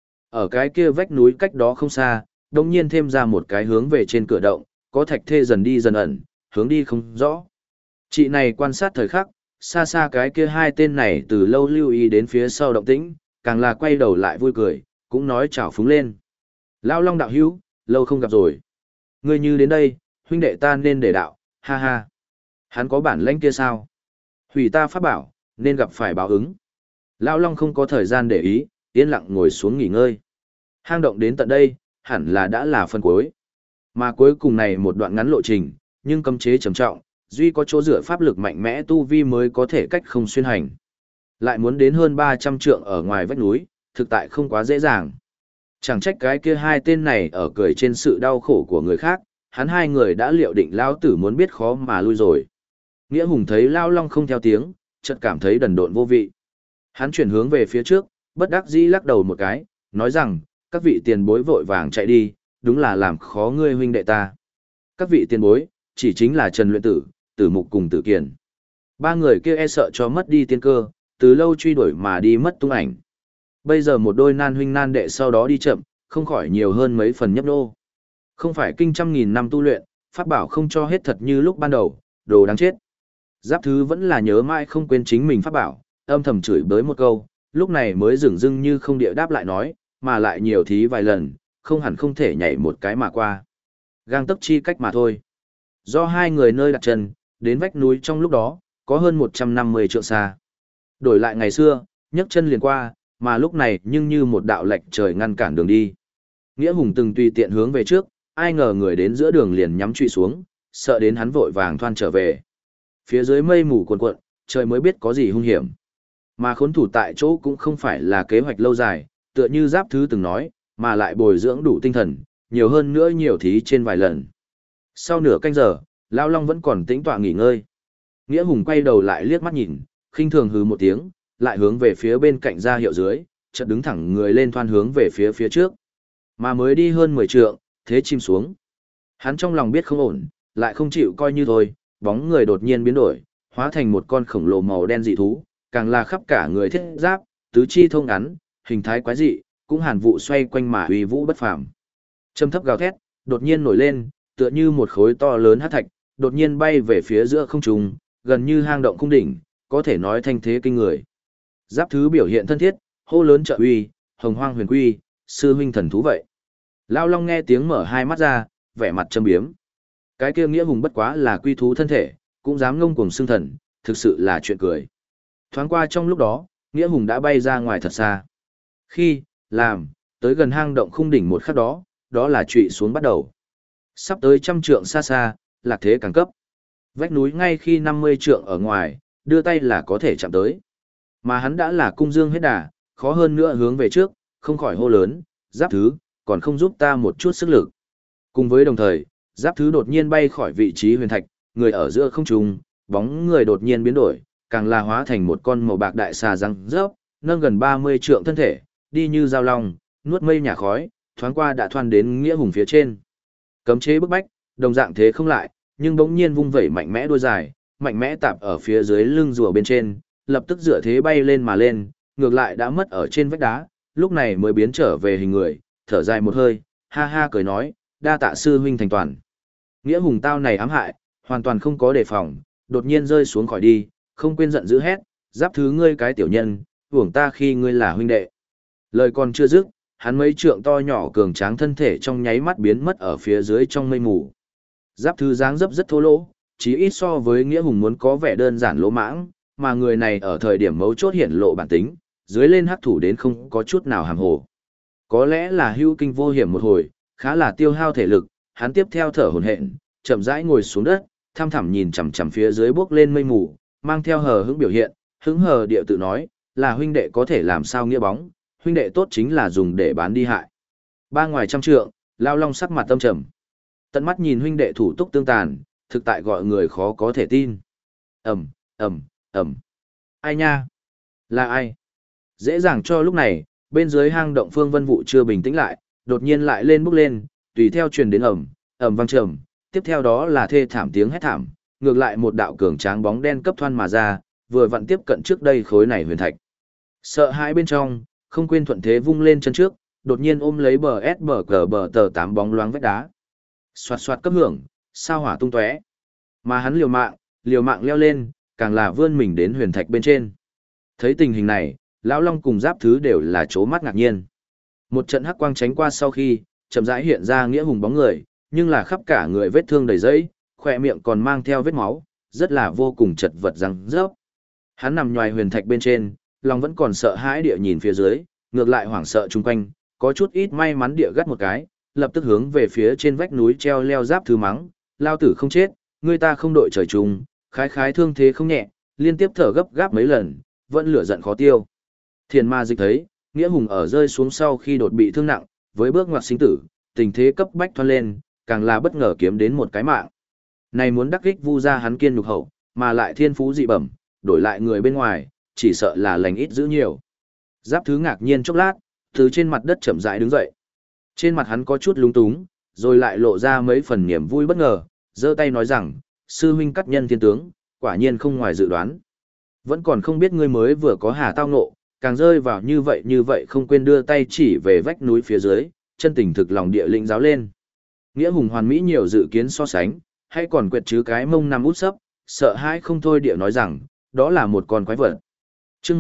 Speaker 1: Ở cái kia vách núi cách đó không xa, đống nhiên thêm ra một cái hướng về trên cửa động, có thạch thê dần đi dần ẩn, hướng đi không rõ. Chị này quan sát thời khắc, xa xa cái kia hai tên này từ lâu lưu ý đến phía sau động tĩnh, càng là quay đầu lại vui cười, cũng nói chào phúng lên. Lão Long đạo hữu, lâu không gặp rồi. Ngươi như đến đây, huynh đệ ta nên để đạo, ha ha. Hắn có bản lĩnh kia sao? Hủy ta pháp bảo, nên gặp phải báo ứng. Lão Long không có thời gian để ý, yên lặng ngồi xuống nghỉ ngơi. Hang động đến tận đây, hẳn là đã là phần cuối. Mà cuối cùng này một đoạn ngắn lộ trình, nhưng cấm chế trầm trọng, duy có chỗ dựa pháp lực mạnh mẽ tu vi mới có thể cách không xuyên hành. Lại muốn đến hơn 300 trượng ở ngoài vách núi, thực tại không quá dễ dàng. Chẳng trách cái kia hai tên này ở cười trên sự đau khổ của người khác, hắn hai người đã liệu định lão tử muốn biết khó mà lui rồi. Nghĩa Hùng thấy Lão Long không theo tiếng, chợt cảm thấy đần độn vô vị. Hắn chuyển hướng về phía trước, bất đắc dĩ lắc đầu một cái, nói rằng, các vị tiền bối vội vàng chạy đi, đúng là làm khó ngươi huynh đệ ta. Các vị tiền bối, chỉ chính là Trần Luyện Tử, Tử Mục cùng Tử Kiền. Ba người kia e sợ cho mất đi tiên cơ, từ lâu truy đuổi mà đi mất tung ảnh. Bây giờ một đôi nan huynh nan đệ sau đó đi chậm, không khỏi nhiều hơn mấy phần nhấp nô. Không phải kinh trăm nghìn năm tu luyện, pháp bảo không cho hết thật như lúc ban đầu, đồ đáng chết. Giáp Thứ vẫn là nhớ mãi không quên chính mình pháp bảo, âm thầm chửi bới một câu, lúc này mới dửng dưng như không địa đáp lại nói, mà lại nhiều thí vài lần, không hẳn không thể nhảy một cái mà qua. Gang tấc chi cách mà thôi. Do hai người nơi đặt chân, đến vách núi trong lúc đó, có hơn 150 trượng xa. Đổi lại ngày xưa, nhấc chân liền qua, mà lúc này nhưng như một đạo lệch trời ngăn cản đường đi. Nghĩa Hùng từng tùy tiện hướng về trước, ai ngờ người đến giữa đường liền nhắm trụy xuống, sợ đến hắn vội vàng thoăn trở về. Phía dưới mây mù cuồn cuộn, trời mới biết có gì hung hiểm. Mà khốn thủ tại chỗ cũng không phải là kế hoạch lâu dài, tựa như Giáp Thứ từng nói, mà lại bồi dưỡng đủ tinh thần, nhiều hơn nữa nhiều thí trên vài lần. Sau nửa canh giờ, Lão Long vẫn còn tĩnh tọa nghỉ ngơi. Nghĩa Hùng quay đầu lại liếc mắt nhìn, khinh thường hừ một tiếng, lại hướng về phía bên cạnh ra hiệu dưới, chợt đứng thẳng người lên thoăn hướng về phía trước. Mà mới đi hơn 10 trượng, thế chim xuống. Hắn trong lòng biết không ổn, lại không chịu coi như thôi, bóng người đột nhiên biến đổi, hóa thành một con khổng lồ màu đen dị thú, càng là khắp cả người thiết giáp, tứ chi thông ngắn, hình thái quái dị, cũng hàn vụ xoay quanh mà uy vũ bất phàm. Trầm thấp gào thét, đột nhiên nổi lên, tựa như một khối to lớn hắc thạch, đột nhiên bay về phía giữa không trung, gần như hang động cung đỉnh, có thể nói thanh thế kinh người. Giáp Thứ biểu hiện thân thiết, hô lớn trợ uy, hồng hoang huyền quy, sư huynh thần thú vậy. Lao Long nghe tiếng mở hai mắt ra, vẻ mặt châm biếm. Cái kia Nghĩa Hùng bất quá là quy thú thân thể, cũng dám ngông cuồng xưng thần, thực sự là chuyện cười. Thoáng qua trong lúc đó, Nghĩa Hùng đã bay ra ngoài thật xa. Khi, làm, tới gần hang động khung đỉnh một khắc đó, đó là trụy xuống bắt đầu. Sắp tới 100 trượng xa xa, lạc thế càng cấp. Vách núi ngay khi 50 trượng ở ngoài, đưa tay là có thể chạm tới. Mà hắn đã là cung dương hết đà, khó hơn nữa hướng về trước, không khỏi hô lớn, Giáp Thứ, còn không giúp ta một chút sức lực. Cùng với đồng thời, Giáp Thứ đột nhiên bay khỏi vị trí huyền thạch, người ở giữa không trung, bóng người đột nhiên biến đổi, càng là hóa thành một con màu bạc đại xà răng rớp, nâng gần 30 trượng thân thể, đi như dao long, nuốt mây nhả khói, thoáng qua đã thoăn đến Nghĩa Hùng phía trên. Cấm chế bức bách, đồng dạng thế không lại, nhưng bỗng nhiên vung vẩy mạnh mẽ đuôi dài, mạnh mẽ tạp ở phía dưới lưng rùa bên trên, lập tức dựa thế bay lên mà lên, ngược lại đã mất ở trên vách đá, lúc này mới biến trở về hình người, thở dài một hơi, ha ha cười nói, đa tạ sư huynh thành toàn. Nghĩa Hùng tao này ám hại, hoàn toàn không có đề phòng, đột nhiên rơi xuống khỏi đi, không quên giận dữ hét, Giáp Thứ ngươi cái tiểu nhân, hưởng ta khi ngươi là huynh đệ. Lời còn chưa dứt, hắn mấy trượng to nhỏ cường tráng thân thể trong nháy mắt biến mất ở phía dưới trong mây mù. Giáp Thứ dáng dấp rất thô lỗ, chí ít so với Nghĩa Hùng muốn có vẻ đơn giản lỗ mãng, mà người này ở thời điểm mấu chốt hiển lộ bản tính, dưới lên hắc thủ đến không có chút nào hàm hồ. Có lẽ là hưu kinh vô hiểm một hồi, khá là tiêu hao thể lực, hắn tiếp theo thở hổn hển, chậm rãi ngồi xuống đất, tham thẳm nhìn chằm chằm phía dưới bước lên mây mù, mang theo hờ hững biểu hiện, hững hờ điệu tự nói, là huynh đệ có thể làm sao nghĩa bóng, huynh đệ tốt chính là dùng để bán đi hại. Ba ngoài 100 trượng, Lao Long sắc mặt tâm trầm. Tận mắt nhìn huynh đệ thủ túc tương tàn, thực tại gọi người khó có thể tin. Ầm, ầm, ầm. Ai nha? Là ai? Dễ dàng cho lúc này, bên dưới hang động Phương Vân Vũ chưa bình tĩnh lại, đột nhiên lại lên bốc lên, tùy theo truyền đến ầm, ầm vang trầm, tiếp theo đó là thê thảm tiếng hét thảm, ngược lại một đạo cường tráng bóng đen cấp thoăn mà ra, vừa vặn tiếp cận trước đây khối này huyền thạch. Sợ hãi bên trong, không quên thuận thế vung lên chân trước, đột nhiên ôm lấy bờ S bờ cờ bờ tờ 8 bóng loáng vách đá. Xoạt xoạt cấp hưởng, sao hỏa tung tóe. Mà hắn liều mạng leo lên, càng là vươn mình đến huyền thạch bên trên. Thấy tình hình này, Lão Long cùng Giáp Thứ đều là chố mắt ngạc nhiên. Một trận hắc quang tránh qua sau khi, chậm rãi hiện ra Nghĩa Hùng bóng người, nhưng là khắp cả người vết thương đầy dẫy, khỏe miệng còn mang theo vết máu, rất là vô cùng chật vật răng rớp. Hắn nằm nhòi huyền thạch bên trên, lòng vẫn còn sợ hãi địa nhìn phía dưới, ngược lại hoảng sợ chung quanh, có chút ít may mắn địa gắt một cái, lập tức hướng về phía trên vách núi treo leo Giáp Thứ mắng, lao tử không chết, người ta không đội trời chung, khái khái thương thế không nhẹ, liên tiếp thở gấp gáp mấy lần, vẫn lửa giận khó tiêu. Thiền ma dịch thấy, Nghĩa Hùng ở rơi xuống sau khi đột bị thương nặng, với bước ngoặt sinh tử, tình thế cấp bách thoăn lên, càng là bất ngờ kiếm đến một cái mạng. Này muốn đắc kích vu ra hắn kiên nhục hậu, mà lại thiên phú dị bẩm, đổi lại người bên ngoài, chỉ sợ là lành ít giữ nhiều. Giáp Thứ ngạc nhiên chốc lát, từ trên mặt đất chậm rãi đứng dậy. Trên mặt hắn có chút lúng túng, rồi lại lộ ra mấy phần niềm vui bất ngờ, giơ tay nói rằng, sư huynh cắt nhân thiên tướng, quả nhiên không ngoài dự đoán. Vẫn còn không biết ngươi mới vừa có hà tao ngộ, càng rơi vào như vậy không quên đưa tay chỉ về vách núi phía dưới, chân tình thực lòng địa lĩnh giáo lên. Nghĩa Hùng hoàn mỹ nhiều dự kiến so sánh, hay còn quẹt chứ cái mông nằm út sấp, sợ hãi không thôi địa nói rằng, đó là một con quái vật. Chương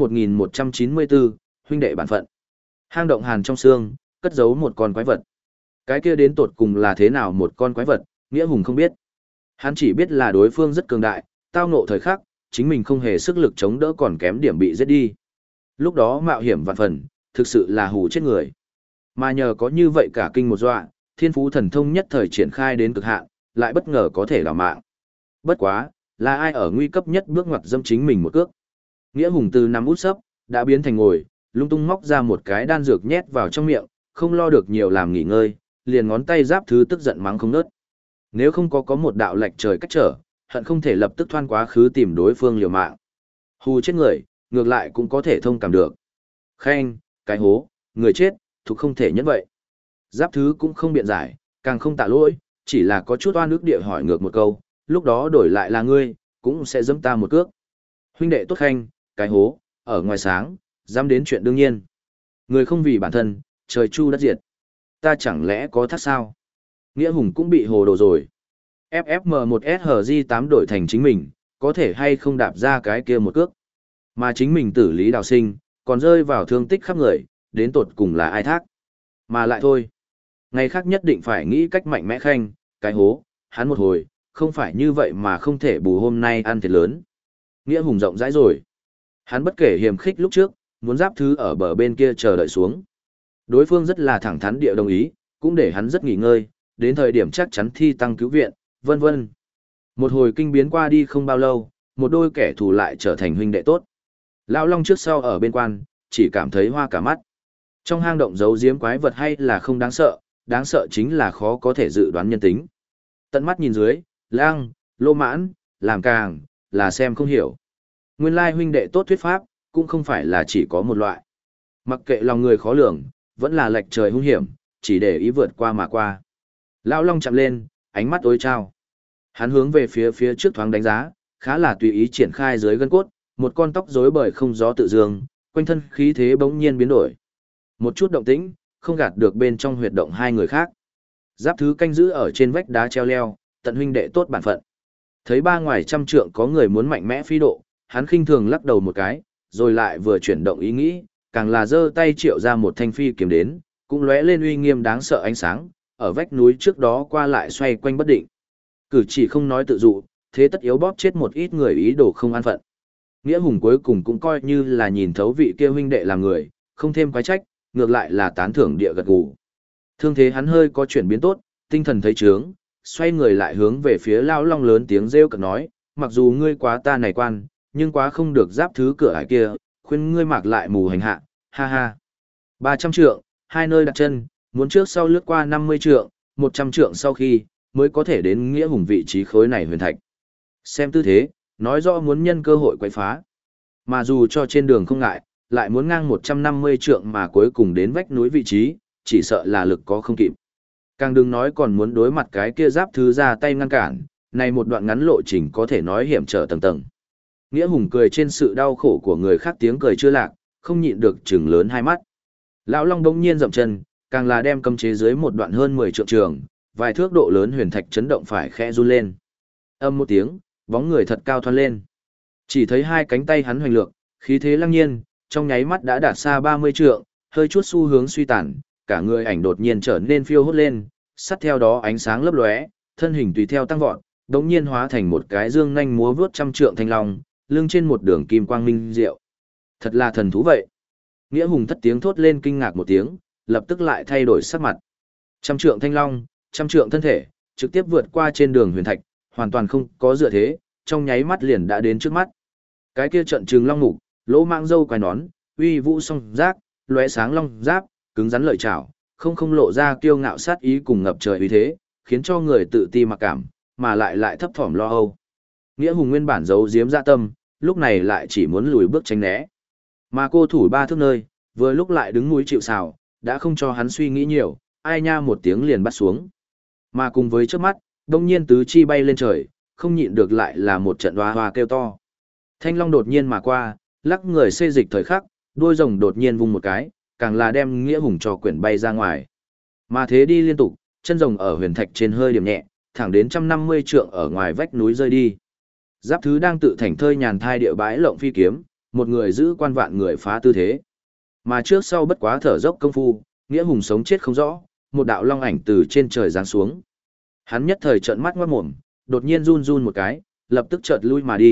Speaker 1: 1194, huynh đệ bản phận. Hang động hàn trong xương, cất giấu một con quái vật. Cái kia đến tột cùng là thế nào một con quái vật, Nghĩa Hùng không biết. Hắn chỉ biết là đối phương rất cường đại, tao ngộ thời khắc, chính mình không hề sức lực chống đỡ còn kém điểm bị giết đi. Lúc đó mạo hiểm vạn phần, thực sự là hù chết người. Mà nhờ có như vậy cả kinh một dọa, thiên phú thần thông nhất thời triển khai đến cực hạn, lại bất ngờ có thể đào mạng. Bất quá, là ai ở nguy cấp nhất bước ngoặt dâm chính mình một cước. Nghĩa Hùng từ nằm út sấp, đã biến thành ngồi, lung tung móc ra một cái đan dược nhét vào trong miệng, không lo được nhiều làm nghỉ ngơi, liền ngón tay giáp thứ tức giận mắng không nớt. Nếu không có một đạo lệch trời cách trở, hận không thể lập tức thoăn quá khứ tìm đối phương liều mạng. Hù chết người, ngược lại cũng có thể thông cảm được. Khen, cái hố, người chết, thuộc không thể nhất vậy. Giáp thứ cũng không biện giải, càng không tạ lỗi, chỉ là có chút oan ức địa hỏi ngược một câu, lúc đó đổi lại là ngươi, cũng sẽ giẫm ta một cước. Huynh đệ tốt khanh, cái hố, ở ngoài sáng, dám đến chuyện đương nhiên. Người không vì bản thân, trời chu đất diệt. Ta chẳng lẽ có thắc sao? Nghĩa Hùng cũng bị hồ đồ rồi. FFM1SHG8 đổi thành chính mình, có thể hay không đạp ra cái kia một cước. Mà chính mình tử lý đào sinh, còn rơi vào thương tích khắp người, đến tột cùng là ai thác. Mà lại thôi. Ngày khác nhất định phải nghĩ cách mạnh mẽ khanh, cái hố, hắn một hồi, không phải như vậy mà không thể bù hôm nay ăn thiệt lớn. Nghĩa Hùng rộng rãi rồi. Hắn bất kể hiềm khích lúc trước, muốn giáp thứ ở bờ bên kia chờ đợi xuống. Đối phương rất là thẳng thắn địa đồng ý, cũng để hắn rất nghỉ ngơi, đến thời điểm chắc chắn thi tăng cứu viện, vân vân. Một hồi kinh biến qua đi không bao lâu, một đôi kẻ thù lại trở thành huynh đệ tốt. Lão Long trước sau ở bên quan, chỉ cảm thấy hoa cả mắt. Trong hang động giấu giếm quái vật hay là không đáng sợ chính là khó có thể dự đoán nhân tính. Tận mắt nhìn dưới, lang, lô mãn, làm càng, là xem không hiểu. Nguyên lai huynh đệ tốt thuyết pháp, cũng không phải là chỉ có một loại. Mặc kệ lòng người khó lường, vẫn là lệch trời hung hiểm, chỉ để ý vượt qua mà qua. Lão Long chạm lên, ánh mắt tối trao. Hắn hướng về phía trước thoáng đánh giá, khá là tùy ý triển khai dưới gân cốt, một con tóc rối bời không gió tự dương, quanh thân khí thế bỗng nhiên biến đổi. Một chút động tĩnh, không gạt được bên trong huyệt động hai người khác. Giáp thứ canh giữ ở trên vách đá treo leo, tận huynh đệ tốt bản phận. Thấy ba ngoài trăm trượng có người muốn mạnh mẽ phi độ, hắn khinh thường lắc đầu một cái, rồi lại vừa chuyển động ý nghĩ, càng là giơ tay triệu ra một thanh phi kiếm đến, cũng lóe lên uy nghiêm đáng sợ ánh sáng, ở vách núi trước đó qua lại xoay quanh bất định. Cử chỉ không nói tự dụ, thế tất yếu bóp chết một ít người ý đồ không an phận. Nghĩa Hùng cuối cùng cũng coi như là nhìn thấu vị kia huynh đệ làm người, không thêm quái trách, ngược lại là tán thưởng địa gật gù. Thương thế hắn hơi có chuyển biến tốt, tinh thần thấy trướng, xoay người lại hướng về phía Lão Long lớn tiếng rêu cợt nói, mặc dù ngươi quá ta này quan, nhưng quá không được giáp thứ cửa ải kia, khuyên ngươi mặc lại mù hành hạ, ha ha. 300 trượng, hai nơi đặt chân, muốn trước sau lướt qua 50 trượng, 100 trượng sau khi, mới có thể đến Nghĩa Hùng vị trí khối này huyền thạch. Xem tư thế, nói rõ muốn nhân cơ hội quậy phá. Mà dù cho trên đường không ngại, lại muốn ngang 150 trượng mà cuối cùng đến vách núi vị trí, chỉ sợ là lực có không kịp. Càng đừng nói còn muốn đối mặt cái kia giáp thứ ra tay ngăn cản, này một đoạn ngắn lộ trình có thể nói hiểm trở tầng tầng. Nghĩa Hùng cười trên sự đau khổ của người khác tiếng cười chưa lạc, không nhịn được trừng lớn hai mắt. Lão Long đống nhiên dậm chân, càng là đem cấm chế dưới một đoạn hơn 10 trượng trường, vài thước độ lớn huyền thạch chấn động phải khẽ run lên. Âm một tiếng, bóng người thật cao thoăn lên. Chỉ thấy hai cánh tay hắn hoành lược, khí thế lăng nhiên, trong nháy mắt đã đạt xa 30 trượng, hơi chút xu hướng suy tàn, cả người ảnh đột nhiên trở nên phiêu hốt lên, sát theo đó ánh sáng lấp lóe, thân hình tùy theo tăng vọt, đống nhiên hóa thành một cái dương nhanh múa vướt trăm trượng thanh long, lưng trên một đường kim quang minh diệu. Thật là thần thú vậy. Nghĩa Hùng thất tiếng thốt lên kinh ngạc một tiếng, lập tức lại thay đổi sắc mặt. Trăm trượng thanh long, trăm trượng thân thể, trực tiếp vượt qua trên đường huyền thạch, hoàn toàn không có dựa thế, trong nháy mắt liền đã đến trước mắt. Cái kia trận trừng long mục, lỗ mạng dâu quai nón, uy vũ song giác, lóe sáng long giáp, cứng rắn lợi chảo, không lộ ra kiêu ngạo sát ý cùng ngập trời uy thế, khiến cho người tự ti mặc cảm, mà lại thấp thỏm lo âu. Nghĩa Hùng nguyên bản giấu giếm dạ tâm, lúc này lại chỉ muốn lùi bước tránh né. Mà cô thủ ba thước nơi, vừa lúc lại đứng núi chịu sào, đã không cho hắn suy nghĩ nhiều, ai nha một tiếng liền bắt xuống. Mà cùng với trước mắt, đông nhiên tứ chi bay lên trời, không nhịn được lại là một trận hoa hoa kêu to. Thanh long đột nhiên mà qua, lắc người xê dịch thời khắc, đuôi rồng đột nhiên vung một cái, càng là đem Nghĩa Hùng cho quyển bay ra ngoài. Mà thế đi liên tục, chân rồng ở huyền thạch trên hơi điểm nhẹ, thẳng đến 150 trượng ở ngoài vách núi rơi đi. Giáp thứ đang tự thành thơi nhàn thai địa bãi lộng phi kiếm, một người giữ quan vạn người phá tư thế. Mà trước sau bất quá thở dốc công phu, Nghĩa Hùng sống chết không rõ, một đạo long ảnh từ trên trời giáng xuống. Hắn nhất thời trợn mắt ngoát mồm, đột nhiên run run một cái, lập tức chợt lui mà đi,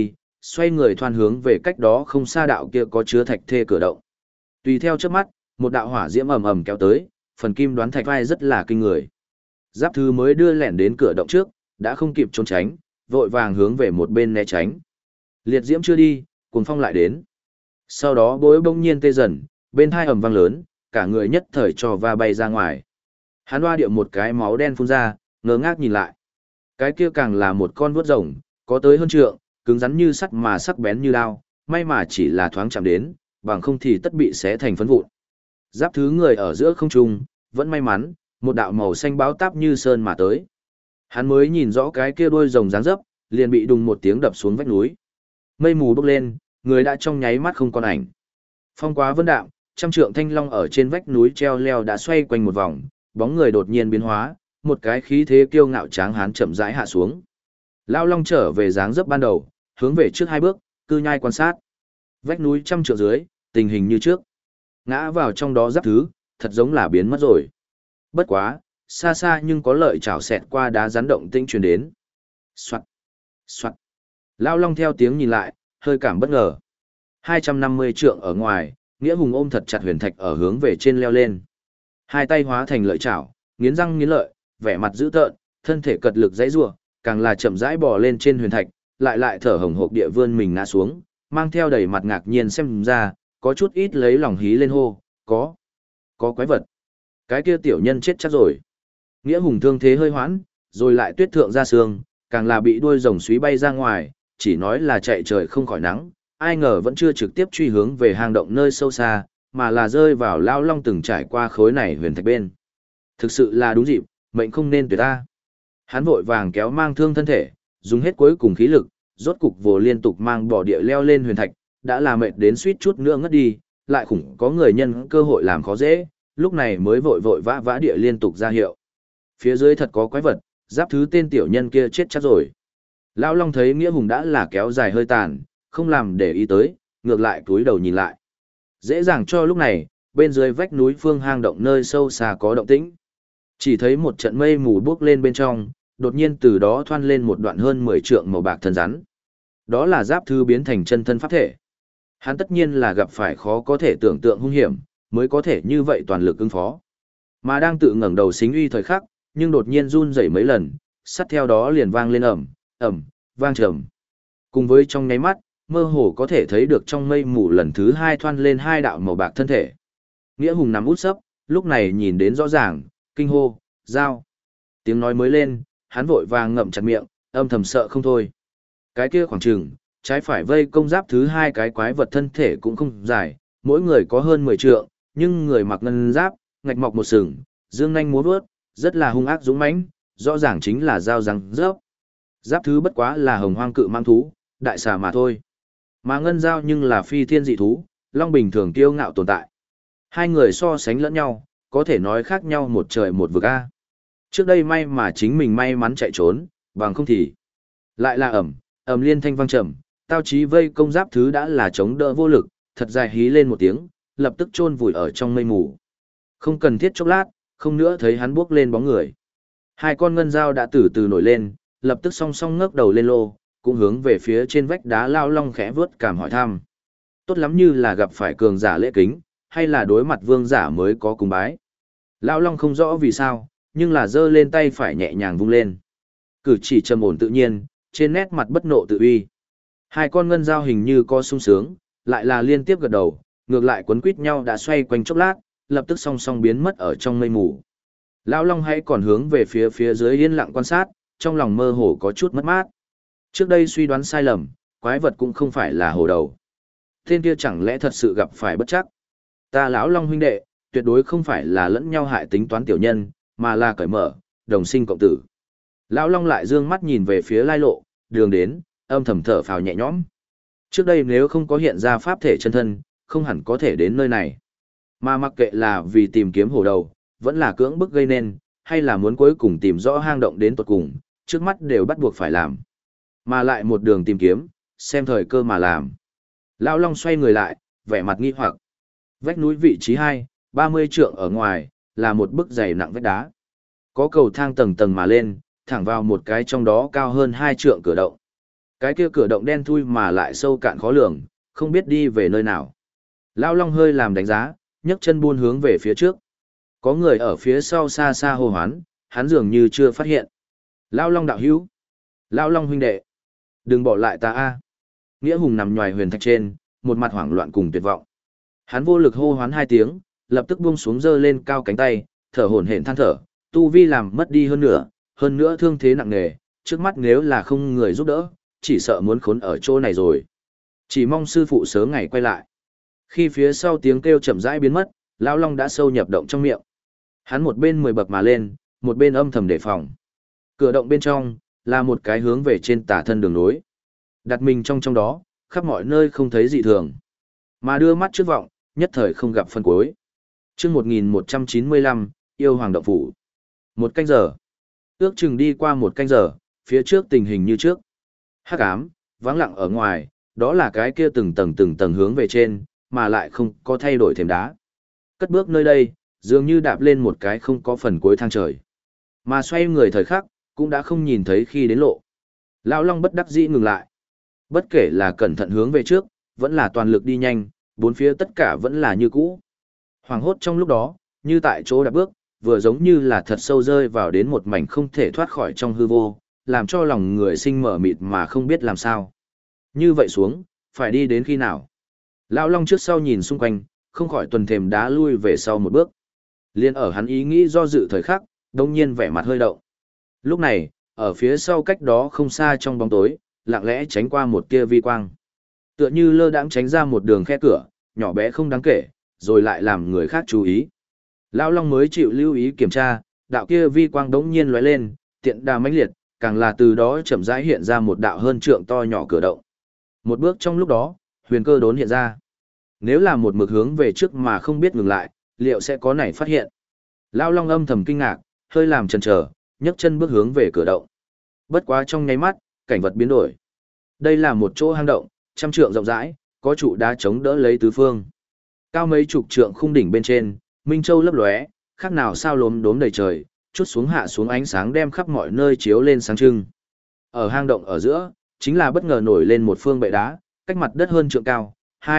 Speaker 1: xoay người thoan hướng về cách đó không xa đạo kia có chứa thạch thê cửa động. Tùy theo chớp mắt, một đạo hỏa diễm ầm ầm kéo tới, phần kim đoán thạch vai rất là kinh người. Giáp Thứ mới đưa lẻn đến cửa động trước, đã không kịp trốn tránh, vội vàng hướng về một bên né tránh. Liệt diễm chưa đi, cuồng phong lại đến. Sau đó bối bỗng nhiên tê dần, bên hai ầm vang lớn, cả người nhất thời cho va bay ra ngoài. Hắn hoa điệu một cái máu đen phun ra, ngơ ngác nhìn lại. Cái kia càng là một con vuốt rồng, có tới hơn trượng, cứng rắn như sắt mà sắc bén như đao, may mà chỉ là thoáng chạm đến, bằng không thì tất bị xé thành phấn vụn. Giáp Thứ người ở giữa không trung, vẫn may mắn, một đạo màu xanh báo táp như sơn mà tới. Hắn mới nhìn rõ cái kia đuôi rồng dáng dấp, liền bị đùng một tiếng đập xuống vách núi. Mây mù bốc lên, người đã trong nháy mắt không còn ảnh. Phong quá vân đạm, trăm trượng thanh long ở trên vách núi treo leo đã xoay quanh một vòng, bóng người đột nhiên biến hóa, một cái khí thế kiêu ngạo tráng hán chậm rãi hạ xuống. Lao long trở về dáng dấp ban đầu, hướng về trước hai bước, cư nhai quan sát. Vách núi trăm trượng dưới, tình hình như trước. Ngã vào trong đó Giáp Thứ, thật giống là biến mất rồi. Bất quá, xa xa nhưng có lợi chảo xẹt qua đá rắn động tĩnh truyền đến. Soạt, soạt. Lao long theo tiếng nhìn lại, hơi cảm bất ngờ. 250 trượng ở ngoài, Nghĩa Hùng ôm thật chặt huyền thạch ở hướng về trên leo lên. Hai tay hóa thành lợi chảo, nghiến răng nghiến lợi, vẻ mặt dữ tợn, thân thể cật lực dãy rủa, càng là chậm rãi bò lên trên huyền thạch, lại thở hổn hộc địa vươn mình ngã xuống, mang theo đầy mặt ngạc nhiên xem ra, có chút ít lấy lòng hí lên hô, có quái vật. Cái kia tiểu nhân chết chắc rồi. Nghĩa Hùng thương thế hơi hoãn, rồi lại tuyết thượng ra xương, càng là bị đuôi rồng suý bay ra ngoài, chỉ nói là chạy trời không khỏi nắng, ai ngờ vẫn chưa trực tiếp truy hướng về hang động nơi sâu xa, mà là rơi vào Lao long từng trải qua khối này huyền thạch bên. Thực sự là đúng dịp, mệnh không nên tuyệt ta. Hắn vội vàng kéo mang thương thân thể, dùng hết cuối cùng khí lực, rốt cục vồ liên tục mang bỏ địa leo lên huyền thạch, đã là mệt đến suýt chút nữa ngất đi, lại khủng có người nhân cơ hội làm khó dễ, lúc này mới vội vã địa liên tục ra hiệu. Phía dưới thật có quái vật, Giáp Thứ tên tiểu nhân kia chết chắc rồi. Lão Long thấy Nghĩa Hùng đã là kéo dài hơi tàn, không làm để ý tới, ngược lại túi đầu nhìn lại. Dễ dàng cho lúc này, bên dưới vách núi phương hang động nơi sâu xa có động tĩnh. Chỉ thấy một trận mây mù bước lên bên trong, đột nhiên từ đó thoăn lên một đoạn hơn 10 trượng màu bạc thân rắn. Đó là Giáp Thứ biến thành chân thân pháp thể. Hắn tất nhiên là gặp phải khó có thể tưởng tượng hung hiểm, mới có thể như vậy toàn lực ứng phó. Mà đang tự ngẩng đầu xính uy thời khắc, nhưng đột nhiên run rẩy mấy lần, sát theo đó liền vang lên ầm, vang trầm. Cùng với trong nháy mắt, mơ hồ có thể thấy được trong mây mù lần thứ hai thoăn lên hai đạo màu bạc thân thể. Nghĩa Hùng nằm út sấp, lúc này nhìn đến rõ ràng, kinh hô, dao. Tiếng nói mới lên, hắn vội vàng ngậm chặt miệng, âm thầm sợ không thôi. Cái kia khoảng chừng, trái phải vây công Giáp Thứ hai cái quái vật thân thể cũng không dài, mỗi người có hơn 10 trượng, nhưng người mặc ngân giáp, ngạch mọc một sừng, dương nanh múa vớt, rất là hung ác dũng mãnh, rõ ràng chính là dao răng rớp. Giáp Thứ bất quá là hồng hoang cự mang thú, đại xà mà thôi. Mà ngân dao nhưng là phi thiên dị thú, long bình thường kiêu ngạo tồn tại. Hai người so sánh lẫn nhau, có thể nói khác nhau một trời một vực a. Trước đây may mà chính mình may mắn chạy trốn, bằng không thì lại là ầm liên thanh vang trầm, tao chí vây công Giáp Thứ đã là chống đỡ vô lực, thật dài hí lên một tiếng, lập tức chôn vùi ở trong mây mù. Không cần thiết chốc lát, không nữa thấy hắn bước lên bóng người. Hai con ngân dao đã từ từ nổi lên, lập tức song song ngước đầu lên lô, cũng hướng về phía trên vách đá Lao Long khẽ vớt cảm hỏi thăm. Tốt lắm như là gặp phải cường giả lễ kính, hay là đối mặt vương giả mới có cung bái. Lao Long không rõ vì sao, nhưng là giơ lên tay phải nhẹ nhàng vung lên. Cử chỉ trầm ổn tự nhiên, trên nét mặt bất nộ tự uy. Hai con ngân dao hình như có sung sướng, lại là liên tiếp gật đầu, ngược lại quấn quýt nhau đã xoay quanh chốc lát, lập tức song song biến mất ở trong mây mù. Lão Long hãy còn hướng về phía dưới yên lặng quan sát, trong lòng mơ hồ có chút mất mát. Trước đây suy đoán sai lầm, quái vật cũng không phải là hồ đầu. Tên kia chẳng lẽ thật sự gặp phải bất chắc. Ta lão Long huynh đệ, tuyệt đối không phải là lẫn nhau hại tính toán tiểu nhân, mà là cởi mở, đồng sinh cộng tử. Lão Long lại dương mắt nhìn về phía lai lộ, đường đến, âm thầm thở phào nhẹ nhõm. Trước đây nếu không có hiện ra pháp thể chân thân, không hẳn có thể đến nơi này. Mà mặc kệ là vì tìm kiếm hổ đầu, vẫn là cưỡng bức gây nên, hay là muốn cuối cùng tìm rõ hang động đến tận cùng, trước mắt đều bắt buộc phải làm. Mà lại một đường tìm kiếm, xem thời cơ mà làm. Lão Long xoay người lại, vẻ mặt nghi hoặc. Vách núi vị trí 30 trượng ở ngoài, là một bức dày nặng vách đá. Có cầu thang tầng tầng mà lên, thẳng vào một cái trong đó cao hơn 2 trượng cửa động. Cái kia cửa động đen thui mà lại sâu cạn khó lường, không biết đi về nơi nào. Lão Long hơi làm đánh giá, nhấc chân buôn hướng về phía trước. Có người ở phía sau xa xa hô hoán, hắn dường như chưa phát hiện. Lão Long đạo hữu, Lão Long huynh đệ, đừng bỏ lại ta a. Nghĩa Hùng nằm nhòi huyền thạch trên, một mặt hoảng loạn cùng tuyệt vọng. Hắn vô lực hô hoán hai tiếng, lập tức buông xuống giơ lên cao cánh tay, thở hổn hển than thở, tu vi làm mất đi hơn nữa thương thế nặng nề, trước mắt nếu là không người giúp đỡ, chỉ sợ muốn khốn ở chỗ này rồi. Chỉ mong sư phụ sớm ngày quay lại. Khi phía sau tiếng kêu chậm rãi biến mất, Lão Long đã sâu nhập động trong miệng. Hắn một bên 10 bậc mà lên, một bên âm thầm đề phòng. Cửa động bên trong là một cái hướng về trên tả thân đường nối. Đặt mình trong đó, khắp mọi nơi không thấy dị thường. Mà đưa mắt trước vọng, nhất thời không gặp phân cuối. Chương 1195, yêu hoàng động phủ. Một canh giờ. Ước chừng đi qua một canh giờ, phía trước tình hình như trước. Hắc ám, vắng lặng ở ngoài, đó là cái kia từng tầng hướng về trên, mà lại không có thay đổi thềm đá. Cất bước nơi đây, dường như đạp lên một cái không có phần cuối thang trời. Mà xoay người thời khắc, cũng đã không nhìn thấy khi đến lộ. Lão Long bất đắc dĩ ngừng lại. Bất kể là cẩn thận hướng về trước, vẫn là toàn lực đi nhanh, bốn phía tất cả vẫn là như cũ. Hoàng hốt trong lúc đó, như tại chỗ đạp bước, vừa giống như là thật sâu rơi vào đến một mảnh không thể thoát khỏi trong hư vô, làm cho lòng người sinh mở mịt mà không biết làm sao. Như vậy xuống, phải đi đến khi nào? Lão Long trước sau nhìn xung quanh, không khỏi tuần thềm đá lui về sau một bước. Liên ở hắn ý nghĩ do dự thời khắc, đông nhiên vẻ mặt hơi động. Lúc này, ở phía sau cách đó không xa trong bóng tối, lặng lẽ tránh qua một tia vi quang. Tựa như lơ đãng tránh ra một đường khe cửa, nhỏ bé không đáng kể, rồi lại làm người khác chú ý. Lão Long mới chịu lưu ý kiểm tra, đạo kia vi quang đống nhiên lóe lên, tiện đà mãnh liệt, càng là từ đó chậm rãi hiện ra một đạo hơn trượng to nhỏ cửa động. Một bước trong lúc đó, huyền cơ đốn hiện ra. Nếu là một mực hướng về trước mà không biết ngừng lại, liệu sẽ có nảy phát hiện? Lão Long âm thầm kinh ngạc, hơi làm chần chờ, nhấc chân bước hướng về cửa động. Bất quá trong nháy mắt, cảnh vật biến đổi. Đây là một chỗ hang động, trăm trượng rộng rãi, có trụ đá chống đỡ lấy tứ phương. Cao mấy chục trượng khung đỉnh bên trên, minh châu lấp lóe, khác nào sao lốm đốm đầy trời, chút xuống hạ xuống ánh sáng đem khắp mọi nơi chiếu lên sáng trưng. Ở hang động ở giữa, chính là bất ngờ nổi lên một phương bệ đá, cách mặt đất hơn trượng cao,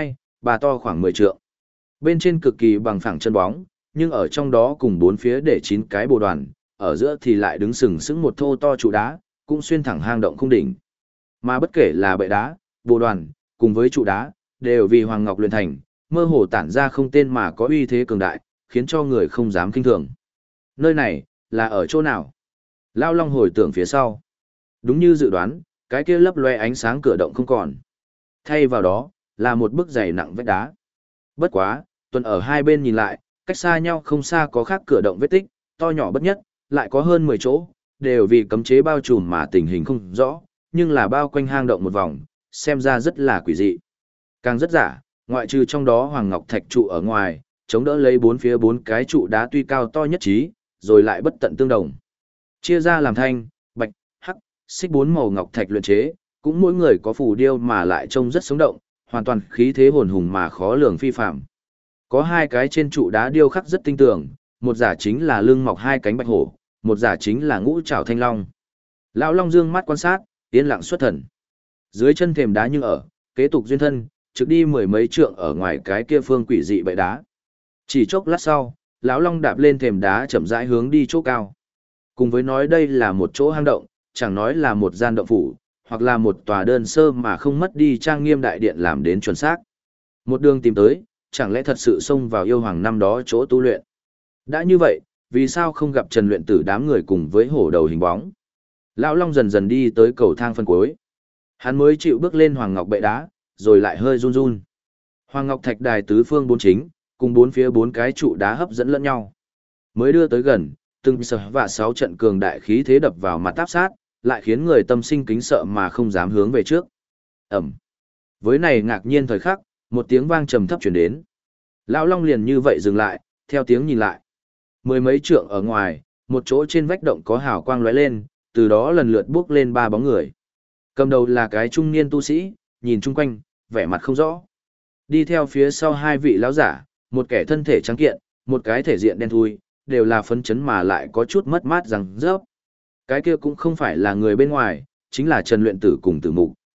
Speaker 1: ba to khoảng 10 trượng. Bên trên cực kỳ bằng phẳng chân bóng, nhưng ở trong đó cùng bốn phía để 9 cái bồ đoàn, ở giữa thì lại đứng sừng sững một thô to trụ đá, cũng xuyên thẳng hang động khung đỉnh. Mà bất kể là bệ đá, bồ đoàn, cùng với trụ đá, đều vì hoàng ngọc luyện thành, mơ hồ tản ra không tên mà có uy thế cường đại, khiến cho người không dám kinh thường. Nơi này, là ở chỗ nào? Lão Long hồi tưởng phía sau. Đúng như dự đoán, cái kia lấp loe ánh sáng cửa động không còn. Thay vào đó, là một bức dày nặng vách đá. Bất quá, tuần ở hai bên nhìn lại, cách xa nhau không xa có khác cửa động vết tích, to nhỏ bất nhất, lại có hơn 10 chỗ, đều vì cấm chế bao trùm mà tình hình không rõ, nhưng là bao quanh hang động một vòng, xem ra rất là quỷ dị. Càng rất giả, ngoại trừ trong đó hoàng ngọc thạch trụ ở ngoài, chống đỡ lấy bốn phía 4 cái trụ đá tuy cao to nhất trí, rồi lại bất tận tương đồng. Chia ra làm thanh, bạch, hắc, xích 4 màu ngọc thạch luyện chế, cũng mỗi người có phù điêu mà lại trông rất sống động, hoàn toàn khí thế hồn hùng mà khó lường phi phàm. Có 2 cái trên trụ đá điêu khắc rất tinh tường, một giả chính là lưng mọc 2 cánh bạch hổ, một giả chính là ngũ trảo thanh long. Lão Long dương mắt quan sát, yên lặng xuất thần. Dưới chân thềm đá như ở, kế tục duyên thân, trực đi 10 mấy trượng ở ngoài cái kia phương quỷ dị bệ đá. Chỉ chốc lát sau, lão Long đạp lên thềm đá chậm rãi hướng đi chỗ cao. Cùng với nói đây là một chỗ hang động, chẳng nói là một gian động phủ, hoặc là một tòa đơn sơ mà không mất đi trang nghiêm đại điện làm đến chuẩn xác. Một đường tìm tới, chẳng lẽ thật sự xông vào yêu hoàng năm đó chỗ tu luyện. Đã như vậy, vì sao không gặp Trần Luyện Tử đám người cùng với hổ đầu hình bóng? Lão Long dần dần đi tới cầu thang phân cuối. Hắn mới chịu bước lên hoàng ngọc bệ đá, rồi lại hơi run run. Hoàng ngọc thạch đài tứ phương bốn chính, cùng bốn phía 4 cái trụ đá hấp dẫn lẫn nhau. Mới đưa tới gần, từng sở và 6 trận cường đại khí thế đập vào mặt áp sát, lại khiến người tâm sinh kính sợ mà không dám hướng về trước. Ẩm. Với này ngạc nhiên thời khắc, một tiếng vang trầm thấp truyền đến. Lão Long liền như vậy dừng lại, theo tiếng nhìn lại. 10 mấy trượng ở ngoài, một chỗ trên vách động có hào quang lóe lên, từ đó lần lượt bước lên 3 bóng người. Cầm đầu là cái trung niên tu sĩ, nhìn chung quanh, vẻ mặt không rõ. Đi theo phía sau 2 vị lão giả, một kẻ thân thể trắng kiện, một cái thể diện đen thui, đều là phấn chấn mà lại có chút mất mát rằng rớp. Cái kia cũng không phải là người bên ngoài, chính là Trần Luyện Tử cùng Tử Mục,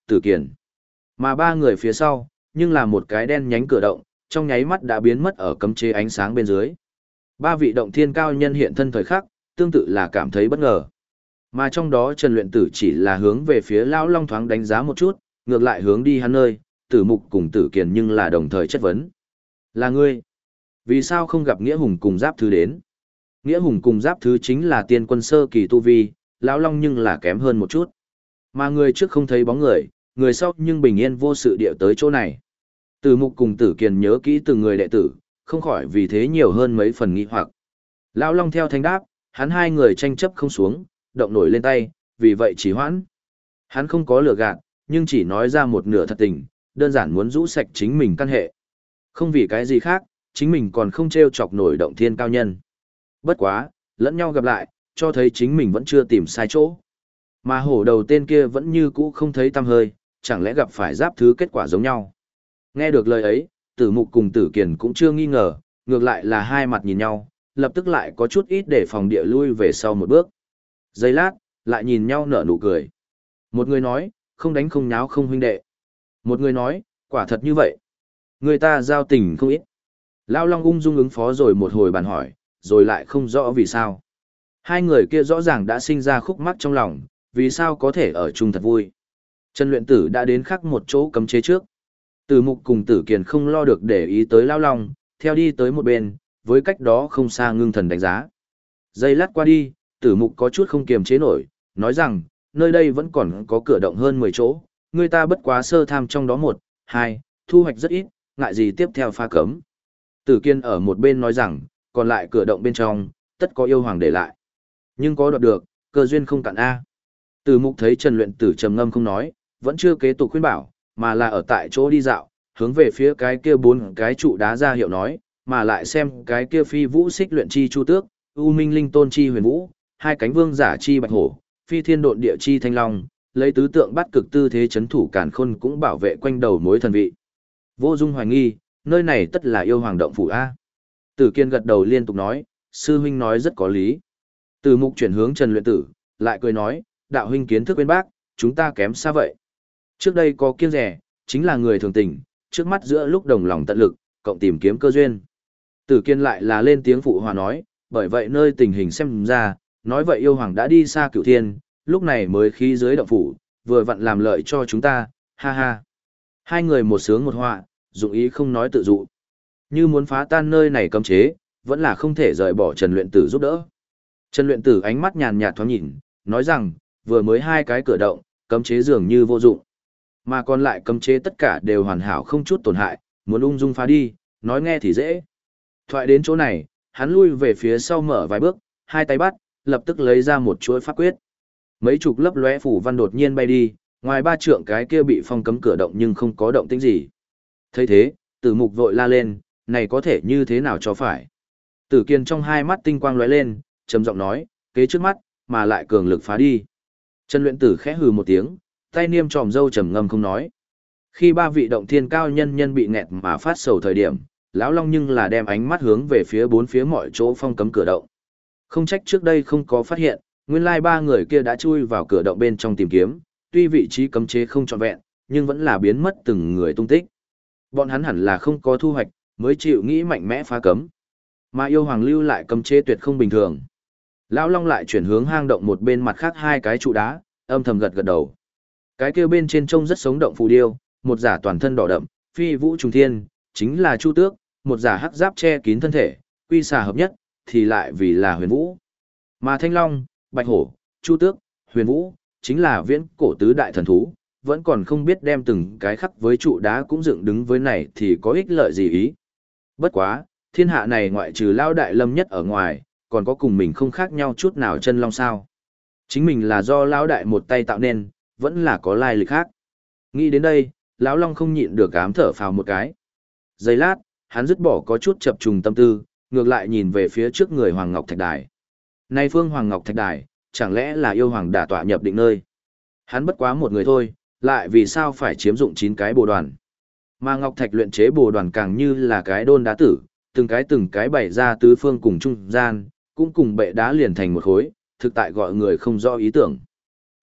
Speaker 1: Tử Kiền. Mà ba người phía sau, nhưng là một cái đen nhánh cửa động, trong nháy mắt đã biến mất ở cấm chế ánh sáng bên dưới. Ba vị động thiên cao nhân hiện thân thời khắc, tương tự là cảm thấy bất ngờ. Mà trong đó Trần Luyện Tử chỉ là hướng về phía Lão Long thoáng đánh giá một chút, ngược lại hướng đi hắn nơi, Tử Mục cùng Tử Kiền nhưng là đồng thời chất vấn. Là ngươi? Vì sao không gặp Nghĩa Hùng cùng Giáp Thứ đến? Nghĩa Hùng cùng Giáp Thứ chính là tiên quân sơ kỳ tu vi, Lão Long nhưng là kém hơn một chút. Mà người trước không thấy bóng người, người sau nhưng bình yên vô sự điệu tới chỗ này. Tử Mục cùng Tử Kiền nhớ kỹ từng người đệ tử, không khỏi vì thế nhiều hơn mấy phần nghi hoặc. Lão Long theo thanh đáp, hắn hai người tranh chấp không xuống, động nổi lên tay, vì vậy chỉ hoãn. Hắn không có lừa gạt, nhưng chỉ nói ra một nửa thật tình, đơn giản muốn rũ sạch chính mình căn hệ. Không vì cái gì khác, chính mình còn không treo chọc nổi động thiên cao nhân. Bất quá, lẫn nhau gặp lại, cho thấy chính mình vẫn chưa tìm sai chỗ. Mà hổ đầu tên kia vẫn như cũ không thấy tăm hơi, chẳng lẽ gặp phải Giáp Thứ kết quả giống nhau. Nghe được lời ấy, Tử Mục cùng Tử Kiền cũng chưa nghi ngờ, ngược lại là hai mặt nhìn nhau, lập tức lại có chút ít để phòng địa lui về sau một bước. Giây lát, lại nhìn nhau nở nụ cười. Một người nói, không đánh không nháo không huynh đệ. Một người nói, quả thật như vậy. Người ta giao tình không ít. Lão Long ung dung ứng phó rồi một hồi bàn hỏi, rồi lại không rõ vì sao. Hai người kia rõ ràng đã sinh ra khúc mắc trong lòng, vì sao có thể ở chung thật vui. Trần Luyện Tử đã đến khắc một chỗ cấm chế trước. Tử Mục cùng Tử Kiền không lo được để ý tới Lão Long, theo đi tới một bên, với cách đó không xa ngưng thần đánh giá. Giây lát qua đi, Tử Mục có chút không kiềm chế nổi, nói rằng, nơi đây vẫn còn có cửa động hơn 10 chỗ, người ta bất quá sơ tham trong đó một, hai, thu hoạch rất ít, ngại gì tiếp theo pha cấm. Tử Kiên ở một bên nói rằng, còn lại cửa động bên trong, tất có yêu hoàng để lại. Nhưng có đoạt được, cơ duyên không cạn A. Tử Mục thấy Trần Luyện Tử trầm ngâm không nói, vẫn chưa kế tục khuyên bảo, mà là ở tại chỗ đi dạo, hướng về phía cái kia 4 cái trụ đá ra hiệu nói, mà lại xem cái kia phi vũ xích luyện chi chu tước, u minh linh tôn chi huyền vũ, hai cánh vương giả chi bạch hổ, phi thiên độn địa chi thanh long, lấy tứ tượng bắt cực tư thế chấn thủ càn khôn cũng bảo vệ quanh đầu mối thần vị. Vô Dung hoài nghi, nơi này tất là yêu hoàng động phủ A. Tử Kiên gật đầu liên tục nói, sư huynh nói rất có lý. Tử Mục chuyển hướng Trần Luyện Tử, lại cười nói, đạo huynh kiến thức bên bác, chúng ta kém xa vậy. Trước đây có kiêng rẻ, chính là người thường tình, trước mắt giữa lúc đồng lòng tận lực, cộng tìm kiếm cơ duyên. Tử Kiên lại là lên tiếng phụ hòa nói, bởi vậy nơi tình hình xem ra, nói vậy yêu hoàng đã đi xa cửu thiên, lúc này mới khí dưới động phủ, vừa vặn làm lợi cho chúng ta, ha ha. Hai người một sướng một họa, dụng ý không nói tự dụ. Như muốn phá tan nơi này cấm chế, vẫn là không thể rời bỏ Trần Luyện Tử giúp đỡ. Trần Luyện Tử ánh mắt nhàn nhạt thoáng nhìn, nói rằng, vừa mới hai cái cửa động, cấm chế dường như vô dụng. Mà còn lại cấm chế tất cả đều hoàn hảo không chút tổn hại, muốn ung dung phá đi, nói nghe thì dễ. Thoại đến chỗ này, hắn lui về phía sau mở vài bước, hai tay bắt, lập tức lấy ra một chuỗi pháp quyết. Mấy chục lấp lóe phủ văn đột nhiên bay đi, ngoài 3 trượng cái kia bị phong cấm cửa động nhưng không có động tĩnh gì. Thấy thế, Tử Mục vội la lên, này có thể như thế nào cho phải. Tử Kiên trong hai mắt tinh quang lóe lên, trầm giọng nói, kế trước mắt, mà lại cường lực phá đi. Trần Luyện Tử khẽ hừ một tiếng, tay niêm tròm râu trầm ngâm không nói. Khi ba vị động thiên cao nhân bị nghẹt mà phát sầu thời điểm, lão Long nhưng là đem ánh mắt hướng về phía bốn phía mọi chỗ phong cấm cửa động. Không trách trước đây không có phát hiện, nguyên lai ba người kia đã chui vào cửa động bên trong tìm kiếm, tuy vị trí cấm chế không trọn vẹn, nhưng vẫn là biến mất từng người tung tích. Bọn hắn hẳn là không có thu hoạch, mới chịu nghĩ mạnh mẽ phá cấm. Mà yêu hoàng lưu lại cấm chế tuyệt không bình thường. Lão Long lại chuyển hướng hang động một bên mặt khác hai cái trụ đá, âm thầm gật gật đầu. Cái kia bên trên trông rất sống động phù điêu, một giả toàn thân đỏ đậm, phi vũ trùng thiên, chính là Chu Tước, một giả hắc giáp che kín thân thể, quy xà hợp nhất, thì lại vì là Huyền Vũ. Mà Thanh Long, Bạch Hổ, Chu Tước, Huyền Vũ, chính là viễn cổ tứ đại thần thú, vẫn còn không biết đem từng cái khắc với trụ đá cũng dựng đứng với này thì có ích lợi gì ý. Bất quá, thiên hạ này ngoại trừ Lao Đại Lâm nhất ở ngoài, còn có cùng mình không khác nhau chút nào chân long sao. Chính mình là do Lão Đại một tay tạo nên, vẫn là có lai lịch khác. Nghĩ đến đây, Lão Long không nhịn được ám thở phào một cái. Giây lát, hắn dứt bỏ có chút chập trùng tâm tư, ngược lại nhìn về phía trước người Hoàng Ngọc Thạch Đài. Nay phương Hoàng Ngọc Thạch Đài, chẳng lẽ là yêu hoàng đả tọa nhập định nơi. Hắn bất quá một người thôi, lại vì sao phải chiếm dụng 9 cái bồ đoàn. Mà Ngọc Thạch luyện chế bồ đoàn càng như là cái đôn đá tử, từng cái bày ra tứ phương cùng trung gian, cũng cùng bệ đá liền thành một khối, thực tại gọi người không rõ ý tưởng.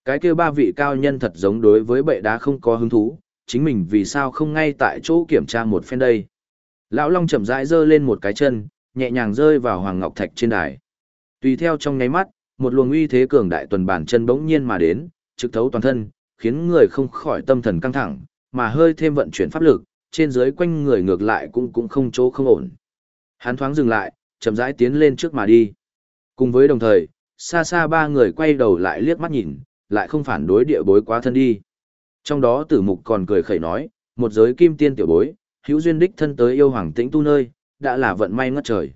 Speaker 1: Cái kia ba vị cao nhân thật giống đối với bệ đá không có hứng thú, chính mình vì sao không ngay tại chỗ kiểm tra một phen đây. Lão Long chậm rãi giơ lên một cái chân, nhẹ nhàng rơi vào Hoàng Ngọc Thạch trên đài. Tùy theo trong nháy mắt, một luồng uy thế cường đại tuần bản chân bỗng nhiên mà đến, trực thấu toàn thân, khiến người không khỏi tâm thần căng thẳng, mà hơi thêm vận chuyển pháp lực, trên dưới quanh người ngược lại cũng không chỗ không ổn. Hắn thoáng dừng lại, chậm rãi tiến lên trước mà đi. Cùng với đồng thời, xa xa ba người quay đầu lại liếc mắt nhìn, lại không phản đối địa bối quá thân đi. Trong đó Tử Mục còn cười khẩy nói, một giới kim tiên tiểu bối, hữu duyên đích thân tới yêu Hoàng Tĩnh Tu nơi, đã là vận may ngất trời.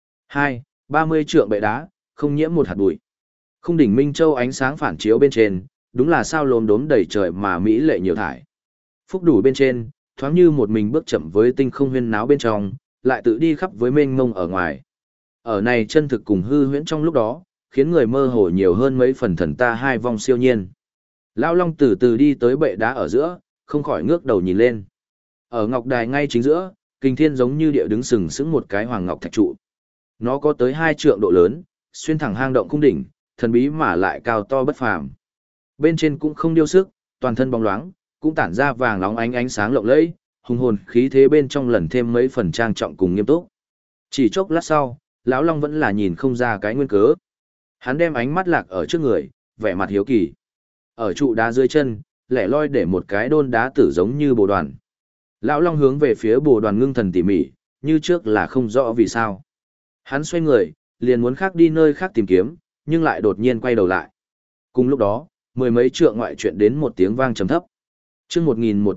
Speaker 1: 30 trượng bệ đá, không nhiễm một hạt bụi. Khung đỉnh Minh Châu ánh sáng phản chiếu bên trên, đúng là sao lốm đốm đầy trời mà mỹ lệ nhiều thải. Phúc đủ bên trên, thoáng như một mình bước chậm với tinh không huyên náo bên trong, lại tự đi khắp với mênh mông ở ngoài. Ở này chân thực cùng hư huyễn trong lúc đó, khiến người mơ hồ nhiều hơn mấy phần thần ta hai vong siêu nhiên. Lão Long từ từ đi tới bệ đá ở giữa, không khỏi ngước đầu nhìn lên. Ở ngọc đài ngay chính giữa, Kình Thiên giống như địa đứng sừng sững một cái hoàng ngọc thạch trụ. Nó có tới 2 trượng độ lớn, xuyên thẳng hang động cung đỉnh, thần bí mà lại cao to bất phàm. Bên trên cũng không điêu sức, toàn thân bóng loáng, cũng tản ra vàng nóng ánh sáng lộng lẫy, hùng hồn khí thế bên trong lần thêm mấy phần trang trọng cùng nghiêm túc. Chỉ chốc lát sau, lão Long vẫn là nhìn không ra cái nguyên cớ. Hắn đem ánh mắt lạc ở trước người, vẻ mặt hiếu kỳ. Ở trụ đá dưới chân, lẻ loi để một cái đôn đá tử giống như bồ đoàn. Lão Long hướng về phía bồ đoàn ngưng thần tỉ mỉ, như trước là không rõ vì sao. Hắn xoay người, liền muốn khác đi nơi khác tìm kiếm, nhưng lại đột nhiên quay đầu lại. Cùng lúc đó, mười mấy trượng ngoại chuyện đến một tiếng vang trầm thấp. Chương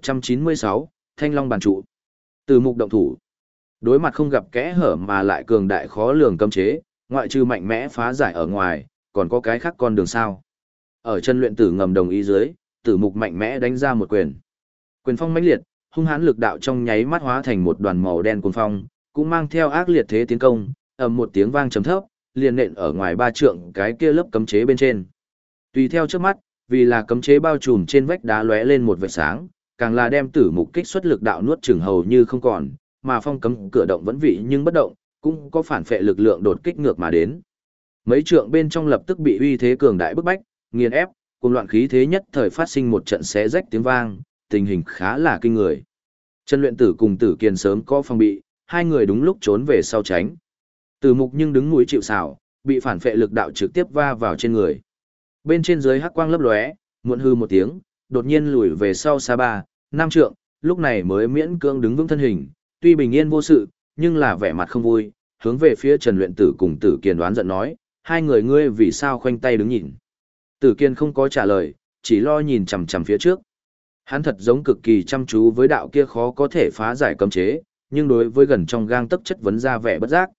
Speaker 1: 1196, Thanh Long bàn trụ. Từ Mục động thủ. Đối mặt không gặp kẽ hở mà lại cường đại khó lường cấm chế, ngoại trừ mạnh mẽ phá giải ở ngoài, còn có cái khác con đường sao? Ở chân luyện tử ngầm đồng ý dưới, Tử Mục mạnh mẽ đánh ra một quyền. Quyền phong mãnh liệt, hung hãn lực đạo trong nháy mắt hóa thành một đoàn màu đen cuồng phong, cũng mang theo ác liệt thế tiến công, ầm một tiếng vang trầm thấp, liền nện ở ngoài 3 trượng cái kia lớp cấm chế bên trên. Tùy theo trước mắt, vì là cấm chế bao trùm trên vách đá lóe lên một vệt sáng, càng là đem Tử Mục kích xuất lực đạo nuốt chửng hầu như không còn, mà phong cấm cửa động vẫn vị nhưng bất động, cũng có phản phệ lực lượng đột kích ngược mà đến. Mấy trượng bên trong lập tức bị uy thế cường đại bức bách, nghiền ép, cùng loạn khí thế nhất thời phát sinh một trận xé rách tiếng vang, tình hình khá là kinh người. Chân luyện tử cùng Tử Kiền sớm có phòng bị, hai người đúng lúc trốn về sau tránh. Tử Mục nhưng đứng mũi chịu sào, bị phản phệ lực đạo trực tiếp va vào trên người. Bên trên dưới hắc quang lấp lóe, muộn hư một tiếng, đột nhiên lùi về sau xa 3, 5 trượng, lúc này mới miễn cưỡng đứng vững thân hình, tuy bình yên vô sự, nhưng là vẻ mặt không vui, hướng về phía Trần Luyện Tử cùng Tử Kiền đoán giận nói, hai người ngươi vì sao khoanh tay đứng nhìn. Tử Kiền không có trả lời, chỉ lo nhìn chằm chằm phía trước. Hắn thật giống cực kỳ chăm chú với đạo kia khó có thể phá giải cấm chế, nhưng đối với gần trong gang tấc chất vấn ra vẻ bất giác.